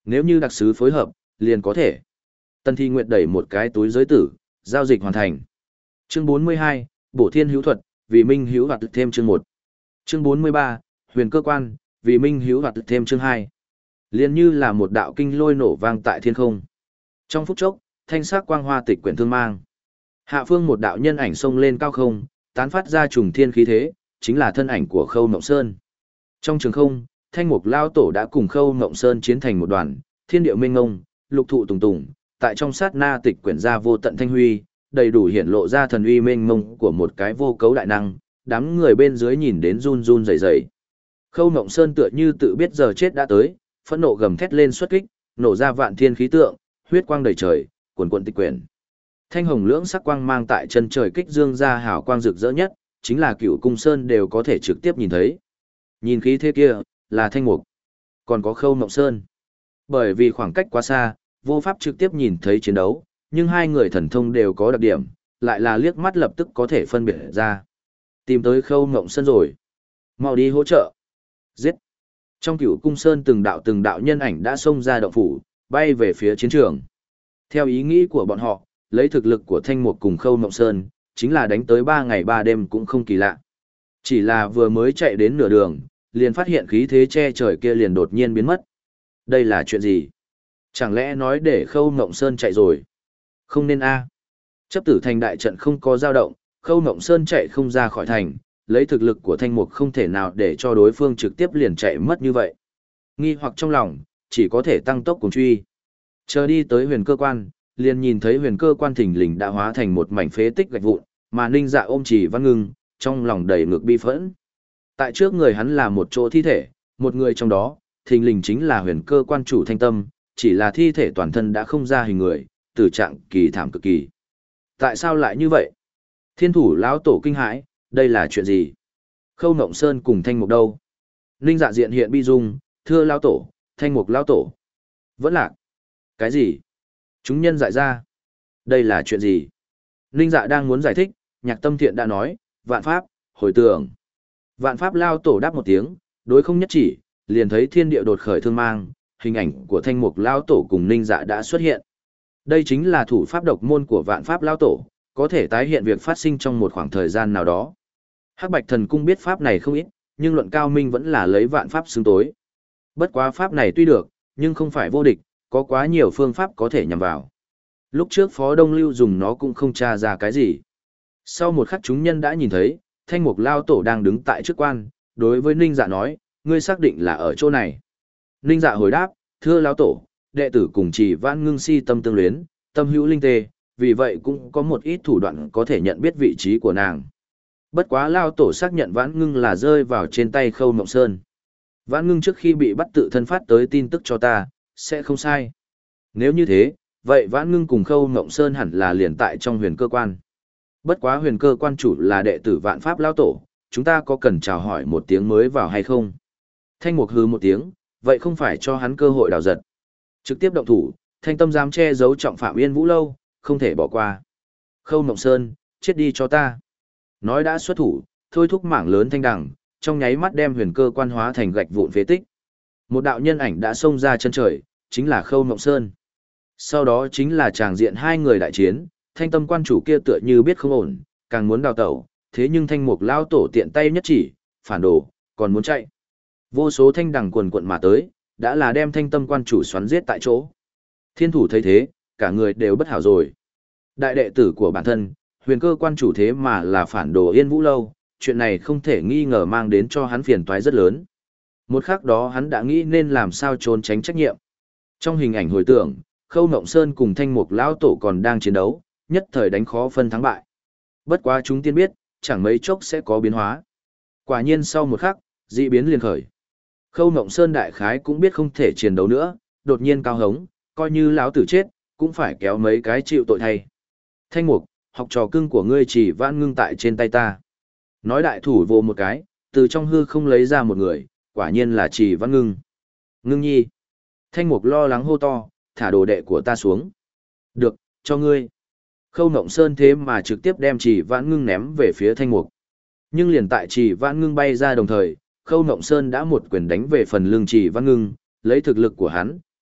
Nếu như đặc sứ phối hợp, liền có thể. Tần Thi Nguyệt đẩy một cái túi giới tử, giao dịch hoàn thành. Chương bốn mươi hai, Bổ Thiên Hữu Thuật, vì Minh Hữu Hoạt thêm chương một. Chương bốn mươi ba, Huyền Cơ Quan, vì Minh Hữu Hoạt thêm chương hai. Liên như là một đạo kinh lôi nổ vang tại thiên không. Trong phút chốc, thanh sắc quang hoa tịch quyển thương mang. Hạ phương một đạo nhân ảnh xông lên cao không, tán phát ra trùng thiên khí thế, chính là thân ảnh của Khâu Mộng Sơn. Trong trường không, Thanh Mục Lao Tổ đã cùng Khâu Mộng Sơn chiến thành một đoàn, thiên điệu mênh ngông, lục thụ tùng tùng, tại trong sát na tịch quyển ra vô tận thanh huy, đầy đủ hiển lộ ra thần uy mênh mông của một cái vô cấu đại năng, đám người bên dưới nhìn đến run run rẩy rẩy. Khâu Mộng Sơn tựa như tự biết giờ chết đã tới, phẫn nộ gầm thét lên xuất kích, nổ ra vạn thiên khí tượng, huyết quang đầy trời, cuồn cuộn tịch quyển. Thanh hồng lưỡng sắc quang mang tại chân trời kích dương ra hào quang rực rỡ nhất, chính là Cửu Cung Sơn đều có thể trực tiếp nhìn thấy. Nhìn khí thế kia, là Thanh Mục, còn có Khâu Mộng Sơn. Bởi vì khoảng cách quá xa, vô pháp trực tiếp nhìn thấy chiến đấu, nhưng hai người thần thông đều có đặc điểm, lại là liếc mắt lập tức có thể phân biệt ra. Tìm tới Khâu Mộng Sơn rồi. Mau đi hỗ trợ. Giết. Trong Cửu Cung Sơn từng đạo từng đạo nhân ảnh đã xông ra động phủ, bay về phía chiến trường. Theo ý nghĩ của bọn họ, lấy thực lực của Thanh Mục cùng Khâu Mộng Sơn, chính là đánh tới ba ngày ba đêm cũng không kỳ lạ. Chỉ là vừa mới chạy đến nửa đường, liền phát hiện khí thế che trời kia liền đột nhiên biến mất. Đây là chuyện gì? Chẳng lẽ nói để Khâu Mộng Sơn chạy rồi? Không nên a. Chấp tử thành đại trận không có dao động, Khâu Mộng Sơn chạy không ra khỏi thành, lấy thực lực của Thanh Mục không thể nào để cho đối phương trực tiếp liền chạy mất như vậy. Nghi hoặc trong lòng, chỉ có thể tăng tốc cùng truy. Chờ đi tới huyền cơ quan, liền nhìn thấy huyền cơ quan thình lình đã hóa thành một mảnh phế tích gạch vụn, mà Ninh Dạ ôm Chỉ Văn Ngưng, trong lòng đầy ngược bi phẫn. Tại trước người hắn là một chỗ thi thể, một người trong đó, thình lình chính là huyền cơ quan chủ Thanh Tâm, chỉ là thi thể toàn thân đã không ra hình người, tử trạng kỳ thảm cực kỳ. Tại sao lại như vậy? Thiên thủ lão tổ kinh hãi, đây là chuyện gì? Khâu Mộng Sơn cùng Thanh Mục đâu? Ninh Dạ diện hiện bi dung, thưa lão tổ, Thanh Mục lão tổ. Vẫn lạc. Cái gì? Chúng nhân dại ra. Đây là chuyện gì? Ninh Dạ đang muốn giải thích, Nhạc Tâm Thiện đã nói, vạn pháp, hồi tưởng. Vạn pháp lao tổ đáp một tiếng, đối không nhất chỉ, liền thấy thiên địa đột khởi thương mang, hình ảnh của Thanh Mục lao tổ cùng Ninh Dạ đã xuất hiện. Đây chính là thủ pháp độc môn của vạn pháp lao tổ, có thể tái hiện việc phát sinh trong một khoảng thời gian nào đó. Hắc Bạch Thần Cung biết pháp này không ít, nhưng luận cao minh vẫn là lấy vạn pháp xứng tối. Bất quá pháp này tuy được, nhưng không phải vô địch, có quá nhiều phương pháp có thể nhằm vào. Lúc trước Phó Đông Lưu dùng nó cũng không tra ra cái gì. Sau một khắc chúng nhân đã nhìn thấy, Thanh Mục lao tổ đang đứng tại trước quan, đối với Ninh Dạ nói, ngươi xác định là ở chỗ này. Ninh Dạ hồi đáp, thưa lao tổ, đệ tử cùng Chỉ Vãn Ngưng si tâm tương luyến, tâm hữu linh tê, vì vậy cũng có một ít thủ đoạn có thể nhận biết vị trí của nàng. Bất quá lao tổ xác nhận Vãn Ngưng là rơi vào trên tay Khâu Mộng Sơn. Vãn Ngưng trước khi bị bắt tự thân phát tới tin tức cho ta, sẽ không sai. Nếu như thế, vậy Vãn Ngưng cùng Khâu Mộng Sơn hẳn là liền tại trong huyền cơ quan. Bất quá huyền cơ quan chủ là đệ tử vạn pháp lao tổ, chúng ta có cần chào hỏi một tiếng mới vào hay không? Thanh Mục hừ một tiếng, vậy không phải cho hắn cơ hội đào giật. Trực tiếp động thủ, Thanh Tâm dám che giấu trọng phạm Yên Vũ Lâu, không thể bỏ qua. Khâu Mộng Sơn, chết đi cho ta. Nói đã xuất thủ, thôi thúc mảng lớn thanh đằng, trong nháy mắt đem huyền cơ quan hóa thành gạch vụn phế tích. Một đạo nhân ảnh đã xông ra chân trời, chính là Khâu Mộng Sơn. Sau đó chính là tràng diện hai người đại chiến, Thanh Tâm quan chủ kia tựa như biết không ổn, càng muốn đào tẩu, thế nhưng Thanh Mục lao tổ tiện tay nhất chỉ, phản đồ, còn muốn chạy. Vô số thanh đằng quần quận mà tới, đã là đem Thanh Tâm quan chủ xoắn giết tại chỗ. Thiên thủ thấy thế, cả người đều bất hảo rồi. Đại đệ tử của bản thân, huyền cơ quan chủ thế mà là phản đồ Yên Vũ Lâu, chuyện này không thể nghi ngờ mang đến cho hắn phiền toái rất lớn. Một khắc đó hắn đã nghĩ nên làm sao trốn tránh trách nhiệm. Trong hình ảnh hồi tưởng, Khâu Mộng Sơn cùng Thanh Mục lão tổ còn đang chiến đấu, nhất thời đánh khó phân thắng bại. Bất quá chúng tiên biết, chẳng mấy chốc sẽ có biến hóa. Quả nhiên sau một khắc, dị biến liền khởi. Khâu Mộng Sơn đại khái cũng biết không thể chiến đấu nữa, đột nhiên cao hống, coi như lão tử chết, cũng phải kéo mấy cái chịu tội thay. Thanh Mục, học trò cưng của ngươi Chỉ Vãn Ngưng tại trên tay ta. Nói đại thủ vô một cái, từ trong hư không lấy ra một người, quả nhiên là Chỉ Vãn Ngưng. Ngưng nhi. Thanh Mục lo lắng hô to, thả đồ đệ của ta xuống. Được, cho ngươi. Khâu Mộng Sơn thế mà trực tiếp đem Chỉ Vãn Ngưng ném về phía Thanh Mục. Nhưng liền tại Chỉ Vãn Ngưng bay ra đồng thời, Khâu Mộng Sơn đã một quyền đánh về phần lưng Chỉ Vãn Ngưng, lấy thực lực của hắn,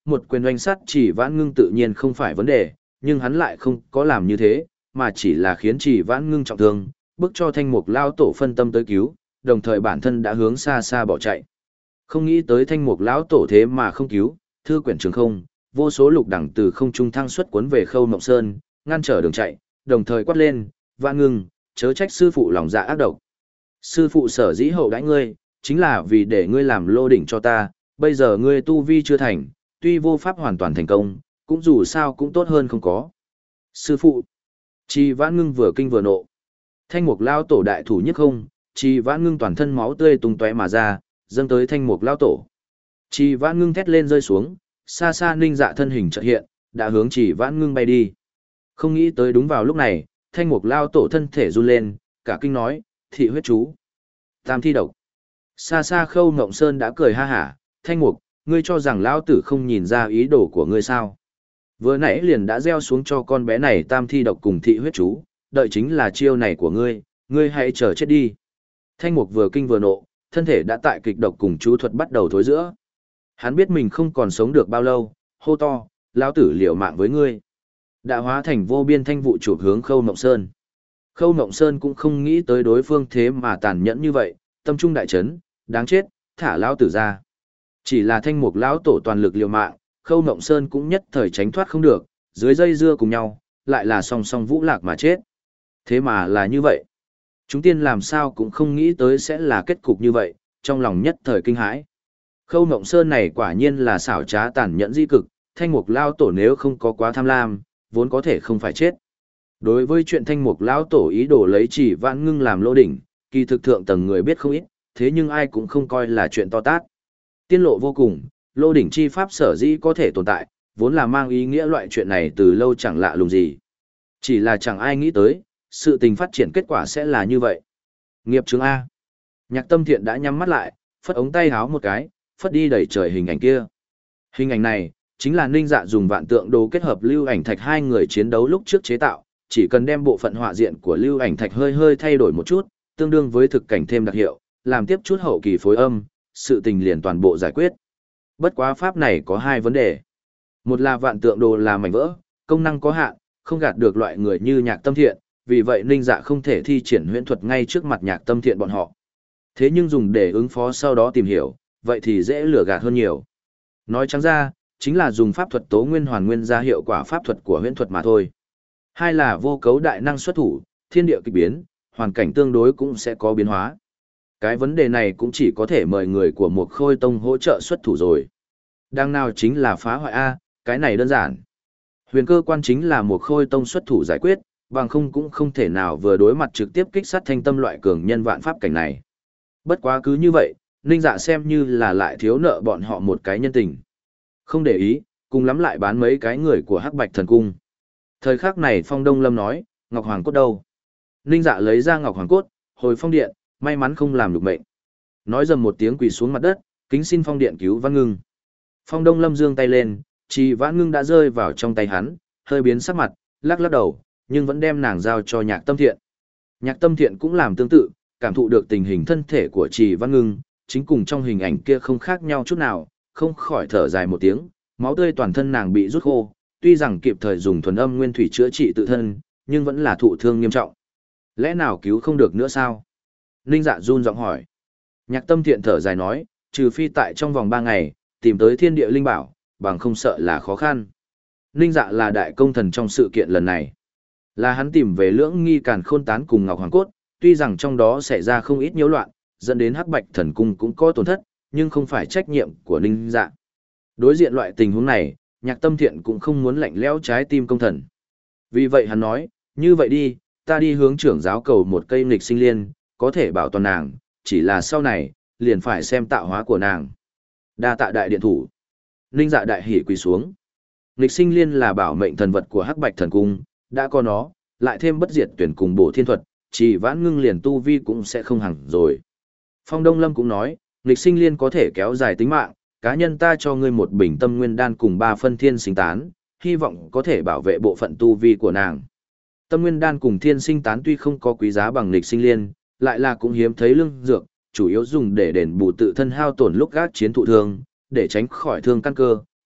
một quyền oanh sát Chỉ Vãn Ngưng tự nhiên không phải vấn đề, nhưng hắn lại không có làm như thế, mà chỉ là khiến Chỉ Vãn Ngưng trọng thương, bức cho Thanh Mục lão tổ phân tâm tới cứu, đồng thời bản thân đã hướng xa xa bỏ chạy. Không nghĩ tới Thanh Mục lão tổ thế mà không cứu, thư quyển trường không, vô số lục đẳng từ không trung thăng xuất cuốn về Khâu Mộng Sơn, ngăn trở đường chạy, đồng thời quát lên, "Vãn Ngưng, chớ trách sư phụ lòng dạ ác độc. Sư phụ sở dĩ hậu đãi ngươi, chính là vì để ngươi làm lô đỉnh cho ta, bây giờ ngươi tu vi chưa thành, tuy vô pháp hoàn toàn thành công, cũng dù sao cũng tốt hơn không có." Sư phụ. Chỉ Vãn Ngưng vừa kinh vừa nộ. Thanh Mục lão tổ đại thủ nhất không, Chỉ Vãn Ngưng toàn thân máu tươi tung tóe mà ra, dâng tới Thanh Mục lão tổ. Chỉ Vãn Ngưng thét lên rơi xuống, xa xa Ninh Dạ thân hình chợt hiện, đã hướng Chỉ Vãn Ngưng bay đi. Không nghĩ tới đúng vào lúc này, Thanh Mục lão tổ thân thể run lên, cả kinh nói, "Thị huyết chú, tam thi độc." Xa xa Khâu Ngộng Sơn đã cười ha hả, "Thanh Mục, ngươi cho rằng lão tử không nhìn ra ý đồ của ngươi sao? Vừa nãy liền đã gieo xuống cho con bé này tam thi độc cùng thị huyết chú, đợi chính là chiêu này của ngươi, ngươi hãy chờ chết đi." Thanh Mục vừa kinh vừa nộ, thân thể đã tại kịch độc cùng chú thuật bắt đầu thối giữa. Hắn biết mình không còn sống được bao lâu, hô to, "Lão tử liều mạng với ngươi." Đã hóa thành vô biên thanh vụ chụp hướng Khâu Ngộng Sơn. Khâu Ngộng Sơn cũng không nghĩ tới đối phương thế mà tàn nhẫn như vậy, tâm trung đại chấn, đáng chết, thả lão tử ra. Chỉ là Thanh Mục lão tổ toàn lực liều mạng, Khâu Ngộng Sơn cũng nhất thời tránh thoát không được, dưới dây dưa cùng nhau, lại là song song vũ lạc mà chết. Thế mà là như vậy. Chúng tiên làm sao cũng không nghĩ tới sẽ là kết cục như vậy, trong lòng nhất thời kinh hãi. Khâu Ngộng Sơn này quả nhiên là xảo trá tàn nhẫn di cực, Thanh Mục lão tổ nếu không có quá tham lam, vốn có thể không phải chết. Đối với chuyện Thanh Mục lão tổ ý đồ lấy Chỉ Vãn Ngưng làm lô đỉnh, kỳ thực thượng tầng người biết không ít, thế nhưng ai cũng không coi là chuyện to tát. Tiên lộ vô cùng, lô đỉnh chi pháp sở dĩ có thể tồn tại, vốn là mang ý nghĩa loại chuyện này từ lâu chẳng lạ lùng gì. Chỉ là chẳng ai nghĩ tới, sự tình phát triển kết quả sẽ là như vậy. Nghiệp chứng A. Nhạc Tâm Thiện đã nhắm mắt lại, phất ống tay háo một cái, phất đi đẩy trời hình ảnh kia. Hình ảnh này, chính là Ninh Dạ dùng vạn tượng đồ kết hợp lưu ảnh thạch hai người chiến đấu lúc trước chế tạo, chỉ cần đem bộ phận họa diện của lưu ảnh thạch hơi hơi thay đổi một chút, tương đương với thực cảnh thêm đặc hiệu, làm tiếp chút hậu kỳ phối âm, sự tình liền toàn bộ giải quyết. Bất quá pháp này có hai vấn đề. Một là vạn tượng đồ là mảnh vỡ, công năng có hạn, không gạt được loại người như Nhạc Tâm Thiện, vì vậy Ninh Dạ không thể thi triển huyễn thuật ngay trước mặt Nhạc Tâm Thiện bọn họ. Thế nhưng dùng để ứng phó sau đó tìm hiểu, vậy thì dễ lừa gạt hơn nhiều. Nói trắng ra, chính là dùng pháp thuật tố nguyên hoàn nguyên ra hiệu quả pháp thuật của huyễn thuật mà thôi. Hai là vô cấu đại năng xuất thủ, thiên địa kịch biến, hoàn cảnh tương đối cũng sẽ có biến hóa. Cái vấn đề này cũng chỉ có thể mời người của một khôi tông hỗ trợ xuất thủ rồi. Đang nào chính là phá hoại A, cái này đơn giản. Huyền cơ quan chính là một khôi tông xuất thủ giải quyết, bằng không cũng không thể nào vừa đối mặt trực tiếp kích sát thanh tâm loại cường nhân vạn pháp cảnh này. Bất quá cứ như vậy, Ninh Dạ xem như là lại thiếu nợ bọn họ một cái nhân tình. Không để ý, cùng lắm lại bán mấy cái người của Hắc Bạch Thần Cung. Thời khắc này Phong Đông Lâm nói, Ngọc Hoàng Cốt đâu? Ninh Dạ lấy ra Ngọc Hoàng Cốt, hồi phong điện, may mắn không làm được mệnh. Nói dầm một tiếng quỳ xuống mặt đất, kính xin phong điện cứu Vãn Ngưng. Phong Đông Lâm giương tay lên, Chỉ Vãn Ngưng đã rơi vào trong tay hắn, hơi biến sắc mặt, lắc lắc đầu, nhưng vẫn đem nàng giao cho Nhạc Tâm Thiện. Nhạc Tâm Thiện cũng làm tương tự, cảm thụ được tình hình thân thể của Chỉ Vãn Ngưng, chính cùng trong hình ảnh kia không khác nhau chút nào, không khỏi thở dài một tiếng, máu tươi toàn thân nàng bị rút khô, tuy rằng kịp thời dùng thuần âm nguyên thủy chữa trị tự thân, nhưng vẫn là thụ thương nghiêm trọng. Lẽ nào cứu không được nữa sao? Ninh Dạ run giọng hỏi. Nhạc Tâm Thiện thở dài nói, trừ phi tại trong vòng ba ngày, tìm tới thiên địa linh bảo, bằng không sợ là khó khăn. Ninh Dạ là đại công thần trong sự kiện lần này. Là hắn tìm về lưỡng nghi càn khôn tán cùng Ngọc Hoàng Cốt, tuy rằng trong đó xảy ra không ít nhiễu loạn, dẫn đến Hắc Bạch Thần Cung cũng có tổn thất, nhưng không phải trách nhiệm của Ninh Dạ. Đối diện loại tình huống này, Nhạc Tâm Thiện cũng không muốn lạnh lẽo trái tim công thần. Vì vậy hắn nói, như vậy đi, ta đi hướng trưởng giáo cầu một cây nghịch sinh liên, có thể bảo toàn nàng, chỉ là sau này, liền phải xem tạo hóa của nàng. Đa tạ đại điện thủ. Ninh Dạ đại hỉ quỳ xuống. Nghịch sinh liên là bảo mệnh thần vật của Hắc Bạch Thần Cung, đã có nó, lại thêm bất diệt tuyển cùng bổ thiên thuật, Chỉ Vãn Ngưng liền tu vi cũng sẽ không hẳn rồi. Phong Đông Lâm cũng nói, nghịch sinh liên có thể kéo dài tính mạng, cá nhân ta cho ngươi một bình tâm nguyên đan cùng ba phân thiên sinh tán, hy vọng có thể bảo vệ bộ phận tu vi của nàng. Tâm nguyên đan cùng thiên sinh tán tuy không có quý giá bằng nghịch sinh liên, lại là cũng hiếm thấy lương dược, chủ yếu dùng để đền bù tự thân hao tổn lúc gác chiến thụ thương, để tránh khỏi thương căn cơ,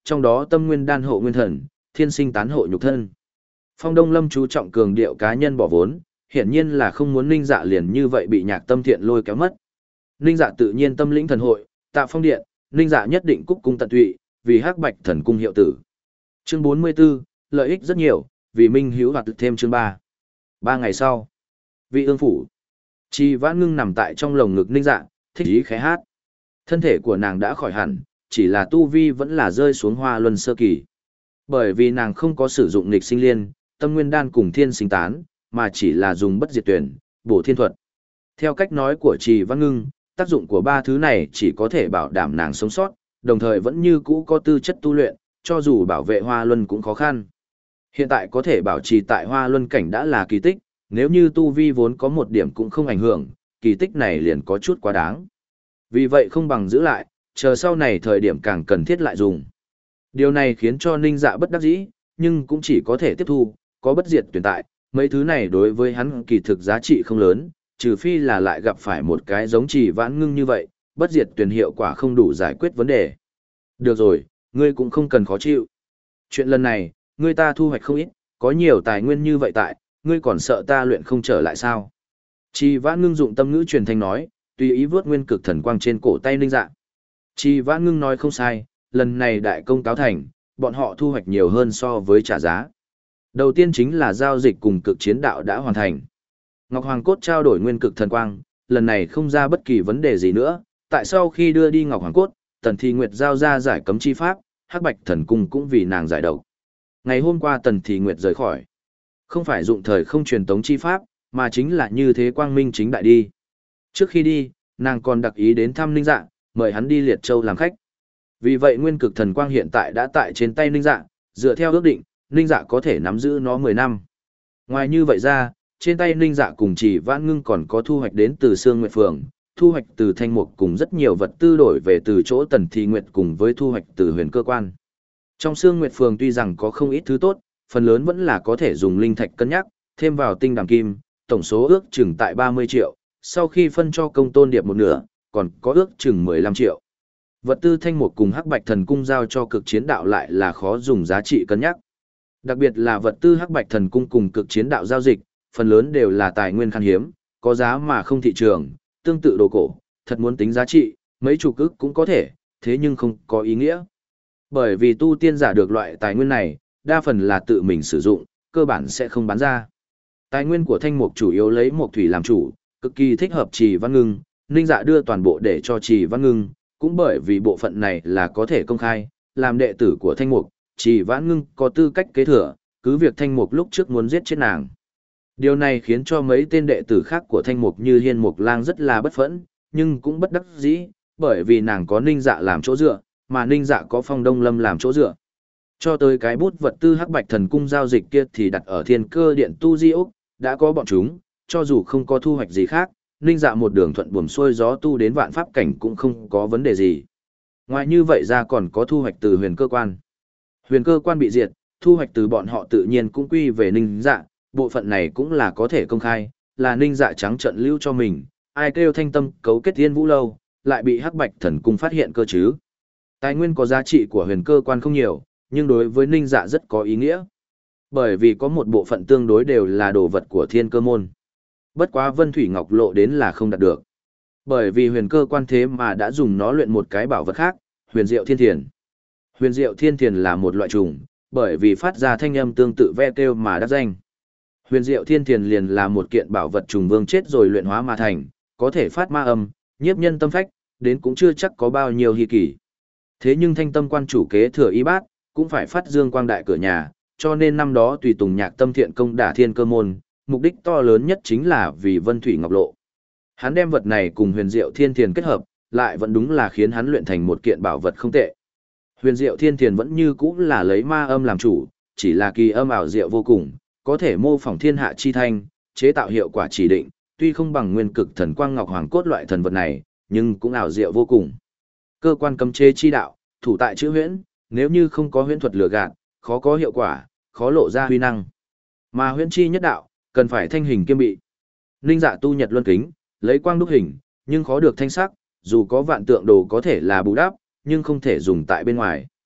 trong đó tâm nguyên đan hộ nguyên thần, thiên sinh tán hộ nhục thân. Phong Đông Lâm chú trọng cường điệu cá nhân bỏ vốn, hiển nhiên là không muốn Ninh Dạ liền như vậy bị Nhạc Tâm Thiện lôi kéo mất. Ninh Dạ tự nhiên tâm lĩnh thần hội, Tạ Phong điện, Ninh Dạ nhất định cúc cung tận tụy, vì Hắc Bạch Thần cung hiệu tử. Chương bốn mươi 44, lợi ích rất nhiều, vì Minh Hữu hoạt thêm chương ba. Ba ngày sau, Vị Ương phủ, Trì Vãn Ngưng nằm tại trong lồng ngực Ninh Dạ, thích ý khẽ hát. Thân thể của nàng đã khỏi hẳn, chỉ là tu vi vẫn là rơi xuống hoa luân sơ kỳ. Bởi vì nàng không có sử dụng nghịch sinh liên, tâm nguyên đan cùng thiên sinh tán, mà chỉ là dùng bất diệt tuyển, bổ thiên thuật. Theo cách nói của Trì Văn Ngưng, tác dụng của ba thứ này chỉ có thể bảo đảm nàng sống sót, đồng thời vẫn như cũ có tư chất tu luyện, cho dù bảo vệ hoa luân cũng khó khăn. Hiện tại có thể bảo trì tại hoa luân cảnh đã là kỳ tích, nếu như tu vi vốn có một điểm cũng không ảnh hưởng, kỳ tích này liền có chút quá đáng. Vì vậy không bằng giữ lại, chờ sau này thời điểm càng cần thiết lại dùng. Điều này khiến cho Ninh Dạ bất đắc dĩ, nhưng cũng chỉ có thể tiếp thu, có bất diệt tuyển tại, mấy thứ này đối với hắn kỳ thực giá trị không lớn, trừ phi là lại gặp phải một cái giống Trì Vãn Ngưng như vậy, bất diệt tuyển hiệu quả không đủ giải quyết vấn đề. Được rồi, ngươi cũng không cần khó chịu. Chuyện lần này, ngươi ta thu hoạch không ít, có nhiều tài nguyên như vậy tại, ngươi còn sợ ta luyện không trở lại sao? Trì Vãn Ngưng dụng tâm ngữ truyền thanh nói, tùy ý vớt nguyên cực thần quang trên cổ tay Ninh Dạ. Trì Vãn Ngưng nói không sai, lần này đại công cáo thành, bọn họ thu hoạch nhiều hơn so với trả giá. Đầu tiên chính là giao dịch cùng cực chiến đạo đã hoàn thành. Ngọc Hoàng Cốt trao đổi nguyên cực thần quang, lần này không ra bất kỳ vấn đề gì nữa, tại sau khi đưa đi Ngọc Hoàng Cốt, Tần Thị Nguyệt giao ra giải cấm chi pháp, Hắc Bạch Thần Cung cũng vì nàng giải độc. Ngày hôm qua Tần Thị Nguyệt rời khỏi, không phải dụng thời không truyền tống chi pháp, mà chính là như thế quang minh chính đại đi. Trước khi đi, nàng còn đặc ý đến thăm Ninh Dạ, mời hắn đi Liệt Châu làm khách. Vì vậy nguyên cực thần quang hiện tại đã tại trên tay Ninh Dạ, dựa theo ước định, Ninh Dạ có thể nắm giữ nó mười năm. Ngoài như vậy ra, trên tay Ninh Dạ cùng Trì Vãn Ngưng còn có thu hoạch đến từ Sương Nguyệt Phường, thu hoạch từ Thanh Mục cùng rất nhiều vật tư đổi về từ chỗ Tần Thị Nguyệt cùng với thu hoạch từ huyền cơ quan. Trong Sương Nguyệt Phường tuy rằng có không ít thứ tốt, phần lớn vẫn là có thể dùng linh thạch cân nhắc, thêm vào tinh đàm kim, tổng số ước chừng tại ba mươi triệu, sau khi phân cho công tôn điệp một nửa, còn có ước chừng mười lăm triệu. Vật tư Thanh Mục cùng Hắc Bạch Thần Cung giao cho cực chiến đạo lại là khó dùng giá trị cân nhắc. Đặc biệt là vật tư Hắc Bạch Thần Cung cùng cực chiến đạo giao dịch, phần lớn đều là tài nguyên khan hiếm, có giá mà không thị trường, tương tự đồ cổ, thật muốn tính giá trị, mấy chục ức cũng có thể, thế nhưng không có ý nghĩa. Bởi vì tu tiên giả được loại tài nguyên này, đa phần là tự mình sử dụng, cơ bản sẽ không bán ra. Tài nguyên của Thanh Mục chủ yếu lấy Mộc Thủy làm chủ, cực kỳ thích hợp Trì Văn Ngưng, Ninh Dạ đưa toàn bộ để cho Trì Văn Ngưng, cũng bởi vì bộ phận này là có thể công khai, làm đệ tử của Thanh Mục, Trì Vãn Ngưng có tư cách kế thừa, cứ việc Thanh Mục lúc trước muốn giết chết nàng. Điều này khiến cho mấy tên đệ tử khác của Thanh Mục như Hiên Mục Lang rất là bất phẫn, nhưng cũng bất đắc dĩ, bởi vì nàng có Ninh Dạ làm chỗ dựa, mà Ninh Dạ có Phong Đông Lâm làm chỗ dựa. Cho tới cái bút vật tư Hắc Bạch Thần Cung giao dịch kia thì đặt ở Thiên Cơ Điện Tu Di Ốc, đã có bọn chúng, cho dù không có thu hoạch gì khác, Ninh Dạ một đường thuận buồm xuôi gió tu đến vạn pháp cảnh cũng không có vấn đề gì. Ngoài như vậy ra còn có thu hoạch từ huyền cơ quan. Huyền cơ quan bị diệt, thu hoạch từ bọn họ tự nhiên cũng quy về Ninh Dạ, bộ phận này cũng là có thể công khai, là Ninh Dạ trắng trận lưu cho mình, ai kêu thanh tâm cấu kết Thiên Vũ Lâu, lại bị Hắc Bạch Thần Cung phát hiện cơ chứ. Tài nguyên có giá trị của huyền cơ quan không nhiều, nhưng đối với Ninh Dạ rất có ý nghĩa. Bởi vì có một bộ phận tương đối đều là đồ vật của Thiên Cơ môn. Bất quá Vân Thủy Ngọc Lộ đến là không đạt được. Bởi vì huyền cơ quan thế mà đã dùng nó luyện một cái bảo vật khác, huyền diệu thiên thiền. Huyền diệu thiên thiền là một loại trùng, bởi vì phát ra thanh âm tương tự ve kêu mà đắc danh. Huyền diệu thiên thiền liền là một kiện bảo vật trùng vương chết rồi luyện hóa mà thành, có thể phát ma âm, nhiếp nhân tâm phách, đến cũng chưa chắc có bao nhiêu hy kỳ. Thế nhưng thanh tâm quan chủ kế thừa y bát, cũng phải phát dương quang đại cửa nhà, cho nên năm đó tùy tùng nhạc tâm thiện công đả Thiên Cơ môn, mục đích to lớn nhất chính là vì Vân Thủy Ngọc Lộ. Hắn đem vật này cùng huyền diệu thiên thiền kết hợp, lại vẫn đúng là khiến hắn luyện thành một kiện bảo vật không tệ. Huyền diệu thiên thiền vẫn như cũ là lấy ma âm làm chủ, chỉ là kỳ âm ảo diệu vô cùng, có thể mô phỏng thiên hạ chi thanh, chế tạo hiệu quả chỉ định, tuy không bằng nguyên cực thần quang ngọc hoàng cốt loại thần vật này, nhưng cũng ảo diệu vô cùng. Cơ quan cấm chế chi đạo, thủ tại chữ huyễn, nếu như không có huyễn thuật lừa gạt, khó có hiệu quả, khó lộ ra huy năng. Mà huyễn chi nhất đạo, cần phải thanh hình kiêm bị. Ninh Dạ tu nhật luân kính, lấy quang đúc hình, nhưng khó được thanh sắc, dù có vạn tượng đồ có thể là bù đắp, nhưng không thể dùng tại bên ngoài.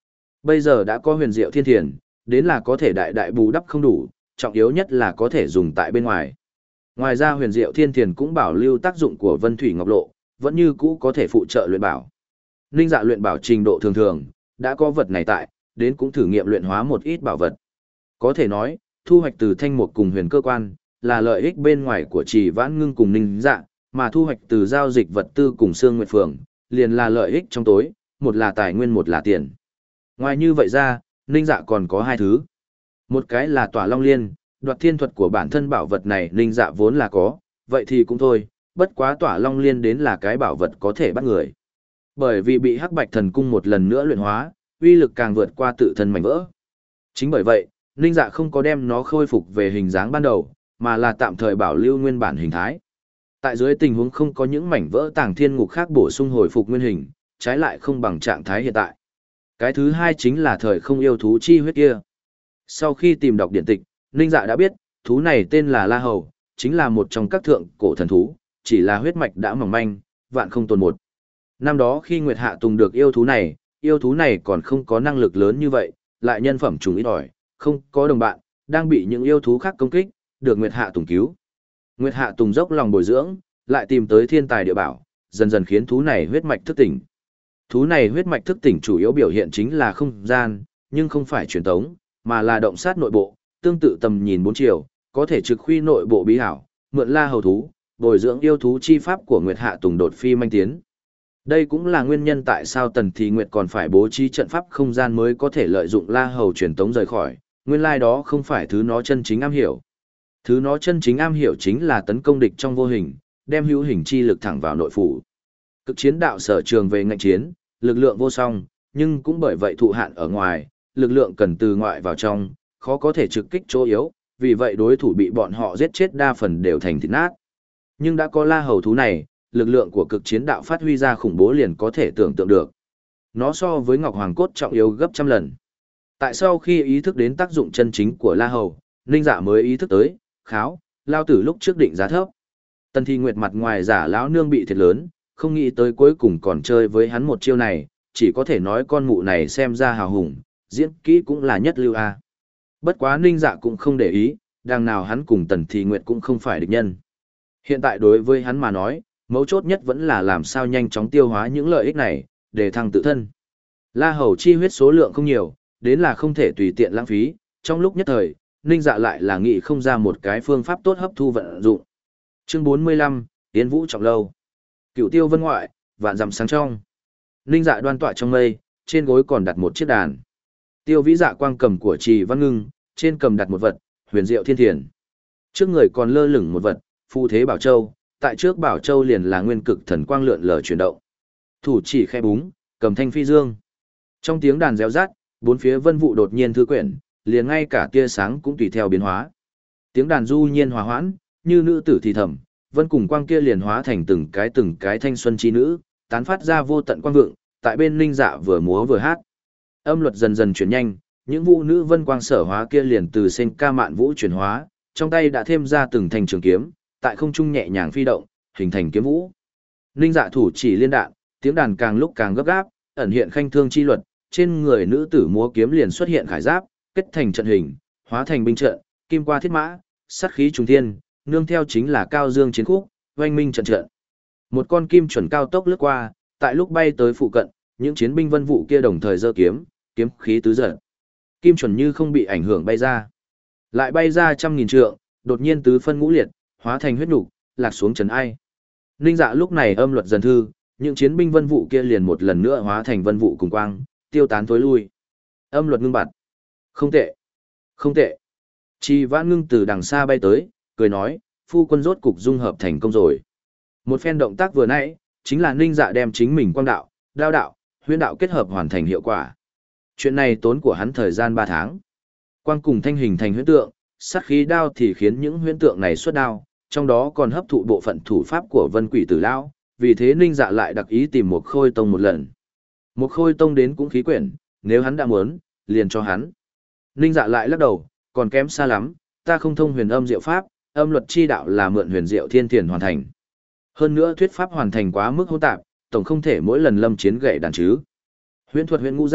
Bây giờ đã có huyền diệu thiên thiền, đến là có thể đại đại bù đắp không đủ, trọng yếu nhất là có thể dùng tại bên ngoài. Ngoài ra huyền diệu thiên thiền cũng bảo lưu tác dụng của Vân Thủy Ngọc Lộ, vẫn như cũ có thể phụ trợ luyện bảo. Ninh Dạ luyện bảo trình độ thường thường, đã có vật này tại, đến cũng thử nghiệm luyện hóa một ít bảo vật. Có thể nói, thu hoạch từ thanh mục cùng huyền cơ quan, là lợi ích bên ngoài của Trì Vãn Ngưng cùng Ninh Dạ, mà thu hoạch từ giao dịch vật tư cùng Sương Nguyệt Phường, liền là lợi ích trong tối, một là tài nguyên một là tiền. Ngoài như vậy ra, Ninh Dạ còn có hai thứ. Một cái là Tỏa Long Liên, đoạt thiên thuật của bản thân bảo vật này Ninh Dạ vốn là có, vậy thì cũng thôi, bất quá Tỏa Long Liên đến là cái bảo vật có thể bắt người. Bởi vì bị Hắc Bạch Thần Cung một lần nữa luyện hóa, uy lực càng vượt qua tự thân mảnh vỡ. Chính bởi vậy, Ninh Dạ không có đem nó khôi phục về hình dáng ban đầu, mà là tạm thời bảo lưu nguyên bản hình thái. Tại dưới tình huống không có những mảnh vỡ tàng thiên ngục khác bổ sung hồi phục nguyên hình, trái lại không bằng trạng thái hiện tại. Cái thứ hai chính là thời không yêu thú chi huyết kia. Sau khi tìm đọc điển tịch, Ninh Dạ đã biết, thú này tên là La Hầu, chính là một trong các thượng cổ thần thú, chỉ là huyết mạch đã mỏng manh, vạn không tồn một. Năm đó khi Nguyệt Hạ Tùng được yêu thú này, yêu thú này còn không có năng lực lớn như vậy, lại nhân phẩm trùng ít ỏi, không có đồng bạn, đang bị những yêu thú khác công kích, được Nguyệt Hạ Tùng cứu. Nguyệt Hạ Tùng dốc lòng bồi dưỡng, lại tìm tới thiên tài địa bảo, dần dần khiến thú này huyết mạch thức tỉnh. Thú này huyết mạch thức tỉnh chủ yếu biểu hiện chính là không gian, nhưng không phải truyền tống, mà là động sát nội bộ, tương tự tầm nhìn bốn chiều, có thể trực khuy nội bộ bí hảo, mượn La Hầu thú, bồi dưỡng yêu thú chi pháp của Nguyệt Hạ Tùng đột phi manh tiến. Đây cũng là nguyên nhân tại sao Tần Thị Nguyệt còn phải bố trí trận pháp không gian mới có thể lợi dụng La Hầu truyền tống rời khỏi, nguyên lai đó không phải thứ nó chân chính am hiểu. Thứ nó chân chính am hiểu chính là tấn công địch trong vô hình, đem hữu hình chi lực thẳng vào nội phủ. Cực chiến đạo sở trường về ngạnh chiến, lực lượng vô song, nhưng cũng bởi vậy thụ hạn ở ngoài, lực lượng cần từ ngoại vào trong, khó có thể trực kích chỗ yếu, vì vậy đối thủ bị bọn họ giết chết đa phần đều thành thịt nát. Nhưng đã có La Hầu thú này, lực lượng của cực chiến đạo phát huy ra khủng bố liền có thể tưởng tượng được. Nó so với Ngọc Hoàng Cốt trọng yếu gấp trăm lần. Tại sau khi ý thức đến tác dụng chân chính của La Hầu, Ninh Dạ mới ý thức tới, kháo, lao tử lúc trước định giá thấp. Tần Thi Nguyệt mặt ngoài giả lão nương bị thiệt lớn, không nghĩ tới cuối cùng còn chơi với hắn một chiêu này, chỉ có thể nói con mụ này xem ra hào hùng, diễn kỹ cũng là nhất lưu a. Bất quá Ninh Dạ cũng không để ý, đằng nào hắn cùng Tần Thi Nguyệt cũng không phải địch nhân. Hiện tại đối với hắn mà nói, mấu chốt nhất vẫn là làm sao nhanh chóng tiêu hóa những lợi ích này, để thăng tự thân. La Hầu chi huyết số lượng không nhiều, đến là không thể tùy tiện lãng phí, trong lúc nhất thời, Ninh Dạ lại là nghĩ không ra một cái phương pháp tốt hấp thu vận dụng. Chương bốn mươi lăm, Yến Vũ Trọng Lâu. Cựu Tiêu Vân ngoại, vạn dặm sáng trong. Ninh Dạ đoan tọa trong mây, trên gối còn đặt một chiếc đàn. Tiêu Vĩ Dạ quang cầm của Trì Văn Ngưng, trên cầm đặt một vật, huyền diệu thiên thiền. Trước người còn lơ lửng một vật, phù thế bảo châu, tại trước bảo châu liền là nguyên cực thần quang lượn lờ chuyển động. Thủ chỉ khẽ búng, cầm thanh phi dương. Trong tiếng đàn réo rát, bốn phía vân vụ đột nhiên thư quyển, liền ngay cả tia sáng cũng tùy theo biến hóa. Tiếng đàn du nhiên hòa hoãn, như nữ tử thì thầm, vân cùng quang kia liền hóa thành từng cái từng cái thanh xuân chi nữ, tán phát ra vô tận quang vượng, tại bên Ninh Dạ vừa múa vừa hát. Âm luật dần dần chuyển nhanh, những vũ nữ vân quang sở hóa kia liền từ sen ca mạn vũ chuyển hóa, trong tay đã thêm ra từng thanh trường kiếm, tại không trung nhẹ nhàng phi động, hình thành kiếm vũ. Ninh Dạ thủ chỉ liên đạn, tiếng đàn càng lúc càng gấp gáp, ẩn hiện khanh thương chi luật, trên người nữ tử múa kiếm liền xuất hiện khải giáp, kết thành trận hình, hóa thành binh trận, kim qua thiết mã, sát khí trùng thiên, nương theo chính là cao dương chiến khúc, oanh minh trận trận. Một con kim chuẩn cao tốc lướt qua, tại lúc bay tới phụ cận, những chiến binh vân vụ kia đồng thời giơ kiếm, kiếm khí tứ dật. Kim chuẩn như không bị ảnh hưởng bay ra, lại bay ra trăm nghìn trượng, đột nhiên tứ phân ngũ liệt, hóa thành huyết nục, lạc xuống trần ai. Ninh Dạ lúc này âm luật dần thư, những chiến binh vân vụ kia liền một lần nữa hóa thành vân vụ cùng quang, tiêu tán tối lui. Âm luật ngưng bặt. Không tệ, không tệ. Trì Vãn Ngưng từ đằng xa bay tới, cười nói, phu quân rốt cục dung hợp thành công rồi. Một phen động tác vừa nãy, chính là Ninh Dạ đem chính mình quang đạo, đao đạo, huyễn đạo kết hợp hoàn thành hiệu quả. Chuyện này tốn của hắn thời gian ba tháng. Quang cùng thanh hình thành huyễn tượng, sát khí đao thì khiến những huyễn tượng này xuất đao, trong đó còn hấp thụ bộ phận thủ pháp của Vân Quỷ Tử Lão, vì thế Ninh Dạ lại đặc ý tìm một Khôi Tông một lần. Một Khôi Tông đến cũng khí quyển, nếu hắn đã muốn, liền cho hắn. Ninh Dạ lại lắc đầu, còn kém xa lắm, ta không thông huyền âm diệu pháp, âm luật chi đạo là mượn huyền diệu thiên thiền hoàn thành. Hơn nữa thuyết pháp hoàn thành quá mức hỗn tạp, tổng không thể mỗi lần lâm chiến gậy đàn chứ. Huyễn thuật huyễn ngũ giác,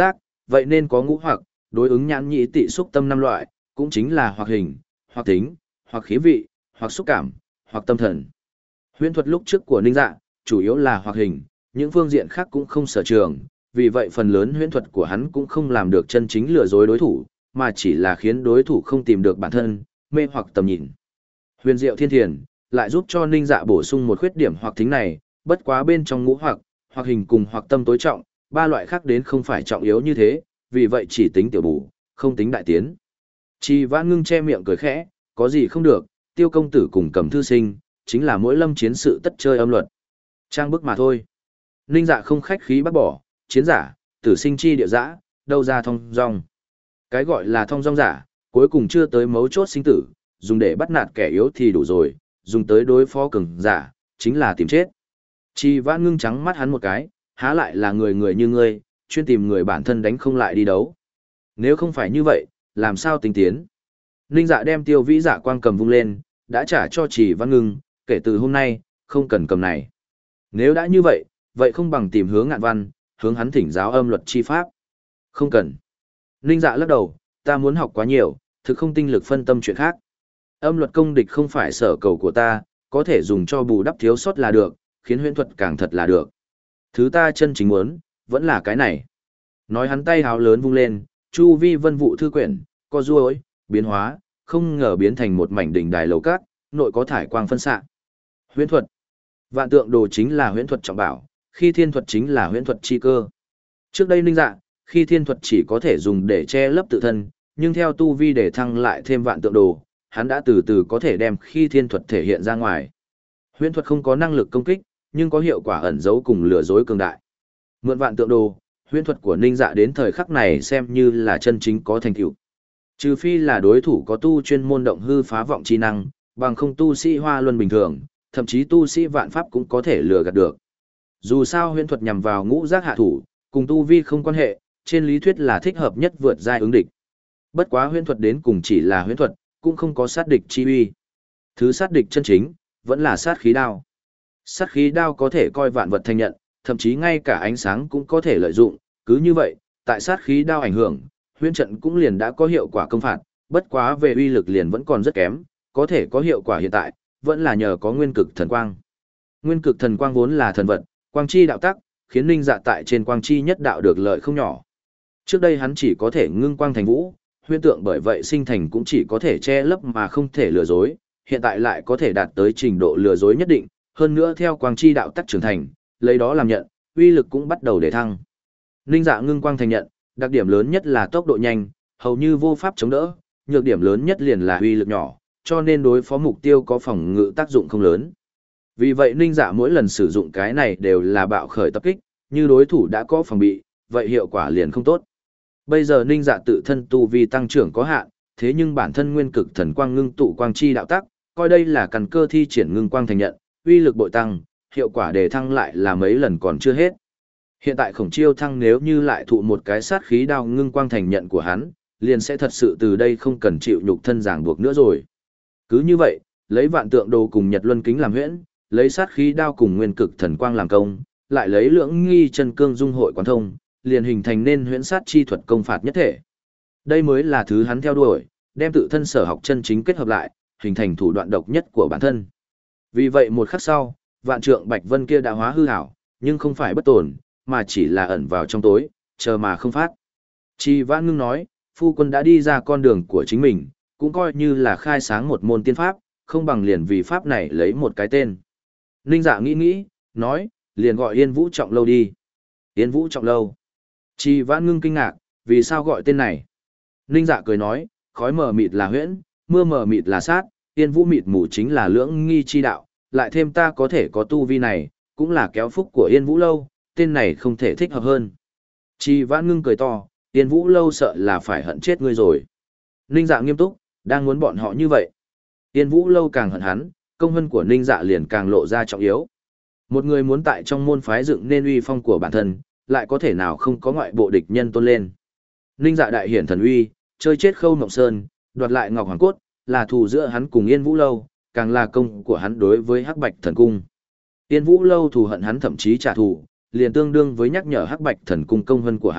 vậy nên có ngũ hoặc, đối ứng nhãn nhĩ tị xúc tâm năm loại, cũng chính là hoặc hình, hoặc tính, hoặc khí vị, hoặc xúc cảm, hoặc tâm thần. Huyễn thuật lúc trước của Ninh Dạ, chủ yếu là hoặc hình, những phương diện khác cũng không sở trường, vì vậy phần lớn huyễn thuật của hắn cũng không làm được chân chính lừa dối đối thủ, mà chỉ là khiến đối thủ không tìm được bản thân, mê hoặc tầm nhìn. Huyền diệu thiên thiền, lại giúp cho Ninh Dạ bổ sung một khuyết điểm hoặc tính này, bất quá bên trong ngũ hoặc, hoặc hình cùng hoặc tâm tối trọng, ba loại khác đến không phải trọng yếu như thế, vì vậy chỉ tính tiểu bổ, không tính đại tiến. Chi Vãn Ngưng che miệng cười khẽ, có gì không được, Tiêu công tử cùng Cẩm thư sinh, chính là mỗi lâm chiến sự tất chơi âm luật. Trang bức mà thôi. Ninh Dạ không khách khí bác bỏ, chiến giả, tử sinh chi địa dã, đâu ra thông dong. Cái gọi là thông dong giả, cuối cùng chưa tới mấu chốt sinh tử, dùng để bắt nạt kẻ yếu thì đủ rồi, dùng tới đối phó cường giả, chính là tìm chết. Chi Vãn Ngưng trắng mắt hắn một cái, há lại là người người như ngươi, chuyên tìm người bản thân đánh không lại đi đấu. Nếu không phải như vậy, làm sao tính tiến? Ninh Dạ đem Tiêu Vĩ Dạ quang cầm vung lên, đã trả cho Chỉ Vãn Ngưng, kể từ hôm nay, không cần cầm này. Nếu đã như vậy, vậy không bằng tìm hướng Ngạn Văn, hướng hắn thỉnh giáo âm luật chi pháp. Không cần. Ninh Dạ lắc đầu, ta muốn học quá nhiều, thực không tinh lực phân tâm chuyện khác. Âm luật công địch không phải sở cầu của ta, có thể dùng cho bù đắp thiếu sót là được, khiến huyễn thuật càng thật là được. Thứ ta chân chính muốn, vẫn là cái này. Nói hắn tay háo lớn vung lên, chu vi vân vụ thư quyển, co duỗi, biến hóa, không ngờ biến thành một mảnh đỉnh đài lầu cát, nội có thải quang phân xạ. Huyễn thuật. Vạn tượng đồ chính là huyễn thuật trọng bảo, khi thiên thuật chính là huyễn thuật chi cơ. Trước đây Ninh Dạ, khi thiên thuật chỉ có thể dùng để che lấp tự thân, nhưng theo tu vi để thăng lại thêm vạn tượng đồ, hắn đã từ từ có thể đem khi thiên thuật thể hiện ra ngoài. Huyễn thuật không có năng lực công kích, nhưng có hiệu quả ẩn giấu cùng lừa dối cường đại. Mượn vạn tượng đồ, huyễn thuật của Ninh Dạ đến thời khắc này xem như là chân chính có thành tựu. Trừ phi là đối thủ có tu chuyên môn động hư phá vọng chi năng, bằng không tu sĩ hoa luân bình thường, thậm chí tu sĩ vạn pháp cũng có thể lừa gạt được. Dù sao huyễn thuật nhằm vào ngũ giác hạ thủ, cùng tu vi không quan hệ, trên lý thuyết là thích hợp nhất vượt giai ứng địch. Bất quá huyễn thuật đến cùng chỉ là huyễn thuật, cũng không có sát địch chi uy. Thứ sát địch chân chính, vẫn là sát khí đao. Sát khí đao có thể coi vạn vật thành nhận, thậm chí ngay cả ánh sáng cũng có thể lợi dụng, cứ như vậy, tại sát khí đao ảnh hưởng, huyễn trận cũng liền đã có hiệu quả công phạt, bất quá về uy lực liền vẫn còn rất kém, có thể có hiệu quả hiện tại, vẫn là nhờ có nguyên cực thần quang. Nguyên cực thần quang vốn là thần vật, quang chi đạo tắc, khiến Ninh Dạ tại trên quang chi nhất đạo được lợi không nhỏ. Trước đây hắn chỉ có thể ngưng quang thành vũ, huyễn tượng bởi vậy sinh thành cũng chỉ có thể che lấp mà không thể lừa dối, hiện tại lại có thể đạt tới trình độ lừa dối nhất định, hơn nữa theo quang chi đạo tắc trưởng thành, lấy đó làm nhận, uy lực cũng bắt đầu để thăng. Ninh Dạ ngưng quang thành nhận, đặc điểm lớn nhất là tốc độ nhanh, hầu như vô pháp chống đỡ, nhược điểm lớn nhất liền là uy lực nhỏ, cho nên đối phó mục tiêu có phòng ngự tác dụng không lớn. Vì vậy Ninh Dạ mỗi lần sử dụng cái này đều là bạo khởi tập kích, như đối thủ đã có phòng bị, vậy hiệu quả liền không tốt. Bây giờ Ninh Dạ tự thân tu vi tăng trưởng có hạn, thế nhưng bản thân nguyên cực thần quang ngưng tụ quang chi đạo tắc, coi đây là căn cơ thi triển ngưng quang thành nhận, uy lực bội tăng, hiệu quả đề thăng lại là mấy lần còn chưa hết. Hiện tại Khổng Chiêu Thăng nếu như lại thụ một cái sát khí đao ngưng quang thành nhận của hắn, liền sẽ thật sự từ đây không cần chịu nhục thân ràng buộc nữa rồi. Cứ như vậy, lấy vạn tượng đồ cùng Nhật Luân kính làm huyễn, lấy sát khí đao cùng nguyên cực thần quang làm công, lại lấy lưỡng nghi chân cương dung hội quán thông, liền hình thành nên huyễn sát chi thuật công phạt nhất thể. Đây mới là thứ hắn theo đuổi, đem tự thân sở học chân chính kết hợp lại, hình thành thủ đoạn độc nhất của bản thân. Vì vậy một khắc sau, vạn trượng bạch vân kia đã hóa hư ảo, nhưng không phải bất tổn, mà chỉ là ẩn vào trong tối, chờ mà không phát. Chi Vãn Ngưng nói, phu quân đã đi ra con đường của chính mình, cũng coi như là khai sáng một môn tiên pháp, không bằng liền vì pháp này lấy một cái tên. Ninh Dạ nghĩ nghĩ, nói, liền gọi Yên Vũ Trọng Lâu đi. Yên Vũ Trọng Lâu. Chi Vãn Ngưng kinh ngạc, vì sao gọi tên này? Ninh Dạ cười nói, khói mờ mịt là huyễn, mưa mờ mịt là sát, Yên Vũ mịt mù chính là lưỡng nghi chi đạo, lại thêm ta có thể có tu vi này, cũng là kéo phúc của Yên Vũ Lâu, tên này không thể thích hợp hơn. Chi Vãn Ngưng cười to, Yên Vũ Lâu sợ là phải hận chết ngươi rồi. Ninh Dạ nghiêm túc, đang muốn bọn họ như vậy. Yên Vũ Lâu càng hận hắn, công vân của Ninh Dạ liền càng lộ ra trọng yếu. Một người muốn tại trong môn phái dựng nên uy phong của bản thân, lại có thể nào không có ngoại bộ địch nhân tôn lên. Ninh Dạ đại hiển thần uy, chơi chết Khâu Mộng Sơn, đoạt lại Ngọc Hoàng Cốt, là thù giữa hắn cùng Yên Vũ Lâu, càng là công của hắn đối với Hắc Bạch Thần Cung. Yên Vũ Lâu thù hận hắn thậm chí trả thù, liền tương đương với nhắc nhở Hắc Bạch Thần Cung công vân của hắn,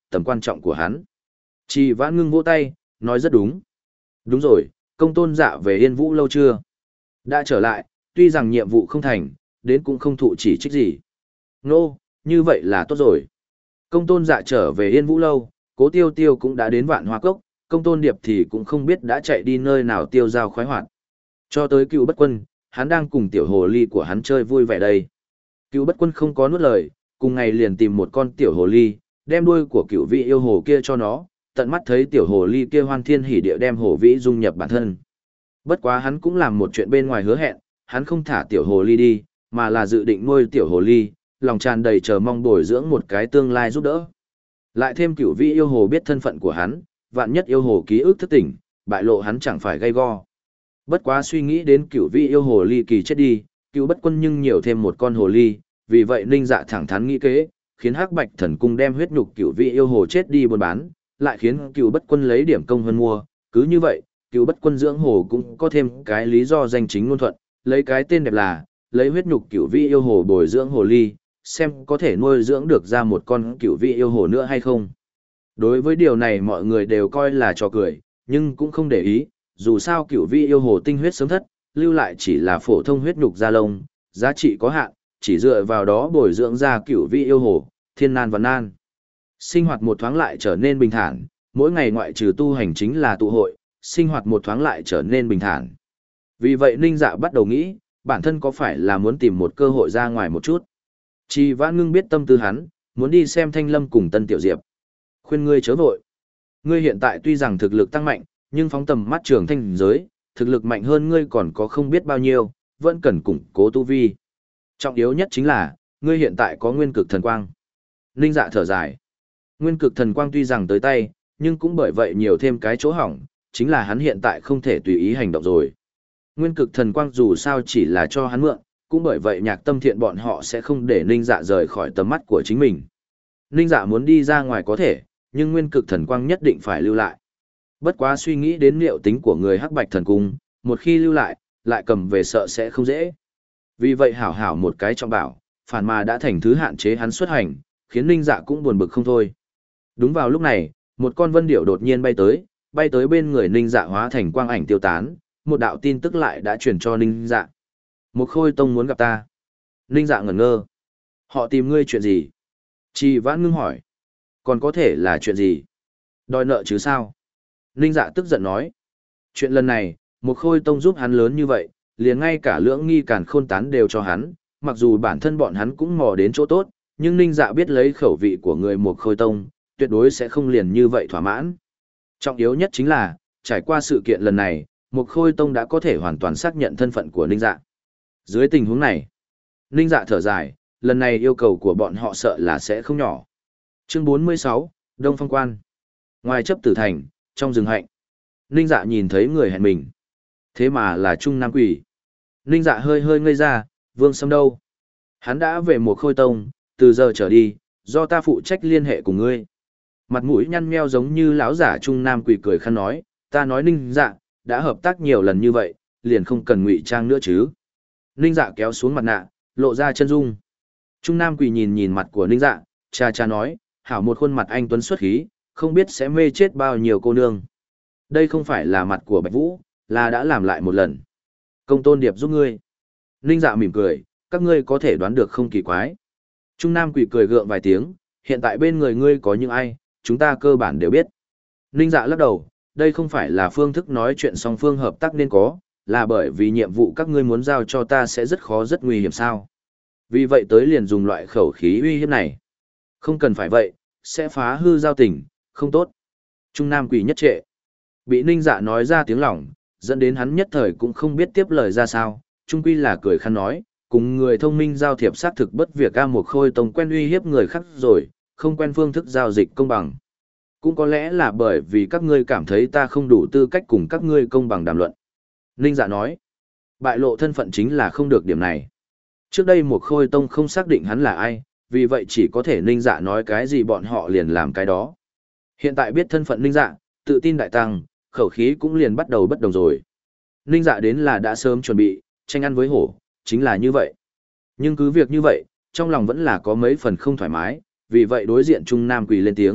tầm quan trọng của hắn. Trì Vãn Ngưng vỗ tay, nói rất đúng. Đúng rồi, công tôn dạ về Yên Vũ lâu chưa? Đã trở lại, tuy rằng nhiệm vụ không thành, đến cũng không thụ chỉ trích gì. Nô, như vậy là tốt rồi. Công tôn dạ trở về Yên Vũ lâu, Cố Tiêu Tiêu cũng đã đến Vạn Hoa Cốc, công tôn điệp thì cũng không biết đã chạy đi nơi nào tiêu dao khoái hoạt. Cho tới Cựu Bất Quân, hắn đang cùng tiểu hồ ly của hắn chơi vui vẻ đây. Cựu Bất Quân không có nuốt lời, cùng ngày liền tìm một con tiểu hồ ly, đem đuôi của cựu vị yêu hồ kia cho nó, tận mắt thấy tiểu hồ ly kia hoan thiên hỉ địa đem hồ vĩ dung nhập bản thân. Bất quá hắn cũng làm một chuyện bên ngoài hứa hẹn, hắn không thả tiểu hồ ly đi, mà là dự định nuôi tiểu hồ ly, lòng tràn đầy chờ mong bồi dưỡng một cái tương lai giúp đỡ. Lại thêm cửu vị yêu hồ biết thân phận của hắn, vạn nhất yêu hồ ký ức thức tỉnh, bại lộ hắn chẳng phải gây go. Bất quá suy nghĩ đến cửu vị yêu hồ ly kỳ chết đi, Cựu Bất Quân nhưng nhiều thêm một con hồ ly, vì vậy Ninh Dạ thẳng thắn nghĩ kế, khiến Hắc Bạch Thần Cung đem huyết nhục cửu vị yêu hồ chết đi buôn bán, lại khiến Cựu Bất Quân lấy điểm công hơn mua, cứ như vậy, Cựu Bất Quân dưỡng hồ cũng có thêm cái lý do danh chính ngôn thuận, lấy cái tên đẹp là lấy huyết nhục cửu vị yêu hồ bồi dưỡng hồ ly, xem có thể nuôi dưỡng được ra một con cửu vị yêu hồ nữa hay không. Đối với điều này mọi người đều coi là trò cười, nhưng cũng không để ý, dù sao cửu vị yêu hồ tinh huyết sớm thất, lưu lại chỉ là phổ thông huyết nhục da lông, giá trị có hạn, chỉ dựa vào đó bồi dưỡng ra cửu vị yêu hồ, thiên nan và nan. Sinh hoạt một thoáng lại trở nên bình thản, mỗi ngày ngoại trừ tu hành chính là tụ hội, sinh hoạt một thoáng lại trở nên bình thản. Vì vậy Ninh Dạ bắt đầu nghĩ, bản thân có phải là muốn tìm một cơ hội ra ngoài một chút. Trì Vãn Ngưng biết tâm tư hắn, muốn đi xem Thanh Lâm cùng Tân Tiểu Diệp. Khuyên ngươi chớ vội. Ngươi hiện tại tuy rằng thực lực tăng mạnh, nhưng phóng tầm mắt trường thanh giới, thực lực mạnh hơn ngươi còn có không biết bao nhiêu, vẫn cần củng cố tu vi. Trọng yếu nhất chính là, ngươi hiện tại có nguyên cực thần quang. Ninh Dạ thở dài. Nguyên cực thần quang tuy rằng tới tay, nhưng cũng bởi vậy nhiều thêm cái chỗ hỏng, chính là hắn hiện tại không thể tùy ý hành động rồi. Nguyên cực thần quang dù sao chỉ là cho hắn mượn, cũng bởi vậy Nhạc Tâm Thiện bọn họ sẽ không để Ninh Dạ rời khỏi tầm mắt của chính mình. Ninh Dạ muốn đi ra ngoài có thể, nhưng nguyên cực thần quang nhất định phải lưu lại. Bất quá suy nghĩ đến liệu tính của người Hắc Bạch Thần Cung, một khi lưu lại, lại cầm về sợ sẽ không dễ. Vì vậy hảo hảo một cái trọng bảo, phản mà đã thành thứ hạn chế hắn xuất hành, khiến Ninh Dạ cũng buồn bực không thôi. Đúng vào lúc này, một con vân điểu đột nhiên bay tới, bay tới bên người Ninh Dạ hóa thành quang ảnh tiêu tán, một đạo tin tức lại đã truyền cho Ninh Dạ. Một Khôi Tông muốn gặp ta. Ninh Dạ ngẩn ngơ. Họ tìm ngươi chuyện gì? Trì Vãn Ngưng hỏi. Còn có thể là chuyện gì? Đòi nợ chứ sao? Ninh Dạ tức giận nói. Chuyện lần này, một Khôi Tông giúp hắn lớn như vậy, liền ngay cả lưỡng nghi càn khôn tán đều cho hắn, mặc dù bản thân bọn hắn cũng mò đến chỗ tốt, nhưng Ninh Dạ biết lấy khẩu vị của người một Khôi Tông, tuyệt đối sẽ không liền như vậy thỏa mãn. Trọng yếu nhất chính là, trải qua sự kiện lần này, một Khôi Tông đã có thể hoàn toàn xác nhận thân phận của Ninh Dạ. Dưới tình huống này, Ninh Dạ thở dài, lần này yêu cầu của bọn họ sợ là sẽ không nhỏ. Chương bốn mươi sáu, Đông Phong Quan. Ngoài chấp tử thành, trong rừng hạnh, Ninh Dạ nhìn thấy người hẹn mình. Thế mà là Trung Nam Quỷ. Ninh Dạ hơi hơi ngây ra, Vương Sâm đâu? Hắn đã về một Khôi Tông, từ giờ trở đi, do ta phụ trách liên hệ cùng ngươi. Mặt mũi nhăn nheo giống như lão giả Trung Nam Quỷ cười khăn nói, ta nói Ninh Dạ, đã hợp tác nhiều lần như vậy, liền không cần ngụy trang nữa chứ. Ninh Dạ kéo xuống mặt nạ, lộ ra chân dung. Trung Nam Quỷ nhìn nhìn mặt của Ninh Dạ, cha cha nói, hảo một khuôn mặt anh tuấn xuất khí, không biết sẽ mê chết bao nhiêu cô nương. Đây không phải là mặt của Bạch Vũ, là đã làm lại một lần. Công tôn điệp giúp ngươi. Ninh Dạ mỉm cười, các ngươi có thể đoán được không kỳ quái. Trung Nam Quỷ cười gượng vài tiếng, hiện tại bên người ngươi có những ai, chúng ta cơ bản đều biết. Ninh Dạ lắc đầu, đây không phải là phương thức nói chuyện song phương hợp tác nên có, là bởi vì nhiệm vụ các ngươi muốn giao cho ta sẽ rất khó rất nguy hiểm sao. Vì vậy tới liền dùng loại khẩu khí uy hiếp này. Không cần phải vậy, sẽ phá hư giao tình, không tốt. Trung Nam Quỷ nhất trệ. Bị Ninh Dạ nói ra tiếng lỏng, dẫn đến hắn nhất thời cũng không biết tiếp lời ra sao, trung quy là cười khăn nói, cùng người thông minh giao thiệp xác thực bất việc ca một Khôi Tông quen uy hiếp người khác rồi, không quen phương thức giao dịch công bằng. Cũng có lẽ là bởi vì các ngươi cảm thấy ta không đủ tư cách cùng các ngươi công bằng đàm luận. Ninh Dạ nói, bại lộ thân phận chính là không được điểm này. Trước đây một Khôi Tông không xác định hắn là ai, vì vậy chỉ có thể Ninh Dạ nói cái gì bọn họ liền làm cái đó. Hiện tại biết thân phận Ninh Dạ, tự tin đại tăng, khẩu khí cũng liền bắt đầu bất đồng rồi. Ninh Dạ đến là đã sớm chuẩn bị, tranh ăn với hổ, chính là như vậy. Nhưng cứ việc như vậy, trong lòng vẫn là có mấy phần không thoải mái, vì vậy đối diện Trung Nam Quỳ lên tiếng,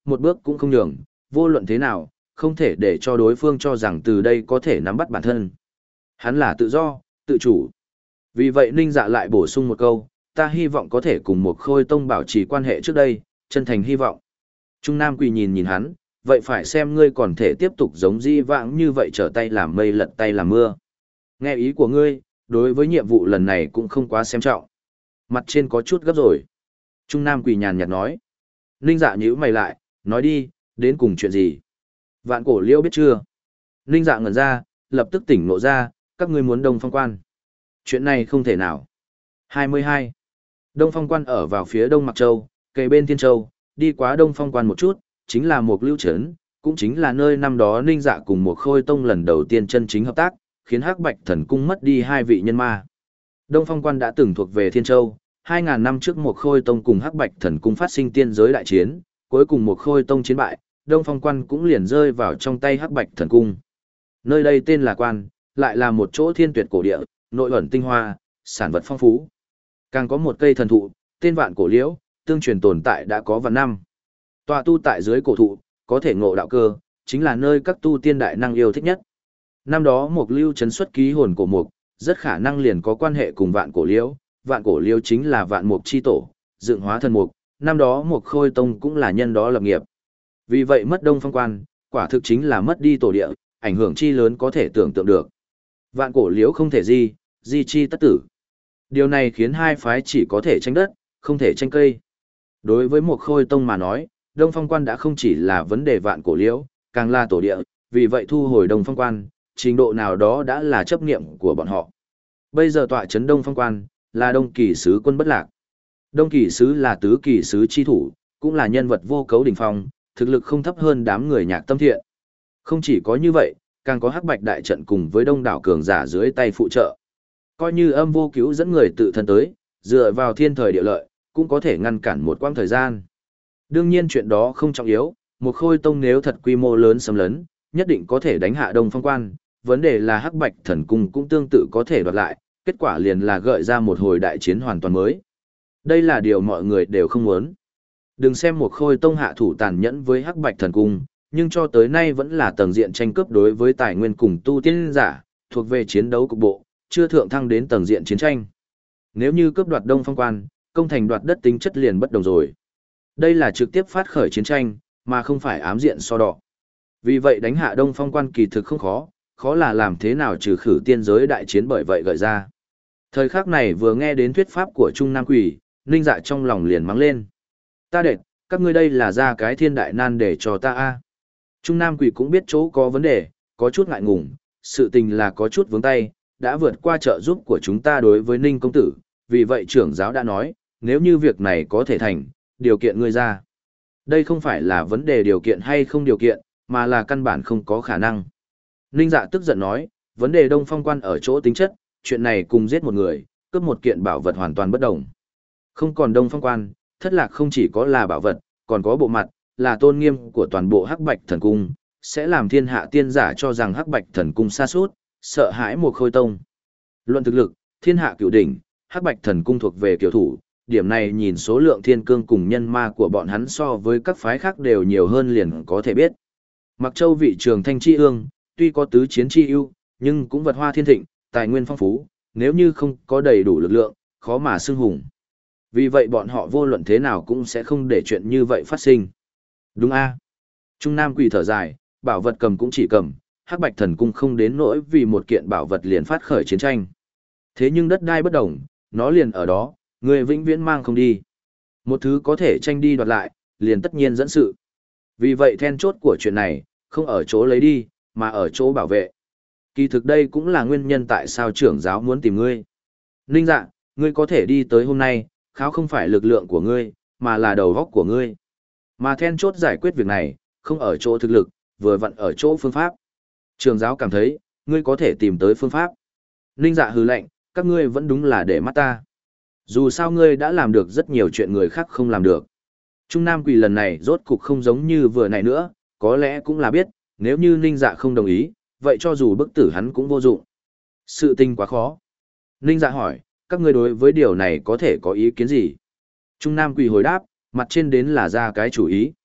một bước cũng không nhường, vô luận thế nào, không thể để cho đối phương cho rằng từ đây có thể nắm bắt bản thân. Hắn là tự do, tự chủ. Vì vậy Ninh Dạ lại bổ sung một câu, ta hy vọng có thể cùng một khôi tông bảo trì quan hệ trước đây, chân thành hy vọng. Trung Nam Quỳ nhìn nhìn hắn, vậy phải xem ngươi còn thể tiếp tục giống di vãng như vậy trở tay làm mây lật tay làm mưa. Nghe ý của ngươi, đối với nhiệm vụ lần này cũng không quá xem trọng. Mặt trên có chút gấp rồi. Trung Nam Quỳ nhàn nhạt nói. Ninh Dạ nhíu mày lại, nói đi, đến cùng chuyện gì? Vạn Cổ Liễu biết chưa? Ninh Dạ ngẩn ra, lập tức tỉnh ngộ ra, các ngươi muốn Đông Phong Quan. Chuyện này không thể nào. hai mươi hai. Đông Phong Quan ở vào phía đông Mạc Châu, kề bên Thiên Châu, đi qua Đông Phong Quan một chút, chính là một lưu trấn, cũng chính là nơi năm đó Ninh Dạ cùng một khôi tông lần đầu tiên chân chính hợp tác, khiến Hắc Bạch Thần Cung mất đi hai vị nhân ma. Đông Phong Quan đã từng thuộc về Thiên Châu, hai ngàn năm trước một khôi tông cùng Hắc Bạch Thần Cung phát sinh tiên giới đại chiến, cuối cùng một khôi tông chiến bại, Đông Phong Quan cũng liền rơi vào trong tay Hắc Bạch Thần Cung. Nơi đây tên là Quan, lại là một chỗ thiên tuyệt cổ địa, nội ẩn tinh hoa, sản vật phong phú. Càng có một cây thần thụ, tên Vạn Cổ Liễu, tương truyền tồn tại đã có vạn năm. Tọa tu tại dưới cổ thụ, có thể ngộ đạo cơ, chính là nơi các tu tiên đại năng yêu thích nhất. Năm đó Mộc Lưu trấn xuất ký hồn cổ mục, rất khả năng liền có quan hệ cùng Vạn Cổ Liễu, Vạn Cổ Liễu chính là Vạn Mục chi tổ, dựng hóa thần mục, năm đó Mộc Khôi Tông cũng là nhân đó lập nghiệp. Vì vậy mất Đông Phong Quan, quả thực chính là mất đi tổ địa, ảnh hưởng chi lớn có thể tưởng tượng được. Vạn Cổ Liễu không thể di, di chi tất tử. Điều này khiến hai phái chỉ có thể tranh đất, không thể tranh cây. Đối với Mộc Khôi Tông mà nói, Đông Phong Quan đã không chỉ là vấn đề Vạn Cổ Liễu, càng là tổ địa, vì vậy thu hồi Đông Phong Quan, trình độ nào đó đã là chấp niệm của bọn họ. Bây giờ tọa trấn Đông Phong Quan, là Đông Kỳ Sứ Quân Bất Lạc. Đông Kỳ Sứ là tứ kỳ sứ chi thủ, cũng là nhân vật vô cấu đỉnh phong, thực lực không thấp hơn đám người nhạc tâm thiện. Không chỉ có như vậy, càng có Hắc Bạch đại trận cùng với đông đảo cường giả dưới tay phụ trợ. Coi như Âm Vô Cứu dẫn người tự thân tới, dựa vào thiên thời địa lợi, cũng có thể ngăn cản một quãng thời gian. Đương nhiên chuyện đó không trọng yếu, một khôi tông nếu thật quy mô lớn xâm lấn, nhất định có thể đánh hạ Đông Phong Quan, vấn đề là Hắc Bạch Thần Cung cũng tương tự có thể đoạt lại, kết quả liền là gợi ra một hồi đại chiến hoàn toàn mới. Đây là điều mọi người đều không muốn. Đừng xem một khôi tông hạ thủ tàn nhẫn với Hắc Bạch Thần Cung, nhưng cho tới nay vẫn là tầng diện tranh cướp đối với tài nguyên cùng tu tiên giả, thuộc về chiến đấu cục bộ, chưa thượng thăng đến tầng diện chiến tranh. Nếu như cướp đoạt Đông Phong Quan, công thành đoạt đất tính chất liền bất đồng rồi. Đây là trực tiếp phát khởi chiến tranh, mà không phải ám diện so đọ. Vì vậy đánh hạ Đông Phong Quan kỳ thực không khó, khó là làm thế nào trừ khử tiên giới đại chiến bởi vậy gợi ra. Thời khắc này vừa nghe đến thuyết pháp của Trung Nam Quỷ, Ninh Dạ trong lòng liền mắng lên. Ta đệt, các ngươi đây là ra cái thiên đại nan để cho ta a. Trung Nam Quỷ cũng biết chỗ có vấn đề, có chút ngại ngùng, sự tình là có chút vướng tay, đã vượt qua trợ giúp của chúng ta đối với Ninh công tử, vì vậy trưởng giáo đã nói, nếu như việc này có thể thành, điều kiện ngươi ra. Đây không phải là vấn đề điều kiện hay không điều kiện, mà là căn bản không có khả năng. Ninh Dạ tức giận nói, vấn đề Đông Phong Quan ở chỗ tính chất, chuyện này cùng giết một người, cướp một kiện bảo vật hoàn toàn bất đồng. Không còn Đông Phong Quan, thất lạc không chỉ có là bảo vật, còn có bộ mặt, là tôn nghiêm của toàn bộ Hắc Bạch Thần Cung, sẽ làm thiên hạ tiên giả cho rằng Hắc Bạch Thần Cung sa sút, sợ hãi một khôi tông. Luận thực lực, thiên hạ cửu đỉnh, Hắc Bạch Thần Cung thuộc về kiểu thủ, điểm này nhìn số lượng thiên cương cùng nhân ma của bọn hắn so với các phái khác đều nhiều hơn liền có thể biết. Mặc Châu vị trường thanh chi ương, tuy có tứ chiến chi ưu, nhưng cũng vật hoa thiên thịnh, tài nguyên phong phú, nếu như không có đầy đủ lực lượng, khó mà xưng hùng. Vì vậy bọn họ vô luận thế nào cũng sẽ không để chuyện như vậy phát sinh. Đúng a? Trung Nam Quỷ thở dài, bảo vật cầm cũng chỉ cầm, Hắc Bạch Thần Cung không đến nỗi vì một kiện bảo vật liền phát khởi chiến tranh. Thế nhưng đất đai bất đồng, nó liền ở đó, người vĩnh viễn mang không đi. Một thứ có thể tranh đi đoạt lại, liền tất nhiên dẫn sự. Vì vậy then chốt của chuyện này, không ở chỗ lấy đi, mà ở chỗ bảo vệ. Kỳ thực đây cũng là nguyên nhân tại sao trưởng giáo muốn tìm ngươi. Ninh Dạ, ngươi có thể đi tới hôm nay, kháo không phải lực lượng của ngươi, mà là đầu óc của ngươi. Mà then chốt giải quyết việc này, không ở chỗ thực lực, vừa vặn ở chỗ phương pháp. Trưởng giáo cảm thấy, ngươi có thể tìm tới phương pháp. Ninh Dạ hừ lạnh, các ngươi vẫn đúng là để mắt ta. Dù sao ngươi đã làm được rất nhiều chuyện người khác không làm được. Trung Nam Quỷ lần này rốt cục không giống như vừa này nữa, có lẽ cũng là biết, nếu như Ninh Dạ không đồng ý, vậy cho dù bức tử hắn cũng vô dụng. Sự tình quá khó. Ninh Dạ hỏi, các ngươi đối với điều này có thể có ý kiến gì? Trung Nam Quỷ hồi đáp, mặt trên đến là ra cái chủ ý.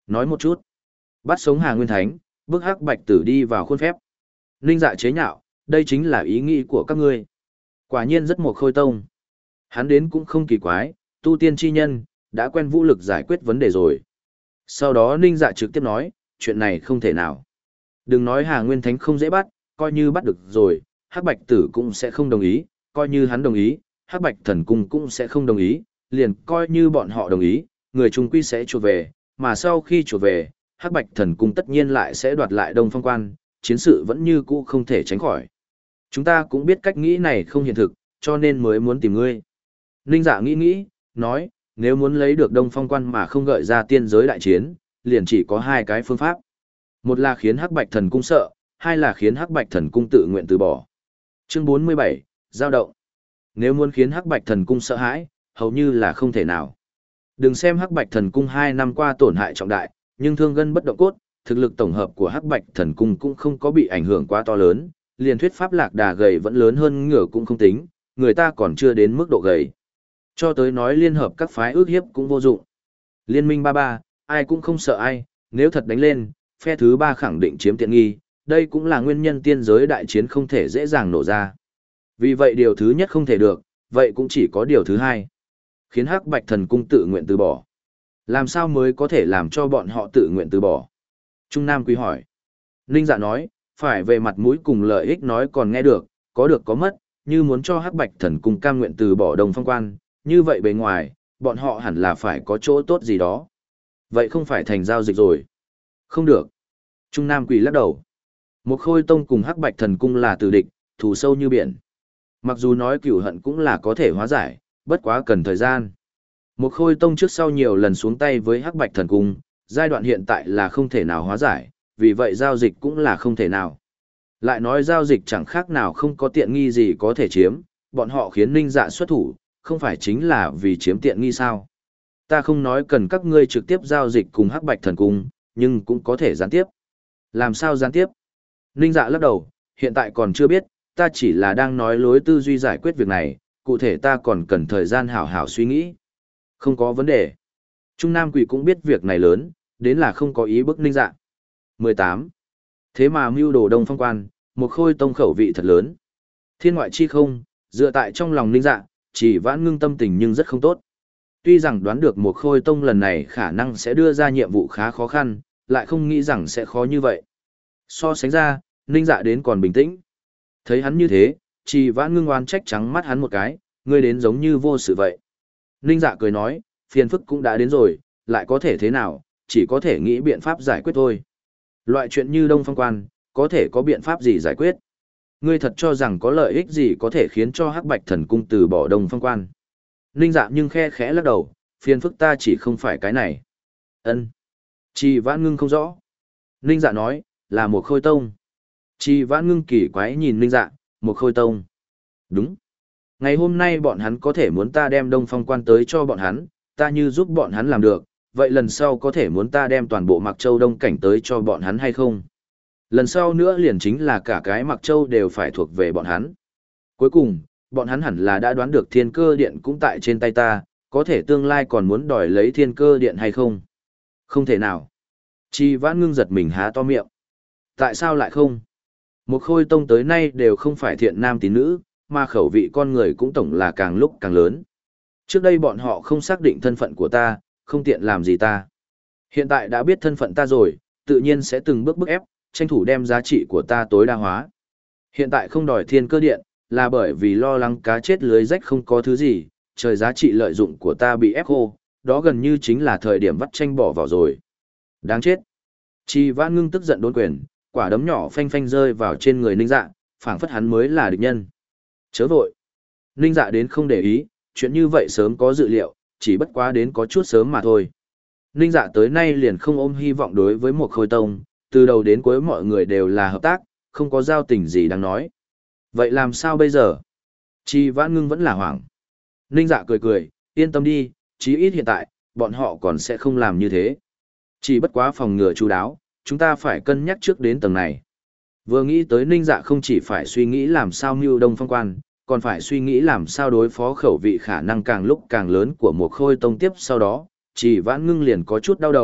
Nói một chút. Bắt sống Hà Nguyên Thánh, bức hắc bạch tử đi vào khuôn phép. Ninh Dạ chế nhạo, đây chính là ý nghĩ của các ngươi. Quả nhiên rất một khôi tông. Hắn đến cũng không kỳ quái, tu tiên chi nhân, đã quen vũ lực giải quyết vấn đề rồi. Sau đó Ninh Dạ trực tiếp nói, chuyện này không thể nào. Đừng nói Hà Nguyên Thánh không dễ bắt, coi như bắt được rồi, hắc bạch tử cũng sẽ không đồng ý, coi như hắn đồng ý, hắc bạch thần cung cũng sẽ không đồng ý, liền coi như bọn họ đồng ý, người trung quy sẽ chuột về, mà sau khi chuột về, hắc bạch thần cung tất nhiên lại sẽ đoạt lại Đông Phong Quan, chiến sự vẫn như cũ không thể tránh khỏi. Chúng ta cũng biết cách nghĩ này không hiện thực, cho nên mới muốn tìm ngươi. Ninh Dạ nghĩ nghĩ, nói, nếu muốn lấy được Đông Phong Quan mà không gợi ra tiên giới đại chiến, liền chỉ có hai cái phương pháp. Một là khiến hắc bạch thần cung sợ, hai là khiến hắc bạch thần cung tự nguyện từ bỏ. Chương bốn mươi bảy, giao động. Nếu muốn khiến hắc bạch thần cung sợ hãi, hầu như là không thể nào. Đừng xem hắc bạch thần cung hai năm qua tổn hại trọng đại, nhưng thương gân bất động cốt, thực lực tổng hợp của hắc bạch thần cung cũng không có bị ảnh hưởng quá to lớn, liền thuyết pháp lạc đà gầy vẫn lớn hơn ngựa cũng không tính, người ta còn chưa đến mức độ gầy. Cho tới nói liên hợp các phái ước hiếp cũng vô dụng. Liên minh ba ba, ai cũng không sợ ai, nếu thật đánh lên, phe thứ ba khẳng định chiếm tiện nghi, đây cũng là nguyên nhân tiên giới đại chiến không thể dễ dàng nổ ra. Vì vậy điều thứ nhất không thể được, vậy cũng chỉ có điều thứ hai. Khiến hắc bạch thần cung tự nguyện từ bỏ. Làm sao mới có thể làm cho bọn họ tự nguyện từ bỏ? Trung Nam Quý hỏi. Ninh Dạ nói, phải về mặt mũi cùng lợi ích nói còn nghe được, có được có mất, như muốn cho hắc bạch thần cung cam nguyện từ bỏ Đông Phong Quan, như vậy bề ngoài, bọn họ hẳn là phải có chỗ tốt gì đó. Vậy không phải thành giao dịch rồi. Không được. Trung Nam Quỷ lắc đầu. Một khôi tông cùng hắc bạch thần cung là tử địch, thù sâu như biển. Mặc dù nói cửu hận cũng là có thể hóa giải, bất quá cần thời gian. Một khôi tông trước sau nhiều lần xuống tay với hắc bạch thần cung, giai đoạn hiện tại là không thể nào hóa giải, vì vậy giao dịch cũng là không thể nào. Lại nói giao dịch chẳng khác nào không có tiện nghi gì có thể chiếm, bọn họ khiến Ninh Dạ xuất thủ, không phải chính là vì chiếm tiện nghi sao. Ta không nói cần các ngươi trực tiếp giao dịch cùng hắc bạch thần cung, nhưng cũng có thể gián tiếp. Làm sao gián tiếp? Ninh Dạ lắc đầu, hiện tại còn chưa biết, ta chỉ là đang nói lối tư duy giải quyết việc này, cụ thể ta còn cần thời gian hảo hảo suy nghĩ. Không có vấn đề. Trung Nam Quỷ cũng biết việc này lớn, đến là không có ý bức Ninh Dạ. mười tám. Thế mà mưu đồ Đông Phong Quan, một khôi tông khẩu vị thật lớn. Thiên ngoại chi không, dựa tại trong lòng Ninh Dạ, chỉ vãn ngưng tâm tình nhưng rất không tốt. Tuy rằng đoán được một khôi tông lần này khả năng sẽ đưa ra nhiệm vụ khá khó khăn, lại không nghĩ rằng sẽ khó như vậy. So sánh ra, Ninh Dạ đến còn bình tĩnh. Thấy hắn như thế, chỉ vãn ngưng oan trách trắng mắt hắn một cái, ngươi đến giống như vô sự vậy. Ninh Dạ cười nói, phiền phức cũng đã đến rồi, lại có thể thế nào, chỉ có thể nghĩ biện pháp giải quyết thôi. Loại chuyện như Đông Phong Quan, có thể có biện pháp gì giải quyết? Ngươi thật cho rằng có lợi ích gì có thể khiến cho hắc bạch thần cung từ bỏ Đông Phong Quan? Ninh Dạ nhưng khe khẽ lắc đầu, phiền phức ta chỉ không phải cái này. Ân. Chỉ vãn ngưng không rõ. Ninh Dạ nói, là một khôi tông. Chỉ vãn ngưng kỳ quái nhìn Ninh Dạ, một khôi tông. Đúng. Ngày hôm nay bọn hắn có thể muốn ta đem Đông Phong Quan tới cho bọn hắn, ta như giúp bọn hắn làm được, vậy lần sau có thể muốn ta đem toàn bộ Mạc Châu Đông Cảnh tới cho bọn hắn hay không? Lần sau nữa liền chính là cả cái Mạc Châu đều phải thuộc về bọn hắn. Cuối cùng, bọn hắn hẳn là đã đoán được thiên cơ điện cũng tại trên tay ta, có thể tương lai còn muốn đòi lấy thiên cơ điện hay không? Không thể nào. Chi Vãn Ngưng giật mình há to miệng. Tại sao lại không? Một khôi tông tới nay đều không phải thiện nam tín nữ, mà khẩu vị con người cũng tổng là càng lúc càng lớn. Trước đây bọn họ không xác định thân phận của ta, không tiện làm gì ta. Hiện tại đã biết thân phận ta rồi, tự nhiên sẽ từng bước bức ép, tranh thủ đem giá trị của ta tối đa hóa. Hiện tại không đòi thiên cơ điện, là bởi vì lo lắng cá chết lưới rách không có thứ gì, trời giá trị lợi dụng của ta bị ép khô, đó gần như chính là thời điểm vắt tranh bỏ vào rồi. Đáng chết. Chi Vãn Ngưng tức giận đốn quyền, quả đấm nhỏ phanh phanh rơi vào trên người Ninh Dạ, phảng phất hắn mới là địch nhân. Chớ vội. Ninh Dạ đến không để ý, chuyện như vậy sớm có dự liệu, chỉ bất quá đến có chút sớm mà thôi. Ninh Dạ tới nay liền không ôm hy vọng đối với một khôi tông, từ đầu đến cuối mọi người đều là hợp tác, không có giao tình gì đáng nói. Vậy làm sao bây giờ? Chi Vãn Ngưng vẫn là hoảng. Ninh Dạ cười cười, yên tâm đi, chí ít hiện tại, bọn họ còn sẽ không làm như thế. Chỉ bất quá phòng ngừa chú đáo, chúng ta phải cân nhắc trước đến tầng này. Vừa nghĩ tới Ninh Dạ không chỉ phải suy nghĩ làm sao mưu Đông Phong Quan, còn phải suy nghĩ làm sao đối phó khẩu vị khả năng càng lúc càng lớn của một khôi tông tiếp sau đó, chỉ Vãn Ngưng liền có chút đau đầu,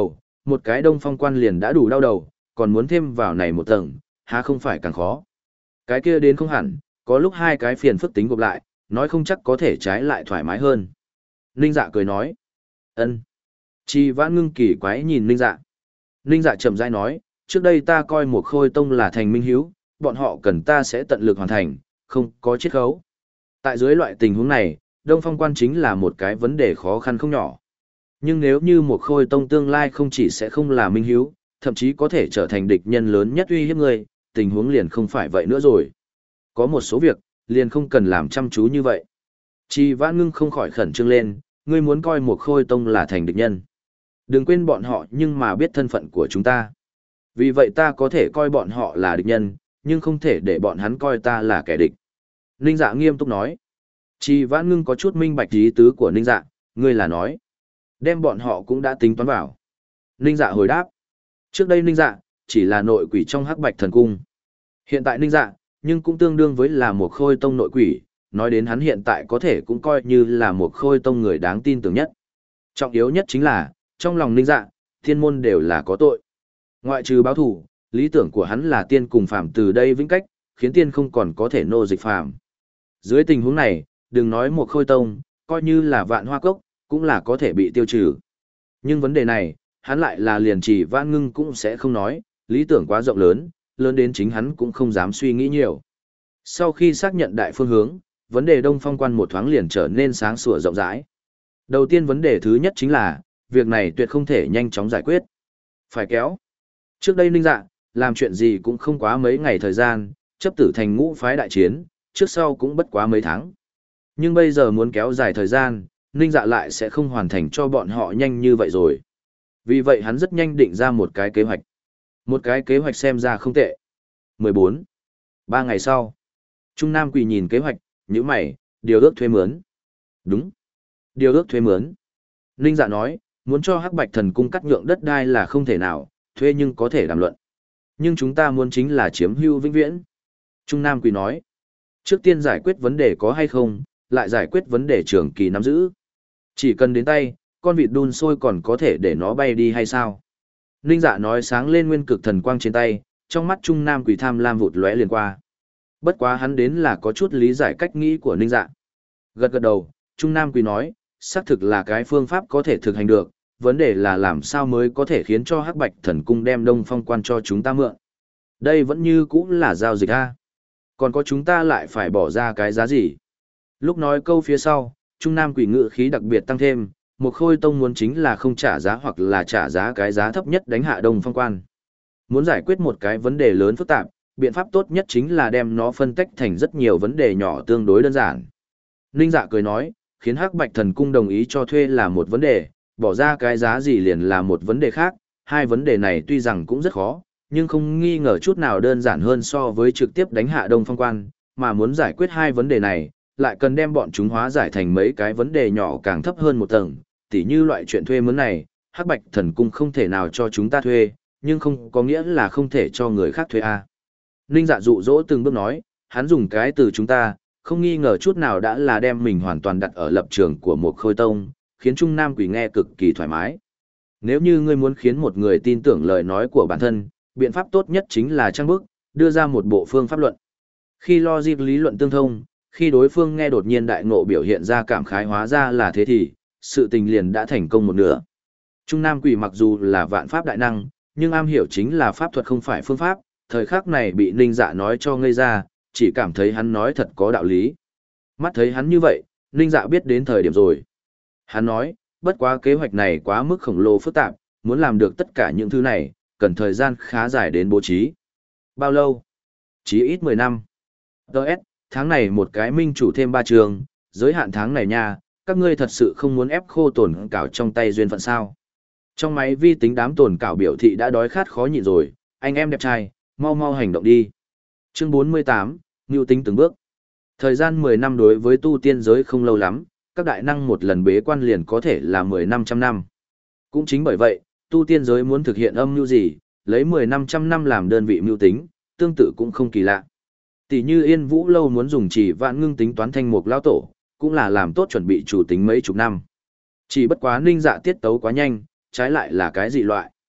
một cái đông phong quan liền đã đủ đau đầu, còn muốn thêm vào này một tầng, há không phải càng khó. Cái kia đến không hẳn, có lúc hai cái phiền phức tính gộp lại, nói không chắc có thể trái lại thoải mái hơn. Ninh Dạ cười nói. Ân. Trì Vãn Ngưng kỳ quái nhìn Ninh Dạ. Ninh Dạ chậm rãi nói, trước đây ta coi một khôi tông là thành minh hiếu, bọn họ cần ta sẽ tận lực hoàn thành, không có chiết khấu. Tại dưới loại tình huống này, Đông Phong Quan chính là một cái vấn đề khó khăn không nhỏ. Nhưng nếu như một khôi tông tương lai không chỉ sẽ không là minh hiếu, thậm chí có thể trở thành địch nhân lớn nhất uy hiếp người, tình huống liền không phải vậy nữa rồi. Có một số việc, liền không cần làm chăm chú như vậy. Trì Vãn Ngưng không khỏi khẩn trương lên, ngươi muốn coi một khôi tông là thành địch nhân. Đừng quên bọn họ nhưng mà biết thân phận của chúng ta. Vì vậy ta có thể coi bọn họ là địch nhân, nhưng không thể để bọn hắn coi ta là kẻ địch. Ninh Dạ nghiêm túc nói. Trì Vãn Ngưng có chút minh bạch ý tứ của Ninh Dạ, ngươi là nói. Đem bọn họ cũng đã tính toán vào. Ninh Dạ hồi đáp. Trước đây Ninh Dạ, chỉ là nội quỷ trong Hắc Bạch Thần Cung. Hiện tại Ninh Dạ, nhưng cũng tương đương với là một khôi tông nội quỷ, nói đến hắn hiện tại có thể cũng coi như là một khôi tông người đáng tin tưởng nhất. Trọng yếu nhất chính là, trong lòng Ninh Dạ, thiên môn đều là có tội. Ngoại trừ báo thủ, lý tưởng của hắn là tiên cùng phàm từ đây vĩnh cách, khiến tiên không còn có thể nô dịch phàm. Dưới tình huống này, đừng nói một khôi tông, coi như là vạn hoa cốc, cũng là có thể bị tiêu trừ. Nhưng vấn đề này, hắn lại là liền Trì Vãn Ngưng cũng sẽ không nói, lý tưởng quá rộng lớn, lớn đến chính hắn cũng không dám suy nghĩ nhiều. Sau khi xác nhận đại phương hướng, vấn đề Đông Phong Quan một thoáng liền trở nên sáng sủa rộng rãi. Đầu tiên vấn đề thứ nhất chính là, việc này tuyệt không thể nhanh chóng giải quyết. Phải kéo. Trước đây Ninh Dạ, làm chuyện gì cũng không quá mấy ngày thời gian, chấp tử thành ngũ phái đại chiến, trước sau cũng bất quá mấy tháng. Nhưng bây giờ muốn kéo dài thời gian, Ninh Dạ lại sẽ không hoàn thành cho bọn họ nhanh như vậy rồi. Vì vậy hắn rất nhanh định ra một cái kế hoạch. Một cái kế hoạch xem ra không tệ. mười bốn. Ba ngày sau, Trung Nam Quỳ nhìn kế hoạch, nhíu mày, điều ước thuê mướn. Đúng. Điều ước thuê mướn. Ninh Dạ nói, muốn cho Hắc Bạch Thần Cung cắt nhượng đất đai là không thể nào, thuê nhưng có thể đàm luận. Nhưng chúng ta muốn chính là chiếm hữu vĩnh viễn. Trung Nam Quỳ nói, trước tiên giải quyết vấn đề có hay không, lại giải quyết vấn đề trường kỳ nắm giữ. Chỉ cần đến tay, con vịt đun sôi còn có thể để nó bay đi hay sao? Ninh Dạ nói sáng lên nguyên cực thần quang trên tay, trong mắt Trung Nam Quỳ tham lam vụt lóe liền qua. Bất quá hắn đến là có chút lý giải cách nghĩ của Ninh Dạ. Gật gật đầu, Trung Nam Quỳ nói, xác thực là cái phương pháp có thể thực hành được, vấn đề là làm sao mới có thể khiến cho Hắc Bạch Thần Cung đem Đông Phong Quan cho chúng ta mượn. Đây vẫn như cũng là giao dịch a. Còn có chúng ta lại phải bỏ ra cái giá gì? Lúc nói câu phía sau, Trung Nam Quỷ ngự khí đặc biệt tăng thêm, một khôi tông muốn chính là không trả giá hoặc là trả giá cái giá thấp nhất đánh hạ Đông Phong Quan. Muốn giải quyết một cái vấn đề lớn phức tạp, biện pháp tốt nhất chính là đem nó phân tách thành rất nhiều vấn đề nhỏ tương đối đơn giản. Ninh Dạ cười nói, khiến Hắc Bạch Thần Cung đồng ý cho thuê là một vấn đề, bỏ ra cái giá gì liền là một vấn đề khác, hai vấn đề này tuy rằng cũng rất khó, nhưng không nghi ngờ chút nào đơn giản hơn so với trực tiếp đánh hạ Đông Phong Quan, mà muốn giải quyết hai vấn đề này, lại cần đem bọn chúng hóa giải thành mấy cái vấn đề nhỏ càng thấp hơn một tầng, tỉ như loại chuyện thuê mướn này, Hắc Bạch Thần Cung không thể nào cho chúng ta thuê, nhưng không có nghĩa là không thể cho người khác thuê a. Ninh Dạ dụ dỗ từng bước nói, hắn dùng cái từ chúng ta, không nghi ngờ chút nào đã là đem mình hoàn toàn đặt ở lập trường của một khôi tông, khiến Trung Nam Quỷ nghe cực kỳ thoải mái. Nếu như ngươi muốn khiến một người tin tưởng lời nói của bản thân, biện pháp tốt nhất chính là trang bức, đưa ra một bộ phương pháp luận. Khi logic lý luận tương thông, khi đối phương nghe đột nhiên đại ngộ biểu hiện ra cảm khái hóa ra là thế thì, sự tình liền đã thành công một nửa. Trung Nam Quỷ mặc dù là vạn pháp đại năng, nhưng am hiểu chính là pháp thuật không phải phương pháp, thời khắc này bị Ninh Dạ nói cho ngây ra, chỉ cảm thấy hắn nói thật có đạo lý. Mắt thấy hắn như vậy, Ninh Dạ biết đến thời điểm rồi. Hắn nói, bất quá kế hoạch này quá mức khổng lồ phức tạp, muốn làm được tất cả những thứ này, cần thời gian khá dài đến bố trí. Bao lâu? Chí ít mười năm. Đợt, tháng này một cái minh chủ thêm ba trường, giới hạn tháng này nha, các ngươi thật sự không muốn ép khô tổn cảo trong tay duyên phận sao. Trong máy vi tính đám tổn cảo biểu thị đã đói khát khó nhịn rồi, anh em đẹp trai, mau mau hành động đi. Chương bốn mươi tám, Ngưu tính từng bước. Thời gian mười năm đối với tu tiên giới không lâu lắm, các đại năng một lần bế quan liền có thể là mười năm trăm năm. Cũng chính bởi vậy, tu tiên giới muốn thực hiện âm mưu gì, lấy mười năm trăm năm làm đơn vị mưu tính, tương tự cũng không kỳ lạ. Tỷ như Yên Vũ Lâu muốn dùng Chỉ Vạn Ngưng tính toán thanh mục lao tổ, cũng là làm tốt chuẩn bị chủ tính mấy chục năm. Chỉ bất quá Ninh Dạ tiết tấu quá nhanh, trái lại là cái dị loại.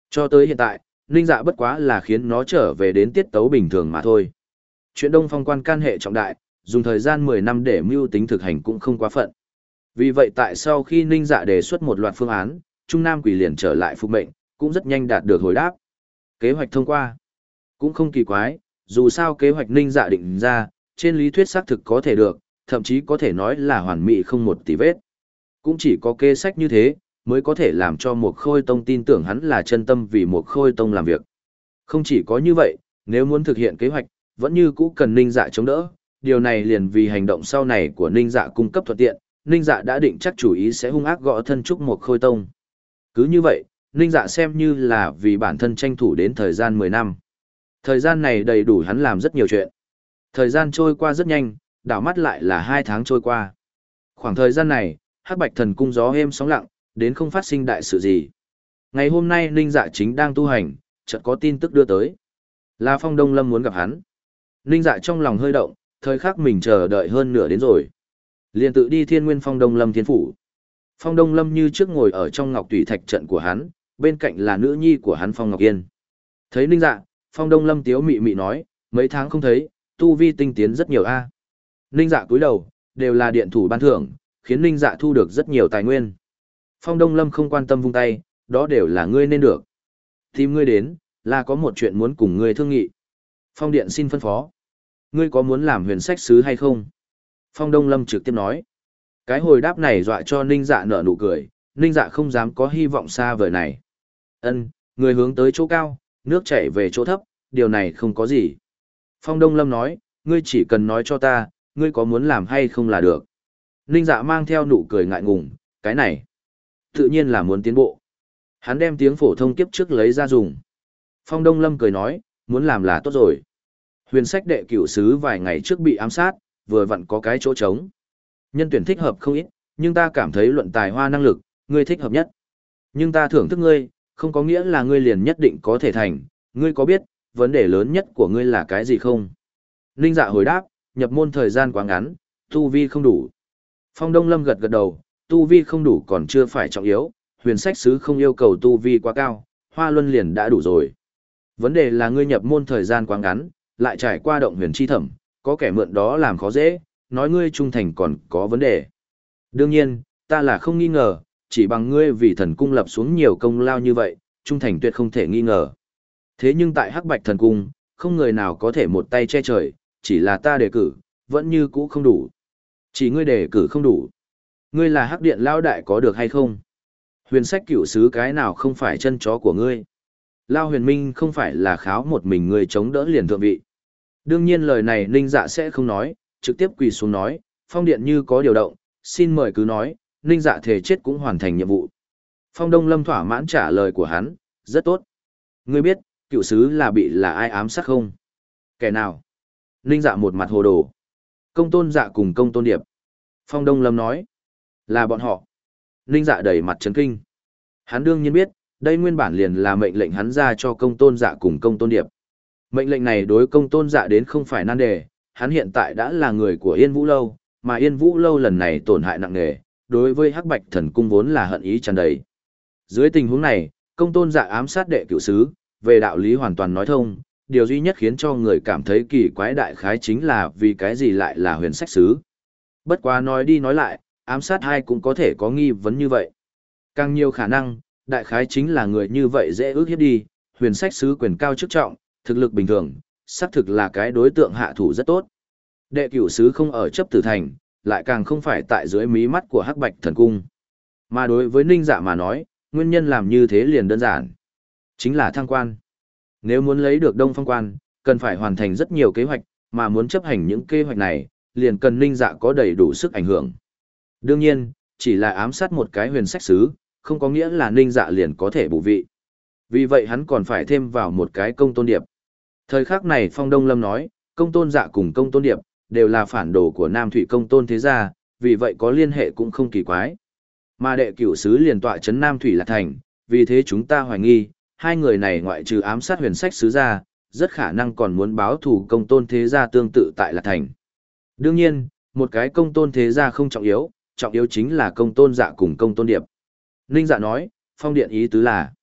Cho tới hiện tại, Ninh Dạ bất quá là khiến nó trở về đến tiết tấu bình thường mà thôi. Chuyện Đông Phong quan can hệ trọng đại, dùng thời gian mười năm để mưu tính thực hành cũng không quá phận. Vì vậy tại sau khi Ninh Dạ đề xuất một loạt phương án, Trung Nam Quỷ liền trở lại phục mệnh, cũng rất nhanh đạt được hồi đáp. Kế hoạch thông qua. Cũng không kỳ quái, dù sao kế hoạch Ninh Dạ định ra, trên lý thuyết xác thực có thể được, thậm chí có thể nói là hoàn mỹ không một tì vết. Cũng chỉ có kế sách như thế, mới có thể làm cho một khôi tông tin tưởng hắn là chân tâm vì một khôi tông làm việc. Không chỉ có như vậy, nếu muốn thực hiện kế hoạch, vẫn như cũ cần Ninh Dạ chống đỡ, điều này liền vì hành động sau này của Ninh Dạ cung cấp thuận tiện, Ninh Dạ đã định chắc chủ ý sẽ hung ác gõ thân trúc một khôi tông. Cứ như vậy, Ninh Dạ xem như là vì bản thân tranh thủ đến thời gian mười năm. Thời gian này đầy đủ hắn làm rất nhiều chuyện. Thời gian trôi qua rất nhanh, đảo mắt lại là hai tháng trôi qua. Khoảng thời gian này, Hắc Bạch Thần Cung gió êm sóng lặng, đến không phát sinh đại sự gì. Ngày hôm nay Ninh Dạ chính đang tu hành, chợt có tin tức đưa tới. Là Phong Đông Lâm muốn gặp hắn. Ninh Dạ trong lòng hơi động, thời khắc mình chờ đợi hơn nửa đến rồi. Liền tự đi Thiên Nguyên Phong Đông Lâm Thiên Phủ. Phong Đông Lâm như trước ngồi ở trong Ngọc Tùy Thạch trận của hắn, bên cạnh là nữ nhi của hắn Phong Ngọc Yên. Thấy Ninh Dạ, Phong Đông Lâm tiếu mị mị nói, mấy tháng không thấy, tu vi tinh tiến rất nhiều a. Ninh Dạ cúi đầu, đều là điện thủ ban thưởng, khiến Ninh Dạ thu được rất nhiều tài nguyên. Phong Đông Lâm không quan tâm vung tay, đó đều là ngươi nên được. Tìm ngươi đến, là có một chuyện muốn cùng ngươi thương nghị. Phong Điện xin phân phó. Ngươi có muốn làm huyền sách sứ hay không? Phong Đông Lâm trực tiếp nói. Cái hồi đáp này dọa cho Ninh Dạ nở nụ cười, Ninh Dạ không dám có hy vọng xa vời này. Ân, người hướng tới chỗ cao, nước chảy về chỗ thấp, điều này không có gì. Phong Đông Lâm nói, ngươi chỉ cần nói cho ta, ngươi có muốn làm hay không là được. Ninh Dạ mang theo nụ cười ngại ngùng, cái này, tự nhiên là muốn tiến bộ. Hắn đem tiếng phổ thông kiếp trước lấy ra dùng. Phong Đông Lâm cười nói, muốn làm là tốt rồi. Huyền sách đệ cửu sứ vài ngày trước bị ám sát, vừa vặn có cái chỗ trống. Nhân tuyển thích hợp không ít, nhưng ta cảm thấy luận tài hoa năng lực, ngươi thích hợp nhất. Nhưng ta thưởng thức ngươi, không có nghĩa là ngươi liền nhất định có thể thành, ngươi có biết, vấn đề lớn nhất của ngươi là cái gì không? Ninh Dạ hồi đáp, nhập môn thời gian quá ngắn, tu vi không đủ. Phong Đông Lâm gật gật đầu, tu vi không đủ còn chưa phải trọng yếu, huyền sách sứ không yêu cầu tu vi quá cao, hoa luân liền đã đủ rồi. Vấn đề là ngươi nhập môn thời gian quá ngắn, lại trải qua động huyền chi thẩm, có kẻ mượn đó làm khó dễ, nói ngươi trung thành còn có vấn đề. Đương nhiên, ta là không nghi ngờ, chỉ bằng ngươi vì thần cung lập xuống nhiều công lao như vậy, trung thành tuyệt không thể nghi ngờ. Thế nhưng tại Hắc Bạch thần cung, không người nào có thể một tay che trời, chỉ là ta đề cử, vẫn như cũ không đủ. Chỉ ngươi đề cử không đủ. Ngươi là Hắc Điện Lao Đại có được hay không? Huyền sách cửu sứ cái nào không phải chân chó của ngươi? Lao Huyền Minh không phải là kháo một mình ngươi chống đỡ liền thượng vị. Đương nhiên lời này Ninh Dạ sẽ không nói, trực tiếp quỳ xuống nói, Phong Điện như có điều động, xin mời cứ nói, Ninh Dạ thề chết cũng hoàn thành nhiệm vụ. Phong Đông Lâm thỏa mãn trả lời của hắn, rất tốt. Ngươi biết, cựu sứ là bị là ai ám sát không? Kẻ nào? Ninh Dạ một mặt hồ đồ. Công Tôn Dạ cùng Công Tôn Điệp. Phong Đông Lâm nói, là bọn họ. Ninh Dạ đầy mặt chấn kinh. Hắn đương nhiên biết, đây nguyên bản liền là mệnh lệnh hắn ra cho Công Tôn Dạ cùng Công Tôn Điệp. Mệnh lệnh này đối Công Tôn Dạ đến không phải nan đề, hắn hiện tại đã là người của Yên Vũ Lâu, mà Yên Vũ Lâu lần này tổn hại nặng nề, đối với Hắc Bạch Thần Cung vốn là hận ý tràn đầy. Dưới tình huống này, Công Tôn Dạ ám sát đệ cửu sứ, về đạo lý hoàn toàn nói thông, điều duy nhất khiến cho người cảm thấy kỳ quái đại khái chính là vì cái gì lại là huyền sách sứ. Bất quá nói đi nói lại, ám sát hai cũng có thể có nghi vấn như vậy. Càng nhiều khả năng, đại khái chính là người như vậy dễ ước hiếp đi, huyền sách sứ quyền cao chức trọng, thực lực bình thường, xác thực là cái đối tượng hạ thủ rất tốt. Đệ cửu sứ không ở chấp tử thành, lại càng không phải tại dưới mí mắt của Hắc Bạch Thần Cung. Mà đối với Ninh Dạ mà nói, nguyên nhân làm như thế liền đơn giản. Chính là thăng quan. Nếu muốn lấy được Đông Phong quan, cần phải hoàn thành rất nhiều kế hoạch, mà muốn chấp hành những kế hoạch này, liền cần Ninh Dạ có đầy đủ sức ảnh hưởng. Đương nhiên, chỉ là ám sát một cái huyền sách sứ, không có nghĩa là Ninh Dạ liền có thể bù vị. Vì vậy hắn còn phải thêm vào một cái Công Tôn Điệp. Thời khắc này Phong Đông Lâm nói, Công Tôn Dạ cùng Công Tôn Điệp, đều là phản đồ của Nam Thủy Công Tôn thế gia, vì vậy có liên hệ cũng không kỳ quái. Mà đệ cửu sứ liền tọa trấn Nam Thủy Lạc Thành, vì thế chúng ta hoài nghi, hai người này ngoại trừ ám sát huyền sách sứ ra, rất khả năng còn muốn báo thù Công Tôn thế gia tương tự tại Lạc Thành. Đương nhiên, một cái Công Tôn thế gia không trọng yếu, trọng yếu chính là Công Tôn Dạ cùng Công Tôn Điệp. Ninh Dạ nói, Phong Điện ý tứ là,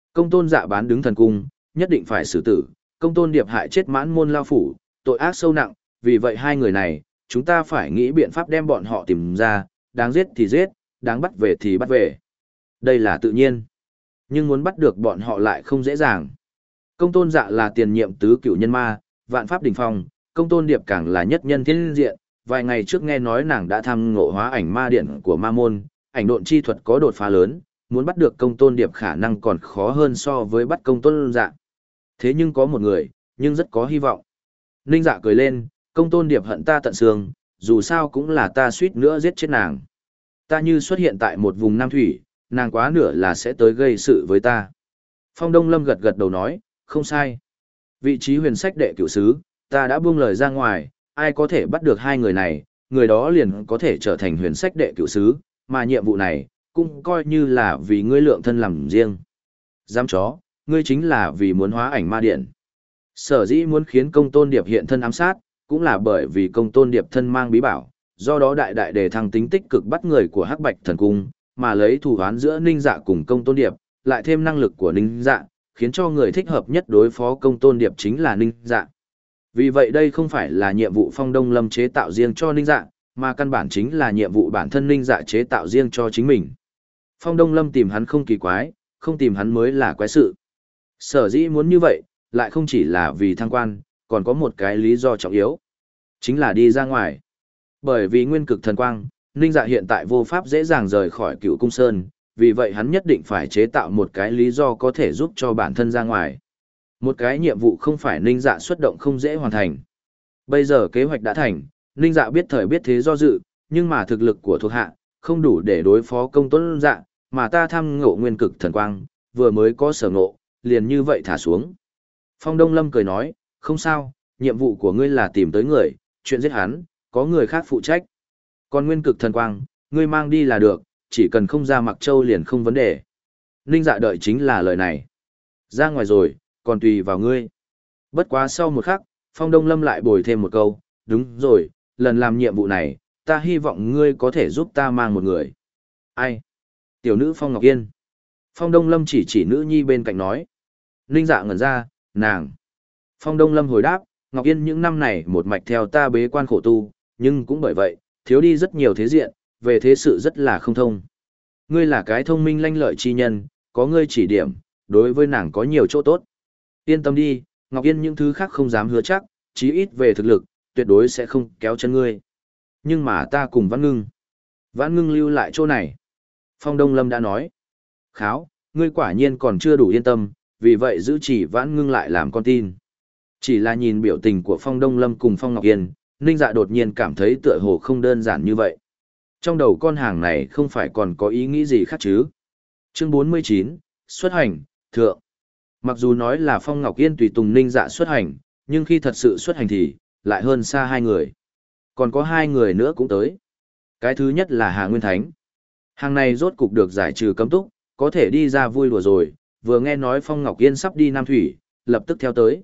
Công tôn dạ bán đứng thần cung, nhất định phải xử tử, công tôn điệp hại chết mãn môn lao phủ, tội ác sâu nặng, vì vậy hai người này, chúng ta phải nghĩ biện pháp đem bọn họ tìm ra, đáng giết thì giết, đáng bắt về thì bắt về. Đây là tự nhiên. Nhưng muốn bắt được bọn họ lại không dễ dàng. Công tôn dạ là tiền nhiệm tứ cửu nhân ma, vạn pháp đỉnh phong, công tôn điệp càng là nhất nhân thiên diện. Vài ngày trước nghe nói nàng đã tham ngộ hóa ảnh ma điện của ma môn, ảnh độn chi thuật có đột phá lớn, muốn bắt được công tôn điệp khả năng còn khó hơn so với bắt công tôn dạ. Thế nhưng có một người, nhưng rất có hy vọng. Ninh dạ cười lên, công tôn điệp hận ta tận xương, dù sao cũng là ta suýt nữa giết chết nàng. Ta như xuất hiện tại một vùng Nam Thủy, nàng quá nửa là sẽ tới gây sự với ta. Phong Đông Lâm gật gật đầu nói, không sai. Vị trí huyền sách đệ cửu sứ, ta đã buông lời ra ngoài, ai có thể bắt được hai người này, người đó liền có thể trở thành huyền sách đệ cửu sứ, mà nhiệm vụ này, cũng coi như là vì ngươi lượng thân làm riêng. Dám chó, ngươi chính là vì muốn hóa ảnh ma điện. Sở dĩ muốn khiến công tôn điệp hiện thân ám sát, cũng là bởi vì công tôn điệp thân mang bí bảo, do đó đại đại đề thăng tính tích cực bắt người của hắc bạch thần cung, mà lấy thủ hoán giữa ninh dạ cùng công tôn điệp, lại thêm năng lực của ninh dạ, khiến cho người thích hợp nhất đối phó công tôn điệp chính là ninh dạ. Vì vậy đây không phải là nhiệm vụ Phong Đông Lâm chế tạo riêng cho ninh dạ, mà căn bản chính là nhiệm vụ bản thân ninh dạ chế tạo riêng cho chính mình. Phong Đông Lâm tìm hắn không kỳ quái, không tìm hắn mới là quái sự. Sở dĩ muốn như vậy, lại không chỉ là vì thăng quan, còn có một cái lý do trọng yếu. Chính là đi ra ngoài. Bởi vì nguyên cực thần quang, ninh dạ hiện tại vô pháp dễ dàng rời khỏi cựu cung sơn, vì vậy hắn nhất định phải chế tạo một cái lý do có thể giúp cho bản thân ra ngoài. Một cái nhiệm vụ không phải ninh dạ xuất động không dễ hoàn thành. Bây giờ kế hoạch đã thành, ninh dạ biết thời biết thế do dự, nhưng mà thực lực của thuộc hạ, không đủ để đối phó công tuấn dạ, mà ta tham ngộ nguyên cực thần quang, vừa mới có sở ngộ, liền như vậy thả xuống. Phong Đông Lâm cười nói, không sao, nhiệm vụ của ngươi là tìm tới người, chuyện giết hắn, có người khác phụ trách. Còn nguyên cực thần quang, ngươi mang đi là được, chỉ cần không ra Mặc Châu liền không vấn đề. Ninh dạ đợi chính là lời này. Ra ngoài rồi, còn tùy vào ngươi. Bất quá sau một khắc, Phong Đông Lâm lại bồi thêm một câu, đúng rồi, lần làm nhiệm vụ này, ta hy vọng ngươi có thể giúp ta mang một người. Ai? Tiểu nữ Phong Ngọc Yên. Phong Đông Lâm chỉ chỉ nữ nhi bên cạnh nói. Ninh dạ ngẩn ra, nàng. Phong Đông Lâm hồi đáp, Ngọc Yên những năm này một mạch theo ta bế quan khổ tu, nhưng cũng bởi vậy, thiếu đi rất nhiều thế diện, về thế sự rất là không thông. Ngươi là cái thông minh lanh lợi chi nhân, có ngươi chỉ điểm, đối với nàng có nhiều chỗ tốt. Yên tâm đi, Ngọc Yên những thứ khác không dám hứa chắc, chí ít về thực lực, tuyệt đối sẽ không kéo chân ngươi. Nhưng mà ta cùng Vãn Ngưng. Vãn Ngưng lưu lại chỗ này. Phong Đông Lâm đã nói. Kháo, ngươi quả nhiên còn chưa đủ yên tâm, vì vậy giữ chỉ Vãn Ngưng lại làm con tin. Chỉ là nhìn biểu tình của Phong Đông Lâm cùng Phong Ngọc Yên, Ninh Dạ đột nhiên cảm thấy tựa hồ không đơn giản như vậy. Trong đầu con hàng này không phải còn có ý nghĩ gì khác chứ. Chương bốn mươi chín, xuất hành, thượng. Mặc dù nói là Phong Ngọc Yên tùy tùng Ninh Dạ xuất hành, nhưng khi thật sự xuất hành thì, lại hơn xa hai người. Còn có hai người nữa cũng tới. Cái thứ nhất là Hà Nguyên Thánh. Hàng này rốt cục được giải trừ cấm túc, có thể đi ra vui đùa rồi, vừa nghe nói Phong Ngọc Yên sắp đi Nam Thủy, lập tức theo tới.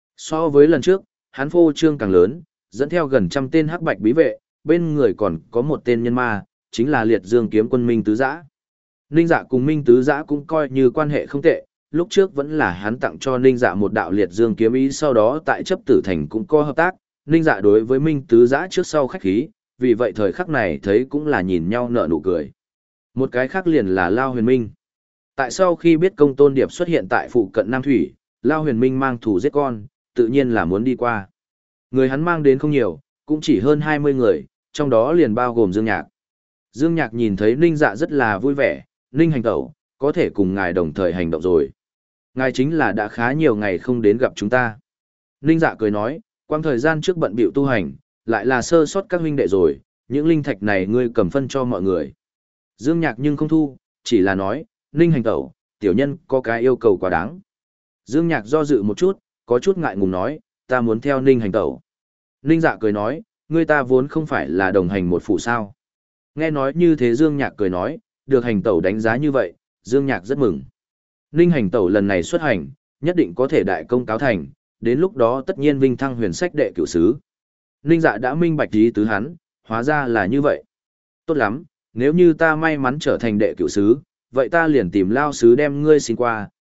So với lần trước, hắn phô trương càng lớn, dẫn theo gần trăm tên hắc bạch bí vệ, bên người còn có một tên nhân ma, chính là Liệt Dương kiếm quân Minh Tứ Giã. Ninh Dạ cùng Minh Tứ Giã cũng coi như quan hệ không tệ, lúc trước vẫn là hắn tặng cho Ninh Dạ một đạo Liệt Dương kiếm ý, sau đó tại chấp tử thành cũng có hợp tác, Ninh Dạ đối với Minh Tứ Giã trước sau khách khí, vì vậy thời khắc này thấy cũng là nhìn nhau nở nụ cười. Một cái khác liền là Lao Huyền Minh. Tại sau khi biết công tôn điệp xuất hiện tại phụ cận Nam Thủy, Lao Huyền Minh mang thủ giết con, tự nhiên là muốn đi qua. Người hắn mang đến không nhiều, cũng chỉ hơn hai mươi người, trong đó liền bao gồm Dương Nhạc. Dương Nhạc nhìn thấy Ninh Dạ rất là vui vẻ, Ninh hành tẩu, có thể cùng ngài đồng thời hành động rồi. Ngài chính là đã khá nhiều ngày không đến gặp chúng ta. Ninh Dạ cười nói, quang thời gian trước bận bịu tu hành, lại là sơ sót các huynh đệ rồi, những linh thạch này ngươi cầm phân cho mọi người. Dương Nhạc nhưng không thu, chỉ là nói, Ninh hành tẩu, tiểu nhân có cái yêu cầu quá đáng. Dương Nhạc do dự một chút, có chút ngại ngùng nói, ta muốn theo Ninh hành tẩu. Ninh Dạ cười nói, ngươi ta vốn không phải là đồng hành một phụ sao. Nghe nói như thế Dương Nhạc cười nói, được hành tẩu đánh giá như vậy, Dương Nhạc rất mừng. Ninh hành tẩu lần này xuất hành, nhất định có thể đại công cáo thành, đến lúc đó tất nhiên vinh thăng huyền sách đệ cửu sứ. Ninh Dạ đã minh bạch ý tứ hắn, hóa ra là như vậy. Tốt lắm, nếu như ta may mắn trở thành đệ cửu sứ, vậy ta liền tìm Lao sứ đem ngươi xin qua,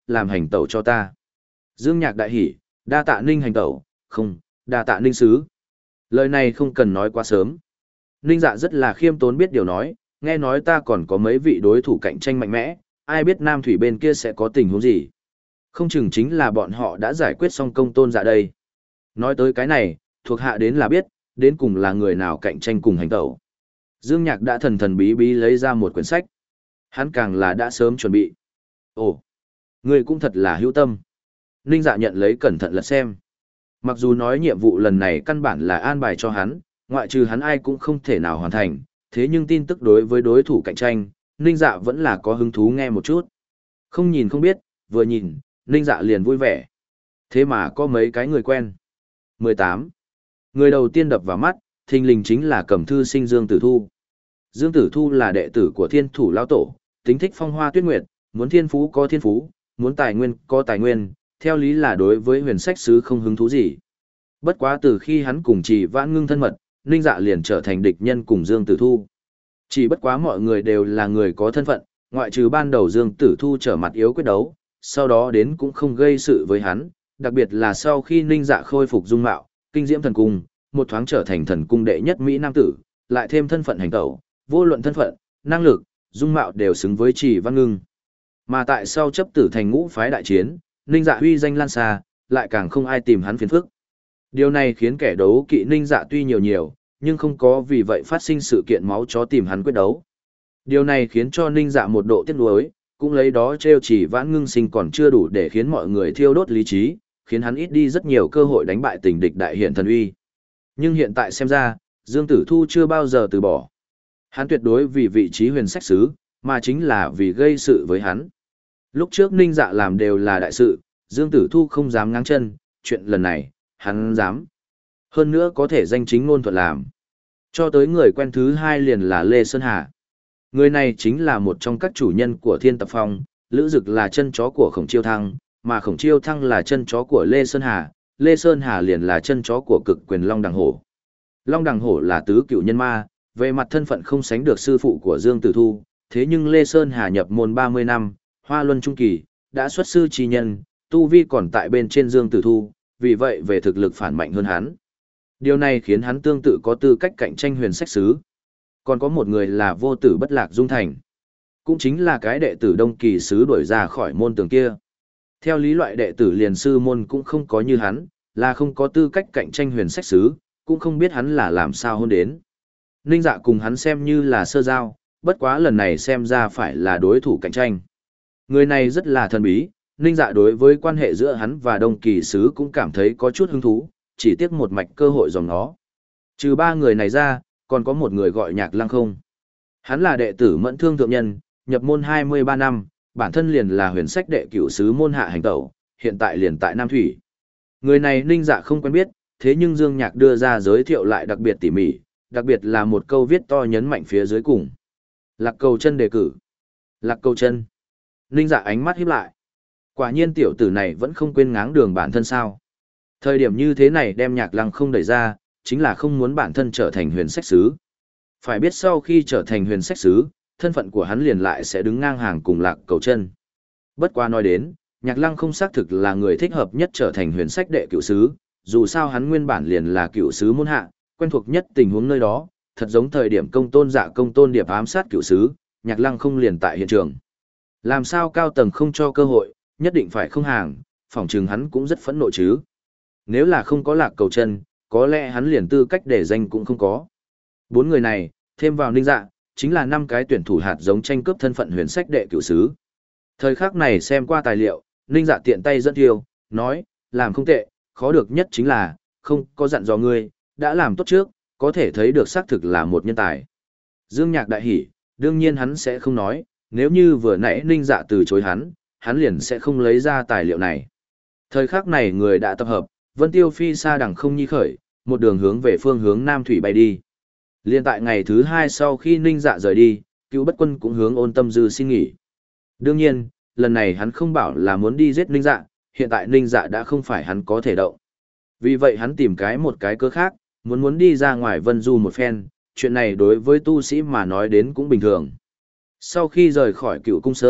làm hành tẩu cho ta. Dương Nhạc đại hỉ, đa tạ Ninh hành tẩu, không, đa tạ Ninh sứ. Lời này không cần nói quá sớm. Ninh Dạ rất là khiêm tốn biết điều nói, nghe nói ta còn có mấy vị đối thủ cạnh tranh mạnh mẽ, ai biết Nam Thủy bên kia sẽ có tình huống gì. Không chừng chính là bọn họ đã giải quyết xong công tôn dạ đây. Nói tới cái này, thuộc hạ đến là biết, đến cùng là người nào cạnh tranh cùng hành tẩu. Dương Nhạc đã thần thần bí bí lấy ra một quyển sách. Hắn càng là đã sớm chuẩn bị. Ồ, người cũng thật là hữu tâm. Ninh Dạ nhận lấy cẩn thận lật xem. Mặc dù nói nhiệm vụ lần này căn bản là an bài cho hắn, ngoại trừ hắn ai cũng không thể nào hoàn thành, thế nhưng tin tức đối với đối thủ cạnh tranh, Ninh Dạ vẫn là có hứng thú nghe một chút. Không nhìn không biết, vừa nhìn, Ninh Dạ liền vui vẻ. Thế mà có mấy cái người quen. mười tám. Người đầu tiên đập vào mắt, thình lình chính là Cẩm Thư Sinh Dương Tử Thu. Dương Tử Thu là đệ tử của Thiên Thủ lão tổ, tính thích phong hoa tuyết nguyệt, muốn thiên phú có thiên phú, muốn tài nguyên có tài nguyên, theo lý là đối với huyền sách sứ không hứng thú gì. Bất quá từ khi hắn cùng Chỉ Vãn Ngưng thân mật, Ninh Dạ liền trở thành địch nhân cùng Dương Tử Thu. Chỉ bất quá mọi người đều là người có thân phận, ngoại trừ ban đầu Dương Tử Thu trở mặt yếu quyết đấu, sau đó đến cũng không gây sự với hắn, đặc biệt là sau khi Ninh Dạ khôi phục dung mạo, kinh diễm thần cung, một thoáng trở thành thần cung đệ nhất Mỹ Nam tử, lại thêm thân phận hành tẩu, vô luận thân phận, năng lực, dung mạo đều xứng với Chỉ Văn Ngưng. Mà tại sau chấp tử thành ngũ phái đại chiến, Ninh Dạ huy danh lan xa, lại càng không ai tìm hắn phiền phức. Điều này khiến kẻ đấu kỵ Ninh Dạ tuy nhiều nhiều, nhưng không có vì vậy phát sinh sự kiện máu chó tìm hắn quyết đấu. Điều này khiến cho Ninh Dạ một độ tiếc nuối, cũng lấy đó trêu chỉ Vãn Ngưng Sinh còn chưa đủ để khiến mọi người thiêu đốt lý trí, khiến hắn ít đi rất nhiều cơ hội đánh bại tình địch đại hiện thần uy. Nhưng hiện tại xem ra, Dương Tử Thu chưa bao giờ từ bỏ. Hắn tuyệt đối vì vị trí huyền sách sứ, mà chính là vì gây sự với hắn. Lúc trước Ninh Dạ làm đều là đại sự, Dương Tử Thu không dám ngáng chân, chuyện lần này, hắn dám. Hơn nữa có thể danh chính ngôn thuận làm. Cho tới người quen thứ hai liền là Lê Sơn Hà. Người này chính là một trong các chủ nhân của Thiên Tập Phong, Lữ Dực là chân chó của Khổng Chiêu Thăng, mà Khổng Chiêu Thăng là chân chó của Lê Sơn Hà, Lê Sơn Hà liền là chân chó của Cực Quyền Long Đằng Hổ. Long Đằng Hổ là tứ cựu nhân ma, về mặt thân phận không sánh được sư phụ của Dương Tử Thu, thế nhưng Lê Sơn Hà nhập môn ba mươi năm, Hoa Luân Trung Kỳ, đã xuất sư chi nhân, tu vi còn tại bên trên Dương Tử Thu, vì vậy về thực lực phản mạnh hơn hắn. Điều này khiến hắn tương tự có tư cách cạnh tranh huyền sách sứ. Còn có một người là Vô Tử Bất Lạc Dung Thành. Cũng chính là cái đệ tử Đông Kỳ sứ đuổi ra khỏi môn tường kia. Theo lý loại đệ tử liền sư môn cũng không có như hắn, là không có tư cách cạnh tranh huyền sách sứ, cũng không biết hắn là làm sao hôn đến. Ninh Dạ cùng hắn xem như là sơ giao, bất quá lần này xem ra phải là đối thủ cạnh tranh. Người này rất là thần bí, Ninh Dạ đối với quan hệ giữa hắn và Đông Kỳ sứ cũng cảm thấy có chút hứng thú, chỉ tiếc một mạch cơ hội dòng nó. Trừ ba người này ra, còn có một người gọi Nhạc Lăng Không. Hắn là đệ tử Mẫn Thương Thượng Nhân, nhập môn hai mươi ba năm, bản thân liền là huyền sách đệ cửu sứ môn hạ hành tẩu, hiện tại liền tại Nam Thủy. Người này Ninh Dạ không quen biết, thế nhưng Dương Nhạc đưa ra giới thiệu lại đặc biệt tỉ mỉ, đặc biệt là một câu viết to nhấn mạnh phía dưới cùng. Lạc Cầu Chân đề cử. Lạc Cầu Chân. Ninh Dạ ánh mắt híp lại. Quả nhiên tiểu tử này vẫn không quên ngáng đường bản thân sao. Thời điểm như thế này đem Nhạc Lăng Không đẩy ra, chính là không muốn bản thân trở thành huyền sách sứ. Phải biết sau khi trở thành huyền sách sứ, thân phận của hắn liền lại sẽ đứng ngang hàng cùng Lạc Cầu Chân. Bất qua nói đến, Nhạc Lăng Không xác thực là người thích hợp nhất trở thành huyền sách đệ cửu sứ, dù sao hắn nguyên bản liền là cửu sứ môn hạ, quen thuộc nhất tình huống nơi đó, thật giống thời điểm Công Tôn Dạ Công Tôn Điệp ám sát cửu sứ, Nhạc Lăng Không liền tại hiện trường. Làm sao cao tầng không cho cơ hội, nhất định phải không hàng, phỏng chừng hắn cũng rất phẫn nộ chứ. Nếu là không có Lạc Cầu Chân, có lẽ hắn liền tư cách để danh cũng không có. Bốn người này, thêm vào Ninh Dạ, chính là năm cái tuyển thủ hạt giống tranh cướp thân phận huyền sách đệ cửu sứ. Thời khắc này xem qua tài liệu, Ninh Dạ tiện tay dẫn tiêu, nói, làm không tệ, khó được nhất chính là, không có dặn dò ngươi, đã làm tốt trước, có thể thấy được xác thực là một nhân tài. Dương Nhạc đại hỉ, đương nhiên hắn sẽ không nói, nếu như vừa nãy Ninh Dạ từ chối hắn, hắn liền sẽ không lấy ra tài liệu này. Thời khắc này người đã tập hợp, Vân Tiêu phi xa đằng không nhi khởi, một đường hướng về phương hướng Nam Thủy bay đi. Liên tại ngày thứ hai sau khi Ninh Dạ rời đi, Cựu Bất Quân cũng hướng Ôn Tâm Dư xin nghỉ. Đương nhiên, lần này hắn không bảo là muốn đi giết Ninh Dạ, hiện tại Ninh Dạ đã không phải hắn có thể động. Vì vậy hắn tìm cái một cái cớ khác, muốn muốn đi ra ngoài Vân Du một phen, chuyện này đối với tu sĩ mà nói đến cũng bình thường. Sau khi rời khỏi Cựu Cung Sơn,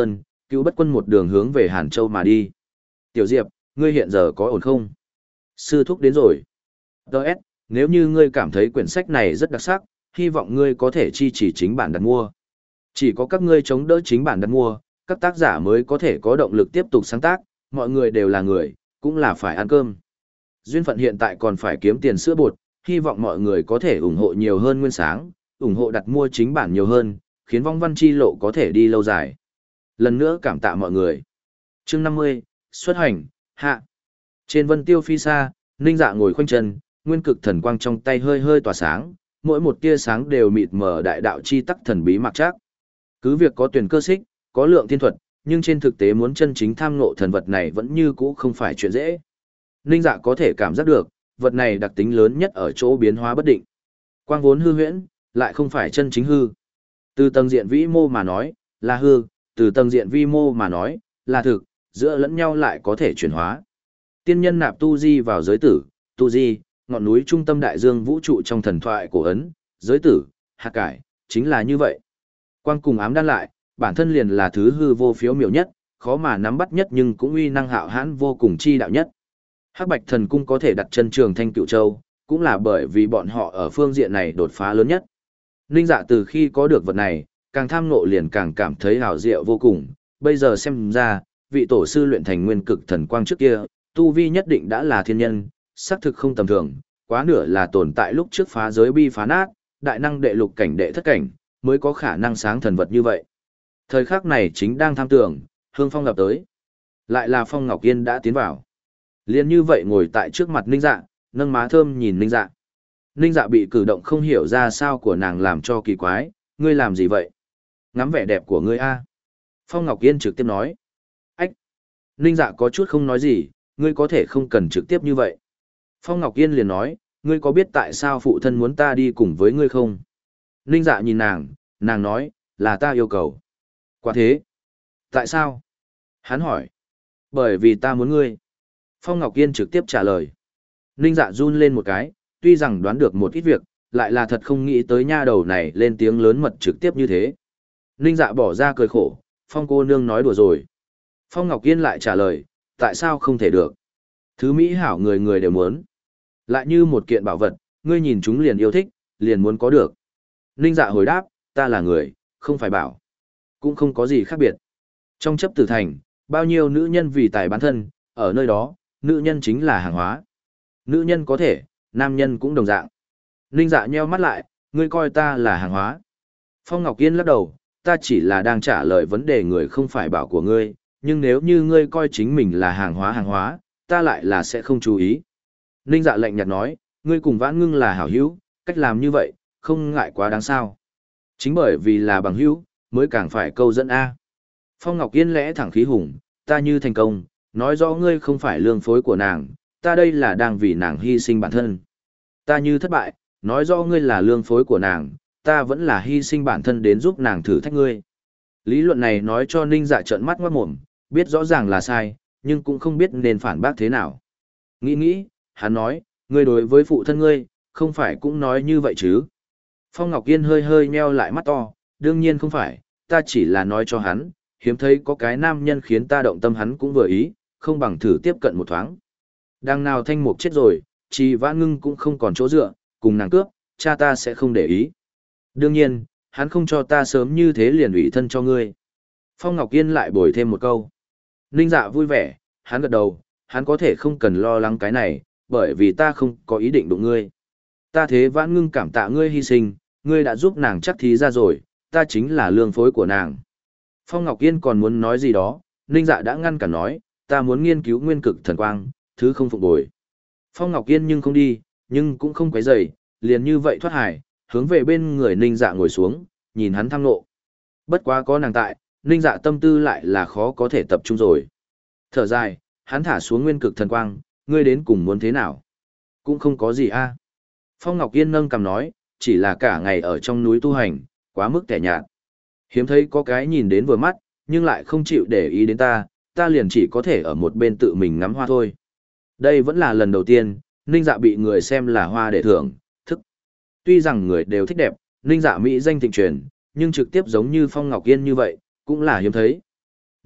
Cựu bất quân một đường hướng về Hàn Châu mà đi. Tiểu Diệp, ngươi hiện giờ có ổn không? Sư thúc đến rồi. Đợt, nếu như ngươi cảm thấy quyển sách này rất đặc sắc, hy vọng ngươi có thể chi chỉ chính bản đặt mua. Chỉ có các ngươi chống đỡ chính bản đặt mua, các tác giả mới có thể có động lực tiếp tục sáng tác, mọi người đều là người, cũng là phải ăn cơm. Duyên phận hiện tại còn phải kiếm tiền sữa bột, hy vọng mọi người có thể ủng hộ nhiều hơn Nguyên Sáng, ủng hộ đặt mua chính bản nhiều hơn, khiến vong văn chi lộ có thể đi lâu dài. Lần nữa cảm tạ mọi người. Chương năm mươi, xuất hành, hạ. Trên vân tiêu phi xa, Ninh Dạ ngồi khoanh chân, nguyên cực thần quang trong tay hơi hơi tỏa sáng, mỗi một tia sáng đều mịt mờ đại đạo chi tắc thần bí mặc trác. Cứ việc có tuyển cơ xích, có lượng thiên thuật, nhưng trên thực tế muốn chân chính tham ngộ thần vật này vẫn như cũ không phải chuyện dễ. Ninh Dạ có thể cảm giác được, vật này đặc tính lớn nhất ở chỗ biến hóa bất định. Quang vốn hư huyễn, lại không phải chân chính hư. Từ tầng diện vĩ mô mà nói, là hư, từ tầng diện vi mô mà nói, là thực, giữa lẫn nhau lại có thể chuyển hóa. Tiên nhân nạp tu di vào giới tử, tu di, ngọn núi trung tâm đại dương vũ trụ trong thần thoại cổ ấn, giới tử, hạt cải, chính là như vậy. Quang cùng ám đan lại, bản thân liền là thứ hư vô phiếu miểu nhất, khó mà nắm bắt nhất nhưng cũng uy năng hạo hãn vô cùng chi đạo nhất. Hắc Bạch Thần Cung có thể đặt chân Trường Thanh Cựu Châu, cũng là bởi vì bọn họ ở phương diện này đột phá lớn nhất. Ninh Dạ từ khi có được vật này, càng tham ngộ liền càng cảm thấy hào diệu vô cùng, bây giờ xem ra, vị tổ sư luyện thành nguyên cực thần quang trước kia, tu vi nhất định đã là thiên nhân, xác thực không tầm thường, quá nửa là tồn tại lúc trước phá giới bi phá nát, đại năng đệ lục cảnh đệ thất cảnh, mới có khả năng sáng thần vật như vậy. Thời khắc này chính đang tham tưởng, Hương Phong gặp tới. Lại là Phong Ngọc Yên đã tiến vào. Liên như vậy ngồi tại trước mặt Ninh Dạ, nâng má thơm nhìn Ninh Dạ. Ninh Dạ bị cử động không hiểu ra sao của nàng làm cho kỳ quái, ngươi làm gì vậy? Ngắm vẻ đẹp của ngươi a. Phong Ngọc Yên trực tiếp nói. Ách! Ninh Dạ có chút không nói gì, ngươi có thể không cần trực tiếp như vậy. Phong Ngọc Yên liền nói, ngươi có biết tại sao phụ thân muốn ta đi cùng với ngươi không? Ninh Dạ nhìn nàng, nàng nói, là ta yêu cầu. Quả thế? Tại sao? Hắn hỏi. Bởi vì ta muốn ngươi. Phong Ngọc Yên trực tiếp trả lời. Ninh Dạ run lên một cái, tuy rằng đoán được một ít việc, lại là thật không nghĩ tới nha đầu này lên tiếng lớn mật trực tiếp như thế. Ninh Dạ bỏ ra cười khổ, Phong cô nương nói đùa rồi. Phong Ngọc Yên lại trả lời, tại sao không thể được? Thứ mỹ hảo người người đều muốn. Lại như một kiện bảo vật, ngươi nhìn chúng liền yêu thích, liền muốn có được. Ninh Dạ hồi đáp, ta là người, không phải bảo. Cũng không có gì khác biệt. Trong chấp tử thành, bao nhiêu nữ nhân vì tài bán thân, ở nơi đó, nữ nhân chính là hàng hóa. Nữ nhân có thể, nam nhân cũng đồng dạng. Ninh Dạ nheo mắt lại, ngươi coi ta là hàng hóa. Phong Ngọc Yên lắc đầu, ta chỉ là đang trả lời vấn đề người không phải bảo của ngươi, nhưng nếu như ngươi coi chính mình là hàng hóa hàng hóa, ta lại là sẽ không chú ý. Ninh Dạ lạnh nhạt nói, ngươi cùng Vãn Ngưng là hảo hữu, cách làm như vậy, không ngại quá đáng sao. Chính bởi vì là bằng hữu, mới càng phải câu dẫn A. Phong Ngọc Yên lẽ thẳng khí hùng, ta như thành công, nói rõ ngươi không phải lương phối của nàng, ta đây là đang vì nàng hy sinh bản thân. Ta như thất bại, nói rõ ngươi là lương phối của nàng, ta vẫn là hy sinh bản thân đến giúp nàng thử thách ngươi. Lý luận này nói cho Ninh Dạ trợn mắt ngoát mồm, biết rõ ràng là sai, nhưng cũng không biết nên phản bác thế nào. Nghĩ nghĩ, hắn nói, ngươi đối với phụ thân ngươi, không phải cũng nói như vậy chứ. Phong Ngọc Yên hơi hơi nheo lại mắt to, đương nhiên không phải, ta chỉ là nói cho hắn, hiếm thấy có cái nam nhân khiến ta động tâm hắn cũng vừa ý, không bằng thử tiếp cận một thoáng. Đang nào thanh mục chết rồi, Trì Vãn Ngưng cũng không còn chỗ dựa, cùng nàng cướp, cha ta sẽ không để ý. Đương nhiên, hắn không cho ta sớm như thế liền ủy thân cho ngươi. Phong Ngọc Yên lại bồi thêm một câu. Ninh Dạ vui vẻ, hắn gật đầu, hắn có thể không cần lo lắng cái này, bởi vì ta không có ý định đụng ngươi. Ta thế Vãn Ngưng cảm tạ ngươi hy sinh, ngươi đã giúp nàng chắc thí ra rồi, ta chính là lương phối của nàng. Phong Ngọc Yên còn muốn nói gì đó, Ninh Dạ đã ngăn cản nói, ta muốn nghiên cứu nguyên cực thần quang, thứ không phục bồi. Phong Ngọc Yên nhưng không đi, nhưng cũng không quấy rầy, liền như vậy thoát hải, hướng về bên người Ninh Dạ ngồi xuống, nhìn hắn tham nộ. Bất quá có nàng tại, Ninh Dạ tâm tư lại là khó có thể tập trung rồi. Thở dài, hắn thả xuống nguyên cực thần quang, ngươi đến cùng muốn thế nào? Cũng không có gì a. Phong Ngọc Yên nâng cằm nói, chỉ là cả ngày ở trong núi tu hành, quá mức tẻ nhạt. Hiếm thấy có cái nhìn đến vừa mắt, nhưng lại không chịu để ý đến ta, ta liền chỉ có thể ở một bên tự mình ngắm hoa thôi. Đây vẫn là lần đầu tiên, Ninh Dạ bị người xem là hoa để thưởng, thức. Tuy rằng người đều thích đẹp, Ninh Dạ mỹ danh thịnh truyền, nhưng trực tiếp giống như Phong Ngọc Yên như vậy, cũng là hiếm thấy.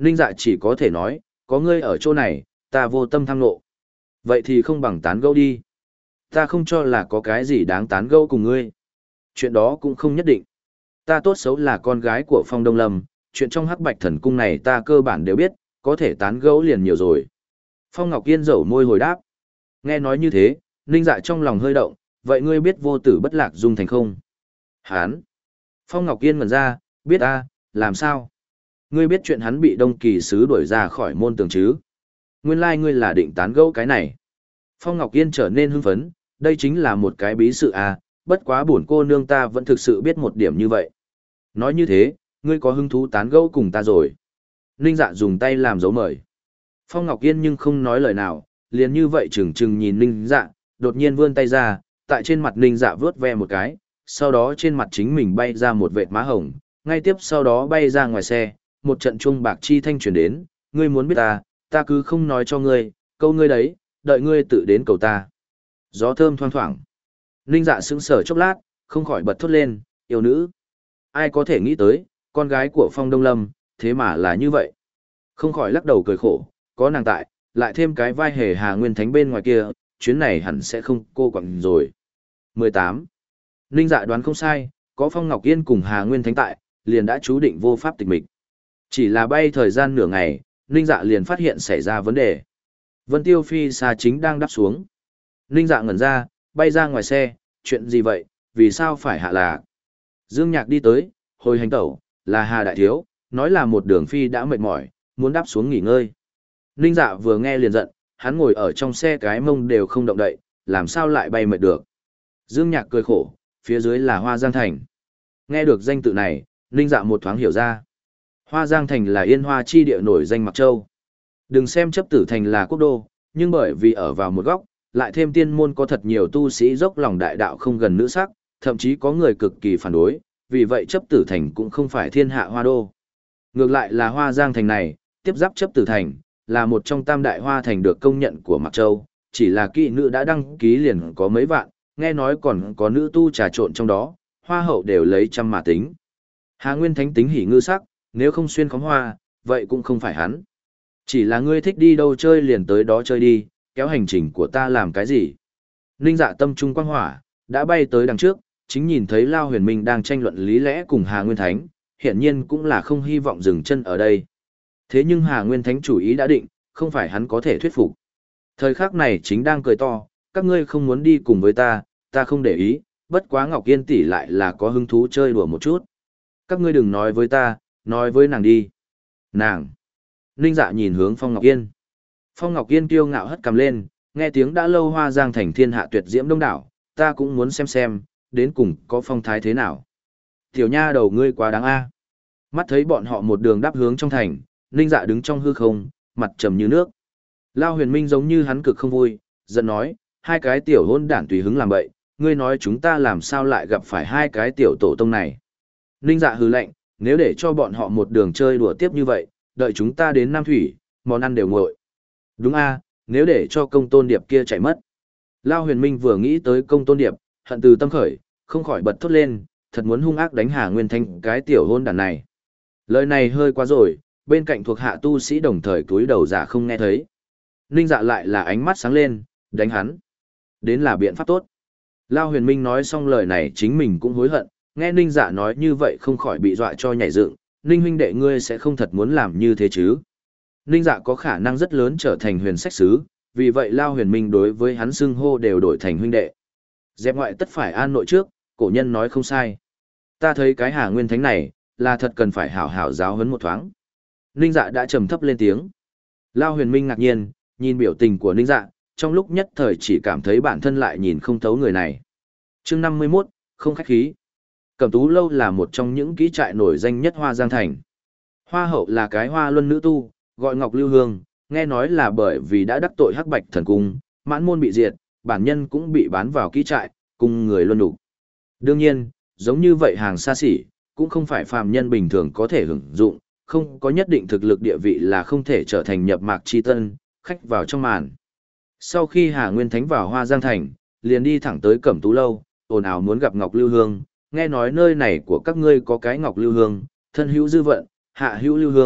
Ninh Dạ chỉ có thể nói, có ngươi ở chỗ này, ta vô tâm tham nộ. Vậy thì không bằng tán gẫu đi. Ta không cho là có cái gì đáng tán gẫu cùng ngươi. Chuyện đó cũng không nhất định. Ta tốt xấu là con gái của Phong Đông Lâm, chuyện trong Hắc Bạch Thần Cung này ta cơ bản đều biết, có thể tán gẫu liền nhiều rồi. Phong Ngọc Yên dẩu môi hồi đáp. Nghe nói như thế, Ninh Dạ trong lòng hơi động, vậy ngươi biết vô tử bất lạc dung thành không? Hán. Phong Ngọc Yên ngẩn ra, biết a, làm sao? Ngươi biết chuyện hắn bị Đông Kỳ sứ đuổi ra khỏi môn tường chứ? Nguyên lai like ngươi là định tán gẫu cái này. Phong Ngọc Yên trở nên hưng phấn, đây chính là một cái bí sự a, bất quá bổn cô nương ta vẫn thực sự biết một điểm như vậy. Nói như thế, ngươi có hứng thú tán gẫu cùng ta rồi. Ninh Dạ dùng tay làm dấu mời. Phong Ngọc Yên nhưng không nói lời nào, liền như vậy chừng chừng nhìn Ninh Dạ, đột nhiên vươn tay ra, tại trên mặt Ninh Dạ vướt ve một cái, sau đó trên mặt chính mình bay ra một vệt má hồng, ngay tiếp sau đó bay ra ngoài xe, một trận chuông bạc chi thanh truyền đến, ngươi muốn biết ta, ta cứ không nói cho ngươi, câu ngươi đấy, đợi ngươi tự đến cầu ta. Gió thơm thoang thoảng. Ninh Dạ sững sờ chốc lát, không khỏi bật thốt lên, yêu nữ. Ai có thể nghĩ tới, con gái của Phong Đông Lâm, thế mà là như vậy. Không khỏi lắc đầu cười khổ, có nàng tại, lại thêm cái vai hề Hà Nguyên Thánh bên ngoài kia, chuyến này hẳn sẽ không cô quặng rồi. mười tám. Ninh Dạ đoán không sai, có Phong Ngọc Yên cùng Hà Nguyên Thánh tại, liền đã chú định vô pháp tịch mịch. Chỉ là bay thời gian nửa ngày, Ninh Dạ liền phát hiện xảy ra vấn đề. Vân Tiêu Phi xa chính đang đáp xuống. Ninh Dạ ngẩn ra, bay ra ngoài xe, chuyện gì vậy, vì sao phải hạ lạc? Dương Nhạc đi tới, hồi hành tẩu, là Hà Đại Thiếu, nói là một đường phi đã mệt mỏi, muốn đáp xuống nghỉ ngơi. Ninh Dạ vừa nghe liền giận, hắn ngồi ở trong xe cái mông đều không động đậy, làm sao lại bay mệt được. Dương Nhạc cười khổ, phía dưới là Hoa Giang Thành. Nghe được danh tự này, Ninh Dạ một thoáng hiểu ra. Hoa Giang Thành là yên hoa chi địa nổi danh Mặc Châu. Đừng xem chấp tử thành là quốc đô, nhưng bởi vì ở vào một góc, lại thêm tiên môn có thật nhiều tu sĩ dốc lòng đại đạo không gần nữ sắc, thậm chí có người cực kỳ phản đối, vì vậy chấp tử thành cũng không phải thiên hạ hoa đô. Ngược lại là Hoa Giang Thành này, tiếp giáp chấp tử thành, là một trong tam đại hoa thành được công nhận của Mặc Châu, chỉ là kỵ nữ đã đăng ký liền có mấy vạn, nghe nói còn có nữ tu trà trộn trong đó, hoa hậu đều lấy trăm mà tính. Hà Nguyên Thánh tính hỉ ngư sắc, nếu không xuyên khóm hoa, vậy cũng không phải hắn. Chỉ là ngươi thích đi đâu chơi liền tới đó chơi đi, kéo hành trình của ta làm cái gì. Ninh Dạ tâm trung quang hỏa, đã bay tới đằng trước, chính nhìn thấy Lao Huyền Minh đang tranh luận lý lẽ cùng Hà Nguyên Thánh, hiển nhiên cũng là không hy vọng dừng chân ở đây. Thế nhưng Hà Nguyên Thánh chủ ý đã định, không phải hắn có thể thuyết phục. Thời khắc này chính đang cười to, các ngươi không muốn đi cùng với ta, ta không để ý, bất quá Ngọc Yên tỷ lại là có hứng thú chơi đùa một chút. Các ngươi đừng nói với ta, nói với nàng đi. Nàng. Ninh Dạ nhìn hướng Phong Ngọc Yên. Phong Ngọc Yên kiêu ngạo hất cằm lên, nghe tiếng đã lâu Hoa Giang Thành thiên hạ tuyệt diễm đông đảo, ta cũng muốn xem xem, đến cùng có phong thái thế nào. Tiểu nha đầu ngươi quá đáng a. Mắt thấy bọn họ một đường đáp hướng trong thành, Ninh Dạ đứng trong hư không, mặt trầm như nước. Lao Huyền Minh giống như hắn cực không vui, giận nói, hai cái tiểu hôn đản tùy hứng làm bậy, ngươi nói chúng ta làm sao lại gặp phải hai cái tiểu tổ tông này. Ninh Dạ hừ lạnh, nếu để cho bọn họ một đường chơi đùa tiếp như vậy, đợi chúng ta đến Nam Thủy, món ăn đều nguội. Đúng a, nếu để cho công tôn điệp kia chạy mất. Lao Huyền Minh vừa nghĩ tới công tôn điệp, hận từ tâm khởi, không khỏi bật thốt lên, thật muốn hung ác đánh Hà Nguyên Thanh cái tiểu hôn đàn này. Lời này hơi quá rồi, bên cạnh thuộc hạ tu sĩ đồng thời cúi đầu giả không nghe thấy. Ninh Dạ lại là ánh mắt sáng lên, đánh hắn. Đến là biện pháp tốt. Lao Huyền Minh nói xong lời này chính mình cũng hối hận, nghe Ninh Dạ nói như vậy không khỏi bị dọa cho nhảy dựng. Ninh huynh đệ ngươi sẽ không thật muốn làm như thế chứ. Ninh Dạ có khả năng rất lớn trở thành huyền sách sứ, vì vậy Lao Huyền Minh đối với hắn xưng hô đều đổi thành huynh đệ. Dẹp ngoại tất phải an nội trước, cổ nhân nói không sai. Ta thấy cái Hà Nguyên Thánh này, là thật cần phải hảo hảo giáo huấn một thoáng. Ninh Dạ đã trầm thấp lên tiếng. Lao Huyền Minh ngạc nhiên, nhìn biểu tình của Ninh Dạ, trong lúc nhất thời chỉ cảm thấy bản thân lại nhìn không thấu người này. Chương năm mươi mốt, không khách khí. Cẩm Tú Lâu là một trong những kỹ trại nổi danh nhất Hoa Giang Thành. Hoa hậu là cái hoa luân nữ tu, gọi Ngọc Lưu Hương, nghe nói là bởi vì đã đắc tội Hắc Bạch Thần Cung, mãn môn bị diệt, bản nhân cũng bị bán vào kỹ trại, cùng người luân đủ. Đương nhiên, giống như vậy hàng xa xỉ, cũng không phải phàm nhân bình thường có thể hưởng dụng, không có nhất định thực lực địa vị là không thể trở thành nhập mạc chi tân, khách vào trong màn. Sau khi Hà Nguyên Thánh vào Hoa Giang Thành, liền đi thẳng tới Cẩm Tú Lâu, ồn ào muốn gặp Ngọc Lưu Hương, nghe nói nơi này của các ngươi có cái Ngọc Lưu Hương, thân hữu dư vận, hạ hữu Lưu Hương,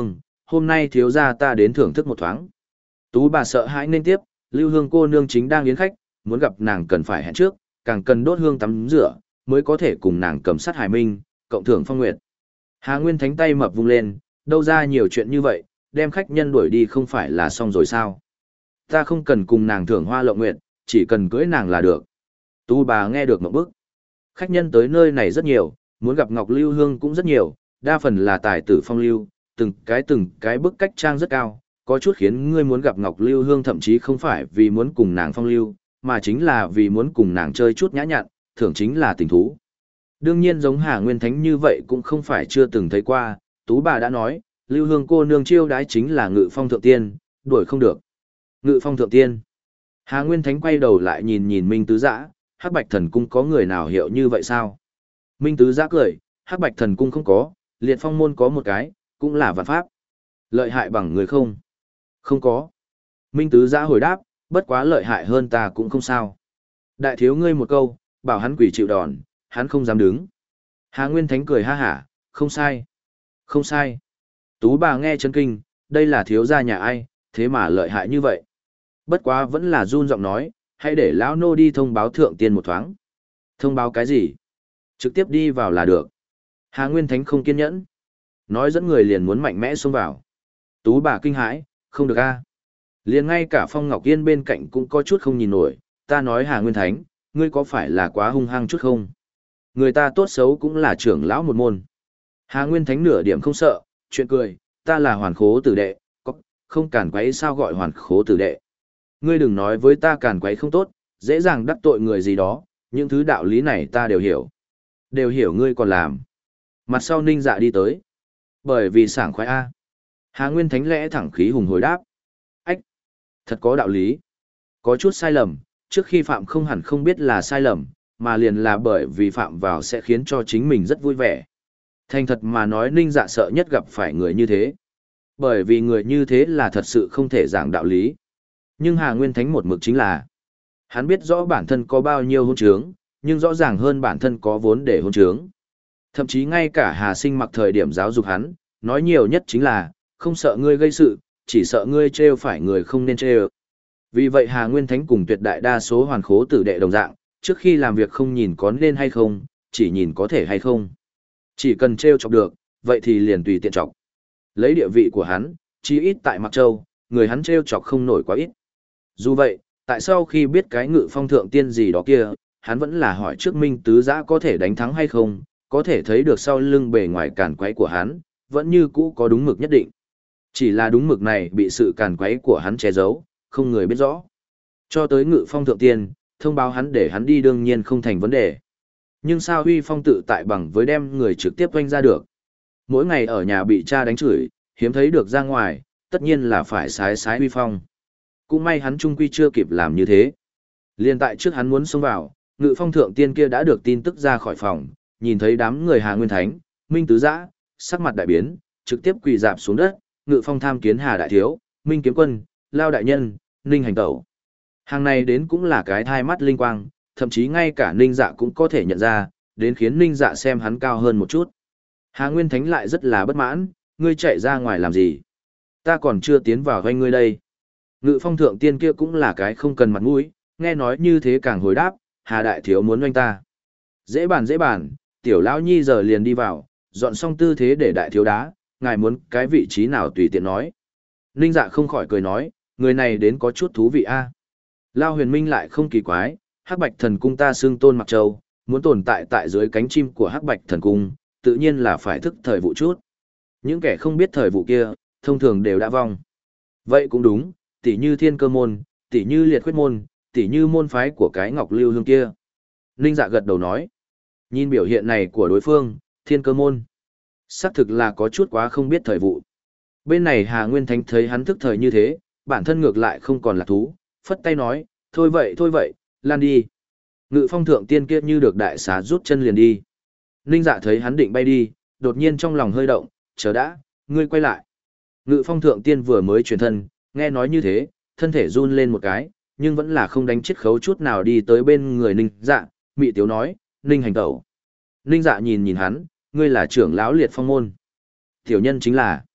hôm nay thiếu gia ta đến thưởng thức một thoáng. Tú bà sợ hãi nên tiếp, Lưu Hương cô nương chính đang yến khách, muốn gặp nàng cần phải hẹn trước, càng cần đốt hương tắm rửa, mới có thể cùng nàng cầm sát hải minh, cộng thưởng phong nguyệt. Hà Nguyên Thánh tay mập vung lên, đâu ra nhiều chuyện như vậy, đem khách nhân đuổi đi không phải là xong rồi sao? Ta không cần cùng nàng thưởng hoa lộng nguyệt, chỉ cần cưới nàng là được. Tú bà nghe được một bức. Khách nhân tới nơi này rất nhiều, muốn gặp Ngọc Lưu Hương cũng rất nhiều, đa phần là tài tử phong lưu, từng cái từng cái bức cách trang rất cao, có chút khiến ngươi muốn gặp Ngọc Lưu Hương thậm chí không phải vì muốn cùng nàng phong lưu, mà chính là vì muốn cùng nàng chơi chút nhã nhặn, thưởng chính là tình thú. Đương nhiên giống Hà Nguyên Thánh như vậy cũng không phải chưa từng thấy qua, Tú bà đã nói, Lưu Hương cô nương chiêu đái chính là Ngự Phong thượng tiên, đuổi không được. Ngự Phong thượng tiên. Hà Nguyên Thánh quay đầu lại nhìn nhìn Minh Tứ Giã, Hắc Bạch Thần Cung có người nào hiểu như vậy sao? Minh Tứ Giã cười, Hắc Bạch Thần Cung không có, Liệt Phong môn có một cái, cũng là vạn pháp. Lợi hại bằng người không? Không có. Minh Tứ Giã hồi đáp, bất quá lợi hại hơn ta cũng không sao. Đại thiếu ngươi một câu, bảo hắn quỷ chịu đòn, hắn không dám đứng. Hà Nguyên Thánh cười ha hả, không sai. Không sai. Tú bà nghe chấn kinh, đây là thiếu gia nhà ai, thế mà lợi hại như vậy. Bất quá vẫn là run giọng nói, hãy để lão nô đi thông báo thượng tiên một thoáng. Thông báo cái gì? Trực tiếp đi vào là được. Hà Nguyên Thánh không kiên nhẫn. Nói dẫn người liền muốn mạnh mẽ xông vào. Tú bà kinh hãi, không được a. Liền ngay cả Phong Ngọc Yên bên cạnh cũng có chút không nhìn nổi, ta nói Hà Nguyên Thánh, ngươi có phải là quá hung hăng chút không? Người ta tốt xấu cũng là trưởng lão một môn. Hà Nguyên Thánh nửa điểm không sợ, chuyện cười, ta là hoàn khố tử đệ, có, không cản quấy sao gọi hoàn khố tử đệ. Ngươi đừng nói với ta cản quấy không tốt, dễ dàng đắc tội người gì đó, những thứ đạo lý này ta đều hiểu. Đều hiểu ngươi còn làm. Mặt sau Ninh Dạ đi tới. Bởi vì sảng khoái A. Hà Nguyên Thánh lẽ thẳng khí hùng hồi đáp. Ách! Thật có đạo lý. Có chút sai lầm, trước khi phạm không hẳn không biết là sai lầm, mà liền là bởi vì phạm vào sẽ khiến cho chính mình rất vui vẻ. Thành thật mà nói Ninh Dạ sợ nhất gặp phải người như thế. Bởi vì người như thế là thật sự không thể giảng đạo lý. Nhưng Hà Nguyên Thánh một mực chính là hắn biết rõ bản thân có bao nhiêu hôn trướng, nhưng rõ ràng hơn bản thân có vốn để hôn trướng. Thậm chí ngay cả Hà Sinh mặc thời điểm giáo dục hắn, nói nhiều nhất chính là, không sợ ngươi gây sự, chỉ sợ ngươi trêu phải người không nên trêu. Vì vậy Hà Nguyên Thánh cùng tuyệt đại đa số hoàn khố tử đệ đồng dạng, trước khi làm việc không nhìn có nên hay không, chỉ nhìn có thể hay không. Chỉ cần trêu chọc được, vậy thì liền tùy tiện chọc. Lấy địa vị của hắn, chí ít tại Mạc Châu, người hắn trêu chọc không nổi quá ít. Dù vậy, tại sao khi biết cái Ngự Phong thượng tiên gì đó kia, hắn vẫn là hỏi trước Minh Tứ Giã có thể đánh thắng hay không, có thể thấy được sau lưng bề ngoài càn quấy của hắn, vẫn như cũ có đúng mực nhất định. Chỉ là đúng mực này bị sự càn quấy của hắn che giấu, không người biết rõ. Cho tới Ngự Phong thượng tiên, thông báo hắn để hắn đi đương nhiên không thành vấn đề. Nhưng sao Huy Phong tự tại bằng với đem người trực tiếp oanh ra được. Mỗi ngày ở nhà bị cha đánh chửi, hiếm thấy được ra ngoài, tất nhiên là phải sái sái Huy Phong. Cũng may hắn trung quy chưa kịp làm như thế. Liên tại trước hắn muốn xông vào, Ngự Phong thượng tiên kia đã được tin tức ra khỏi phòng, nhìn thấy đám người Hà Nguyên Thánh, Minh Tứ Giã, sắc mặt đại biến, trực tiếp quỳ dạp xuống đất, Ngự Phong tham kiến Hà đại thiếu, Minh kiếm quân, Lao đại nhân, Ninh hành tẩu. Hàng này đến cũng là cái thai mắt linh quang, thậm chí ngay cả Ninh Dạ cũng có thể nhận ra, đến khiến Ninh Dạ xem hắn cao hơn một chút. Hà Nguyên Thánh lại rất là bất mãn, ngươi chạy ra ngoài làm gì? Ta còn chưa tiến vào doanh ngươi đây. Ngự Phong thượng tiên kia cũng là cái không cần mặt mũi, nghe nói như thế càng hồi đáp, Hà đại thiếu muốn doanh ta. Dễ bàn dễ bàn, tiểu lão nhi giờ liền đi vào, dọn xong tư thế để đại thiếu đá, ngài muốn cái vị trí nào tùy tiện nói. Ninh Dạ không khỏi cười nói, người này đến có chút thú vị a. Lao Huyền Minh lại không kỳ quái, Hắc Bạch Thần Cung ta xưng tôn Mặc Châu, muốn tồn tại tại dưới cánh chim của Hắc Bạch Thần Cung, tự nhiên là phải thức thời vụ chút. Những kẻ không biết thời vụ kia, thông thường đều đã vong. Vậy cũng đúng, tỉ như Thiên Cơ môn, tỉ như Liệt Khuyết môn, tỉ như môn phái của cái Ngọc Lưu Hương kia. Ninh Dạ gật đầu nói, nhìn biểu hiện này của đối phương, Thiên Cơ môn, xác thực là có chút quá không biết thời vụ. Bên này Hà Nguyên Thánh thấy hắn thức thời như thế, bản thân ngược lại không còn là thú, phất tay nói, thôi vậy thôi vậy, lan đi. Ngự Phong thượng tiên kia như được đại xá rút chân liền đi. Ninh Dạ thấy hắn định bay đi, đột nhiên trong lòng hơi động, chờ đã, ngươi quay lại. Ngự Phong thượng tiên vừa mới chuyển thân, nghe nói như thế, thân thể run lên một cái, nhưng vẫn là không đánh chiết khấu chút nào đi tới bên người Ninh Dạ, mị tiếu nói, Ninh hành tẩu. Ninh Dạ nhìn nhìn hắn, ngươi là trưởng lão Liệt Phong môn. Tiểu nhân chính là.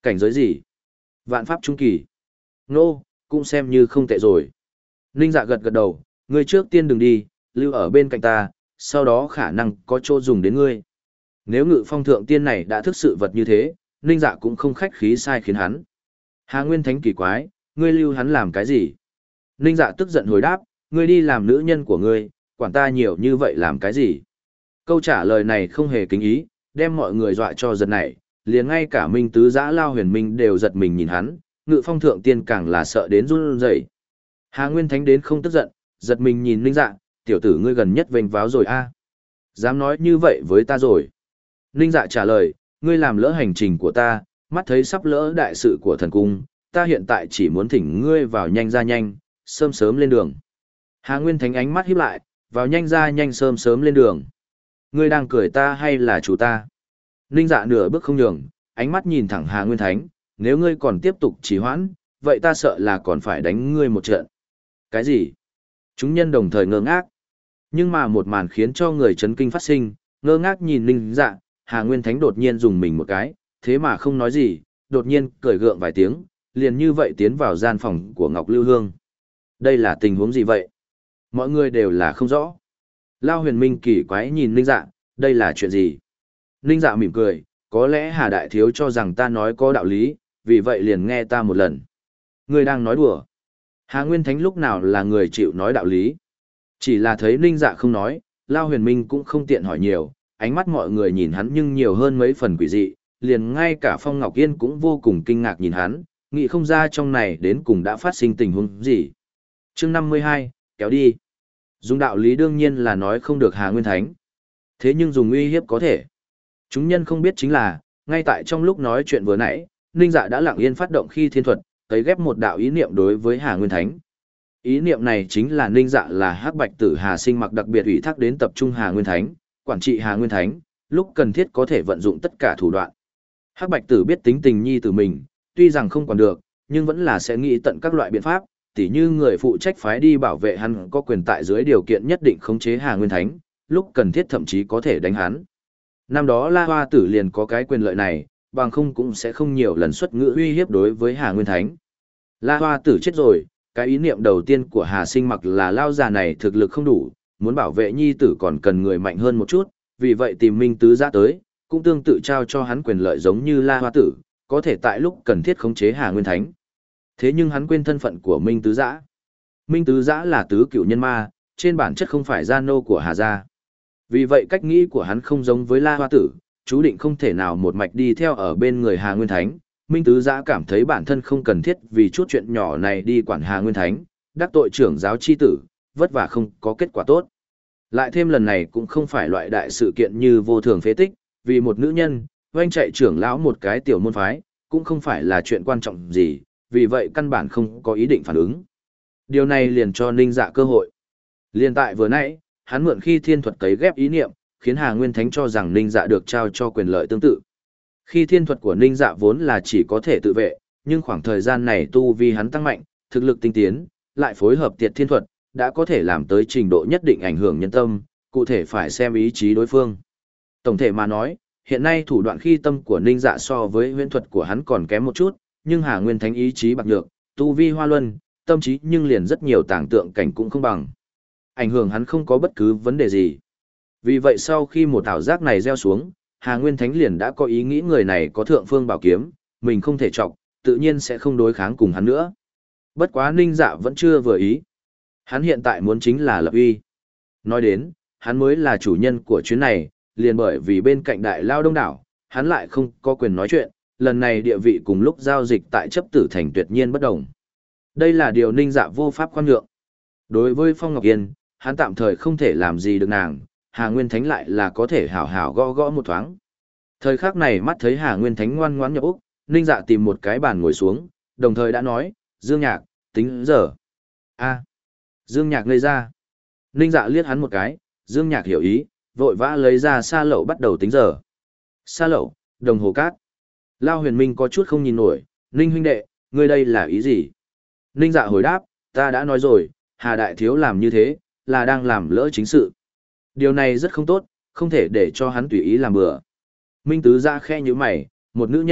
Cảnh giới gì? Vạn pháp trung kỳ. Nô, cũng xem như không tệ rồi. Ninh Dạ gật gật đầu, ngươi trước tiên đừng đi, lưu ở bên cạnh ta, sau đó khả năng có chỗ dùng đến ngươi. Nếu Ngự Phong thượng tiên này đã thức sự vật như thế, Ninh Dạ cũng không khách khí sai khiến hắn. Hà Nguyên Thánh kỳ quái, ngươi lưu hắn làm cái gì? Ninh Dạ tức giận hồi đáp, ngươi đi làm nữ nhân của ngươi, quản ta nhiều như vậy làm cái gì? Câu trả lời này không hề kính ý, đem mọi người dọa cho giật nảy, liền ngay cả Minh Tứ Giã Lao Huyền Minh đều giật mình nhìn hắn, Ngự Phong thượng tiên càng là sợ đến run rẩy. Hà Nguyên Thánh đến không tức giận, giật mình nhìn Ninh Dạ, tiểu tử ngươi gần nhất vênh váo rồi a, dám nói như vậy với ta rồi. Ninh Dạ trả lời, ngươi làm lỡ hành trình của ta, mắt thấy sắp lỡ đại sự của thần cung, ta hiện tại chỉ muốn thỉnh ngươi vào nhanh ra nhanh, sớm sớm lên đường. Hà Nguyên Thánh ánh mắt híp lại, vào nhanh ra nhanh sớm sớm lên đường. Ngươi đang cười ta hay là chủ ta? Ninh Dạ nửa bước không nhường, ánh mắt nhìn thẳng Hà Nguyên Thánh, nếu ngươi còn tiếp tục trì hoãn, vậy ta sợ là còn phải đánh ngươi một trận. Cái gì? Chúng nhân đồng thời ngơ ngác. Nhưng mà một màn khiến cho người chấn kinh phát sinh, ngơ ngác nhìn Ninh Dạ, Hà Nguyên Thánh đột nhiên dùng mình một cái, thế mà không nói gì, đột nhiên cười gượng vài tiếng, liền như vậy tiến vào gian phòng của Ngọc Lưu Hương. Đây là tình huống gì vậy? Mọi người đều là không rõ. Lao Huyền Minh kỳ quái nhìn Ninh Dạ, đây là chuyện gì? Ninh Dạ mỉm cười, có lẽ Hà Đại Thiếu cho rằng ta nói có đạo lý, vì vậy liền nghe ta một lần. Ngươi đang nói đùa. Hà Nguyên Thánh lúc nào là người chịu nói đạo lý? Chỉ là thấy Ninh Dạ không nói, Lao Huyền Minh cũng không tiện hỏi nhiều, ánh mắt mọi người nhìn hắn nhưng nhiều hơn mấy phần quỷ dị, liền ngay cả Phong Ngọc Yên cũng vô cùng kinh ngạc nhìn hắn, nghĩ không ra trong này đến cùng đã phát sinh tình huống gì. Chương năm mươi hai, kéo đi. Dùng đạo lý đương nhiên là nói không được Hà Nguyên Thánh. Thế nhưng dùng uy hiếp có thể. Chúng nhân không biết chính là, ngay tại trong lúc nói chuyện vừa nãy, Ninh Dạ đã lặng yên phát động khi thiên thuật, cấy ghép một đạo ý niệm đối với Hà Nguyên Thánh. Ý niệm này chính là Ninh Dạ là Hắc Bạch Tử Hà Sinh mặc đặc biệt ủy thác đến tập trung Hà Nguyên Thánh, quản trị Hà Nguyên Thánh, lúc cần thiết có thể vận dụng tất cả thủ đoạn. Hắc Bạch Tử biết tính tình nhi tử mình, tuy rằng không quản được, nhưng vẫn là sẽ nghĩ tận các loại biện pháp, tỉ như người phụ trách phái đi bảo vệ hắn có quyền tại dưới điều kiện nhất định khống chế Hà Nguyên Thánh, lúc cần thiết thậm chí có thể đánh hắn. Năm đó La Hoa Tử liền có cái quyền lợi này, bằng không cũng sẽ không nhiều lần xuất ngữ uy hiếp đối với Hà Nguyên Thánh. La Hoa Tử chết rồi, cái ý niệm đầu tiên của Hà Sinh mặc là lao già này thực lực không đủ, muốn bảo vệ nhi tử còn cần người mạnh hơn một chút, vì vậy tìm Minh Tứ Giã tới, cũng tương tự trao cho hắn quyền lợi giống như La Hoa Tử, có thể tại lúc cần thiết khống chế Hà Nguyên Thánh. Thế nhưng hắn quên thân phận của Minh Tứ Giã. Minh Tứ Giã là tứ cựu nhân ma, trên bản chất không phải gia nô của Hà gia. Vì vậy cách nghĩ của hắn không giống với La Hoa Tử, chú định không thể nào một mạch đi theo ở bên người Hà Nguyên Thánh. Minh Tứ Giã cảm thấy bản thân không cần thiết vì chút chuyện nhỏ này đi quản Hà Nguyên Thánh, đắc tội trưởng giáo chi tử, vất vả không có kết quả tốt. Lại thêm lần này cũng không phải loại đại sự kiện như vô thường phế tích, vì một nữ nhân, oanh chạy trưởng lão một cái tiểu môn phái, cũng không phải là chuyện quan trọng gì, vì vậy căn bản không có ý định phản ứng. Điều này liền cho Ninh Dạ cơ hội. Liên tại vừa nãy, hắn mượn khi thiên thuật cấy ghép ý niệm, khiến Hà Nguyên Thánh cho rằng Ninh Dạ được trao cho quyền lợi tương tự. Khi thiên thuật của Ninh Dạ vốn là chỉ có thể tự vệ, nhưng khoảng thời gian này tu vi hắn tăng mạnh, thực lực tinh tiến, lại phối hợp tiệt thiên thuật, đã có thể làm tới trình độ nhất định ảnh hưởng nhân tâm, cụ thể phải xem ý chí đối phương. Tổng thể mà nói, hiện nay thủ đoạn khi tâm của Ninh Dạ so với huyễn thuật của hắn còn kém một chút, nhưng Hà Nguyên Thánh ý chí bạc nhược, tu vi hoa luân, tâm trí nhưng liền rất nhiều tàng tượng cảnh cũng không bằng. Ảnh hưởng hắn không có bất cứ vấn đề gì. Vì vậy sau khi một ảo giác này gieo xuống, Hà Nguyên Thánh liền đã có ý nghĩ người này có thượng phương bảo kiếm, mình không thể chọc, tự nhiên sẽ không đối kháng cùng hắn nữa. Bất quá Ninh Dạ vẫn chưa vừa ý. Hắn hiện tại muốn chính là lập uy. Nói đến, hắn mới là chủ nhân của chuyến này, liền bởi vì bên cạnh đại lao đông đảo, hắn lại không có quyền nói chuyện, lần này địa vị cùng lúc giao dịch tại chấp tử thành tuyệt nhiên bất đồng. Đây là điều Ninh Dạ vô pháp khoan nhượng. Đối với Phong Ngọc Yên, hắn tạm thời không thể làm gì được nàng, Hà Nguyên Thánh lại là có thể hảo hảo gõ gõ một thoáng. Thời khắc này mắt thấy Hà Nguyên Thánh ngoan ngoãn nhập úc, Ninh Dạ tìm một cái bàn ngồi xuống, đồng thời đã nói, Dương Nhạc, tính giờ. A. Dương Nhạc ngây ra. Ninh Dạ liếc hắn một cái, Dương Nhạc hiểu ý, vội vã lấy ra sa lậu bắt đầu tính giờ. Sa lậu, đồng hồ cát. Lao Huyền Minh có chút không nhìn nổi, Ninh huynh đệ, ngươi đây là ý gì? Ninh Dạ hồi đáp, ta đã nói rồi, Hà Đại Thiếu làm như thế, là đang làm lỡ chính sự. Điều này rất không tốt, không thể để cho hắn tùy ý làm bừa. Minh Tứ Giã khẽ như mày, một nữ nhân,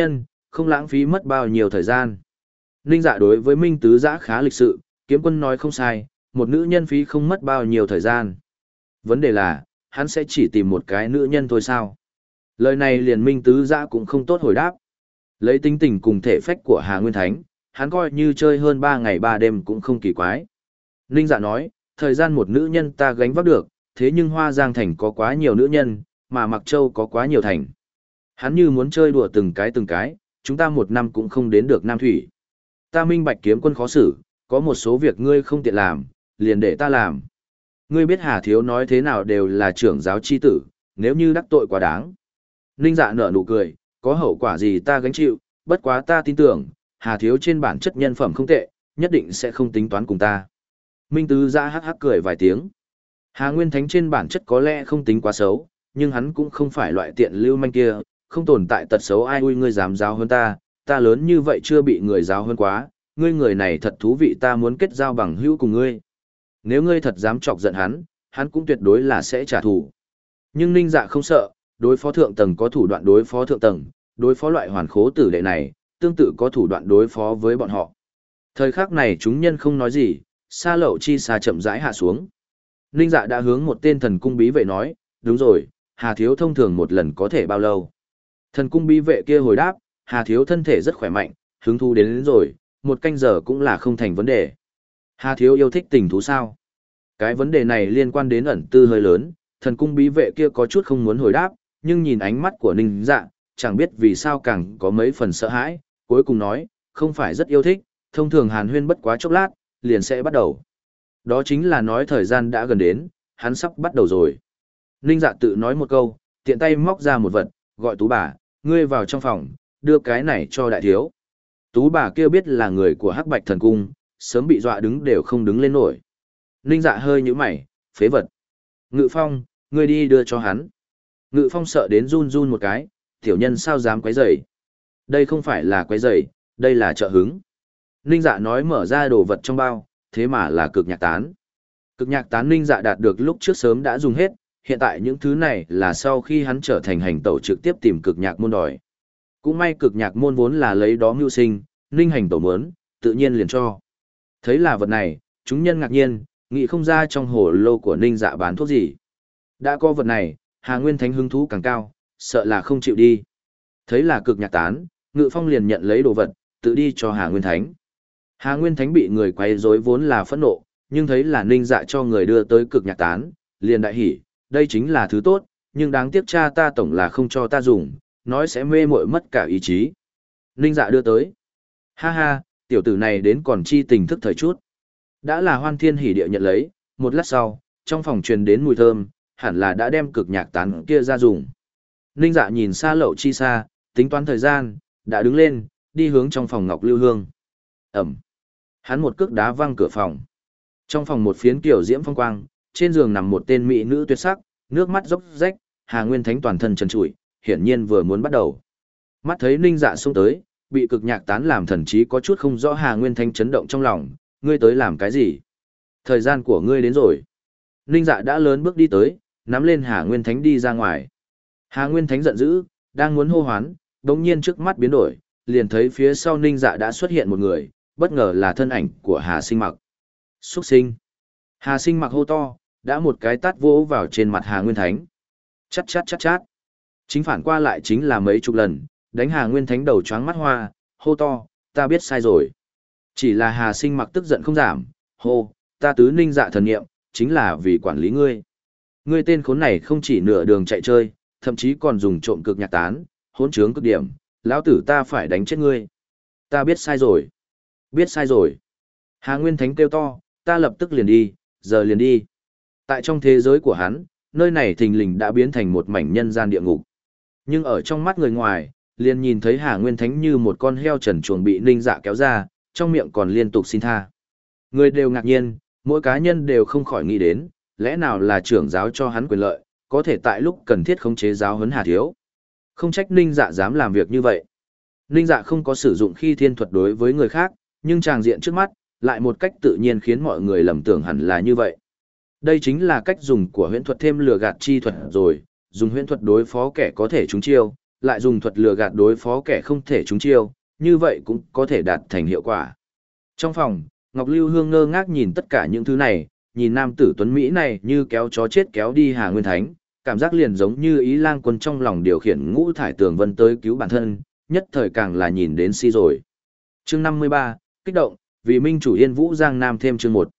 không lãng phí mất bao nhiêu thời gian. Ninh Dạ đối với Minh Tứ Giã khá lịch sự, kiếm quân nói không sai, một nữ nhân phí không mất bao nhiêu thời gian. Vấn đề là, hắn sẽ chỉ tìm một cái nữ nhân thôi sao? Lời này liền Minh Tứ Giã cũng không tốt hồi đáp. Lấy tính tình cùng thể phách của Hà Nguyên Thánh, hắn coi như chơi hơn ba ngày ba đêm cũng không kỳ quái. Ninh Dạ nói, thời gian một nữ nhân ta gánh vác được, thế nhưng Hoa Giang Thành có quá nhiều nữ nhân, mà Mặc Châu có quá nhiều thành. Hắn như muốn chơi đùa từng cái từng cái, chúng ta một năm cũng không đến được Nam Thủy. Ta minh bạch kiếm quân khó xử, có một số việc ngươi không tiện làm, liền để ta làm. Ngươi biết Hà Thiếu nói thế nào đều là trưởng giáo chi tử, nếu như đắc tội quá đáng. Ninh Dạ nở nụ cười, có hậu quả gì ta gánh chịu, bất quá ta tin tưởng, Hà Thiếu trên bản chất nhân phẩm không tệ, nhất định sẽ không tính toán cùng ta. Minh Tứ Giã hắc hắc cười vài tiếng. Hà Nguyên Thánh trên bản chất có lẽ không tính quá xấu, nhưng hắn cũng không phải loại tiện lưu manh kia, không tồn tại tật xấu ai ui ngươi dám giáo hơn ta, ta lớn như vậy chưa bị người giáo hơn quá, ngươi người này thật thú vị ta muốn kết giao bằng hữu cùng ngươi. Nếu ngươi thật dám chọc giận hắn, hắn cũng tuyệt đối là sẽ trả thù. Nhưng Ninh Dạ không sợ, đối phó thượng tầng có thủ đoạn đối phó thượng tầng, đối phó loại hoàn khố tử đệ này, tương tự có thủ đoạn đối phó với bọn họ. Thời khắc này chúng nhân không nói gì, Sa Lậu Chi Sa chậm rãi hạ xuống. Ninh Dạ đã hướng một tên thần cung bí vệ nói, đúng rồi, Hà Thiếu thông thường một lần có thể bao lâu? Thần cung bí vệ kia hồi đáp, Hà Thiếu thân thể rất khỏe mạnh, hứng thú đến, đến rồi, một canh giờ cũng là không thành vấn đề. Hà Thiếu yêu thích tình thú sao? Cái vấn đề này liên quan đến ẩn tư hơi lớn, thần cung bí vệ kia có chút không muốn hồi đáp, nhưng nhìn ánh mắt của Ninh Dạ, chẳng biết vì sao càng có mấy phần sợ hãi, cuối cùng nói, không phải rất yêu thích, thông thường hàn huyên bất quá chốc lát, liền sẽ bắt đầu. Đó chính là nói thời gian đã gần đến, hắn sắp bắt đầu rồi. Ninh Dạ tự nói một câu, tiện tay móc ra một vật, gọi Tú bà, ngươi vào trong phòng, đưa cái này cho đại thiếu. Tú bà kia biết là người của Hắc Bạch Thần Cung, sớm bị dọa đứng đều không đứng lên nổi. Ninh Dạ hơi nhíu mày, phế vật. Ngự Phong, ngươi đi đưa cho hắn. Ngự Phong sợ đến run run một cái, tiểu nhân sao dám quấy rầy. Đây không phải là quấy rầy, đây là trợ hứng. Ninh Dạ nói mở ra đồ vật trong bao, thế mà là cực nhạc tán. Cực nhạc tán Ninh Dạ đạt được lúc trước sớm đã dùng hết, hiện tại những thứ này là sau khi hắn trở thành hành tẩu trực tiếp tìm cực nhạc môn đòi. Cũng may cực nhạc môn vốn là lấy đó mưu sinh, Ninh hành tẩu muốn, tự nhiên liền cho. Thấy là vật này, chúng nhân ngạc nhiên, nghĩ không ra trong hồ lô của Ninh Dạ bán thuốc gì. Đã có vật này, Hà Nguyên Thánh hứng thú càng cao, sợ là không chịu đi. Thấy là cực nhạc tán, Ngự Phong liền nhận lấy đồ vật, tự đi cho Hà Nguyên Thánh. Hà Nguyên Thánh bị người quấy rối vốn là phẫn nộ, nhưng thấy là Ninh Dạ cho người đưa tới cực nhạc tán, liền đại hỉ, đây chính là thứ tốt, nhưng đáng tiếc cha ta tổng là không cho ta dùng, nói sẽ mê muội mất cả ý chí. Ninh Dạ đưa tới. Ha ha, tiểu tử này đến còn chi tình thức thời chút. Đã là Hoan Thiên hỉ địa nhận lấy, một lát sau, trong phòng truyền đến mùi thơm, hẳn là đã đem cực nhạc tán kia ra dùng. Ninh Dạ nhìn Sa Lậu Chi Sa, tính toán thời gian, đã đứng lên, đi hướng trong phòng Ngọc Lưu Hương. Ẩm. Hắn một cước đá văng cửa phòng. Trong phòng một phiến kiểu diễm phong quang, trên giường nằm một tên mỹ nữ tuyệt sắc, nước mắt róc rách, Hà Nguyên Thánh toàn thân trần trụi, hiển nhiên vừa muốn bắt đầu. Mắt thấy Ninh Dạ xông tới, bị cực nhạc tán làm thần trí có chút không rõ Hà Nguyên Thánh chấn động trong lòng, ngươi tới làm cái gì? Thời gian của ngươi đến rồi. Ninh Dạ đã lớn bước đi tới, nắm lên Hà Nguyên Thánh đi ra ngoài. Hà Nguyên Thánh giận dữ, đang muốn hô hoán, đống nhiên trước mắt biến đổi, liền thấy phía sau Ninh Dạ đã xuất hiện một người, bất ngờ là thân ảnh của Hà Sinh Mặc. Xuất sinh. Hà Sinh Mặc hô to, đã một cái tát vỗ vào trên mặt Hà Nguyên Thánh. Chát chát chát chát. Chính phản qua lại chính là mấy chục lần, đánh Hà Nguyên Thánh đầu choáng mắt hoa, hô to, ta biết sai rồi. Chỉ là Hà Sinh Mặc tức giận không giảm, hô, ta tứ Ninh Dạ thần nghiệm, chính là vì quản lý ngươi. Ngươi tên khốn này không chỉ nửa đường chạy chơi, thậm chí còn dùng trộm cực nhạc tán, hỗn trướng cực điểm, lão tử ta phải đánh chết ngươi. Ta biết sai rồi. Biết sai rồi. Hà Nguyên Thánh kêu to, ta lập tức liền đi, giờ liền đi. Tại trong thế giới của hắn, nơi này thình lình đã biến thành một mảnh nhân gian địa ngục. Nhưng ở trong mắt người ngoài, liền nhìn thấy Hà Nguyên Thánh như một con heo trần truồng bị Ninh Dạ kéo ra, trong miệng còn liên tục xin tha. Người đều ngạc nhiên, mỗi cá nhân đều không khỏi nghĩ đến, lẽ nào là trưởng giáo cho hắn quyền lợi, có thể tại lúc cần thiết khống chế giáo huấn Hà Thiếu. Không trách Ninh Dạ dám làm việc như vậy. Ninh Dạ không có sử dụng khi thiên thuật đối với người khác, nhưng tràng diện trước mắt, lại một cách tự nhiên khiến mọi người lầm tưởng hẳn là như vậy. Đây chính là cách dùng của huyễn thuật thêm lừa gạt chi thuật rồi, dùng huyễn thuật đối phó kẻ có thể trúng chiêu, lại dùng thuật lừa gạt đối phó kẻ không thể trúng chiêu, như vậy cũng có thể đạt thành hiệu quả. Trong phòng, Ngọc Lưu Hương ngơ ngác nhìn tất cả những thứ này, nhìn nam tử tuấn Mỹ này như kéo chó chết kéo đi Hà Nguyên Thánh, cảm giác liền giống như Ý Lang Quân trong lòng điều khiển ngũ thải tường vân tới cứu bản thân, nhất thời càng là nhìn đến si rồi. Chương năm mươi ba, kích động, vì minh chủ Yên Vũ Giang Nam thêm chương một.